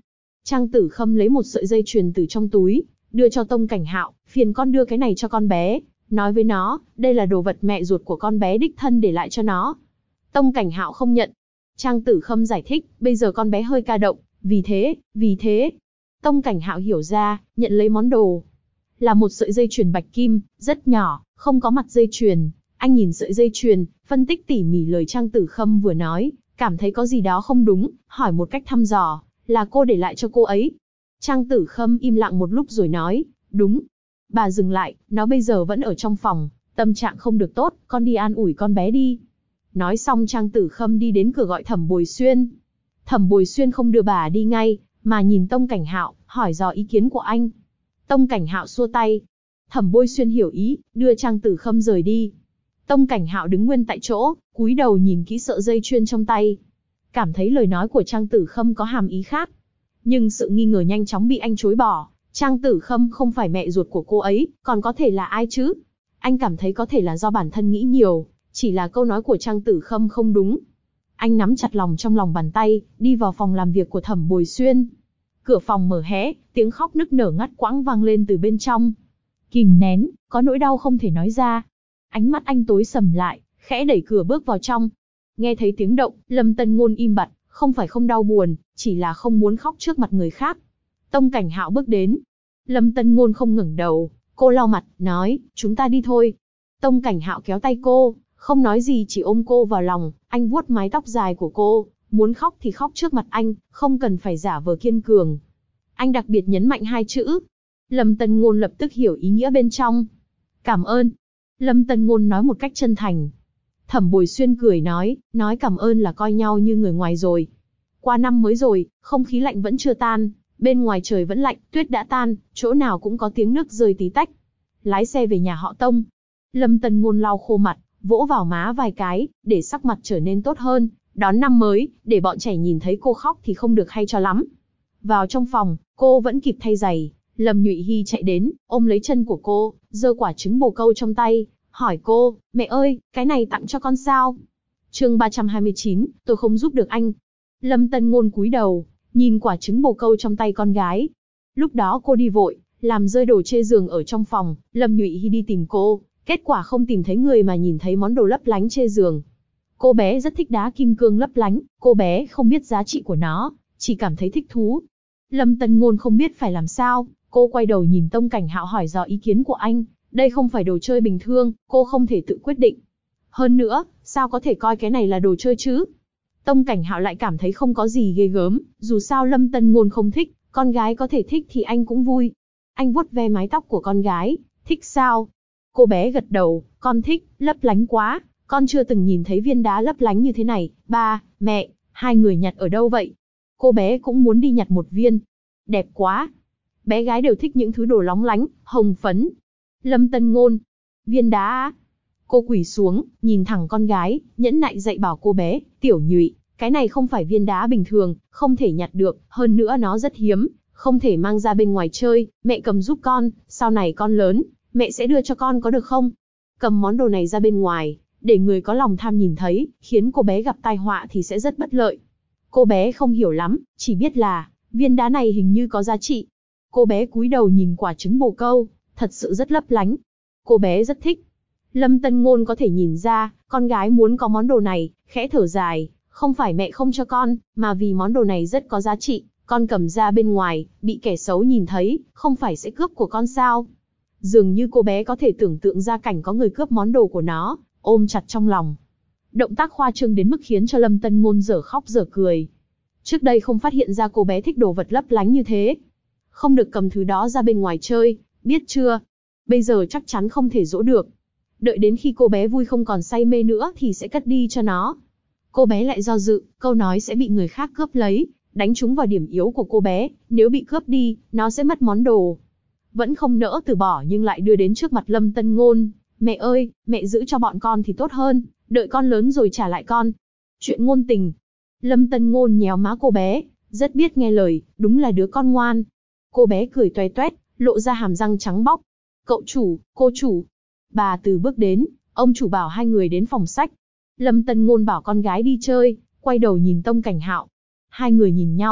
Trang Tử Khâm lấy một sợi dây chuyền từ trong túi, đưa cho Tông Cảnh Hạo, phiền con đưa cái này cho con bé, nói với nó, đây là đồ vật mẹ ruột của con bé đích thân để lại cho nó. Tông Cảnh Hạo không nhận. Trang Tử Khâm giải thích, bây giờ con bé hơi ca động, vì thế. Tông Cảnh Hạo hiểu ra, nhận lấy món đồ. Là một sợi dây chuyền bạch kim, rất nhỏ, không có mặt dây chuyền. Anh nhìn sợi dây chuyền, phân tích tỉ mỉ lời Trang Tử Khâm vừa nói, cảm thấy có gì đó không đúng, hỏi một cách thăm dò, là cô để lại cho cô ấy. Trang Tử Khâm im lặng một lúc rồi nói, đúng. Bà dừng lại, nó bây giờ vẫn ở trong phòng, tâm trạng không được tốt, con đi an ủi con bé đi. Nói xong Trang Tử Khâm đi đến cửa gọi Thẩm Bồi Xuyên. Thẩm Bồi Xuyên không đưa bà đi ngay, mà nhìn Tông Cảnh Hạo, hỏi dò ý kiến của anh. Tông Cảnh Hạo xua tay. Thẩm Bồi Xuyên hiểu ý, đưa Trang Tử Khâm rời đi. Tông Cảnh Hạo đứng nguyên tại chỗ, cúi đầu nhìn kỹ sợi dây chuyền trong tay. Cảm thấy lời nói của Trang Tử Khâm có hàm ý khác. Nhưng sự nghi ngờ nhanh chóng bị anh chối bỏ. Trang Tử Khâm không phải mẹ ruột của cô ấy, còn có thể là ai chứ? Anh cảm thấy có thể là do bản thân nghĩ nhiều, chỉ là câu nói của Trang Tử Khâm không đúng. Anh nắm chặt lòng trong lòng bàn tay, đi vào phòng làm việc của Thẩm Bồi Xuyên. Cửa phòng mở hé, tiếng khóc nức nở ngắt quãng vang lên từ bên trong. Kìm nén, có nỗi đau không thể nói ra. Ánh mắt anh tối sầm lại, khẽ đẩy cửa bước vào trong. Nghe thấy tiếng động, Lâm Tân Ngôn im bặt, không phải không đau buồn, chỉ là không muốn khóc trước mặt người khác. Tông Cảnh Hạo bước đến. Lâm Tân Ngôn không ngẩng đầu, cô lau mặt, nói, chúng ta đi thôi. Tông Cảnh Hạo kéo tay cô, không nói gì chỉ ôm cô vào lòng, anh vuốt mái tóc dài của cô, muốn khóc thì khóc trước mặt anh, không cần phải giả vờ kiên cường. Anh đặc biệt nhấn mạnh hai chữ. Lâm Tân Ngôn lập tức hiểu ý nghĩa bên trong. Cảm ơn. Lâm Tân Ngôn nói một cách chân thành. Thẩm Bồi Xuyên cười nói cảm ơn là coi nhau như người ngoài rồi. Qua năm mới rồi, không khí lạnh vẫn chưa tan, bên ngoài trời vẫn lạnh, tuyết đã tan, chỗ nào cũng có tiếng nước rơi tí tách. Lái xe về nhà họ Tông. Lâm Tân Ngôn lau khô mặt, vỗ vào má vài cái, để sắc mặt trở nên tốt hơn. Đón năm mới, để bọn trẻ nhìn thấy cô khóc thì không được hay cho lắm. Vào trong phòng, cô vẫn kịp thay giày. Lâm Nhụy Hy chạy đến, ôm lấy chân của cô, giơ quả trứng bồ câu trong tay, hỏi cô, mẹ ơi, cái này tặng cho con sao? Chương 329, tôi không giúp được anh. Lâm Tân Ngôn cúi đầu, nhìn quả trứng bồ câu trong tay con gái. Lúc đó cô đi vội, làm rơi đồ chê giường ở trong phòng, Lâm Nhụy Hy đi tìm cô, kết quả không tìm thấy người mà nhìn thấy món đồ lấp lánh chê giường. Cô bé rất thích đá kim cương lấp lánh, cô bé không biết giá trị của nó, chỉ cảm thấy thích thú. Lâm Tân Ngôn không biết phải làm sao, cô quay đầu nhìn Tông Cảnh Hạo hỏi dò ý kiến của anh. Đây không phải đồ chơi bình thường, cô không thể tự quyết định. Hơn nữa, sao có thể coi cái này là đồ chơi chứ? Tông Cảnh Hạo lại cảm thấy không có gì ghê gớm, dù sao Lâm Tân Ngôn không thích, con gái có thể thích thì anh cũng vui. Anh vuốt ve mái tóc của con gái, thích sao? Cô bé gật đầu, con thích, lấp lánh quá, con chưa từng nhìn thấy viên đá lấp lánh như thế này. Ba, mẹ, hai người nhặt ở đâu vậy? Cô bé cũng muốn đi nhặt một viên. Đẹp quá. Bé gái đều thích những thứ đồ lóng lánh, hồng phấn. Lâm Tân Ngôn, viên đá á? Cô quỳ xuống, nhìn thẳng con gái, nhẫn nại dạy bảo cô bé, Tiểu Nhụy, cái này không phải viên đá bình thường, không thể nhặt được, hơn nữa nó rất hiếm, không thể mang ra bên ngoài chơi, mẹ cầm giúp con, sau này con lớn, mẹ sẽ đưa cho con có được không? Cầm món đồ này ra bên ngoài, để người có lòng tham nhìn thấy, khiến cô bé gặp tai họa thì sẽ rất bất lợi. Cô bé không hiểu lắm, chỉ biết là, viên đá này hình như có giá trị. Cô bé cúi đầu nhìn quả trứng bồ câu, thật sự rất lấp lánh. Cô bé rất thích. Lâm Tân Ngôn có thể nhìn ra, con gái muốn có món đồ này, khẽ thở dài, không phải mẹ không cho con, mà vì món đồ này rất có giá trị, con cầm ra bên ngoài, bị kẻ xấu nhìn thấy, không phải sẽ cướp của con sao? Dường như cô bé có thể tưởng tượng ra cảnh có người cướp món đồ của nó, ôm chặt trong lòng. Động tác khoa trương đến mức khiến cho Lâm Tân Ngôn dở khóc dở cười. Trước đây không phát hiện ra cô bé thích đồ vật lấp lánh như thế. Không được cầm thứ đó ra bên ngoài chơi, biết chưa? Bây giờ chắc chắn không thể dỗ được. Đợi đến khi cô bé vui không còn say mê nữa thì sẽ cất đi cho nó. Cô bé lại do dự, câu nói sẽ bị người khác cướp lấy, đánh trúng vào điểm yếu của cô bé, nếu bị cướp đi, nó sẽ mất món đồ. Vẫn không nỡ từ bỏ nhưng lại đưa đến trước mặt Lâm Tân Ngôn. Mẹ ơi, mẹ giữ cho bọn con thì tốt hơn, đợi con lớn rồi trả lại con. Chuyện ngôn tình. Lâm Tân Ngôn nhéo má cô bé, rất biết nghe lời, đúng là đứa con ngoan. Cô bé cười toe toét, lộ ra hàm răng trắng bóc. Cậu chủ, cô chủ. Bà Từ bước đến, ông chủ bảo hai người đến phòng sách. Lâm Tân Ngôn bảo con gái đi chơi, quay đầu nhìn Tông Cảnh Hạo. Hai người nhìn nhau,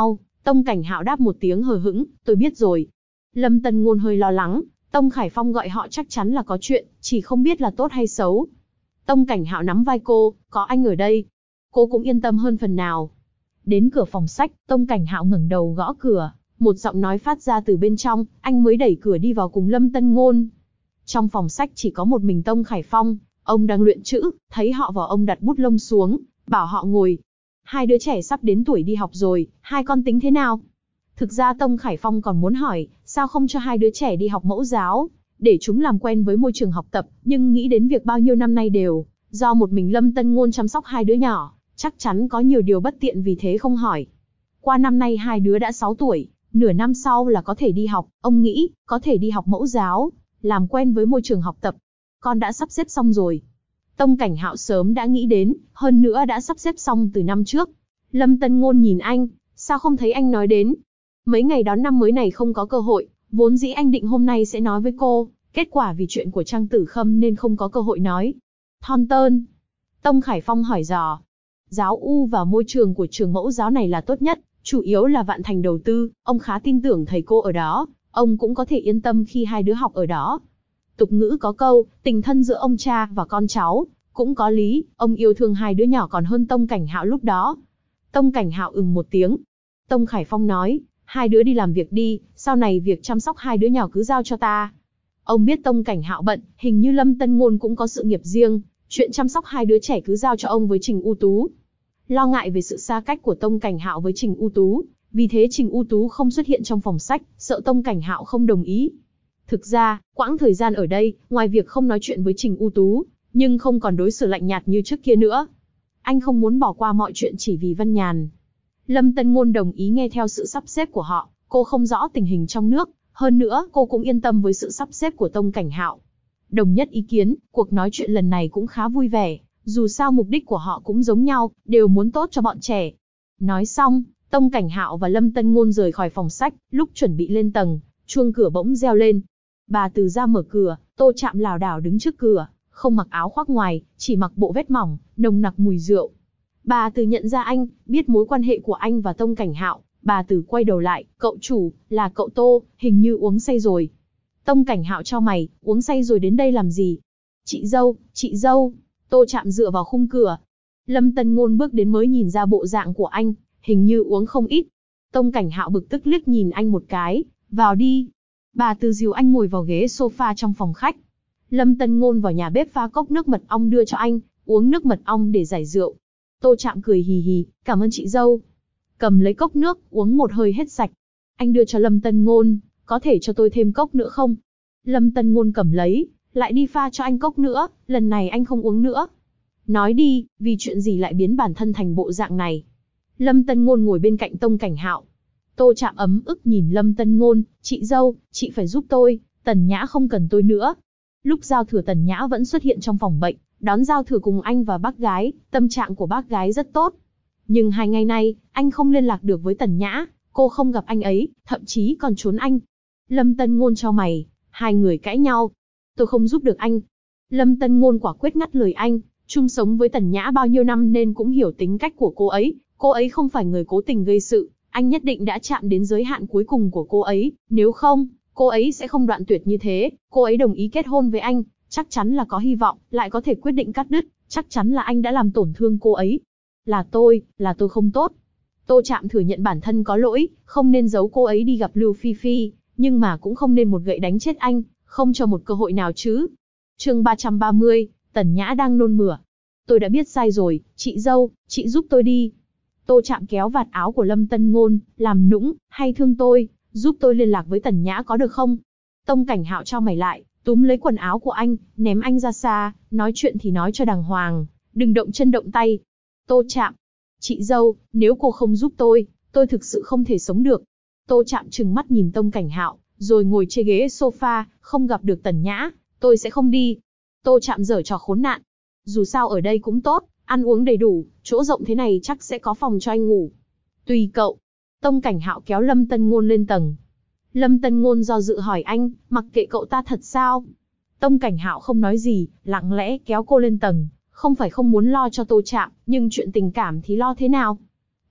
Tông Cảnh Hạo đáp một tiếng hờ hững, tôi biết rồi. Lâm Tân Ngôn hơi lo lắng, Tông Khải Phong gọi họ chắc chắn là có chuyện, chỉ không biết là tốt hay xấu. Tông Cảnh Hạo nắm vai cô, có anh ở đây. Cô cũng yên tâm hơn phần nào. Đến cửa phòng sách, Tông Cảnh Hạo ngẩng đầu gõ cửa, một giọng nói phát ra từ bên trong, anh mới đẩy cửa đi vào cùng Lâm Tân Ngôn. Trong phòng sách chỉ có một mình Tông Khải Phong, ông đang luyện chữ, thấy họ vào ông đặt bút lông xuống, bảo họ ngồi. Hai đứa trẻ sắp đến tuổi đi học rồi, hai con tính thế nào? Thực ra Tông Khải Phong còn muốn hỏi, sao không cho hai đứa trẻ đi học mẫu giáo, để chúng làm quen với môi trường học tập, nhưng nghĩ đến việc bao nhiêu năm nay đều do một mình Lâm Tân Ngôn chăm sóc hai đứa nhỏ, chắc chắn có nhiều điều bất tiện vì thế không hỏi. Qua năm nay hai đứa đã 6 tuổi, nửa năm sau là có thể đi học, ông nghĩ, có thể đi học mẫu giáo, làm quen với môi trường học tập. Con đã sắp xếp xong rồi. Tông Cảnh Hạo sớm đã nghĩ đến, hơn nữa đã sắp xếp xong từ năm trước. Lâm Tân Ngôn nhìn anh, sao không thấy anh nói đến? Mấy ngày đón năm mới này không có cơ hội, vốn dĩ anh định hôm nay sẽ nói với cô, kết quả vì chuyện của Trang Tử Khâm nên không có cơ hội nói. Thon tơn. Tông Khải Phong hỏi dò. Giáo U và môi trường của trường mẫu giáo này là tốt nhất, chủ yếu là Vạn Thành đầu tư, ông khá tin tưởng thầy cô ở đó, ông cũng có thể yên tâm khi hai đứa học ở đó. Tục ngữ có câu, tình thân giữa ông cha và con cháu, cũng có lý, ông yêu thương hai đứa nhỏ còn hơn Tông Cảnh Hạo lúc đó. Tông Cảnh Hạo một tiếng. Tông Khải Phong nói, hai đứa đi làm việc đi, sau này việc chăm sóc hai đứa nhỏ cứ giao cho ta. Ông biết Tông Cảnh Hạo bận, hình như Lâm Tân Ngôn cũng có sự nghiệp riêng, chuyện chăm sóc hai đứa trẻ cứ giao cho ông với Trình U Tú. Lo ngại về sự xa cách của Tông Cảnh Hạo với Trình U Tú, vì thế Trình U Tú không xuất hiện trong phòng sách, sợ Tông Cảnh Hạo không đồng ý. Thực ra, quãng thời gian ở đây, ngoài việc không nói chuyện với Trình U Tú, nhưng không còn đối xử lạnh nhạt như trước kia nữa. Anh không muốn bỏ qua mọi chuyện chỉ vì Văn Nhàn. Lâm Tân Ngôn đồng ý nghe theo sự sắp xếp của họ, cô không rõ tình hình trong nước, hơn nữa cô cũng yên tâm với sự sắp xếp của Tông Cảnh Hạo. Đồng nhất ý kiến, cuộc nói chuyện lần này cũng khá vui vẻ, dù sao mục đích của họ cũng giống nhau, đều muốn tốt cho bọn trẻ. Nói xong, Tông Cảnh Hạo và Lâm Tân Ngôn rời khỏi phòng sách, lúc chuẩn bị lên tầng, chuông cửa bỗng reo lên. Bà Từ ra mở cửa, Tô Trạm lảo đảo đứng trước cửa, không mặc áo khoác ngoài, chỉ mặc bộ vest mỏng, nồng nặc mùi rượu. Bà Từ nhận ra anh, biết mối quan hệ của anh và Tông Cảnh Hạo, bà Từ quay đầu lại, cậu chủ, là cậu Tô, hình như uống say rồi. Tông Cảnh Hạo chau mày, uống say rồi đến đây làm gì? Chị dâu, Tô Trạm dựa vào khung cửa. Lâm Tân Ngôn bước đến mới nhìn ra bộ dạng của anh, hình như uống không ít. Tông Cảnh Hạo bực tức liếc nhìn anh một cái, vào đi. Bà Từ dìu anh ngồi vào ghế sofa trong phòng khách. Lâm Tân Ngôn vào nhà bếp pha cốc nước mật ong đưa cho anh, uống nước mật ong để giải rượu. Tô Trạm cười hì hì, cảm ơn chị dâu. Cầm lấy cốc nước, uống một hơi hết sạch. Anh đưa cho Lâm Tân Ngôn, có thể cho tôi thêm cốc nữa không? Lâm Tân Ngôn cầm lấy, lại đi pha cho anh cốc nữa, lần này anh không uống nữa. Nói đi, vì chuyện gì lại biến bản thân thành bộ dạng này? Lâm Tân Ngôn ngồi bên cạnh Tông Cảnh Hạo. Tô Trạm ấm ức nhìn Lâm Tân Ngôn, chị dâu, chị phải giúp tôi, Tần Nhã không cần tôi nữa. Lúc giao thừa Tần Nhã vẫn xuất hiện trong phòng bệnh, đón giao thừa cùng anh và bác gái, tâm trạng của bác gái rất tốt. Nhưng 2 ngày nay, anh không liên lạc được với Tần Nhã, cô không gặp anh ấy, thậm chí còn trốn anh. Lâm Tân Ngôn chau mày, hai người cãi nhau. Tôi không giúp được anh. Lâm Tân Ngôn quả quyết ngắt lời anh, chung sống với Tần Nhã bao nhiêu năm nên cũng hiểu tính cách của cô ấy không phải người cố tình gây sự, anh nhất định đã chạm đến giới hạn cuối cùng của cô ấy, nếu không, cô ấy sẽ không đoạn tuyệt như thế, cô ấy đồng ý kết hôn với anh, chắc chắn là có hy vọng, lại có thể quyết định cắt đứt, chắc chắn là anh đã làm tổn thương cô ấy. Là tôi không tốt. Tô Trạm thừa nhận bản thân có lỗi, không nên giấu cô ấy đi gặp Lưu Phi Phi, nhưng mà cũng không nên một gậy đánh chết anh, không cho một cơ hội nào chứ. Chương 330, Tần Nhã đang nôn mửa. Tôi đã biết sai rồi, chị dâu, chị giúp tôi đi. Tô Trạm kéo vạt áo của Lâm Tân Ngôn, làm nũng, hay thương tôi, giúp tôi liên lạc với Tần Nhã có được không? Tông Cảnh Hạo chau mày lại, túm lấy quần áo của anh, ném anh ra xa, nói chuyện thì nói cho đàng hoàng, đừng động chân động tay. Tô Trạm, chị dâu, nếu cô không giúp tôi thực sự không thể sống được. Tô Trạm trừng mắt nhìn Tông Cảnh Hạo, rồi ngồi trên ghế sofa, không gặp được Tần Nhã, tôi sẽ không đi. Tô Trạm giở trò khốn nạn. Dù sao ở đây cũng tốt, ăn uống đầy đủ, chỗ rộng thế này chắc sẽ có phòng cho anh ngủ. Tùy cậu. Tông Cảnh Hạo kéo Lâm Tân Ngôn lên tầng. Lâm Tân Ngôn do dự hỏi anh, mặc kệ cậu ta thật sao? Tông Cảnh Hạo không nói gì, lặng lẽ kéo cô lên tầng, không phải không muốn lo cho Tô Trạm, nhưng chuyện tình cảm thì lo thế nào?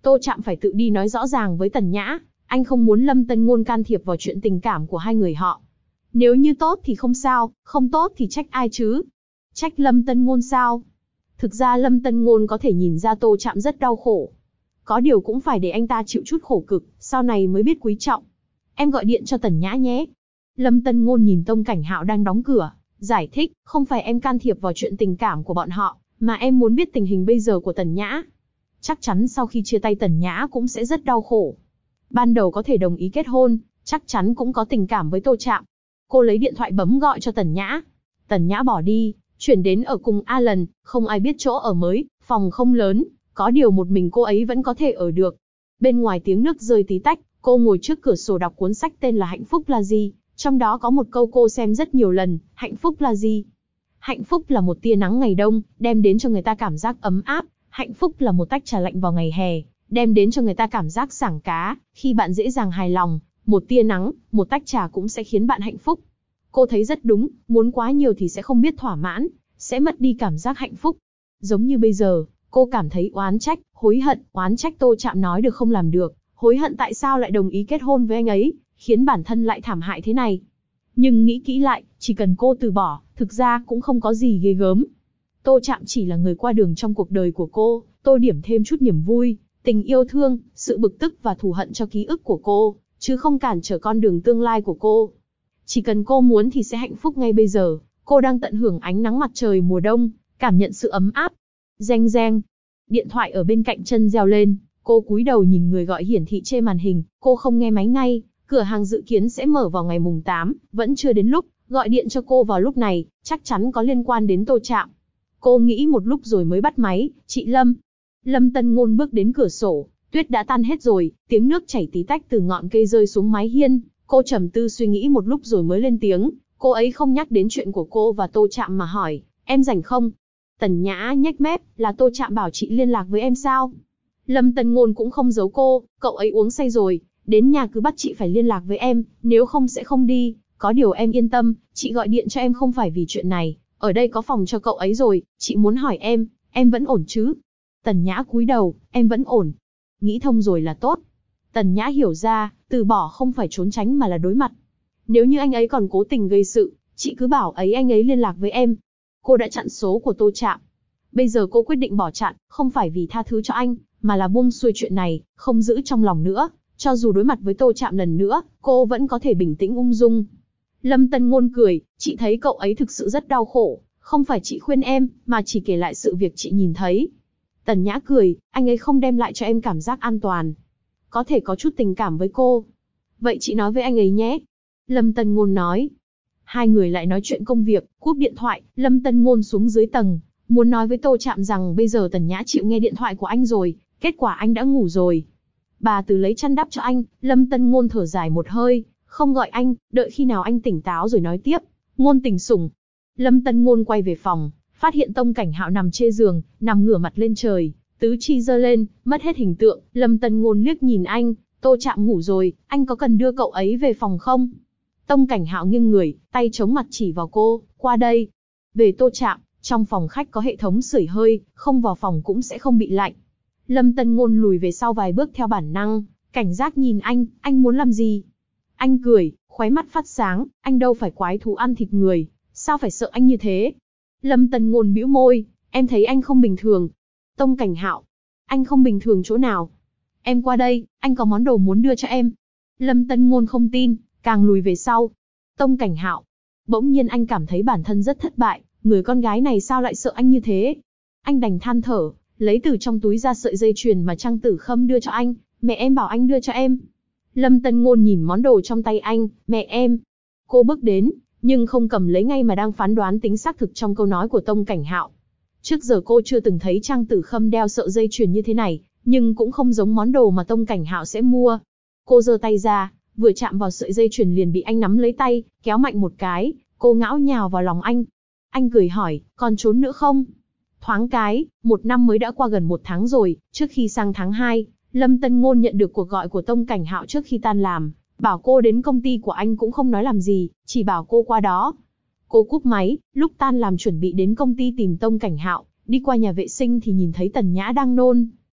Tô Trạm phải tự đi nói rõ ràng với Tần Nhã, anh không muốn Lâm Tân Ngôn can thiệp vào chuyện tình cảm của hai người họ. Nếu như tốt thì không sao, không tốt thì trách ai chứ? Trách Lâm Tân Ngôn sao? Thực ra Lâm Tân Ngôn có thể nhìn ra Tô Trạm rất đau khổ. Có điều cũng phải để anh ta chịu chút khổ cực, sau này mới biết quý trọng. Em gọi điện cho Tần Nhã nhé. Lâm Tân Ngôn nhìn Tông Cảnh Hạo đang đóng cửa, giải thích, không phải em can thiệp vào chuyện tình cảm của bọn họ, mà em muốn biết tình hình bây giờ của Tần Nhã. Chắc chắn sau khi chia tay Tần Nhã cũng sẽ rất đau khổ. Ban đầu có thể đồng ý kết hôn, chắc chắn cũng có tình cảm với Tô Trạm. Cô lấy điện thoại bấm gọi cho Tần Nhã. Tần Nhã bỏ đi, chuyển đến ở cùng Alan, không ai biết chỗ ở mới, phòng không lớn, có điều một mình cô ấy vẫn có thể ở được. Bên ngoài tiếng nước rơi tí tách, cô ngồi trước cửa sổ đọc cuốn sách tên là Hạnh phúc là gì, trong đó có một câu cô xem rất nhiều lần, hạnh phúc là gì? Hạnh phúc là một tia nắng ngày đông, đem đến cho người ta cảm giác ấm áp. Hạnh phúc là một tách trà lạnh vào ngày hè, đem đến cho người ta cảm giác sảng cá, khi bạn dễ dàng hài lòng, một tia nắng, một tách trà cũng sẽ khiến bạn hạnh phúc. Cô thấy rất đúng, muốn quá nhiều thì sẽ không biết thỏa mãn, sẽ mất đi cảm giác hạnh phúc. Giống như bây giờ, cô cảm thấy oán trách, hối hận, oán trách Tô Trạm nói được không làm được, hối hận tại sao lại đồng ý kết hôn với anh ấy, khiến bản thân lại thảm hại thế này. Nhưng nghĩ kỹ lại, chỉ cần cô từ bỏ, thực ra cũng không có gì ghê gớm. Tô Trạm chỉ là người qua đường trong cuộc đời của cô, tô điểm thêm chút niềm vui, tình yêu thương, sự bực tức và thù hận cho ký ức của cô, chứ không cản trở con đường tương lai của cô. Chỉ cần cô muốn thì sẽ hạnh phúc ngay bây giờ, cô đang tận hưởng ánh nắng mặt trời mùa đông, cảm nhận sự ấm áp. Reng reng, điện thoại ở bên cạnh chân reo lên, cô cúi đầu nhìn người gọi hiển thị trên màn hình, cô không nghe máy ngay, cửa hàng dự kiến sẽ mở vào ngày mùng 8, vẫn chưa đến lúc, gọi điện cho cô vào lúc này, chắc chắn có liên quan đến Tô Trạm. Cô nghĩ một lúc rồi mới bắt máy, chị Lâm. Lâm Tân Ngôn bước đến cửa sổ, tuyết đã tan hết rồi, tiếng nước chảy tí tách từ ngọn cây rơi xuống mái hiên. Cô trầm tư suy nghĩ một lúc rồi mới lên tiếng, cô ấy không nhắc đến chuyện của cô và Tô Trạm mà hỏi, em rảnh không? Tần Nhã nhếch mép, là Tô Trạm bảo chị liên lạc với em sao? Lâm Tân Ngôn cũng không giấu cô, cậu ấy uống say rồi, đến nhà cứ bắt chị phải liên lạc với em, nếu không sẽ không đi, có điều em yên tâm, chị gọi điện cho em không phải vì chuyện này. Ở đây có phòng cho cậu ấy rồi, chị muốn hỏi em vẫn ổn chứ? Tần Nhã cúi đầu, em vẫn ổn. Nghĩ thông rồi là tốt. Tần Nhã hiểu ra, từ bỏ không phải trốn tránh mà là đối mặt. Nếu như anh ấy còn cố tình gây sự, chị cứ bảo anh ấy liên lạc với em. Cô đã chặn số của Tô Trạm. Bây giờ cô quyết định bỏ chặn, không phải vì tha thứ cho anh, mà là buông xuôi chuyện này, không giữ trong lòng nữa. Cho dù đối mặt với Tô Trạm lần nữa, cô vẫn có thể bình tĩnh ung dung. Lâm Tân Ngôn cười, chị thấy cậu ấy thực sự rất đau khổ, không phải chị khuyên em, mà chỉ kể lại sự việc chị nhìn thấy. Tần Nhã cười, anh ấy không đem lại cho em cảm giác an toàn. Có thể có chút tình cảm với cô. Vậy chị nói với anh ấy nhé. Lâm Tân Ngôn nói. Hai người lại nói chuyện công việc, cúp điện thoại, Lâm Tân Ngôn xuống dưới tầng, muốn nói với Tô Trạm rằng bây giờ Tần Nhã chịu nghe điện thoại của anh rồi, kết quả anh đã ngủ rồi. Bà Từ lấy chăn đắp cho anh, Lâm Tân Ngôn thở dài một hơi, không gọi anh, đợi khi nào anh tỉnh táo rồi nói tiếp. Ngôn Tình sủng. Lâm Tân Ngôn quay về phòng, phát hiện Tông Cảnh Hạo nằm trên giường, nằm ngửa mặt lên trời, tứ chi giơ lên, mất hết hình tượng. Lâm Tân Ngôn liếc nhìn anh, Tô Trạm ngủ rồi, anh có cần đưa cậu ấy về phòng không? Tông Cảnh Hạo nghiêng người, tay chống mặt chỉ vào cô, qua đây. Về Tô Trạm, trong phòng khách có hệ thống sưởi hơi, không vào phòng cũng sẽ không bị lạnh. Lâm Tân Ngôn lùi về sau vài bước theo bản năng, cảnh giác nhìn anh muốn làm gì? Anh cười, khóe mắt phát sáng, anh đâu phải quái thú ăn thịt người, sao phải sợ anh như thế? Lâm Tân Ngôn bĩu môi, em thấy anh không bình thường. Tông Cảnh Hạo, anh không bình thường chỗ nào? Em qua đây, anh có món đồ muốn đưa cho em. Lâm Tân Ngôn không tin, càng lùi về sau. Tông Cảnh Hạo, bỗng nhiên anh cảm thấy bản thân rất thất bại, người con gái này sao lại sợ anh như thế? Anh đành than thở, lấy từ trong túi ra sợi dây chuyền mà Trang Tử Khâm đưa cho anh, mẹ em bảo anh đưa cho em. Lâm Tân Ngôn nhìn món đồ trong tay anh, mẹ em. Cô bước đến, nhưng không cầm lấy ngay mà đang phán đoán tính xác thực trong câu nói của Tông Cảnh Hạo. Trước giờ cô chưa từng thấy Trang Tử Khâm đeo sợi dây chuyền như thế này, nhưng cũng không giống món đồ mà Tông Cảnh Hạo sẽ mua. Cô giơ tay ra, vừa chạm vào sợi dây chuyền liền bị anh nắm lấy tay, kéo mạnh một cái, cô ngã nhào vào lòng anh. Anh cười hỏi, còn trốn nữa không? Thoáng cái, một năm mới đã qua gần một tháng rồi, trước khi sang tháng 2, Lâm Tân Ngôn nhận được cuộc gọi của Tông Cảnh Hạo trước khi tan làm, bảo cô đến công ty của anh cũng không nói làm gì, chỉ bảo cô qua đó. Cô cúp máy, lúc tan làm chuẩn bị đến công ty tìm Tông Cảnh Hạo, đi qua nhà vệ sinh thì nhìn thấy Tần Nhã đang nôn.